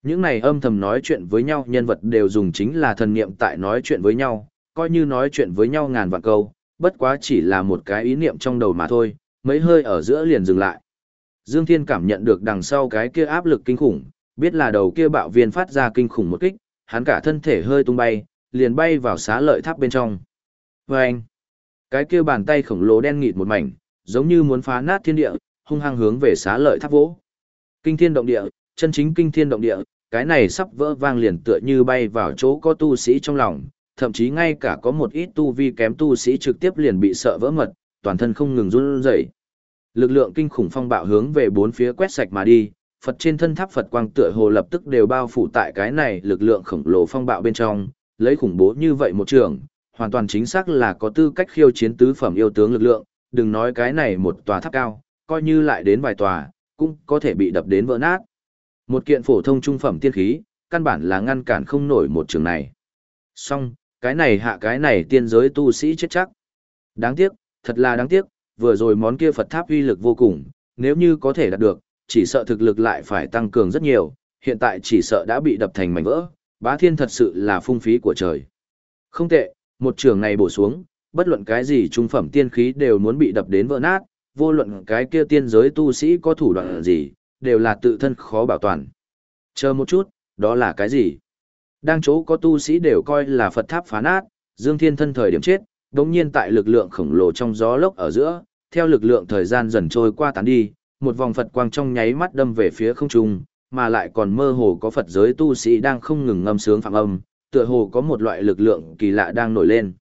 Những này âm thầm nói chuyện với nhau nhân vật đều dùng chính là thần niệm tại nói chuyện với nhau, coi như nói chuyện với nhau ngàn vạn câu, bất quá chỉ là một cái ý niệm trong đầu mà thôi, mấy hơi ở giữa liền dừng lại. Dương Thiên cảm nhận được đằng sau cái kia áp lực kinh khủng, biết là đầu kia bạo viên phát ra kinh khủng một kích, hắn cả thân thể hơi tung bay, liền bay vào xá lợi tháp bên trong. Và anh, cái kia bàn tay khổng lồ đen nghịt một mảnh, giống như muốn phá nát thiên địa, hung hăng hướng về xá lợi tháp vỗ. Kinh thiên động địa, chân chính kinh thiên động địa, cái này sắp vỡ vang liền tựa như bay vào chỗ có tu sĩ trong lòng, thậm chí ngay cả có một ít tu vi kém tu sĩ trực tiếp liền bị sợ vỡ mật, toàn thân không ngừng run rẩy. Lực lượng kinh khủng phong bạo hướng về bốn phía quét sạch mà đi, Phật trên thân tháp Phật quang tựa hồ lập tức đều bao phủ tại cái này lực lượng khổng lồ phong bạo bên trong, lấy khủng bố như vậy một trường, hoàn toàn chính xác là có tư cách khiêu chiến tứ phẩm yêu tướng lực lượng, đừng nói cái này một tòa tháp cao, coi như lại đến vài tòa, cũng có thể bị đập đến vỡ nát. Một kiện phổ thông trung phẩm tiên khí, căn bản là ngăn cản không nổi một trường này. Song, cái này hạ cái này tiên giới tu sĩ chết chắc. Đáng tiếc, thật là đáng tiếc, vừa rồi món kia Phật tháp uy lực vô cùng, nếu như có thể đạt được, chỉ sợ thực lực lại phải tăng cường rất nhiều, hiện tại chỉ sợ đã bị đập thành mảnh vỡ, Bá Thiên thật sự là phung phí của trời. Không tệ, một trường này bổ xuống, bất luận cái gì trung phẩm tiên khí đều muốn bị đập đến vỡ nát, vô luận cái kia tiên giới tu sĩ có thủ đoạn gì, đều là tự thân khó bảo toàn. Chờ một chút, đó là cái gì? Đang chỗ có tu sĩ đều coi là Phật tháp phá nát, Dương Thiên thân thời điểm chết, đống nhiên tại lực lượng khổng lồ trong gió lốc ở giữa, theo lực lượng thời gian dần trôi qua tán đi, một vòng Phật quang trong nháy mắt đâm về phía không trung, mà lại còn mơ hồ có Phật giới tu sĩ đang không ngừng ngâm sướng phạm âm, tựa hồ có một loại lực lượng kỳ lạ đang nổi lên.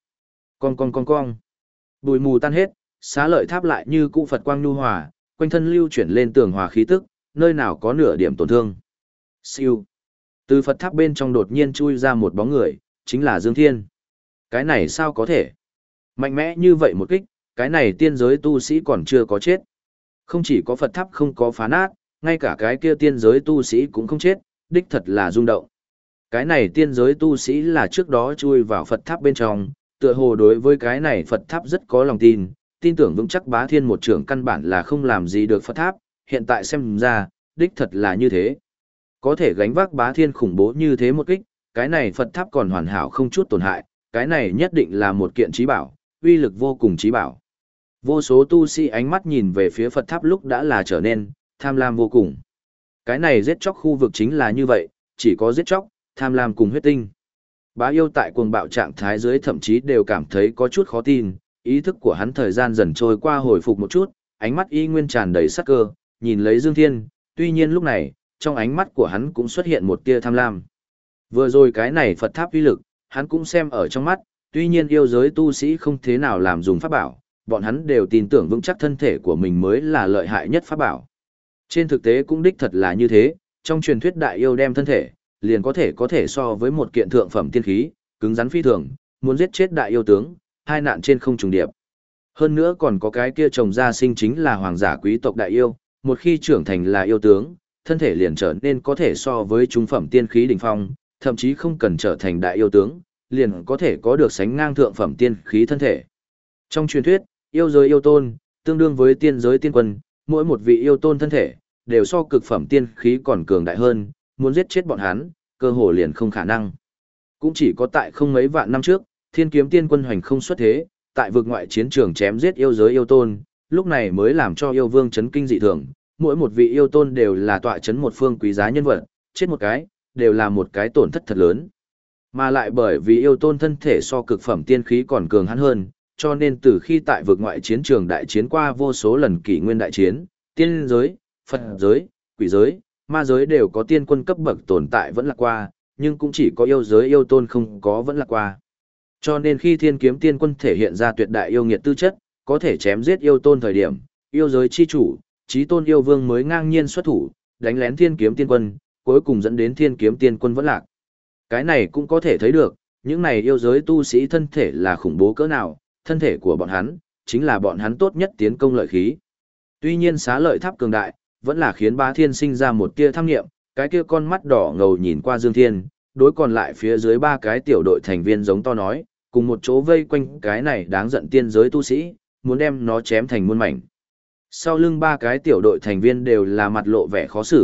Con. Bụi mù tan hết, xá lợi tháp lại như cũ Phật quang nhu hòa, quanh thân lưu chuyển lên tường hòa khí tức, nơi nào có nửa điểm tổn thương. Siêu. Từ Phật tháp bên trong đột nhiên chui ra một bóng người, chính là Dương Thiên. Cái này sao có thể? Mạnh mẽ như vậy một kích, cái này tiên giới tu sĩ còn chưa có chết. Không chỉ có Phật tháp không có phá nát, ngay cả cái kia tiên giới tu sĩ cũng không chết, đích thật là rung động. Cái này tiên giới tu sĩ là trước đó chui vào Phật tháp bên trong, tựa hồ đối với cái này Phật tháp rất có lòng tin, tin tưởng vững chắc Bá Thiên một trưởng căn bản là không làm gì được Phật tháp, hiện tại xem ra, đích thật là như thế. Có thể gánh vác Bá Thiên khủng bố như thế một kích, cái này Phật tháp còn hoàn hảo không chút tổn hại, cái này nhất định là một kiện trí bảo, uy lực vô cùng trí bảo. Vô số tu sĩ ánh mắt nhìn về phía Phật tháp lúc đã là trở nên tham lam vô cùng. Cái này giết chóc khu vực chính là như vậy, chỉ có giết chóc, tham lam cùng huyết tinh. Bá yêu tại cuồng bạo trạng thái dưới thậm chí đều cảm thấy có chút khó tin, ý thức của hắn thời gian dần trôi qua hồi phục một chút, ánh mắt y nguyên tràn đầy sắc cơ, nhìn lấy Dương Thiên, tuy nhiên lúc này, trong ánh mắt của hắn cũng xuất hiện một tia tham lam. Vừa rồi cái này Phật tháp uy lực, hắn cũng xem ở trong mắt, tuy nhiên yêu giới tu sĩ không thế nào làm dùng pháp bảo, bọn hắn đều tin tưởng vững chắc thân thể của mình mới là lợi hại nhất pháp bảo. Trên thực tế cũng đích thật là như thế, trong truyền thuyết đại yêu đem thân thể, liền có thể so với một kiện thượng phẩm tiên khí, cứng rắn phi thường, muốn giết chết đại yêu tướng, hai nạn trên không trùng điệp. Hơn nữa còn có cái kia chồng gia sinh chính là hoàng giả quý tộc đại yêu, một khi trưởng thành là yêu tướng, thân thể liền trở nên có thể so với trung phẩm tiên khí đỉnh phong, thậm chí không cần trở thành đại yêu tướng, liền có thể có được sánh ngang thượng phẩm tiên khí thân thể. Trong truyền thuyết, yêu giới yêu tôn, tương đương với tiên giới tiên quân, mỗi một vị yêu tôn thân thể, đều so cực phẩm tiên khí còn cường đại hơn, muốn giết chết bọn hắn, cơ hồ liền không khả năng. Cũng chỉ có tại không mấy vạn năm trước, thiên kiếm tiên quân hoành không xuất thế, tại vực ngoại chiến trường chém giết yêu giới yêu tôn, lúc này mới làm cho yêu vương chấn kinh dị thường, mỗi một vị yêu tôn đều là tọa chấn một phương quý giá nhân vật, chết một cái, đều là một cái tổn thất thật lớn. Mà lại bởi vì yêu tôn thân thể so cực phẩm tiên khí còn cường hắn hơn, cho nên từ khi tại vực ngoại chiến trường đại chiến qua vô số lần kỷ nguyên đại chiến, tiên giới, Phật giới, quỷ giới, ma giới đều có tiên quân cấp bậc tồn tại vẫn là qua, nhưng cũng chỉ có yêu giới yêu tôn không có vẫn là qua. Cho nên khi thiên kiếm tiên quân thể hiện ra tuyệt đại yêu nghiệt tư chất, có thể chém giết yêu tôn thời điểm, yêu giới chi chủ, chí tôn yêu vương mới ngang nhiên xuất thủ, đánh lén thiên kiếm tiên quân, cuối cùng dẫn đến thiên kiếm tiên quân vẫn lạc. Cái này cũng có thể thấy được, những này yêu giới tu sĩ thân thể là khủng bố cỡ nào, thân thể của bọn hắn, chính là bọn hắn tốt nhất tiến công lợi khí. Tuy nhiên xá lợi tháp cường đại, vẫn là khiến Bá Thiên sinh ra một tia tham nghiệm, cái kia con mắt đỏ ngầu nhìn qua Dương Thiên, đối còn lại phía dưới ba cái tiểu đội thành viên giống to nói, cùng một chỗ vây quanh cái này đáng giận tiên giới tu sĩ, muốn đem nó chém thành muôn mảnh. Sau lưng ba cái tiểu đội thành viên đều là mặt lộ vẻ khó xử,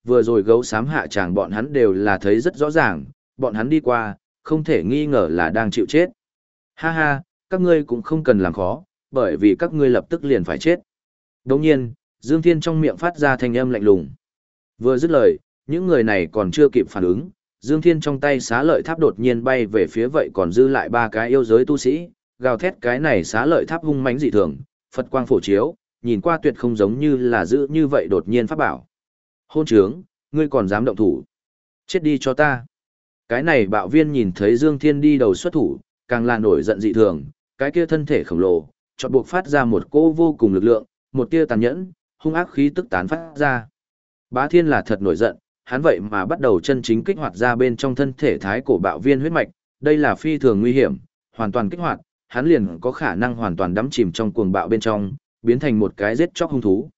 vừa rồi gấu xám hạ tràng bọn hắn đều là thấy rất rõ ràng, bọn hắn đi qua, không thể nghi ngờ là đang chịu chết. Ha ha, các ngươi cũng không cần làm khó, bởi vì các ngươi lập tức liền phải chết. Đồng nhiên, Dương Thiên trong miệng phát ra thanh âm lạnh lùng. Vừa dứt lời, những người này còn chưa kịp phản ứng, Dương Thiên trong tay xá lợi tháp đột nhiên bay về phía vậy còn dư lại ba cái yêu giới tu sĩ, gào thét cái này xá lợi tháp hung mãnh dị thường, Phật quang phổ chiếu, nhìn qua tuyệt không giống như là giữ như vậy đột nhiên pháp bảo. Hôn trướng, ngươi còn dám động thủ. Chết đi cho ta. Cái này bạo viên nhìn thấy Dương Thiên đi đầu xuất thủ, càng là nổi giận dị thường, cái kia thân thể khổng lồ, chợt buộc phát ra một cỗ vô cùng lực lượng, một tia tàn nhẫn, hung ác khí tức tán phát ra. Bá Thiên là thật nổi giận, hắn vậy mà bắt đầu chân chính kích hoạt ra bên trong thân thể thái cổ bạo viên huyết mạch, đây là phi thường nguy hiểm, hoàn toàn kích hoạt, hắn liền có khả năng hoàn toàn đắm chìm trong cuồng bạo bên trong, biến thành một cái giết chóc hung thú.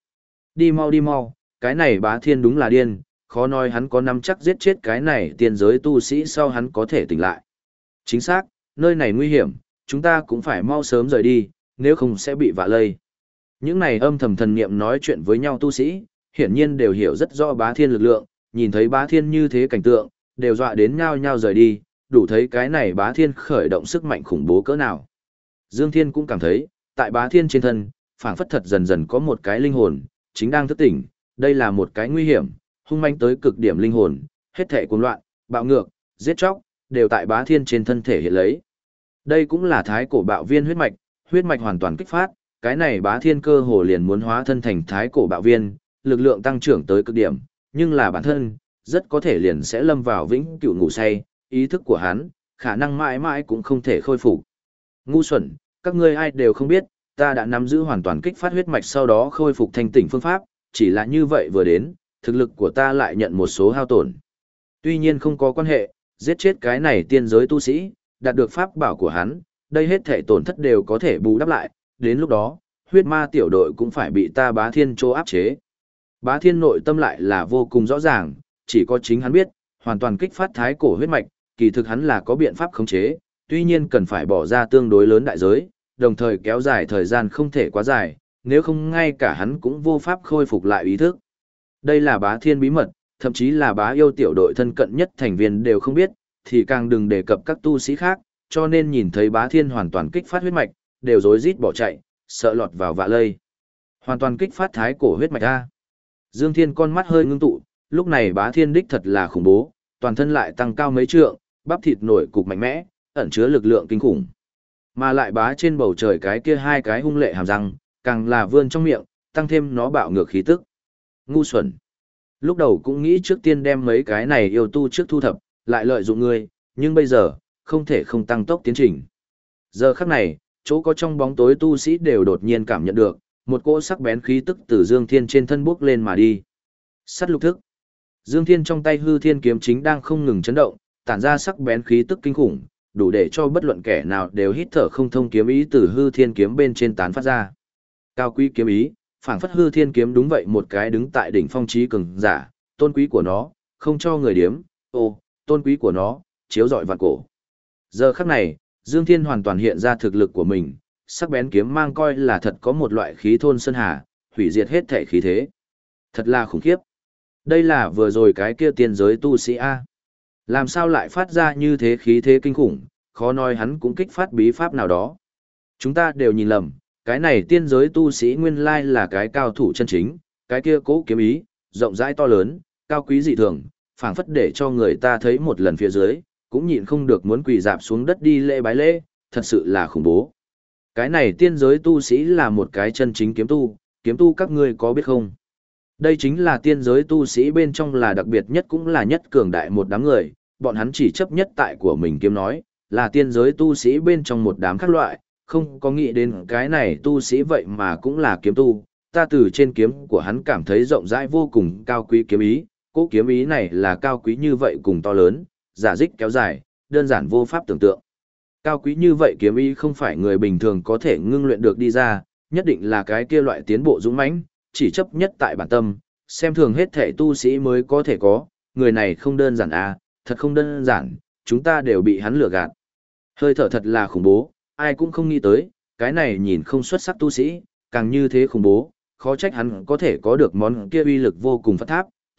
Đi mau, cái này Bá Thiên đúng là điên, khó nói hắn có nắm chắc giết chết cái này tiên giới tu sĩ sau hắn có thể tỉnh lại. Chính xác, nơi này nguy hiểm, chúng ta cũng phải mau sớm rời đi, nếu không sẽ bị vạ lây. Những này âm thầm thần niệm nói chuyện với nhau tu sĩ, hiển nhiên đều hiểu rất rõ Bá Thiên lực lượng, nhìn thấy Bá Thiên như thế cảnh tượng, đều dọa đến nhao nhao rời đi, đủ thấy cái này Bá Thiên khởi động sức mạnh khủng bố cỡ nào. Dương Thiên cũng cảm thấy, tại Bá Thiên trên thân, phảng phất thật dần dần có một cái linh hồn, chính đang thức tỉnh, đây là một cái nguy hiểm, hung manh tới cực điểm linh hồn, hết thảy cuồng loạn, bạo ngược, giết chóc, đều tại Bá Thiên trên thân thể hiện lấy. Đây cũng là thái cổ bạo viên huyết mạch hoàn toàn kích phát, cái này Bá Thiên cơ hồ liền muốn hóa thân thành thái cổ bạo viên, lực lượng tăng trưởng tới cực điểm, nhưng là bản thân, rất có thể liền sẽ lâm vào vĩnh cửu ngủ say, ý thức của hắn, khả năng mãi mãi cũng không thể khôi phục. Ngu xuẩn, các ngươi ai đều không biết, ta đã nắm giữ hoàn toàn kích phát huyết mạch sau đó khôi phục thanh tỉnh phương pháp, chỉ là như vậy vừa đến, thực lực của ta lại nhận một số hao tổn. Tuy nhiên không có quan hệ, giết chết cái này tiên giới tu sĩ, đạt được pháp bảo của hắn, đây hết thể tổn thất đều có thể bù đắp lại, đến lúc đó, huyết ma tiểu đội cũng phải bị ta Bá Thiên chỗ áp chế. Bá Thiên nội tâm lại là vô cùng rõ ràng, chỉ có chính hắn biết, hoàn toàn kích phát thái cổ huyết mạch, kỳ thực hắn là có biện pháp khống chế, tuy nhiên cần phải bỏ ra tương đối lớn đại giới, đồng thời kéo dài thời gian không thể quá dài, nếu không ngay cả hắn cũng vô pháp khôi phục lại ý thức. Đây là Bá Thiên bí mật, thậm chí là Bá Yêu tiểu đội thân cận nhất thành viên đều không biết, thì càng đừng đề cập các tu sĩ khác, cho nên nhìn thấy Bá Thiên hoàn toàn kích phát huyết mạch, đều rối rít bỏ chạy, sợ lọt vào vạ lây. Hoàn toàn kích phát thái cổ huyết mạch a. Dương Thiên con mắt hơi ngưng tụ, lúc này Bá Thiên đích thật là khủng bố, toàn thân lại tăng cao mấy trượng, bắp thịt nổi cục mạnh mẽ, ẩn chứa lực lượng kinh khủng. Mà lại bá trên bầu trời cái kia hai cái hung lệ hàm răng, càng là vươn trong miệng, tăng thêm nó bạo ngược khí tức. Ngu xuẩn. Lúc đầu cũng nghĩ trước tiên đem mấy cái này yêu tu trước thu thập, lại lợi dụng ngươi, nhưng bây giờ, không thể không tăng tốc tiến trình. Giờ khắc này, chỗ có trong bóng tối tu sĩ đều đột nhiên cảm nhận được, một cỗ sắc bén khí tức từ Dương Thiên trên thân bước lên mà đi. Sắt lục thức. Dương Thiên trong tay hư thiên kiếm chính đang không ngừng chấn động, tản ra sắc bén khí tức kinh khủng, đủ để cho bất luận kẻ nào đều hít thở không thông kiếm ý từ hư thiên kiếm bên trên tán phát ra. Cao quý kiếm ý, phảng phất hư thiên kiếm đúng vậy một cái đứng tại đỉnh phong chí cường giả, tôn quý của nó, không cho người điếm, tôn quý của nó, chiếu rọi vạn cổ. Giờ khắc này, Dương Thiên hoàn toàn hiện ra thực lực của mình, sắc bén kiếm mang coi là thật có một loại khí thôn sơn hà, hủy diệt hết thể khí thế. Thật là khủng khiếp. Đây là vừa rồi cái kia tiên giới tu sĩ A. Làm sao lại phát ra như thế khí thế kinh khủng, khó nói hắn cũng kích phát bí pháp nào đó. Chúng ta đều nhìn lầm, cái này tiên giới tu sĩ nguyên lai là cái cao thủ chân chính, cái kia cố kiếm ý, rộng rãi to lớn, cao quý dị thường, phảng phất để cho người ta thấy một lần phía dưới, cũng nhịn không được muốn quỳ dạp xuống đất đi lễ bái lễ, thật sự là khủng bố. Cái này tiên giới tu sĩ là một cái chân chính kiếm tu các ngươi có biết không? Đây chính là tiên giới tu sĩ bên trong là đặc biệt nhất cũng là nhất cường đại một đám người, bọn hắn chỉ chấp nhất tại của mình kiếm nói, là tiên giới tu sĩ bên trong một đám khác loại, không có nghĩ đến cái này tu sĩ vậy mà cũng là kiếm tu, ta từ trên kiếm của hắn cảm thấy rộng rãi vô cùng cao quý kiếm ý, cố kiếm ý này là cao quý như vậy cùng to lớn, giả dích kéo dài, đơn giản vô pháp tưởng tượng. Cao quý như vậy kiếm ý không phải người bình thường có thể ngưng luyện được đi ra, nhất định là cái kia loại tiến bộ dũng mãnh, chỉ chấp nhất tại bản tâm, xem thường hết thể tu sĩ mới có thể có, người này không đơn giản à, thật không đơn giản, chúng ta đều bị hắn lừa gạt. Hơi thở thật là khủng bố, ai cũng không nghĩ tới, cái này nhìn không xuất sắc tu sĩ, càng như thế khủng bố, khó trách hắn có thể có được món kia uy lực vô cùng phát tháp,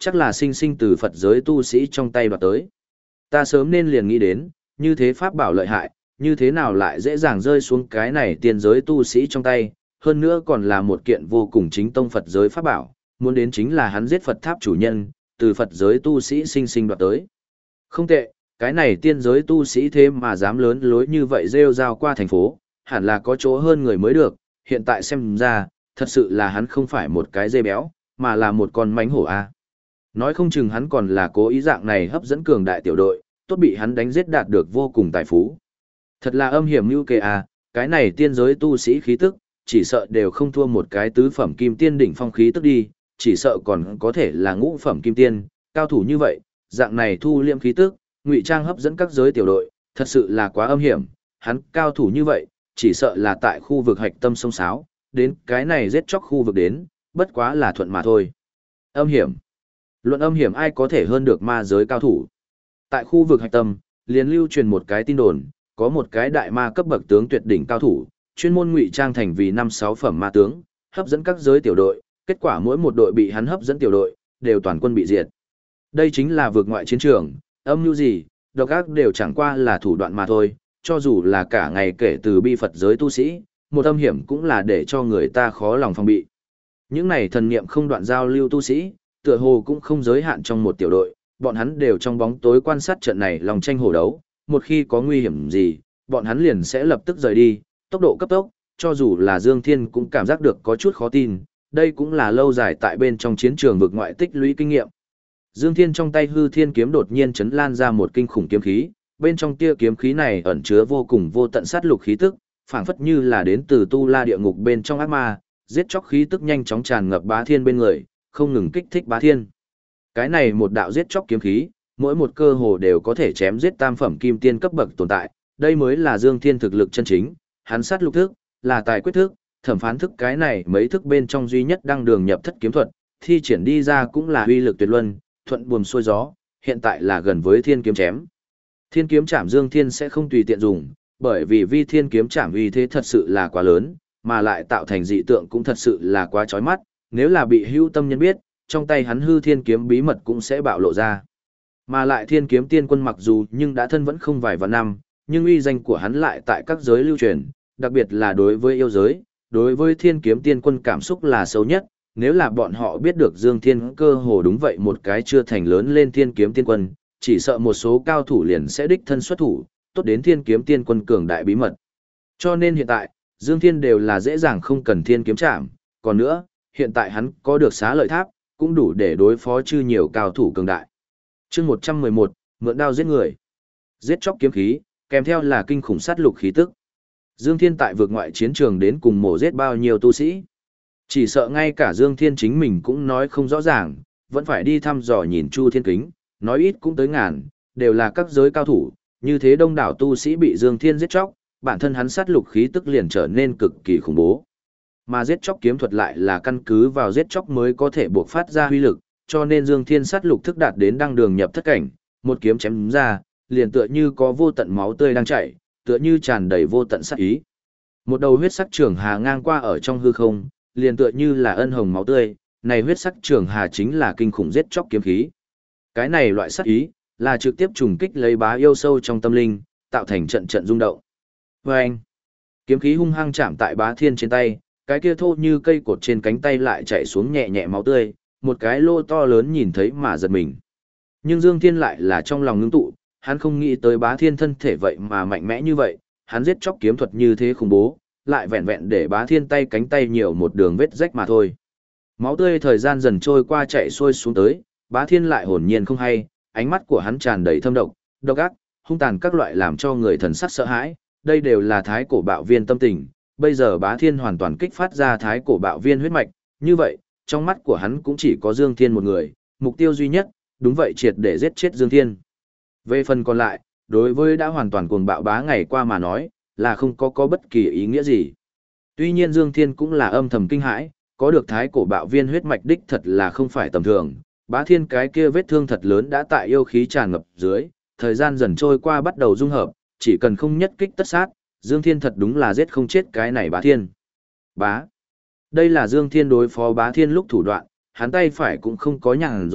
chắc là sinh sinh từ Phật giới tu sĩ trong tay đoạt tới. Ta sớm nên liền nghĩ đến, như thế pháp bảo lợi hại, như thế nào lại dễ dàng rơi xuống cái này tiên giới tu sĩ trong tay, hơn nữa còn là một kiện vô cùng chính tông Phật giới pháp bảo, muốn đến chính là hắn giết Phật tháp chủ nhân, từ Phật giới tu sĩ sinh sinh đoạt tới. Không tệ, cái này tiên giới tu sĩ thế mà dám lớn lối như vậy rêu rao qua thành phố, hẳn là có chỗ hơn người mới được, hiện tại xem ra, thật sự là hắn không phải một cái dê béo, mà là một con mánh hổ a. Nói không chừng hắn còn là cố ý dạng này hấp dẫn cường đại tiểu đội, tốt bị hắn đánh giết đạt được vô cùng tài phú. Thật là âm hiểm như kê a, cái này tiên giới tu sĩ khí tức, chỉ sợ đều không thua một cái tứ phẩm kim tiên đỉnh phong khí tức đi, chỉ sợ còn có thể là ngũ phẩm kim tiên, cao thủ như vậy, dạng này thu liêm khí tức, ngụy trang hấp dẫn các giới tiểu đội, thật sự là quá âm hiểm, hắn cao thủ như vậy, chỉ sợ là tại khu vực hạch tâm sông Sáo, đến cái này giết chóc khu vực đến, bất quá là thuận mà thôi. Âm hiểm. Luận âm hiểm ai có thể hơn được ma giới cao thủ. Tại khu vực hạch tâm, liền lưu truyền một cái tin đồn, có một cái đại ma cấp bậc tướng tuyệt đỉnh cao thủ, chuyên môn ngụy trang thành vì 5-6 phẩm ma tướng, hấp dẫn các giới tiểu đội, kết quả mỗi một đội bị hắn hấp dẫn tiểu đội, đều toàn quân bị diệt. Đây chính là vượt ngoại chiến trường, âm mưu gì, độc ác đều chẳng qua là thủ đoạn mà thôi, cho dù là cả ngày kể từ bi Phật giới tu sĩ, một âm hiểm cũng là để cho người ta khó lòng phòng bị. Những này thần niệm không đoạn giao lưu tu sĩ, tựa hồ cũng không giới hạn trong một tiểu đội, bọn hắn đều trong bóng tối quan sát trận này lòng tranh hổ đấu, một khi có nguy hiểm gì, bọn hắn liền sẽ lập tức rời đi, tốc độ cấp tốc, cho dù là Dương Thiên cũng cảm giác được có chút khó tin, đây cũng là lâu dài tại bên trong chiến trường vực ngoại tích lũy kinh nghiệm. Dương Thiên trong tay hư thiên kiếm đột nhiên chấn lan ra một kinh khủng kiếm khí, bên trong tia kiếm khí này ẩn chứa vô cùng vô tận sát lục khí tức, phảng phất như là đến từ tu la địa ngục bên trong ác ma, giết chóc khí tức nhanh chóng tràn ngập Bá Thiên bên người, không ngừng kích thích Bá Thiên. Cái này một đạo giết chóc kiếm khí, mỗi một cơ hồ đều có thể chém giết tam phẩm kim tiên cấp bậc tồn tại, đây mới là Dương Thiên thực lực chân chính, hắn sát lục thức, là tài quyết thức, thẩm phán thức cái này mấy thức bên trong duy nhất đang đường nhập thất kiếm thuật, thi triển đi ra cũng là uy lực tuyệt luân, thuận buồm xuôi gió, hiện tại là gần với thiên kiếm chém. Thiên kiếm chạm Dương Thiên sẽ không tùy tiện dùng, bởi vì vi thiên kiếm chạm uy thế thật sự là quá lớn, mà lại tạo thành dị tượng cũng thật sự là quá chói mắt, nếu là bị hữu tâm nhân biết, trong tay hắn hư thiên kiếm bí mật cũng sẽ bạo lộ ra. Mà lại thiên kiếm tiên quân mặc dù nhưng đã thân vẫn không vài vạn năm, nhưng uy danh của hắn lại tại các giới lưu truyền, đặc biệt là đối với yêu giới, đối với thiên kiếm tiên quân cảm xúc là sâu nhất, nếu là bọn họ biết được Dương Thiên cơ hồ đúng vậy một cái chưa thành lớn lên thiên kiếm tiên quân, chỉ sợ một số cao thủ liền sẽ đích thân xuất thủ, tốt đến thiên kiếm tiên quân cường đại bí mật. Cho nên hiện tại, Dương Thiên đều là dễ dàng không cần thiên kiếm chạm, còn nữa, hiện tại hắn có được xá lợi tháp, cũng đủ để đối phó chư nhiều cao thủ cường đại. Chương 111, mượn đao giết người. Giết chóc kiếm khí, kèm theo là kinh khủng sát lục khí tức. Dương Thiên tại vượt ngoại chiến trường đến cùng mổ giết bao nhiêu tu sĩ. Chỉ sợ ngay cả Dương Thiên chính mình cũng nói không rõ ràng, vẫn phải đi thăm dò nhìn Chu Thiên Kính, nói ít cũng tới ngàn, đều là các giới cao thủ, như thế đông đảo tu sĩ bị Dương Thiên giết chóc, bản thân hắn sát lục khí tức liền trở nên cực kỳ khủng bố. Mà giết chóc kiếm thuật lại là căn cứ vào giết chóc mới có thể buộc phát ra huy lực, cho nên Dương Thiên sát lục thức đạt đến đăng đường nhập thất cảnh, một kiếm chém ra, liền tựa như có vô tận máu tươi đang chảy, tựa như tràn đầy vô tận sát ý. Một đầu huyết sắc trường hà ngang qua ở trong hư không, liền tựa như là ân hồng máu tươi, này huyết sắc trường hà chính là kinh khủng giết chóc kiếm khí. Cái này loại sát ý, là trực tiếp trùng kích lấy bá yêu sâu trong tâm linh, tạo thành trận trận rung động. Vâng! Kiếm khí hung hăng chạm tại Bá Thiên trên tay, cái kia thô như cây cột trên cánh tay lại chảy xuống nhẹ nhẹ máu tươi, một cái lô to lớn nhìn thấy mà giật mình. Nhưng Dương Thiên lại là trong lòng ngưng tụ, hắn không nghĩ tới Bá Thiên thân thể vậy mà mạnh mẽ như vậy, hắn giết chóc kiếm thuật như thế khủng bố, lại vẹn vẹn để Bá Thiên tay cánh tay nhiều một đường vết rách mà thôi. Máu tươi thời gian dần trôi qua chạy xuôi xuống tới, Bá Thiên lại hồn nhiên không hay, ánh mắt của hắn tràn đầy thâm độc, độc ác, hung tàn các loại làm cho người thần sắc sợ hãi, đây đều là thái cổ bạo viên tâm tình, bây giờ Bá Thiên hoàn toàn kích phát ra thái cổ bạo viên huyết mạch, như vậy, trong mắt của hắn cũng chỉ có Dương Thiên một người, mục tiêu duy nhất, đúng vậy triệt để giết chết Dương Thiên. Về phần còn lại, đối với đã hoàn toàn cuồng bạo bá ngày qua mà nói, là không có bất kỳ ý nghĩa gì. Tuy nhiên Dương Thiên cũng là âm thầm kinh hãi, có được thái cổ bạo viên huyết mạch đích thật là không phải tầm thường, Bá Thiên cái kia vết thương thật lớn đã tại yêu khí tràn ngập dưới, thời gian dần trôi qua bắt đầu dung hợp, chỉ cần không nhất kích tất sát, Dương Thiên thật đúng là giết không chết cái này Bá Thiên. Bá. Đây là Dương Thiên đối phó Bá Thiên lúc thủ đoạn, hắn tay phải cũng không có nhàn rỗi,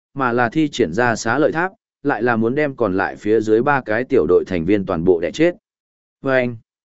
mà là thi triển ra xá lợi tháp, lại là muốn đem còn lại phía dưới ba cái tiểu đội thành viên toàn bộ đẻ chết. Và anh,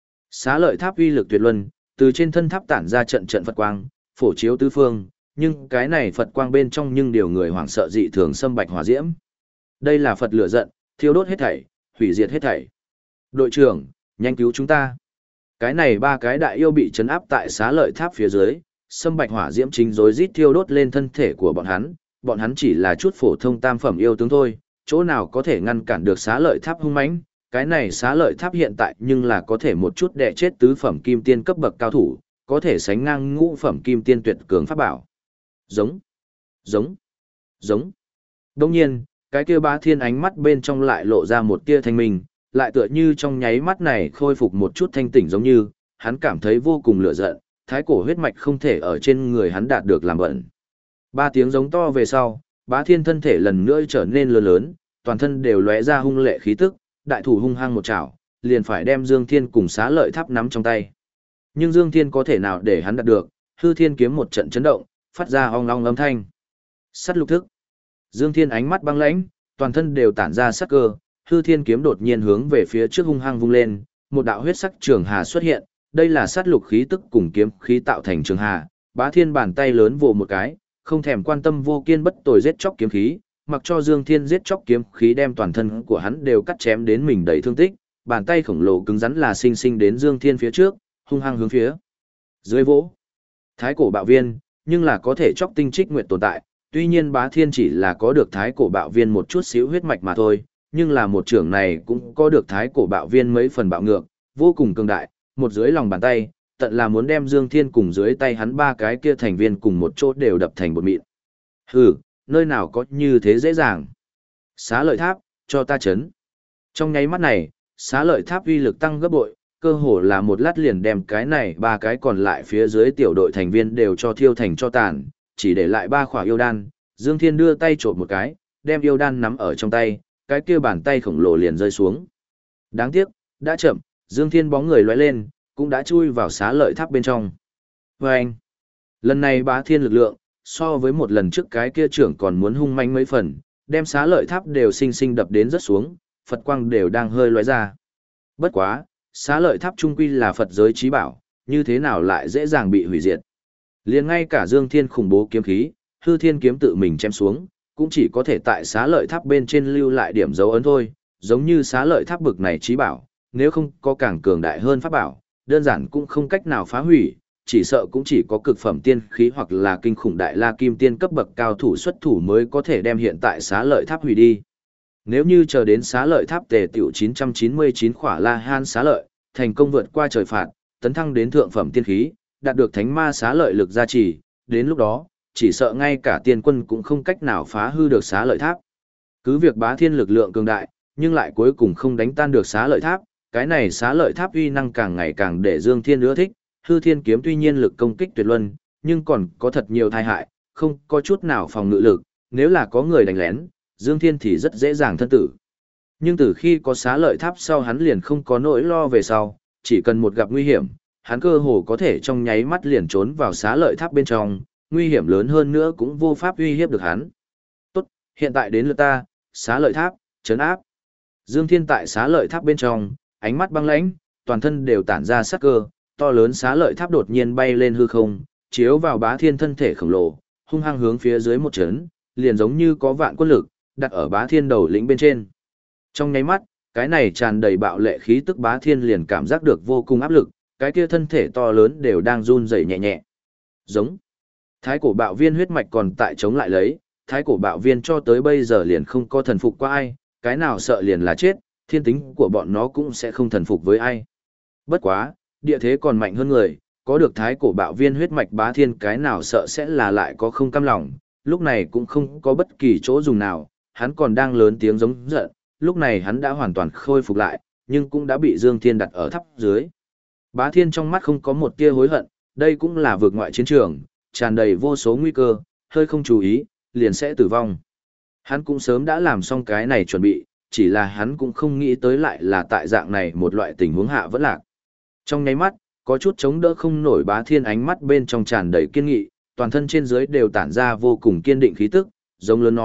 xá lợi tháp uy lực tuyệt luân, từ trên thân tháp tản ra trận trận Phật quang, phổ chiếu tứ phương, nhưng cái này Phật quang bên trong nhưng điều người hoảng sợ dị thường xâm bạch hỏa diễm. Đây là Phật lửa giận, thiêu đốt hết thảy, hủy diệt hết thảy. Đội trưởng, nhanh cứu chúng ta. Cái này ba cái đại yêu bị trấn áp tại xá lợi tháp phía dưới, xâm bạch hỏa diễm chính rối rít thiêu đốt lên thân thể của bọn hắn chỉ là chút phổ thông tam phẩm yêu tướng thôi, chỗ nào có thể ngăn cản được xá lợi tháp hung mãnh. Cái này xá lợi tháp hiện tại nhưng là có thể một chút đè chết tứ phẩm kim tiên cấp bậc cao thủ, có thể sánh ngang ngũ phẩm kim tiên tuyệt cường pháp bảo. Giống, giống, giống. Đồng nhiên, cái kia Bá Thiên ánh mắt bên trong lại lộ ra một tia thanh minh, lại tựa như trong nháy mắt này khôi phục một chút thanh tỉnh, giống như, hắn cảm thấy vô cùng lửa giận, thái cổ huyết mạch không thể ở trên người hắn đạt được làm bận. Ba tiếng giống to về sau, Bá Thiên thân thể lần nữa trở nên lớn lớn, toàn thân đều lóe ra hung lệ khí tức, đại thủ hung hăng một chảo, liền phải đem Dương Thiên cùng xá lợi tháp nắm trong tay. Nhưng Dương Thiên có thể nào để hắn đạt được, hư thiên kiếm một trận chấn động, phát ra ong ong âm thanh. Sắt lục thức. Dương Thiên ánh mắt băng lãnh, toàn thân đều tản ra sát cơ, hư thiên kiếm đột nhiên hướng về phía trước hung hăng vung lên, một đạo huyết sắc trường hà xuất hiện, đây là sát lục khí tức cùng kiếm khí tạo thành trường hà. Bá Thiên bàn tay lớn vồ một cái, không thèm quan tâm vô kiên bất tồi giết chóc kiếm khí, mặc cho Dương Thiên giết chóc kiếm khí đem toàn thân của hắn đều cắt chém đến mình đầy thương tích, bàn tay khổng lồ cứng rắn là sinh sinh đến Dương Thiên phía trước, hung hăng hướng phía dưới vỗ. Thái cổ bạo viên, nhưng là có thể chóc tinh trích nguyệt tồn tại, tuy nhiên Bá Thiên chỉ là có được thái cổ bạo viên một chút xíu huyết mạch mà thôi, nhưng là một trưởng này cũng có được thái cổ bạo viên mấy phần bạo ngược, vô cùng cường đại, một dưới lòng bàn tay, tận là muốn đem Dương Thiên cùng dưới tay hắn ba cái kia thành viên cùng một chỗ đều đập thành bột mịn. Hừ, nơi nào có như thế dễ dàng. Xá lợi tháp, cho ta chấn. Trong nháy mắt này, xá lợi tháp uy lực tăng gấp bội, cơ hồ là một lát liền đem cái này ba cái còn lại phía dưới tiểu đội thành viên đều cho thiêu thành cho tàn, chỉ để lại ba khỏa yêu đan. Dương Thiên đưa tay trộm một cái, đem yêu đan nắm ở trong tay, cái kia bàn tay khổng lồ liền rơi xuống. Đáng tiếc, đã chậm, Dương Thiên bóng người lóe lên, cũng đã chui vào xá lợi tháp bên trong. Và anh, lần này Bá Thiên lực lượng, so với một lần trước cái kia trưởng còn muốn hung manh mấy phần, đem xá lợi tháp đều sinh sinh đập đến rất xuống, Phật quang đều đang hơi lóe ra. Bất quá, xá lợi tháp trung quy là Phật giới trí bảo, như thế nào lại dễ dàng bị hủy diệt. Liền ngay cả Dương Thiên khủng bố kiếm khí, hư thiên kiếm tự mình chém xuống, cũng chỉ có thể tại xá lợi tháp bên trên lưu lại điểm dấu ấn thôi, giống như xá lợi tháp bực này trí bảo, nếu không có càng cường đại hơn pháp bảo, đơn giản cũng không cách nào phá hủy, chỉ sợ cũng chỉ có cực phẩm tiên khí hoặc là kinh khủng đại la kim tiên cấp bậc cao thủ xuất thủ mới có thể đem hiện tại xá lợi tháp hủy đi. Nếu như chờ đến xá lợi tháp tề tiểu 999 khỏa la han xá lợi, thành công vượt qua trời phạt, tấn thăng đến thượng phẩm tiên khí, đạt được thánh ma xá lợi lực gia trì, đến lúc đó, chỉ sợ ngay cả tiên quân cũng không cách nào phá hư được xá lợi tháp. Cứ việc Bá Thiên lực lượng cường đại, nhưng lại cuối cùng không đánh tan được xá lợi tháp, cái này xá lợi tháp uy năng càng ngày càng để Dương Thiên ưa thích, hư thiên kiếm tuy nhiên lực công kích tuyệt luân, nhưng còn có thật nhiều tai hại, không có chút nào phòng ngự lực, nếu là có người đánh lén, Dương Thiên thì rất dễ dàng thân tử. Nhưng từ khi có xá lợi tháp sau hắn liền không có nỗi lo về sau, chỉ cần một gặp nguy hiểm, hắn cơ hồ có thể trong nháy mắt liền trốn vào xá lợi tháp bên trong, nguy hiểm lớn hơn nữa cũng vô pháp uy hiếp được hắn. Tốt, hiện tại đến lượt ta, xá lợi tháp, trấn áp. Dương Thiên tại xá lợi tháp bên trong, ánh mắt băng lãnh, toàn thân đều tản ra sát cơ, to lớn xá lợi tháp đột nhiên bay lên hư không, chiếu vào Bá Thiên thân thể khổng lồ, hung hăng hướng phía dưới một chấn, liền giống như có vạn quân lực, đặt ở Bá Thiên đầu lĩnh bên trên. Trong nháy mắt, cái này tràn đầy bạo lệ khí tức Bá Thiên liền cảm giác được vô cùng áp lực, cái kia thân thể to lớn đều đang run rẩy nhẹ nhẹ. Giống. Thái cổ bạo viên huyết mạch còn tại chống lại lấy, thái cổ bạo viên cho tới bây giờ liền không có thần phục qua ai, cái nào sợ liền là chết, thiên tính của bọn nó cũng sẽ không thần phục với ai. Bất quá, địa thế còn mạnh hơn người, có được thái cổ bạo viên huyết mạch Bá Thiên cái nào sợ sẽ là lại có không cam lòng, lúc này cũng không có bất kỳ chỗ dùng nào, hắn còn đang lớn tiếng giống giận, lúc này hắn đã hoàn toàn khôi phục lại, nhưng cũng đã bị Dương Thiên đặt ở tháp dưới. Bá Thiên trong mắt không có một tia hối hận, đây cũng là vượt ngoại chiến trường, tràn đầy vô số nguy cơ, hơi không chú ý, liền sẽ tử vong. Hắn cũng sớm đã làm xong cái này chuẩn bị, chỉ là hắn cũng không nghĩ tới lại là tại dạng này một loại tình huống hạ vẫn lạc. Trong nháy mắt, có chút chống đỡ không nổi Bá Thiên ánh mắt bên trong tràn đầy kiên nghị, toàn thân trên dưới đều tản ra vô cùng kiên định khí tức, giống lớn nói,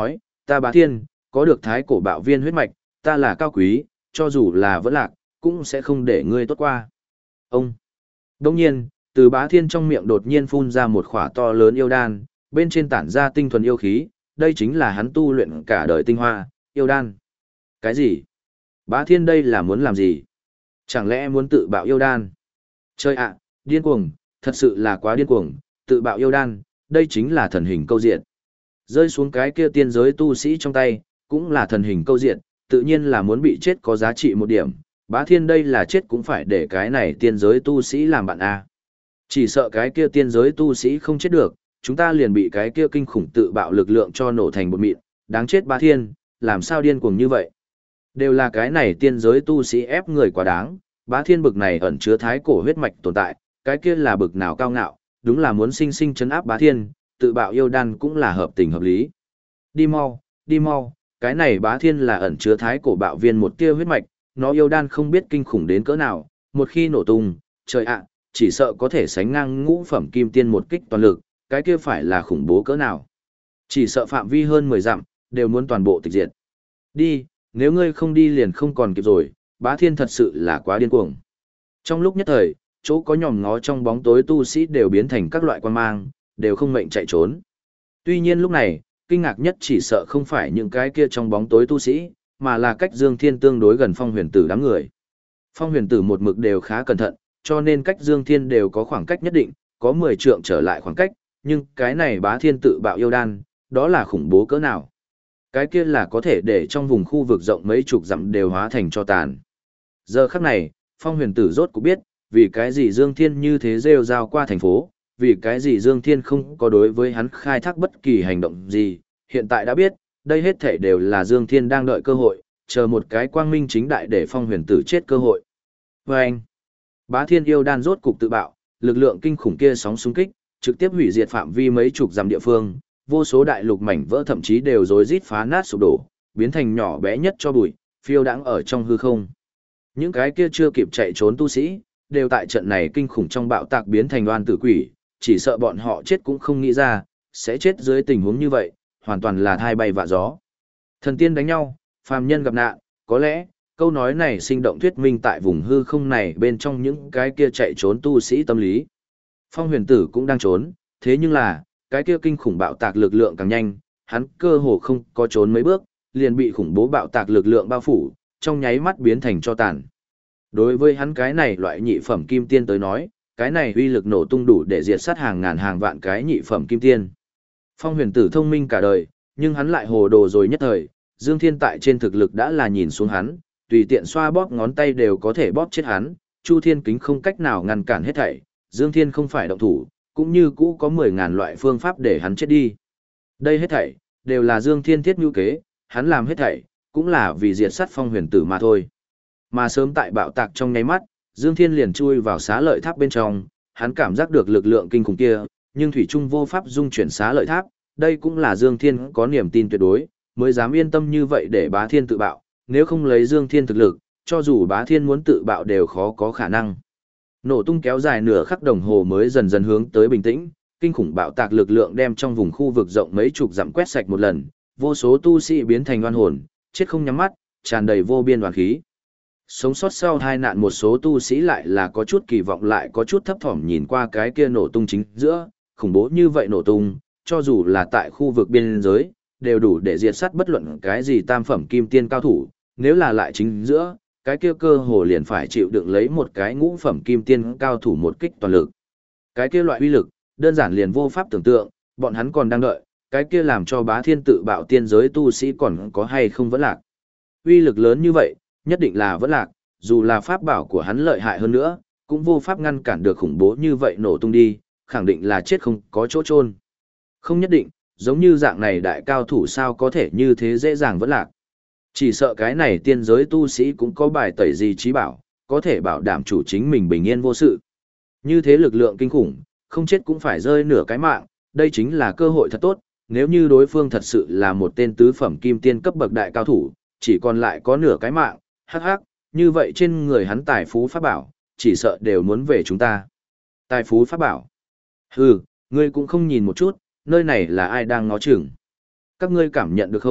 ta Bá Thiên, có được thái cổ bạo viên huyết mạch, ta là cao quý, cho dù là vẫn lạc, cũng sẽ không để ngươi tốt qua. Ông. Đông nhiên, từ Bá Thiên trong miệng đột nhiên phun ra một khỏa to lớn yêu đan, bên trên tản ra tinh thuần yêu khí, đây chính là hắn tu luyện cả đời tinh hoa, yêu đan. Cái gì? Bá Thiên đây là muốn làm gì? Chẳng lẽ muốn tự bạo yêu đan? Chơi ạ, điên cuồng, thật sự là quá điên cuồng, tự bạo yêu đan, đây chính là thần hình câu diện. Rơi xuống cái kia tiên giới tu sĩ trong tay, cũng là thần hình câu diện, tự nhiên là muốn bị chết có giá trị một điểm. Bá Thiên đây là chết cũng phải để cái này tiên giới tu sĩ làm bạn a. Chỉ sợ cái kia tiên giới tu sĩ không chết được, chúng ta liền bị cái kia kinh khủng tự bạo lực lượng cho nổ thành bột mịn, đáng chết Bá Thiên, làm sao điên cuồng như vậy. Đều là cái này tiên giới tu sĩ ép người quá đáng, Bá Thiên bực này ẩn chứa thái cổ huyết mạch tồn tại, cái kia là bực nào cao ngạo, đúng là muốn sinh sinh chấn áp Bá Thiên, tự bạo yêu đan cũng là hợp tình hợp lý. Đi mau, cái này Bá Thiên là ẩn chứa thái cổ bạo viên một tia huyết mạch, nó yêu đan không biết kinh khủng đến cỡ nào, một khi nổ tung, trời ạ, chỉ sợ có thể sánh ngang ngũ phẩm kim tiên một kích toàn lực, cái kia phải là khủng bố cỡ nào. Chỉ sợ phạm vi hơn 10 dặm, đều muốn toàn bộ tịch diệt. Đi, nếu ngươi không đi liền không còn kịp rồi, Bá Thiên thật sự là quá điên cuồng. Trong lúc nhất thời, chỗ có nhòm ngó trong bóng tối tu sĩ đều biến thành các loại quan mang, đều không mệnh chạy trốn. Tuy nhiên lúc này, kinh ngạc nhất chỉ sợ không phải những cái kia trong bóng tối tu sĩ, mà là cách Dương Thiên tương đối gần Phong Huyền Tử đám người. Phong Huyền Tử một mực đều khá cẩn thận, cho nên cách Dương Thiên đều có khoảng cách nhất định, có 10 trượng trở lại khoảng cách, nhưng cái này Bá Thiên tự bạo yêu đan, đó là khủng bố cỡ nào. Cái kia là có thể để trong vùng khu vực rộng mấy chục dặm đều hóa thành cho tàn. Giờ khắc này, Phong Huyền Tử rốt cũng biết, vì cái gì Dương Thiên như thế rêu rao qua thành phố, vì cái gì Dương Thiên không có đối với hắn khai thác bất kỳ hành động gì, hiện tại đã biết, đây hết thể đều là Dương Thiên đang đợi cơ hội, chờ một cái quang minh chính đại để Phong Huyền Tử chết cơ hội. Và anh, Bá Thiên yêu đan rốt cục tự bạo, lực lượng kinh khủng kia sóng xung kích, trực tiếp hủy diệt phạm vi mấy chục dặm địa phương, vô số đại lục mảnh vỡ thậm chí đều rối rít phá nát sụp đổ, biến thành nhỏ bé nhất cho bụi, phiêu đãng ở trong hư không. Những cái kia chưa kịp chạy trốn tu sĩ, đều tại trận này kinh khủng trong bạo tạc biến thành oan tử quỷ, chỉ sợ bọn họ chết cũng không nghĩ ra, sẽ chết dưới tình huống như vậy, hoàn toàn là thai bay vạ gió. Thần tiên đánh nhau, phàm nhân gặp nạn, có lẽ, câu nói này sinh động thuyết minh tại vùng hư không này bên trong những cái kia chạy trốn tu sĩ tâm lý. Phong Huyền Tử cũng đang trốn, thế nhưng là, cái kia kinh khủng bạo tạc lực lượng càng nhanh, hắn cơ hồ không có trốn mấy bước, liền bị khủng bố bạo tạc lực lượng bao phủ, trong nháy mắt biến thành cho tàn. Đối với hắn cái này loại nhị phẩm kim tiên tới nói, cái này uy lực nổ tung đủ để diệt sát hàng ngàn hàng vạn cái nhị phẩm kim tiên. Phong Huyền Tử thông minh cả đời, nhưng hắn lại hồ đồ rồi nhất thời, Dương Thiên tại trên thực lực đã là nhìn xuống hắn, tùy tiện xoa bóp ngón tay đều có thể bóp chết hắn, Chu Thiên Kính không cách nào ngăn cản hết thảy, Dương Thiên không phải động thủ, cũng như cũ có 10.000 loại phương pháp để hắn chết đi. Đây hết thảy, đều là Dương Thiên thiết mưu kế, hắn làm hết thảy, cũng là vì diệt sát Phong Huyền Tử mà thôi. Mà sớm tại bạo tạc trong nháy mắt, Dương Thiên liền chui vào xá lợi tháp bên trong, hắn cảm giác được lực lượng kinh khủng kia, nhưng thủy trung vô pháp dung chuyển xá lợi tháp, đây cũng là Dương Thiên có niềm tin tuyệt đối, mới dám yên tâm như vậy để Bá Thiên tự bạo, nếu không lấy Dương Thiên thực lực, cho dù Bá Thiên muốn tự bạo đều khó có khả năng. Nổ tung kéo dài nửa khắc đồng hồ mới dần dần hướng tới bình tĩnh, kinh khủng bạo tạc lực lượng đem trong vùng khu vực rộng mấy chục dặm quét sạch một lần, vô số tu sĩ biến thành oan hồn, chết không nhắm mắt, tràn đầy vô biên oán khí. Sống sót sau tai nạn một số tu sĩ lại là có chút kỳ vọng lại có chút thấp thỏm nhìn qua cái kia nổ tung chính giữa, khủng bố như vậy nổ tung, cho dù là tại khu vực biên giới, đều đủ để diệt sát bất luận cái gì tam phẩm kim tiên cao thủ, nếu là lại chính giữa, cái kia cơ hồ liền phải chịu đựng lấy một cái ngũ phẩm kim tiên cao thủ một kích toàn lực. Cái kia loại uy lực, đơn giản liền vô pháp tưởng tượng, bọn hắn còn đang đợi, cái kia làm cho Bá Thiên tự bạo tiên giới tu sĩ còn có hay không vẫn lạc. Uy lực lớn như vậy, nhất định là vẫn lạc, dù là pháp bảo của hắn lợi hại hơn nữa, cũng vô pháp ngăn cản được khủng bố như vậy nổ tung đi, khẳng định là chết không có chỗ chôn. Không nhất định, giống như dạng này đại cao thủ sao có thể như thế dễ dàng vẫn lạc. Chỉ sợ cái này tiên giới tu sĩ cũng có bài tẩy gì trí bảo, có thể bảo đảm chủ chính mình bình yên vô sự. Như thế lực lượng kinh khủng, không chết cũng phải rơi nửa cái mạng, đây chính là cơ hội thật tốt, nếu như đối phương thật sự là một tên tứ phẩm kim tiên cấp bậc đại cao thủ, chỉ còn lại có nửa cái mạng, hắc hắc, như vậy trên người hắn tài phú pháp bảo, chỉ sợ đều muốn về chúng ta. Tài phú pháp bảo? Hừ, ngươi cũng không nhìn một chút, nơi này là ai đang ngó chừng. Các ngươi cảm nhận được không,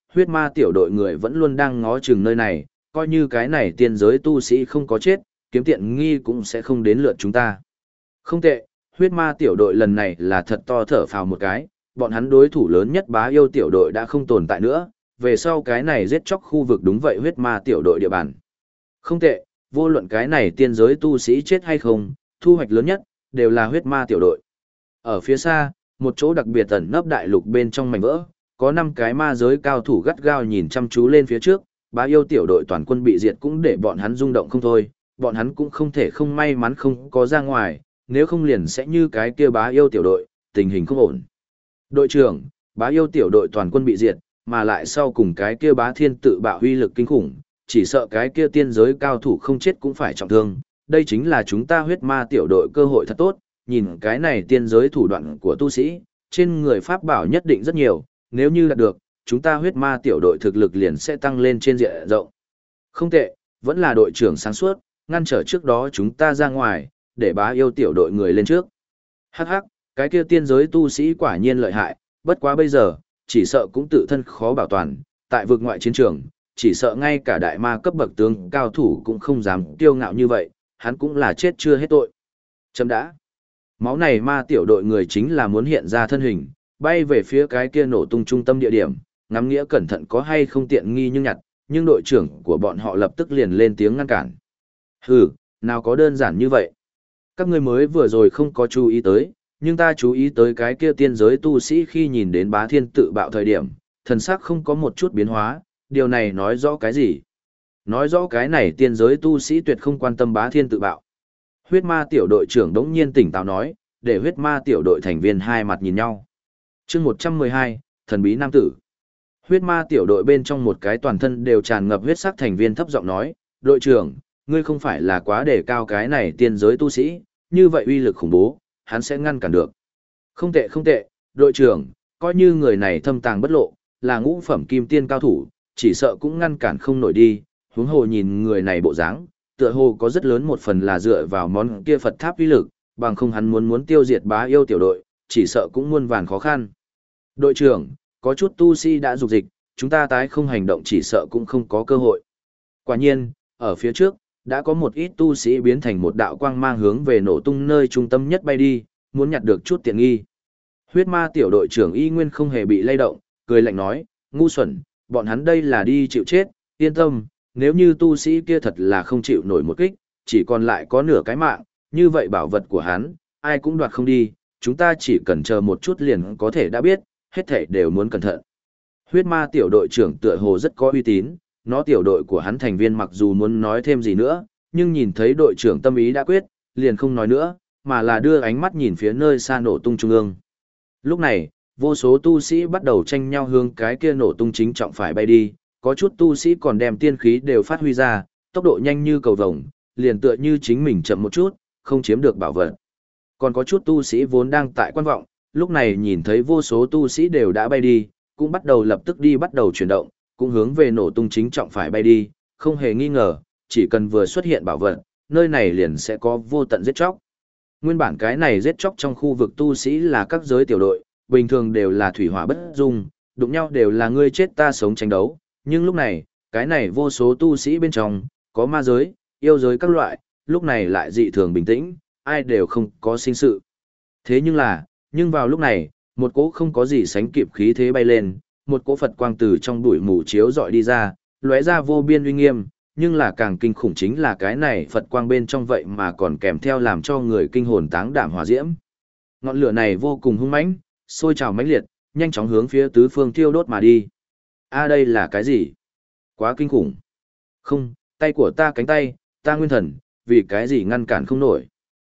huyết ma tiểu đội người vẫn luôn đang ngó chừng nơi này, coi như cái này tiên giới tu sĩ không có chết, kiếm tiện nghi cũng sẽ không đến lượt chúng ta. Không tệ, huyết ma tiểu đội lần này là thật to thở phào một cái, bọn hắn đối thủ lớn nhất bá yêu tiểu đội đã không tồn tại nữa, về sau cái này giết chóc khu vực đúng vậy huyết ma tiểu đội địa bàn. Không tệ, vô luận cái này tiên giới tu sĩ chết hay không, thu hoạch lớn nhất, đều là huyết ma tiểu đội. Ở phía xa, một chỗ đặc biệt ẩn nấp đại lục bên trong mảnh vỡ, có 5 cái ma giới cao thủ gắt gao nhìn chăm chú lên phía trước, bá yêu tiểu đội toàn quân bị diệt cũng để bọn hắn rung động không thôi, bọn hắn cũng không thể không may mắn không có ra ngoài, nếu không liền sẽ như cái kia bá yêu tiểu đội, tình hình không ổn. Đội trưởng, bá yêu tiểu đội toàn quân bị diệt, mà lại sau cùng cái kia bá thiên tự bạo huy lực kinh khủng, chỉ sợ cái kia tiên giới cao thủ không chết cũng phải trọng thương, đây chính là chúng ta huyết ma tiểu đội cơ hội thật tốt, nhìn cái này tiên giới thủ đoạn của tu sĩ, trên người pháp bảo nhất định rất nhiều, nếu như đạt được, chúng ta huyết ma tiểu đội thực lực liền sẽ tăng lên trên diện rộng. Không tệ, vẫn là đội trưởng sáng suốt, ngăn trở trước đó chúng ta ra ngoài, để bá yêu tiểu đội người lên trước. Hắc hắc, cái kia tiên giới tu sĩ quả nhiên lợi hại, bất quá bây giờ, chỉ sợ cũng tự thân khó bảo toàn, tại vực ngoại chiến trường, chỉ sợ ngay cả đại ma cấp bậc tướng cao thủ cũng không dám kiêu ngạo như vậy, hắn cũng là chết chưa hết tội. Chấm đã. Máu này ma tiểu đội người chính là muốn hiện ra thân hình, bay về phía cái kia nổ tung trung tâm địa điểm, ngắm nghĩa cẩn thận có hay không tiện nghi nhưng nhặt, nhưng đội trưởng của bọn họ lập tức liền lên tiếng ngăn cản. Hừ, nào có đơn giản như vậy. Các ngươi mới vừa rồi không có chú ý tới, nhưng ta chú ý tới cái kia tiên giới tu sĩ khi nhìn đến bá thiên tự bạo thời điểm, thần sắc không có một chút biến hóa, điều này nói rõ cái gì? Nói rõ cái này tiên giới tu sĩ tuyệt không quan tâm bá thiên tự bạo. Huyết ma tiểu đội trưởng đống nhiên tỉnh táo nói, để huyết ma tiểu đội thành viên hai mặt nhìn nhau. chương 112, thần bí nam tử. Huyết ma tiểu đội bên trong một cái toàn thân đều tràn ngập huyết sắc thành viên thấp giọng nói, đội trưởng, ngươi không phải là quá đề cao cái này tiên giới tu sĩ, như vậy uy lực khủng bố, hắn sẽ ngăn cản được. Không tệ không tệ, đội trưởng, coi như người này thâm tàng bất lộ, là ngũ phẩm kim tiên cao thủ, chỉ sợ cũng ngăn cản không nổi đi, huống hồ nhìn người này bộ dáng, tựa hồ có rất lớn một phần là dựa vào món kia Phật tháp uy lực, bằng không hắn muốn tiêu diệt bá yêu tiểu đội, chỉ sợ cũng muôn vàn khó khăn. Đội trưởng, có chút tu sĩ đã dục dịch, chúng ta tái không hành động chỉ sợ cũng không có cơ hội. Quả nhiên, ở phía trước, đã có một ít tu sĩ biến thành một đạo quang mang hướng về nổ tung nơi trung tâm nhất bay đi, muốn nhặt được chút tiện nghi. Huyết ma tiểu đội trưởng y nguyên không hề bị lay động, cười lạnh nói, ngu xuẩn, bọn hắn đây là đi chịu chết, yên tâm, nếu như tu sĩ kia thật là không chịu nổi một kích, chỉ còn lại có nửa cái mạng, như vậy bảo vật của hắn, ai cũng đoạt không đi, chúng ta chỉ cần chờ một chút liền có thể đã biết, hết thảy đều muốn cẩn thận. Huyết ma tiểu đội trưởng tựa hồ rất có uy tín, nó tiểu đội của hắn thành viên mặc dù muốn nói thêm gì nữa, nhưng nhìn thấy đội trưởng tâm ý đã quyết, liền không nói nữa, mà là đưa ánh mắt nhìn phía nơi xa nổ tung trung ương. Lúc này, vô số tu sĩ bắt đầu tranh nhau hướng cái kia nổ tung chính trọng phải bay đi, có chút tu sĩ còn đem tiên khí đều phát huy ra, tốc độ nhanh như cầu vồng, liền tựa như chính mình chậm một chút, không chiếm được bảo vật. Còn có chút tu sĩ vốn đang tại quan vọng, lúc này nhìn thấy vô số tu sĩ đều đã bay đi, cũng bắt đầu lập tức đi bắt đầu chuyển động, cũng hướng về nổ tung chính trọng phải bay đi, không hề nghi ngờ, chỉ cần vừa xuất hiện bảo vật, nơi này liền sẽ có vô tận giết chóc. Nguyên bản cái này giết chóc trong khu vực tu sĩ là các giới tiểu đội, bình thường đều là thủy hỏa bất dung, đụng nhau đều là ngươi chết ta sống tranh đấu, nhưng lúc này, cái này vô số tu sĩ bên trong, có ma giới, yêu giới các loại, lúc này lại dị thường bình tĩnh, ai đều không có sinh sự. Thế nhưng vào lúc này, một cỗ không có gì sánh kịp khí thế bay lên, một cỗ Phật quang từ trong bụi mù chiếu dọi đi ra, lóe ra vô biên uy nghiêm, nhưng là càng kinh khủng chính là cái này Phật quang bên trong vậy mà còn kèm theo làm cho người kinh hồn táng đảm hỏa diễm. Ngọn lửa này vô cùng hung mãnh, sôi trào mãnh liệt, nhanh chóng hướng phía tứ phương thiêu đốt mà đi. A đây là cái gì? Quá kinh khủng. Không, tay của ta cánh tay, ta nguyên thần, vì cái gì ngăn cản không nổi.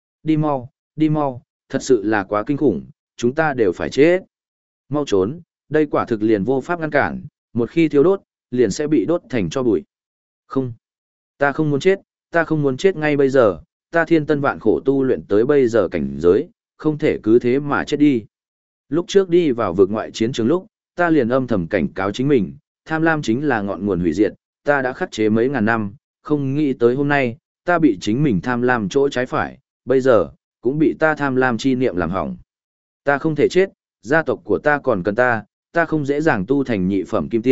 Đi mau, thật sự là quá kinh khủng, chúng ta đều phải chết. Mau trốn, đây quả thực liền vô pháp ngăn cản, một khi thiêu đốt, liền sẽ bị đốt thành tro bụi. Không, ta không muốn chết ngay bây giờ, ta thiên tân vạn khổ tu luyện tới bây giờ cảnh giới, không thể cứ thế mà chết đi. Lúc trước đi vào vực ngoại chiến trường lúc, ta liền âm thầm cảnh cáo chính mình, tham lam chính là ngọn nguồn hủy diệt, ta đã khắc chế mấy ngàn năm, không nghĩ tới hôm nay, ta bị chính mình tham lam chỗ trái phải, bây giờ, cũng bị ta tham lam chi niệm làm hỏng. Ta không thể chết, gia tộc của ta còn cần ta không dễ dàng tu thành nhị phẩm kim tiên,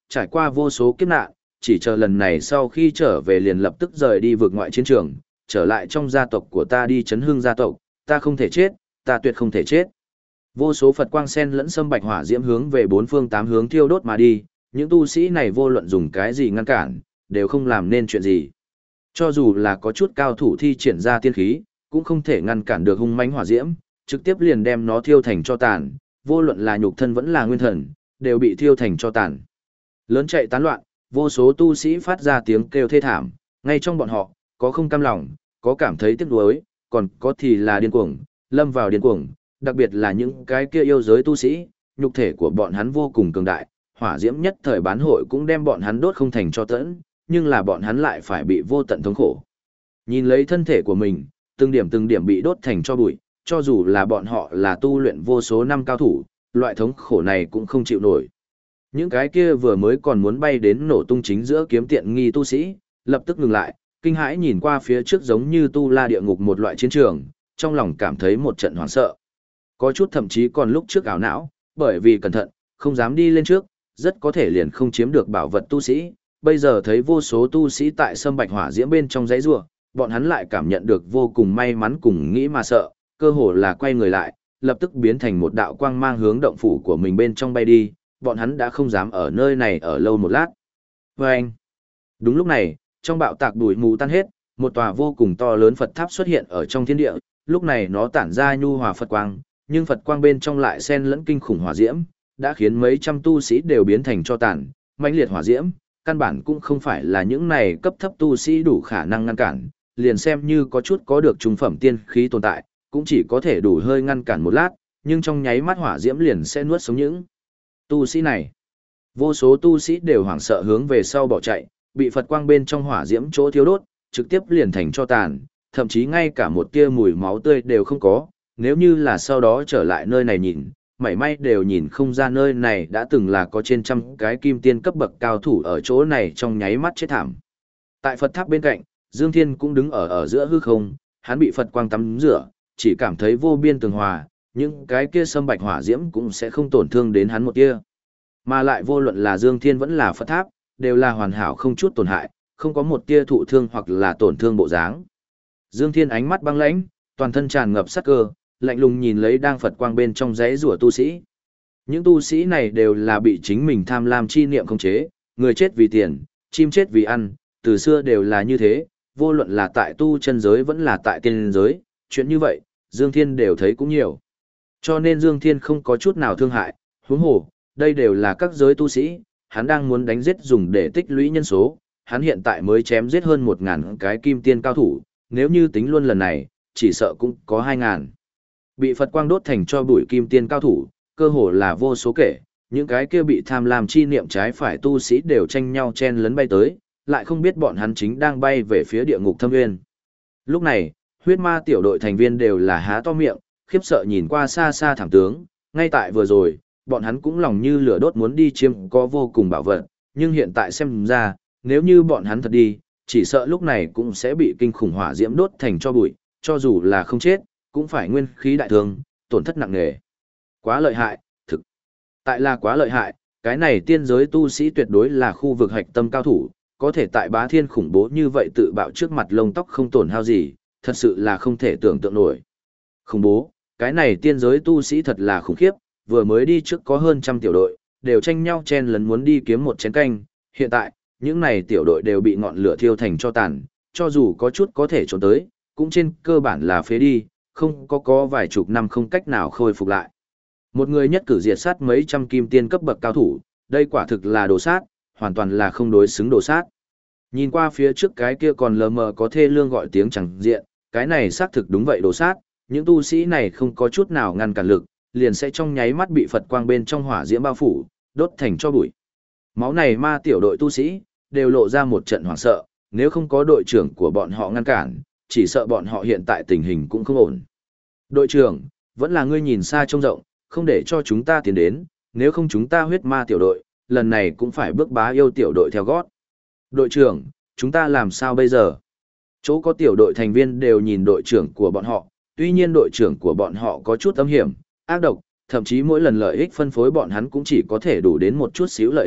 trải qua vô số kiếp nạn, chỉ chờ lần này sau khi trở về liền lập tức rời đi vượt ngoại chiến trường, trở lại trong gia tộc của ta đi chấn hương gia tộc, ta không thể chết, ta tuyệt không thể chết. Vô số Phật quang sen lẫn sâm bạch hỏa diễm hướng về bốn phương tám hướng thiêu đốt mà đi, những tu sĩ này vô luận dùng cái gì ngăn cản, đều không làm nên chuyện gì. Cho dù là có chút cao thủ thi triển ra tiên khí, cũng không thể ngăn cản được hung mãnh hỏa diễm, trực tiếp liền đem nó thiêu thành cho tàn, vô luận là nhục thân vẫn là nguyên thần, đều bị thiêu thành cho tàn. Lớn chạy tán loạn, vô số tu sĩ phát ra tiếng kêu thê thảm, ngay trong bọn họ, có không cam lòng, có cảm thấy tiếc nuối, còn có thì là điên cuồng, lâm vào điên cuồng, đặc biệt là những cái kia yêu giới tu sĩ, nhục thể của bọn hắn vô cùng cường đại, hỏa diễm nhất thời bán hội cũng đem bọn hắn đốt không thành cho tẫn, nhưng là bọn hắn lại phải bị vô tận thống khổ. Nhìn lấy thân thể của mình, từng điểm bị đốt thành cho bụi, cho dù là bọn họ là tu luyện vô số năm cao thủ, loại thống khổ này cũng không chịu nổi. Những cái kia vừa mới còn muốn bay đến nổ tung chính giữa kiếm tiện nghi tu sĩ, lập tức ngừng lại, kinh hãi nhìn qua phía trước giống như tu la địa ngục một loại chiến trường, trong lòng cảm thấy một trận hoảng sợ. Có chút thậm chí còn lúc trước ảo não, bởi vì cẩn thận, không dám đi lên trước, rất có thể liền không chiếm được bảo vật tu sĩ. Bây giờ thấy vô số tu sĩ tại sâm bạch hỏa diễm bên trong dãy rùa, bọn hắn lại cảm nhận được vô cùng may mắn cùng nghĩ mà sợ, cơ hồ là quay người lại, lập tức biến thành một đạo quang mang hướng động phủ của mình bên trong bay đi, bọn hắn đã không dám ở nơi này ở lâu một lát. Vâng! Đúng lúc này, trong bạo tạc bụi mù tan hết, một tòa vô cùng to lớn Phật tháp xuất hiện ở trong thiên địa, lúc này nó tản ra nhu hòa Phật quang, nhưng Phật quang bên trong lại xen lẫn kinh khủng hỏa diễm, đã khiến mấy trăm tu sĩ đều biến thành cho tàn, mãnh liệt hỏa diễm, căn bản cũng không phải là những này cấp thấp tu sĩ đủ khả năng ngăn cản, liền xem như có chút có được trung phẩm tiên khí tồn tại, cũng chỉ có thể đủ hơi ngăn cản một lát, nhưng trong nháy mắt hỏa diễm liền sẽ nuốt sống những tu sĩ này. Vô số tu sĩ đều hoảng sợ hướng về sau bỏ chạy, bị Phật quang bên trong hỏa diễm chỗ thiêu đốt, trực tiếp liền thành cho tàn, thậm chí ngay cả một tia mùi máu tươi đều không có, nếu như là sau đó trở lại nơi này nhìn, mảy may đều nhìn không ra nơi này đã từng là có trên trăm cái kim tiên cấp bậc cao thủ ở chỗ này trong nháy mắt chết thảm. Tại Phật tháp bên cạnh, Dương Thiên cũng đứng ở giữa hư không, hắn bị Phật quang tắm rửa, chỉ cảm thấy vô biên tường hòa, những cái kia sâm bạch hỏa diễm cũng sẽ không tổn thương đến hắn một tia. Mà lại vô luận là Dương Thiên vẫn là Phật tháp, đều là hoàn hảo không chút tổn hại, không có một tia thụ thương hoặc là tổn thương bộ dáng. Dương Thiên ánh mắt băng lãnh, toàn thân tràn ngập sát cơ, lạnh lùng nhìn lấy đang Phật quang bên trong rẽ rủa tu sĩ. Những tu sĩ này đều là bị chính mình tham lam chi niệm khống chế, người chết vì tiền, chim chết vì ăn, từ xưa đều là như thế, vô luận là tại tu chân giới vẫn là tại tiên giới, chuyện như vậy, Dương Thiên đều thấy cũng nhiều. Cho nên Dương Thiên không có chút nào thương hại, huống hồ, đây đều là các giới tu sĩ, hắn đang muốn đánh giết dùng để tích lũy nhân số, hắn hiện tại mới chém giết hơn 1000 cái kim tiên cao thủ, nếu như tính luôn lần này, chỉ sợ cũng có 2000. Bị Phật quang đốt thành cho bụi kim tiên cao thủ, cơ hồ là vô số kể, những cái kia bị tham lam chi niệm trái phải tu sĩ đều tranh nhau chen lấn bay tới, lại không biết bọn hắn chính đang bay về phía địa ngục thâm nguyên. Lúc này, huyết ma tiểu đội thành viên đều là há to miệng, khiếp sợ nhìn qua xa xa thảm tướng, ngay tại vừa rồi, bọn hắn cũng lòng như lửa đốt muốn đi chiếm có vô cùng bảo vật, nhưng hiện tại xem ra, nếu như bọn hắn thật đi, chỉ sợ lúc này cũng sẽ bị kinh khủng hỏa diễm đốt thành cho bụi, cho dù là không chết, cũng phải nguyên khí đại thương, tổn thất nặng nề. Quá lợi hại, thực. Tại là quá lợi hại, cái này tiên giới tu sĩ tuyệt đối là khu vực hạch tâm cao thủ, có thể tại bá thiên khủng bố như vậy tự bạo trước mặt lông tóc không tổn hao gì, thật sự là không thể tưởng tượng nổi. Khủng bố, cái này tiên giới tu sĩ thật là khủng khiếp, vừa mới đi trước có hơn trăm tiểu đội, đều tranh nhau chen lấn muốn đi kiếm một chén canh, hiện tại, những này tiểu đội đều bị ngọn lửa thiêu thành cho tàn, cho dù có chút có thể trốn tới, cũng trên cơ bản là phế đi, không có vài chục năm không cách nào khôi phục lại. Một người nhất cử diệt sát mấy trăm kim tiên cấp bậc cao thủ, đây quả thực là đồ sát, hoàn toàn là không đối xứng đồ sát. Nhìn qua phía trước cái kia còn lờ mờ có thê lương gọi tiếng chẳng diện, cái này xác thực đúng vậy đồ sát, những tu sĩ này không có chút nào ngăn cản lực, liền sẽ trong nháy mắt bị Phật quang bên trong hỏa diễm bao phủ, đốt thành cho bụi. Máu này ma tiểu đội tu sĩ, đều lộ ra một trận hoảng sợ, nếu không có đội trưởng của bọn họ ngăn cản, chỉ sợ bọn họ hiện tại tình hình cũng không ổn. Đội trưởng, vẫn là ngươi nhìn xa trông rộng, không để cho chúng ta tiến đến, nếu không chúng ta huyết ma tiểu đội, lần này cũng phải bước bá yêu tiểu đội theo gót. Đội trưởng, chúng ta làm sao bây giờ? Chỗ có tiểu đội thành viên đều nhìn đội trưởng của bọn họ, tuy nhiên đội trưởng của bọn họ có chút âm hiểm, ác độc, thậm chí mỗi lần lợi ích phân phối bọn hắn cũng chỉ có thể đủ đến một chút xíu lợi ích,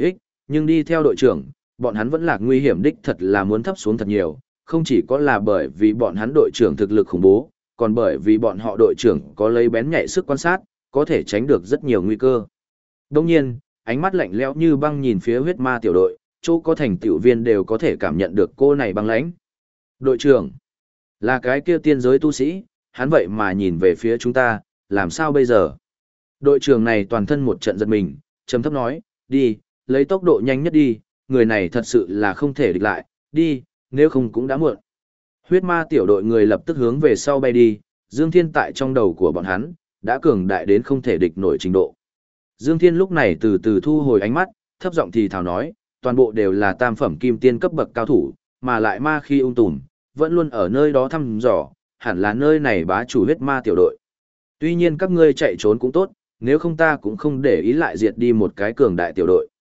Nhưng đi theo đội trưởng, bọn hắn vẫn là nguy hiểm đích thật là muốn thấp xuống thật nhiều, không chỉ có là bởi vì bọn hắn đội trưởng thực lực khủng bố, còn bởi vì bọn họ đội trưởng có lấy bén nhạy sức quan sát, có thể tránh được rất nhiều nguy cơ. Đồng nhiên, ánh mắt lạnh lẽo như băng nhìn phía huyết ma tiểu đội, chỗ có thành tiểu viên đều có thể cảm nhận được cô này băng lãnh. Đội trưởng, là cái kia tiên giới tu sĩ, hắn vậy mà nhìn về phía chúng ta, làm sao bây giờ? Đội trưởng này toàn thân một trận giật mình, trầm thấp nói, đi, lấy tốc độ nhanh nhất đi, người này thật sự là không thể địch lại, đi, nếu không cũng đã muộn. Huyết ma tiểu đội người lập tức hướng về sau bay đi, Dương Thiên tại trong đầu của bọn hắn, đã cường đại đến không thể địch nổi trình độ. Dương Thiên lúc này từ từ thu hồi ánh mắt, thấp giọng thì thào nói, toàn bộ đều là tam phẩm kim tiên cấp bậc cao thủ, mà lại ma khi ung tùm, vẫn luôn ở nơi đó thăm dò, hẳn là nơi này bá chủ huyết ma tiểu đội. Tuy nhiên các ngươi chạy trốn cũng tốt, nếu không ta cũng không để ý lại diệt đi một cái cường đại tiểu đội.